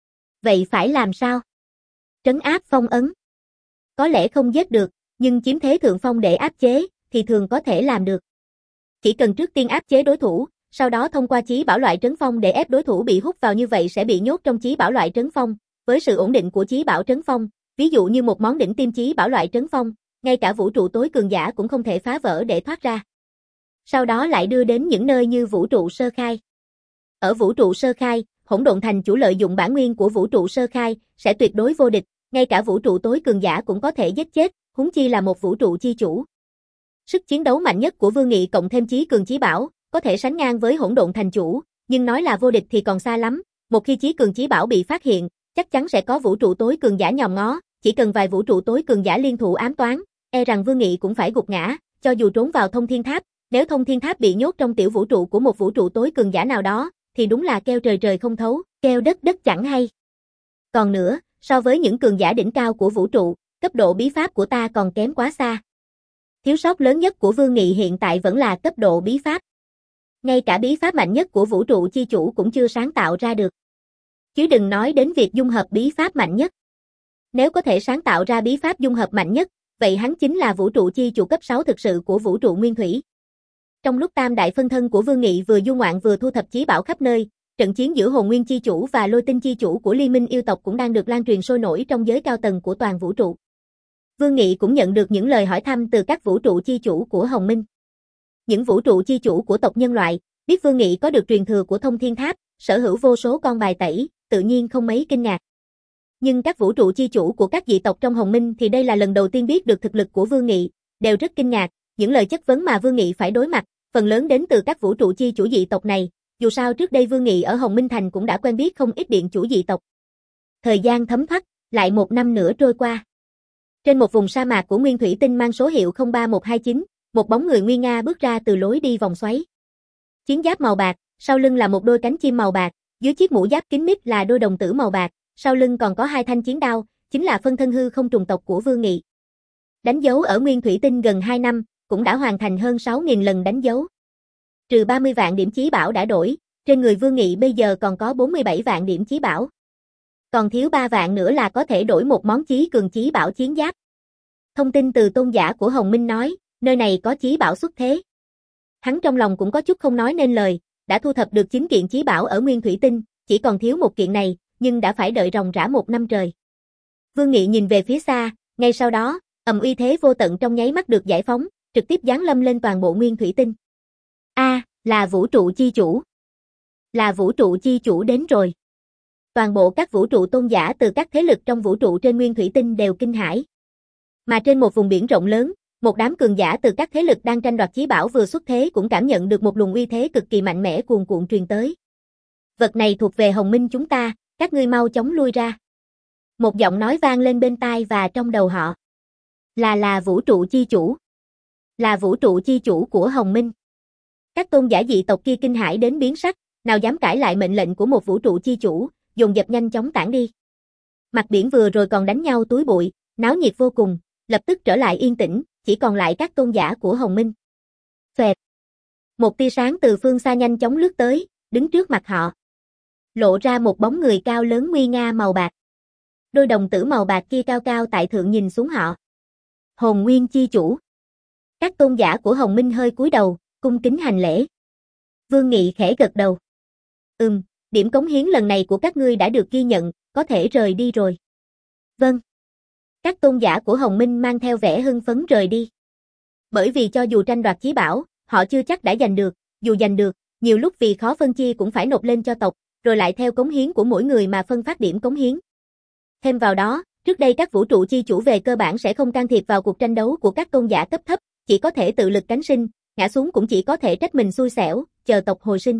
Vậy phải làm sao? Trấn áp phong ấn. Có lẽ không giết được, nhưng chiếm thế thượng phong để áp chế, thì thường có thể làm được. Chỉ cần trước tiên áp chế đối thủ, sau đó thông qua chí bảo loại trấn phong để ép đối thủ bị hút vào, như vậy sẽ bị nhốt trong chí bảo loại trấn phong. Với sự ổn định của chí bảo trấn phong, ví dụ như một món đỉnh tiêm chí bảo loại trấn phong, ngay cả vũ trụ tối cường giả cũng không thể phá vỡ để thoát ra. Sau đó lại đưa đến những nơi như vũ trụ sơ khai. Ở vũ trụ sơ khai, Hỗn Độn Thành chủ lợi dụng bản nguyên của vũ trụ sơ khai, sẽ tuyệt đối vô địch, ngay cả vũ trụ tối cường giả cũng có thể giết chết, huống chi là một vũ trụ chi chủ. Sức chiến đấu mạnh nhất của Vương Nghị cộng thêm chí cường chí bảo, có thể sánh ngang với Hỗn Độn Thành chủ, nhưng nói là vô địch thì còn xa lắm, một khi chí cường chí bảo bị phát hiện, chắc chắn sẽ có vũ trụ tối cường giả nhòm ngó, chỉ cần vài vũ trụ tối cường giả liên thủ ám toán, e rằng Vương Nghị cũng phải gục ngã, cho dù trốn vào Thông Thiên Tháp, nếu Thông Thiên Tháp bị nhốt trong tiểu vũ trụ của một vũ trụ tối cường giả nào đó, thì đúng là keo trời trời không thấu, keo đất đất chẳng hay. Còn nữa, so với những cường giả đỉnh cao của vũ trụ, cấp độ bí pháp của ta còn kém quá xa. Thiếu sót lớn nhất của Vương Nghị hiện tại vẫn là cấp độ bí pháp. Ngay cả bí pháp mạnh nhất của vũ trụ chi chủ cũng chưa sáng tạo ra được. Chứ đừng nói đến việc dung hợp bí pháp mạnh nhất. Nếu có thể sáng tạo ra bí pháp dung hợp mạnh nhất, vậy hắn chính là vũ trụ chi chủ cấp sáu thực sự của vũ trụ nguyên thủy. Trong lúc tam đại phân thân của Vương Nghị vừa du ngoạn vừa thu thập chí bảo khắp nơi, trận chiến giữa Hồn Nguyên chi chủ và Lôi Tinh chi chủ của Liên minh yêu tộc cũng đang được lan truyền sôi nổi trong giới cao tầng của toàn vũ trụ. Vương Nghị cũng nhận được những lời hỏi thăm từ các vũ trụ chi chủ của Hồng Minh. Những vũ trụ chi chủ của tộc nhân loại, biết Vương Nghị có được truyền thừa của Thông Thiên Tháp, sở hữu vô số con bài tẩy, tự nhiên không mấy kinh ngạc. Nhưng các vũ trụ chi chủ của các dị tộc trong Hồng Minh thì đây là lần đầu tiên biết được thực lực của Vương Nghị, đều rất kinh ngạc, những lời chất vấn mà Vương Nghị phải đối mặt, phần lớn đến từ các vũ trụ chi chủ dị tộc này, dù sao trước đây Vương Nghị ở Hồng Minh Thành cũng đã quen biết không ít điện chủ dị tộc. Thời gian thấm thoát, lại một năm nữa trôi qua. Trên một vùng sa mạc của Nguyên Thủy Tinh mang số hiệu không ba một hai chín, một bóng người nguy nga bước ra từ lối đi vòng xoáy. Chiến giáp màu bạc, sau lưng là một đôi cánh chim màu bạc, dưới chiếc mũ giáp kín mít là đôi đồng tử màu bạc, sau lưng còn có hai thanh chiến đao, chính là phân thân hư không trùng tộc của Vương Nghị. Đánh dấu ở Nguyên Thủy Tinh gần hai năm, cũng đã hoàn thành hơn sáu nghìn lần đánh dấu. Trừ ba mươi vạn điểm chí bảo đã đổi, trên người Vương Nghị bây giờ còn có bốn mươi bảy vạn điểm chí bảo. Còn thiếu ba vạn nữa là có thể đổi một món chí cường chí bảo chiến giáp. Thông tin từ tôn giả của Hồng Minh nói, nơi này có chí bảo xuất thế. Hắn trong lòng cũng có chút không nói nên lời, đã thu thập được chín kiện chí bảo ở Nguyên Thủy Tinh, chỉ còn thiếu một kiện này, nhưng đã phải đợi ròng rã một năm trời. Vương Nghị nhìn về phía xa, ngay sau đó, ầm uy thế vô tận trong nháy mắt được giải phóng, trực tiếp giáng lâm lên toàn bộ Nguyên Thủy Tinh. A, à, là vũ trụ chi chủ. Là vũ trụ chi chủ đến rồi. Toàn bộ các vũ trụ tôn giả từ các thế lực trong vũ trụ trên Nguyên Thủy Tinh đều kinh hãi. Mà trên một vùng biển rộng lớn, một đám cường giả từ các thế lực đang tranh đoạt chí bảo vừa xuất thế cũng cảm nhận được một luồng uy thế cực kỳ mạnh mẽ cuồn cuộn truyền tới. Vật này thuộc về Hồng Minh chúng ta, các ngươi mau chóng lui ra. Một giọng nói vang lên bên tai và trong đầu họ. Là là vũ trụ chi chủ. Là vũ trụ chi chủ của Hồng Minh. Các tôn giả dị tộc kia kinh hãi đến biến sắc, nào dám cãi lại mệnh lệnh của một vũ trụ chi chủ, dồn dập nhanh chóng tản đi. Mặt biển vừa rồi còn đánh nhau túi bụi, náo nhiệt vô cùng, lập tức trở lại yên tĩnh, chỉ còn lại các tôn giả của Hồng Minh. Xoẹt. Một tia sáng từ phương xa nhanh chóng lướt tới, đứng trước mặt họ. Lộ ra một bóng người cao lớn nguy nga màu bạc. Đôi đồng tử màu bạc kia cao cao tại thượng nhìn xuống họ. Hồn Nguyên chi chủ. Các tôn giả của Hồng Minh hơi cúi đầu, cung kính hành lễ. Vương Nghị khẽ gật đầu. Ừm, điểm cống hiến lần này của các ngươi đã được ghi nhận, có thể rời đi rồi. Vâng. Các tôn giả của Hồng Minh mang theo vẻ hưng phấn rời đi. Bởi vì cho dù tranh đoạt chí bảo, họ chưa chắc đã giành được, dù giành được, nhiều lúc vì khó phân chia cũng phải nộp lên cho tộc, rồi lại theo cống hiến của mỗi người mà phân phát điểm cống hiến. Thêm vào đó, trước đây các vũ trụ chi chủ về cơ bản sẽ không can thiệp vào cuộc tranh đấu của các tôn giả cấp thấp, chỉ có thể tự lực cánh sinh, ngã xuống cũng chỉ có thể trách mình xui xẻo, chờ tộc hồi sinh.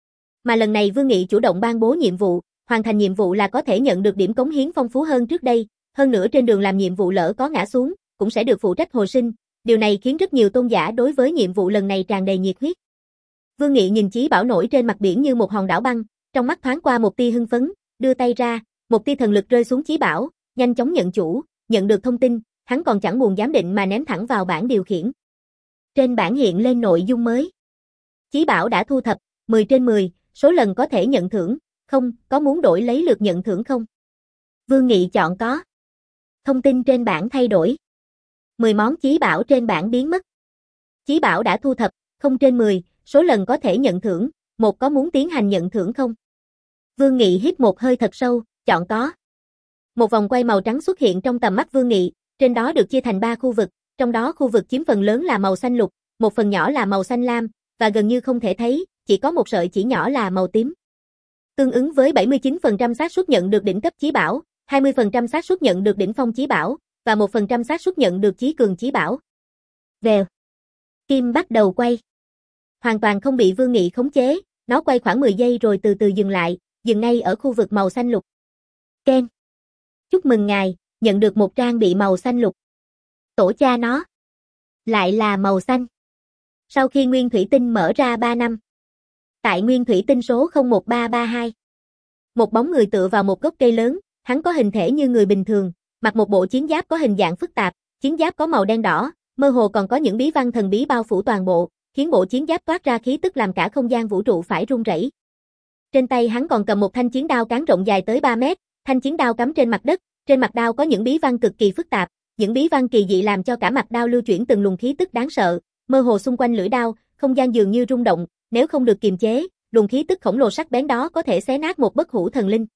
Mà lần này Vương Nghị chủ động ban bố nhiệm vụ, hoàn thành nhiệm vụ là có thể nhận được điểm cống hiến phong phú hơn trước đây, hơn nữa trên đường làm nhiệm vụ lỡ có ngã xuống, cũng sẽ được phụ trách hồi sinh, điều này khiến rất nhiều tôn giả đối với nhiệm vụ lần này tràn đầy nhiệt huyết. Vương Nghị nhìn chí bảo nổi trên mặt biển như một hòn đảo băng, trong mắt thoáng qua một tia hưng phấn, đưa tay ra, một tia thần lực rơi xuống chí bảo, nhanh chóng nhận chủ, nhận được thông tin, hắn còn chẳng buồn giám định mà ném thẳng vào bảng điều khiển. Trên bảng hiện lên nội dung mới. Chí bảo đã thu thập, mười trên mười, số lần có thể nhận thưởng, không, có muốn đổi lấy lượt nhận thưởng không? Vương Nghị chọn có. Thông tin trên bảng thay đổi. mười món chí bảo trên bảng biến mất. Chí bảo đã thu thập, không trên mười, số lần có thể nhận thưởng, một có muốn tiến hành nhận thưởng không? Vương Nghị hít một hơi thật sâu, chọn có. Một vòng quay màu trắng xuất hiện trong tầm mắt Vương Nghị, trên đó được chia thành ba khu vực, trong đó khu vực chiếm phần lớn là màu xanh lục, một phần nhỏ là màu xanh lam, và gần như không thể thấy, chỉ có một sợi chỉ nhỏ là màu tím. Tương ứng với bảy mươi chín phần trăm xác suất nhận được đỉnh cấp chí bảo, hai mươi phần trăm xác suất nhận được đỉnh phong chí bảo, và một phần trăm xác suất nhận được chí cường chí bảo. Vèo. Kim bắt đầu quay. Hoàn toàn không bị Vương Nghị khống chế, nó quay khoảng mười giây rồi từ từ dừng lại, dừng ngay ở khu vực màu xanh lục. Ken. Chúc mừng ngài, nhận được một trang bị màu xanh lục. Tổ cha nó. Lại là màu xanh. Sau khi Nguyên Thủy Tinh mở ra ba năm. Tại Nguyên Thủy Tinh số không một ba ba hai. Một bóng người tựa vào một gốc cây lớn, hắn có hình thể như người bình thường, mặc một bộ chiến giáp có hình dạng phức tạp, chiến giáp có màu đen đỏ, mơ hồ còn có những bí văn thần bí bao phủ toàn bộ, khiến bộ chiến giáp toát ra khí tức làm cả không gian vũ trụ phải rung rẩy. Trên tay hắn còn cầm một thanh chiến đao cán rộng dài tới ba mét, thanh chiến đao cắm trên mặt đất, trên mặt đao có những bí văn cực kỳ phức tạp, những bí văn kỳ dị làm cho cả mặt đao lưu chuyển từng luồng khí tức đáng sợ, mơ hồ xung quanh lưỡi đao, không gian dường như rung động, nếu không được kiềm chế, luồng khí tức khổng lồ sắc bén đó có thể xé nát một bất hủ thần linh.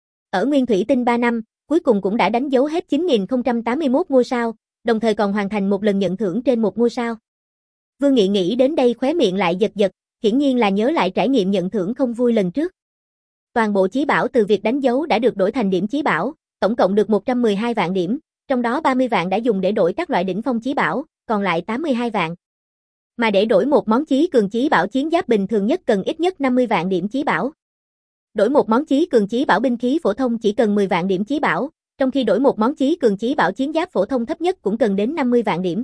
Ở Nguyên Thủy Tinh ba năm, cuối cùng cũng đã đánh dấu hết chín nghìn không trăm tám mươi mốt ngôi sao, đồng thời còn hoàn thành một lần nhận thưởng trên một ngôi sao. Vương Nghị nghĩ đến đây khóe miệng lại giật giật, hiển nhiên là nhớ lại trải nghiệm nhận thưởng không vui lần trước. Toàn bộ chí bảo từ việc đánh dấu đã được đổi thành điểm chí bảo, tổng cộng được một trăm mười hai vạn điểm, trong đó ba mươi vạn đã dùng để đổi các loại đỉnh phong chí bảo, còn lại tám mươi hai vạn. Mà để đổi một món chí cường chí bảo chiến giáp bình thường nhất cần ít nhất năm mươi vạn điểm chí bảo. Đổi một món chí cường chí bảo binh khí phổ thông chỉ cần mười vạn điểm chí bảo, trong khi đổi một món chí cường chí bảo chiến giáp phổ thông thấp nhất cũng cần đến năm mươi vạn điểm.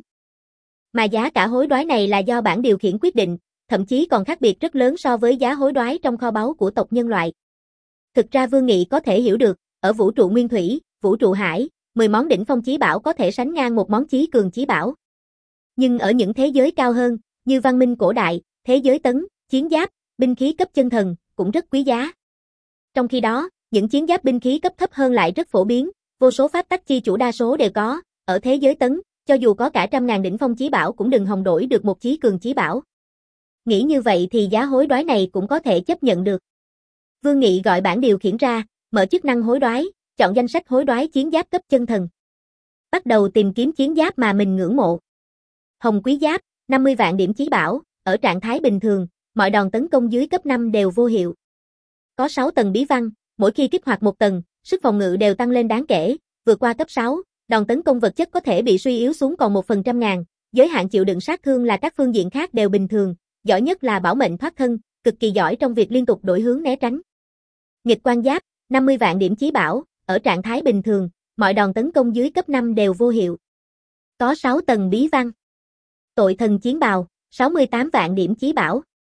Mà giá cả hối đoái này là do bảng điều khiển quyết định, thậm chí còn khác biệt rất lớn so với giá hối đoái trong kho báu của tộc nhân loại. Thực ra Vương Nghị có thể hiểu được, ở vũ trụ nguyên thủy, vũ trụ hải, mười món đỉnh phong chí bảo có thể sánh ngang một món chí cường chí bảo. Nhưng ở những thế giới cao hơn, như văn minh cổ đại, thế giới tấn, chiến giáp, binh khí cấp chân thần, cũng rất quý giá. Trong khi đó, những chiến giáp binh khí cấp thấp hơn lại rất phổ biến, vô số pháp tắc chi chủ đa số đều có, ở thế giới tấn, cho dù có cả trăm ngàn đỉnh phong chí bảo cũng đừng hòng đổi được một chí cường chí bảo. Nghĩ như vậy thì giá hối đoái này cũng có thể chấp nhận được. Vương Nghị gọi bảng điều khiển ra, mở chức năng hối đoái, chọn danh sách hối đoái chiến giáp cấp chân thần. Bắt đầu tìm kiếm chiến giáp mà mình ngưỡng mộ. Hồng Quý Giáp, năm mươi vạn điểm chí bảo, ở trạng thái bình thường, mọi đòn tấn công dưới cấp năm đều vô hiệu. Có sáu tầng bí văn, mỗi khi kích hoạt một tầng, sức phòng ngự đều tăng lên đáng kể, vượt qua cấp sáu, đòn tấn công vật chất có thể bị suy yếu xuống còn một phần trăm ngàn, giới hạn chịu đựng sát thương là các phương diện khác đều bình thường, giỏi nhất là bảo mệnh thoát thân, cực kỳ giỏi trong việc liên tục đổi hướng né tránh. Nghịch Quan Giáp, năm mươi vạn điểm chí bảo, ở trạng thái bình thường, mọi đòn tấn công dưới cấp năm đều vô hiệu. Có sáu tầng bí văn. Tội Thần Chiến Bào, sáu mươi tám vạn điểm chí bảo.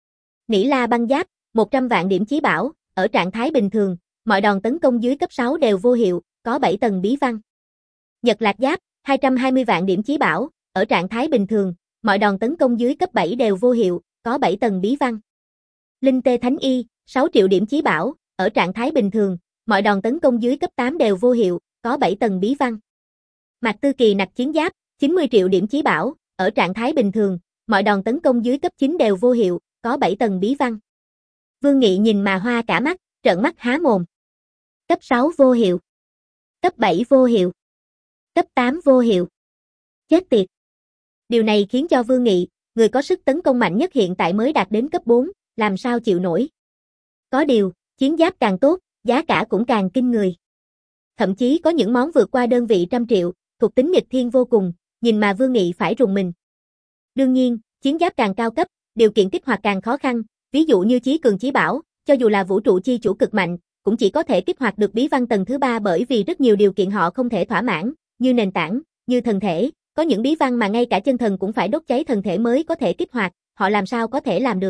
Nỉ La Băng Giáp, một trăm vạn điểm chí bảo, ở trạng thái bình thường, mọi đòn tấn công dưới cấp sáu đều vô hiệu, có bảy tầng bí văn. Nhật Lạc Giáp, hai trăm hai mươi vạn điểm chí bảo, ở trạng thái bình thường, mọi đòn tấn công dưới cấp bảy đều vô hiệu, có bảy tầng bí văn. Linh Tê Thánh Y, sáu triệu điểm chí bảo, ở trạng thái bình thường, mọi đòn tấn công dưới cấp tám đều vô hiệu, có bảy tầng bí văn. Mạc Tư Kỳ Nặc Chiến Giáp, chín mươi triệu điểm chí bảo, ở trạng thái bình thường, mọi đòn tấn công dưới cấp chín đều vô hiệu, có bảy tầng bí văn. Vương Nghị nhìn mà hoa cả mắt, trợn mắt há mồm. Cấp sáu vô hiệu. Cấp bảy vô hiệu. Cấp tám vô hiệu. Chết tiệt. Điều này khiến cho Vương Nghị, người có sức tấn công mạnh nhất hiện tại mới đạt đến cấp bốn, làm sao chịu nổi. Có điều, chiến giáp càng tốt, giá cả cũng càng kinh người. Thậm chí có những món vượt qua đơn vị trăm triệu, thuộc tính nghịch thiên vô cùng, nhìn mà Vương Nghị phải rùng mình. Đương nhiên, chiến giáp càng cao cấp, điều kiện kích hoạt càng khó khăn, ví dụ như Chí Cường Chí Bảo, cho dù là vũ trụ chi chủ cực mạnh, cũng chỉ có thể kích hoạt được bí văn tầng thứ ba bởi vì rất nhiều điều kiện họ không thể thỏa mãn, như nền tảng, như thần thể, có những bí văn mà ngay cả chân thần cũng phải đốt cháy thần thể mới có thể kích hoạt, họ làm sao có thể làm được.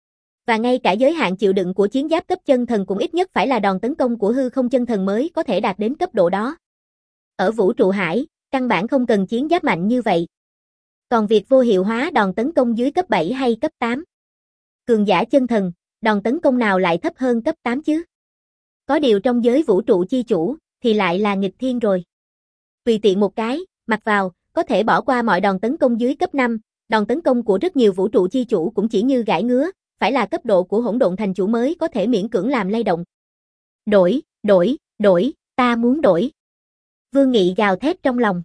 Và ngay cả giới hạn chịu đựng của chiến giáp cấp chân thần cũng ít nhất phải là đòn tấn công của hư không chân thần mới có thể đạt đến cấp độ đó. Ở vũ trụ hải, căn bản không cần chiến giáp mạnh như vậy. Còn việc vô hiệu hóa đòn tấn công dưới cấp bảy hay cấp tám. Cường giả chân thần, đòn tấn công nào lại thấp hơn cấp tám chứ? Có điều trong giới vũ trụ chi chủ, thì lại là nghịch thiên rồi. Tùy tiện một cái, mặc vào, có thể bỏ qua mọi đòn tấn công dưới cấp năm, đòn tấn công của rất nhiều vũ trụ chi chủ cũng chỉ như gãi ngứa, phải là cấp độ của hỗn độn thành chủ mới có thể miễn cưỡng làm lay động. Đổi, đổi, đổi, ta muốn đổi. Vương Nghị gào thét trong lòng.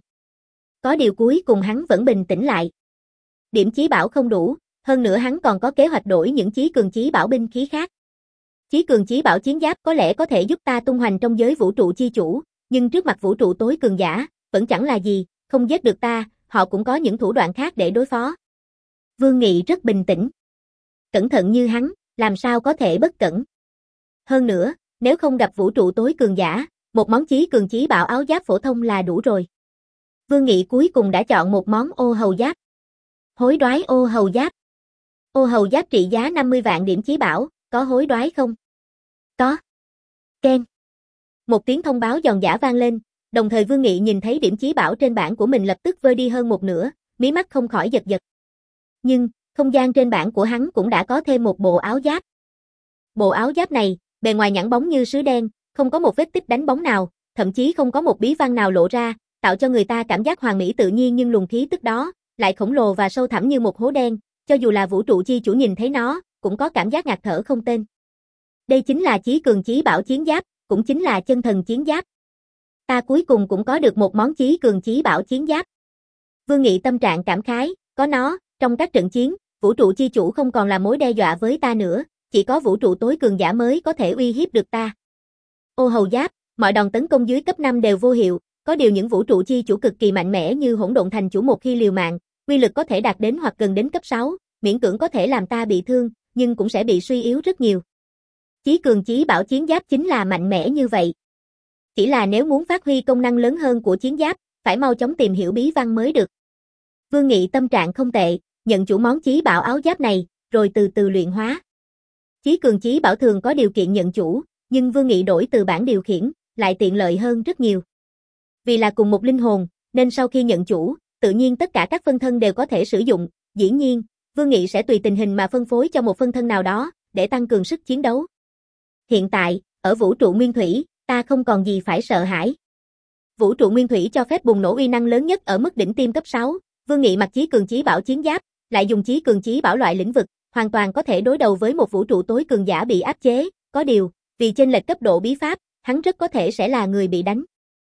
Có điều cuối cùng hắn vẫn bình tĩnh lại. Điểm chí bảo không đủ, hơn nữa hắn còn có kế hoạch đổi những chí cường chí bảo binh khí khác. Chí cường chí bảo chiến giáp có lẽ có thể giúp ta tung hoành trong giới vũ trụ chi chủ, nhưng trước mặt vũ trụ tối cường giả, vẫn chẳng là gì, không giết được ta, họ cũng có những thủ đoạn khác để đối phó. Vương Nghị rất bình tĩnh. Cẩn thận như hắn, làm sao có thể bất cẩn. Hơn nữa, nếu không gặp vũ trụ tối cường giả, một món chí cường chí bảo áo giáp phổ thông là đủ rồi. Vương Nghị cuối cùng đã chọn một món ô hầu giáp. Hối đoái ô hầu giáp. Ô hầu giáp trị giá năm mươi vạn điểm chí bảo, có hối đoái không? Có. Ken. Một tiếng thông báo giòn giã vang lên, đồng thời Vương Nghị nhìn thấy điểm chí bảo trên bảng của mình lập tức vơi đi hơn một nửa, mí mắt không khỏi giật giật. Nhưng, không gian trên bảng của hắn cũng đã có thêm một bộ áo giáp. Bộ áo giáp này, bề ngoài nhẵn bóng như sứ đen, không có một vết tích đánh bóng nào, thậm chí không có một bí văn nào lộ ra, tạo cho người ta cảm giác hoàn mỹ tự nhiên, nhưng luồng khí tức đó lại khổng lồ và sâu thẳm như một hố đen, cho dù là vũ trụ chi chủ nhìn thấy nó, cũng có cảm giác ngạt thở không tên. Đây chính là chí cường chí bảo chiến giáp, cũng chính là chân thần chiến giáp. Ta cuối cùng cũng có được một món chí cường chí bảo chiến giáp. Vương Nghị tâm trạng cảm khái, có nó, trong các trận chiến, vũ trụ chi chủ không còn là mối đe dọa với ta nữa, chỉ có vũ trụ tối cường giả mới có thể uy hiếp được ta. Ô hầu giáp, mọi đòn tấn công dưới cấp năm đều vô hiệu, có điều những vũ trụ chi chủ cực kỳ mạnh mẽ như hỗn độn thành chủ một khi liều mạng, uy lực có thể đạt đến hoặc gần đến cấp sáu, miễn cưỡng có thể làm ta bị thương, nhưng cũng sẽ bị suy yếu rất nhiều. Chí cường chí bảo chiến giáp chính là mạnh mẽ như vậy. Chỉ là nếu muốn phát huy công năng lớn hơn của chiến giáp, phải mau chóng tìm hiểu bí văn mới được. Vương Nghị tâm trạng không tệ, nhận chủ món chí bảo áo giáp này, rồi từ từ luyện hóa. Chí cường chí bảo thường có điều kiện nhận chủ, nhưng Vương Nghị đổi từ bảng điều khiển, lại tiện lợi hơn rất nhiều. Vì là cùng một linh hồn, nên sau khi nhận chủ, tự nhiên tất cả các phân thân đều có thể sử dụng, dĩ nhiên, Vương Nghị sẽ tùy tình hình mà phân phối cho một phân thân nào đó, để tăng cường sức chiến đấu. Hiện tại, ở vũ trụ nguyên thủy, ta không còn gì phải sợ hãi. Vũ trụ nguyên thủy cho phép bùng nổ uy năng lớn nhất ở mức đỉnh tiêm cấp sáu, Vương Nghị mặc chí cường chí bảo chiến giáp, lại dùng chí cường chí bảo loại lĩnh vực, hoàn toàn có thể đối đầu với một vũ trụ tối cường giả bị áp chế, có điều, vì chênh lệch cấp độ bí pháp, hắn rất có thể sẽ là người bị đánh.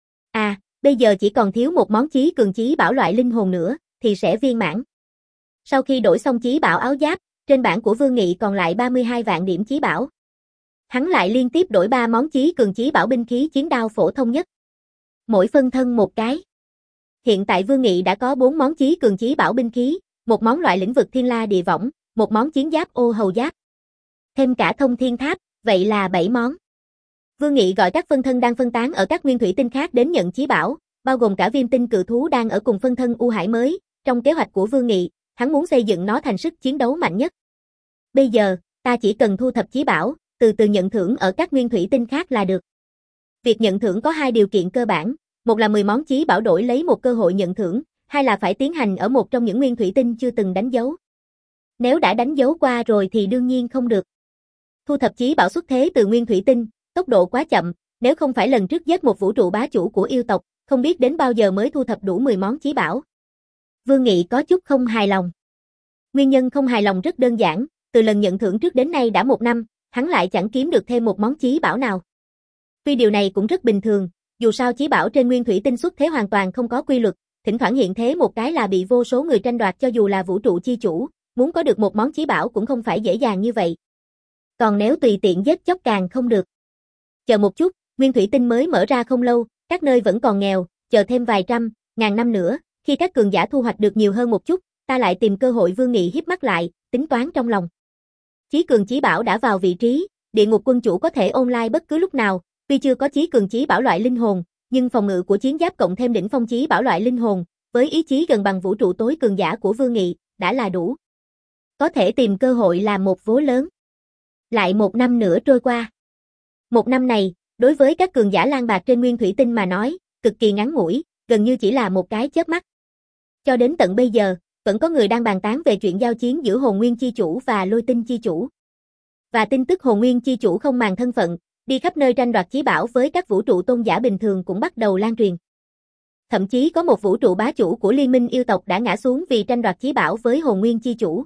À, bây giờ chỉ còn thiếu một món chí cường chí bảo loại linh hồn nữa, thì sẽ viên mãn. Sau khi đổi xong chí bảo áo giáp, trên bảng của Vương Nghị còn lại ba mươi hai vạn điểm chí bảo. Hắn lại liên tiếp đổi ba món chí cường chí bảo binh khí chiến đao phổ thông nhất. Mỗi phân thân một cái. Hiện tại Vương Nghị đã có bốn món chí cường chí bảo binh khí, một món loại lĩnh vực thiên la địa võng, một món chiến giáp ô hầu giáp. Thêm cả thông thiên tháp, vậy là bảy món. Vương Nghị gọi các phân thân đang phân tán ở các nguyên thủy tinh khác đến nhận chí bảo, bao gồm cả viêm tinh cự thú đang ở cùng phân thân U Hải mới. Trong kế hoạch của Vương Nghị, hắn muốn xây dựng nó thành sức chiến đấu mạnh nhất. Bây giờ, ta chỉ cần thu thập chí bảo, từ từ nhận thưởng ở các nguyên thủy tinh khác là được. Việc nhận thưởng có hai điều kiện cơ bản, một là mười món chí bảo đổi lấy một cơ hội nhận thưởng, hai là phải tiến hành ở một trong những nguyên thủy tinh chưa từng đánh dấu. Nếu đã đánh dấu qua rồi thì đương nhiên không được. Thu thập chí bảo xuất thế từ nguyên thủy tinh, tốc độ quá chậm, nếu không phải lần trước giết một vũ trụ bá chủ của yêu tộc, không biết đến bao giờ mới thu thập đủ mười món chí bảo. Vương Nghị có chút không hài lòng. Nguyên nhân không hài lòng rất đơn giản, từ lần nhận thưởng trước đến nay đã một năm, hắn lại chẳng kiếm được thêm một món chí bảo nào. Tuy điều này cũng rất bình thường, dù sao chí bảo trên nguyên thủy tinh xuất thế hoàn toàn không có quy luật, thỉnh thoảng hiện thế một cái là bị vô số người tranh đoạt cho dù là vũ trụ chi chủ, muốn có được một món chí bảo cũng không phải dễ dàng như vậy. Còn nếu tùy tiện giết chóc càng không được. Chờ một chút, nguyên thủy tinh mới mở ra không lâu, các nơi vẫn còn nghèo, chờ thêm vài trăm, ngàn năm nữa, khi các cường giả thu hoạch được nhiều hơn một chút, ta lại tìm cơ hội. Vương Nghị híp mắt lại, tính toán trong lòng. Chí cường chí bảo đã vào vị trí, địa ngục quân chủ có thể online bất cứ lúc nào, tuy chưa có chí cường chí bảo loại linh hồn, nhưng phòng ngự của chiến giáp cộng thêm đỉnh phong chí bảo loại linh hồn, với ý chí gần bằng vũ trụ tối cường giả của Vương Nghị, đã là đủ. Có thể tìm cơ hội làm một vố lớn. Lại một năm nữa trôi qua. Một năm này, đối với các cường giả lang bạc trên nguyên thủy tinh mà nói, cực kỳ ngắn ngủi, gần như chỉ là một cái chớp mắt. Cho đến tận bây giờ, vẫn có người đang bàn tán về chuyện giao chiến giữa Hồn Nguyên Chi Chủ và Lôi Tinh Chi Chủ. Và tin tức Hồn Nguyên Chi Chủ không màng thân phận, đi khắp nơi tranh đoạt chí bảo với các vũ trụ tôn giả bình thường cũng bắt đầu lan truyền. Thậm chí có một vũ trụ bá chủ của Liên minh yêu tộc đã ngã xuống vì tranh đoạt chí bảo với Hồn Nguyên Chi Chủ.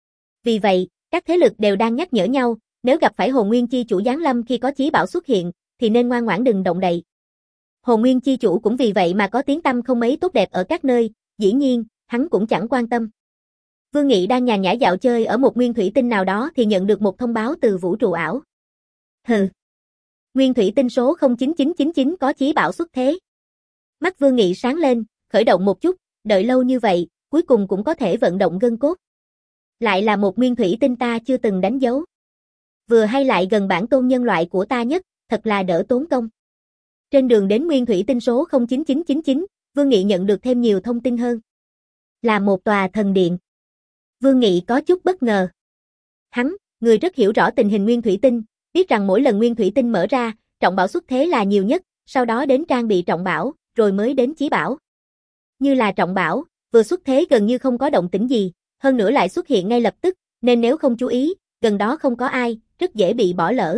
Vì vậy, các thế lực đều đang nhắc nhở nhau, nếu gặp phải Hồn Nguyên Chi Chủ giáng lâm khi có chí bảo xuất hiện, thì nên ngoan ngoãn đừng động đậy. Hồn Nguyên Chi Chủ cũng vì vậy mà có tiếng tăm không mấy tốt đẹp ở các nơi, dĩ nhiên, hắn cũng chẳng quan tâm. Vương Nghị đang nhàn nhã dạo chơi ở một nguyên thủy tinh nào đó thì nhận được một thông báo từ vũ trụ ảo. Hừ. Nguyên thủy tinh số không chín chín chín chín có chí bảo xuất thế. Mắt Vương Nghị sáng lên, khởi động một chút, đợi lâu như vậy, cuối cùng cũng có thể vận động gân cốt. Lại là một nguyên thủy tinh ta chưa từng đánh dấu. Vừa hay lại gần bản tôn nhân loại của ta nhất, thật là đỡ tốn công. Trên đường đến nguyên thủy tinh số không chín chín chín chín, Vương Nghị nhận được thêm nhiều thông tin hơn. Là một tòa thần điện. Vương Nghị có chút bất ngờ. Hắn, người rất hiểu rõ tình hình nguyên thủy tinh, biết rằng mỗi lần nguyên thủy tinh mở ra, trọng bảo xuất thế là nhiều nhất, sau đó đến trang bị trọng bảo, rồi mới đến chí bảo. Như là trọng bảo, vừa xuất thế gần như không có động tĩnh gì, hơn nữa lại xuất hiện ngay lập tức, nên nếu không chú ý, gần đó không có ai, rất dễ bị bỏ lỡ.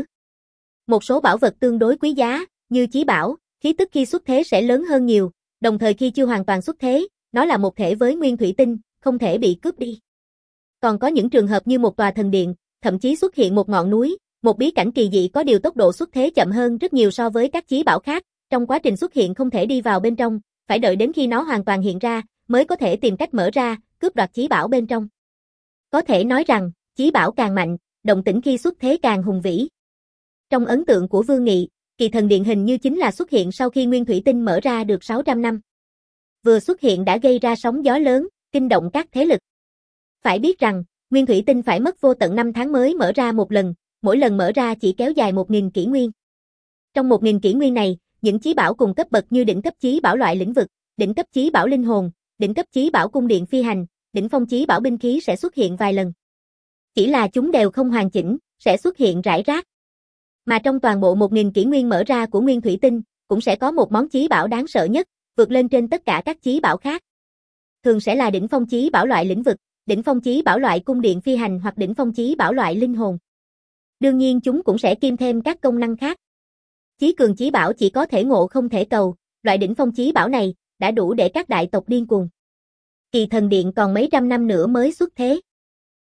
Một số bảo vật tương đối quý giá, như chí bảo, khí tức khi xuất thế sẽ lớn hơn nhiều, đồng thời khi chưa hoàn toàn xuất thế, nó là một thể với nguyên thủy tinh, không thể bị cướp đi. Còn có những trường hợp như một tòa thần điện, thậm chí xuất hiện một ngọn núi, một bí cảnh kỳ dị có điều tốc độ xuất thế chậm hơn rất nhiều so với các chí bảo khác, trong quá trình xuất hiện không thể đi vào bên trong, phải đợi đến khi nó hoàn toàn hiện ra, mới có thể tìm cách mở ra, cướp đoạt chí bảo bên trong. Có thể nói rằng, chí bảo càng mạnh, động tĩnh khi xuất thế càng hùng vĩ. Trong ấn tượng của Vương Nghị, kỳ thần điện hình như chính là xuất hiện sau khi nguyên thủy tinh mở ra được sáu trăm năm. Vừa xuất hiện đã gây ra sóng gió lớn, kinh động các thế lực. Phải biết rằng, nguyên thủy tinh phải mất vô tận năm tháng mới mở ra một lần, mỗi lần mở ra chỉ kéo dài một nghìn kỷ nguyên. Trong một nghìn kỷ nguyên này, những chí bảo cùng cấp bậc như đỉnh cấp chí bảo loại lĩnh vực, đỉnh cấp chí bảo linh hồn, đỉnh cấp chí bảo cung điện phi hành, đỉnh phong chí bảo binh khí sẽ xuất hiện vài lần. Chỉ là chúng đều không hoàn chỉnh, sẽ xuất hiện rải rác. Mà trong toàn bộ một nghìn kỷ nguyên mở ra của nguyên thủy tinh, cũng sẽ có một món chí bảo đáng sợ nhất, vượt lên trên tất cả các chí bảo khác. Thường sẽ là đỉnh phong chí bảo loại lĩnh vực, đỉnh phong chí bảo loại cung điện phi hành hoặc đỉnh phong chí bảo loại linh hồn. Đương nhiên chúng cũng sẽ kiêm thêm các công năng khác. Chí cường chí bảo chỉ có thể ngộ không thể cầu, loại đỉnh phong chí bảo này đã đủ để các đại tộc điên cuồng. Kỳ thần điện còn mấy trăm năm nữa mới xuất thế.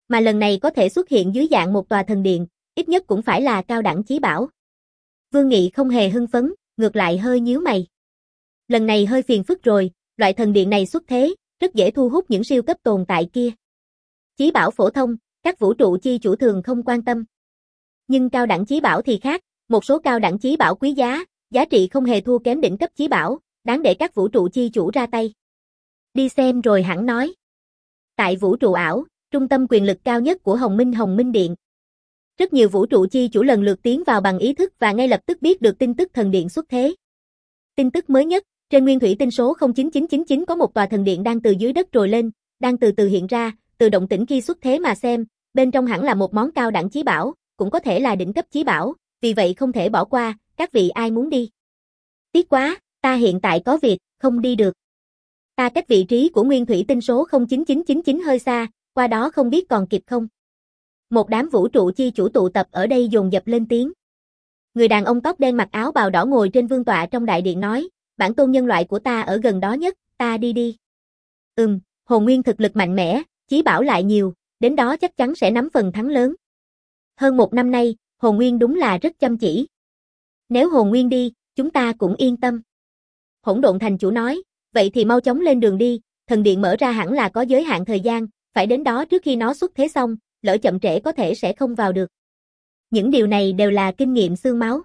Mà lần này có thể xuất hiện dưới dạng một tòa thần điện, ít nhất cũng phải là cao đẳng chí bảo. Vương Nghị không hề hưng phấn, ngược lại hơi nhíu mày. Lần này hơi phiền phức rồi, loại thần điện này xuất thế, rất dễ thu hút những siêu cấp tồn tại kia. Chí bảo phổ thông, các vũ trụ chi chủ thường không quan tâm. Nhưng cao đẳng chí bảo thì khác, một số cao đẳng chí bảo quý giá, giá trị không hề thua kém đỉnh cấp chí bảo, đáng để các vũ trụ chi chủ ra tay. Đi xem rồi hẳn nói. Tại vũ trụ ảo, trung tâm quyền lực cao nhất của Hồng Minh Hồng Minh Điện. Rất nhiều vũ trụ chi chủ lần lượt tiến vào bằng ý thức và ngay lập tức biết được tin tức thần điện xuất thế. Tin tức mới nhất, trên nguyên thủy tinh số không chín chín chín chín có một tòa thần điện đang từ dưới đất trồi lên, đang từ từ hiện ra, từ động tĩnh khi xuất thế mà xem, bên trong hẳn là một món cao đẳng chí bảo, cũng có thể là đỉnh cấp chí bảo, vì vậy không thể bỏ qua, các vị ai muốn đi? Tiếc quá, ta hiện tại có việc, không đi được. Ta cách vị trí của nguyên thủy tinh số không chín chín chín chín hơi xa, qua đó không biết còn kịp không? Một đám vũ trụ chi chủ tụ tập ở đây dồn dập lên tiếng. Người đàn ông tóc đen mặc áo bào đỏ ngồi trên vương tọa trong đại điện nói, bản tôn nhân loại của ta ở gần đó nhất, ta đi đi. Ừm, hồn nguyên thực lực mạnh mẽ, chí bảo lại nhiều, đến đó chắc chắn sẽ nắm phần thắng lớn. Hơn một năm nay, hồn nguyên đúng là rất chăm chỉ. Nếu hồn nguyên đi, chúng ta cũng yên tâm. Hỗn độn thành chủ nói, vậy thì mau chóng lên đường đi, thần điện mở ra hẳn là có giới hạn thời gian, phải đến đó trước khi nó xuất thế xong, lỡ chậm trễ có thể sẽ không vào được. Những điều này đều là kinh nghiệm xương máu.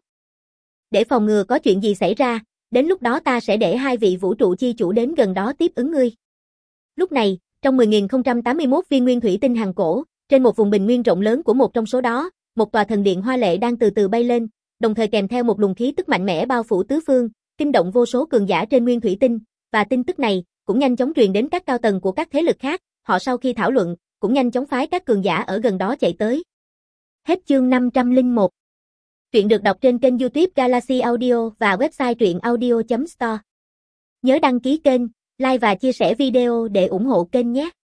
Để phòng ngừa có chuyện gì xảy ra, đến lúc đó ta sẽ để hai vị vũ trụ chi chủ đến gần đó tiếp ứng ngươi. Lúc này, trong mười nghìn không trăm tám mươi mốt viên nguyên thủy tinh hằng cổ, trên một vùng bình nguyên rộng lớn của một trong số đó, một tòa thần điện hoa lệ đang từ từ bay lên, đồng thời kèm theo một luồng khí tức mạnh mẽ bao phủ tứ phương, kinh động vô số cường giả trên nguyên thủy tinh, và tin tức này cũng nhanh chóng truyền đến các cao tầng của các thế lực khác, họ sau khi thảo luận, cũng nhanh chóng phái các cường giả ở gần đó chạy tới. Hết chương năm trăm lẻ một. Truyện được đọc trên kênh YouTube Galaxy Audio và website truyện audio chấm store. Nhớ đăng ký kênh, like và chia sẻ video để ủng hộ kênh nhé.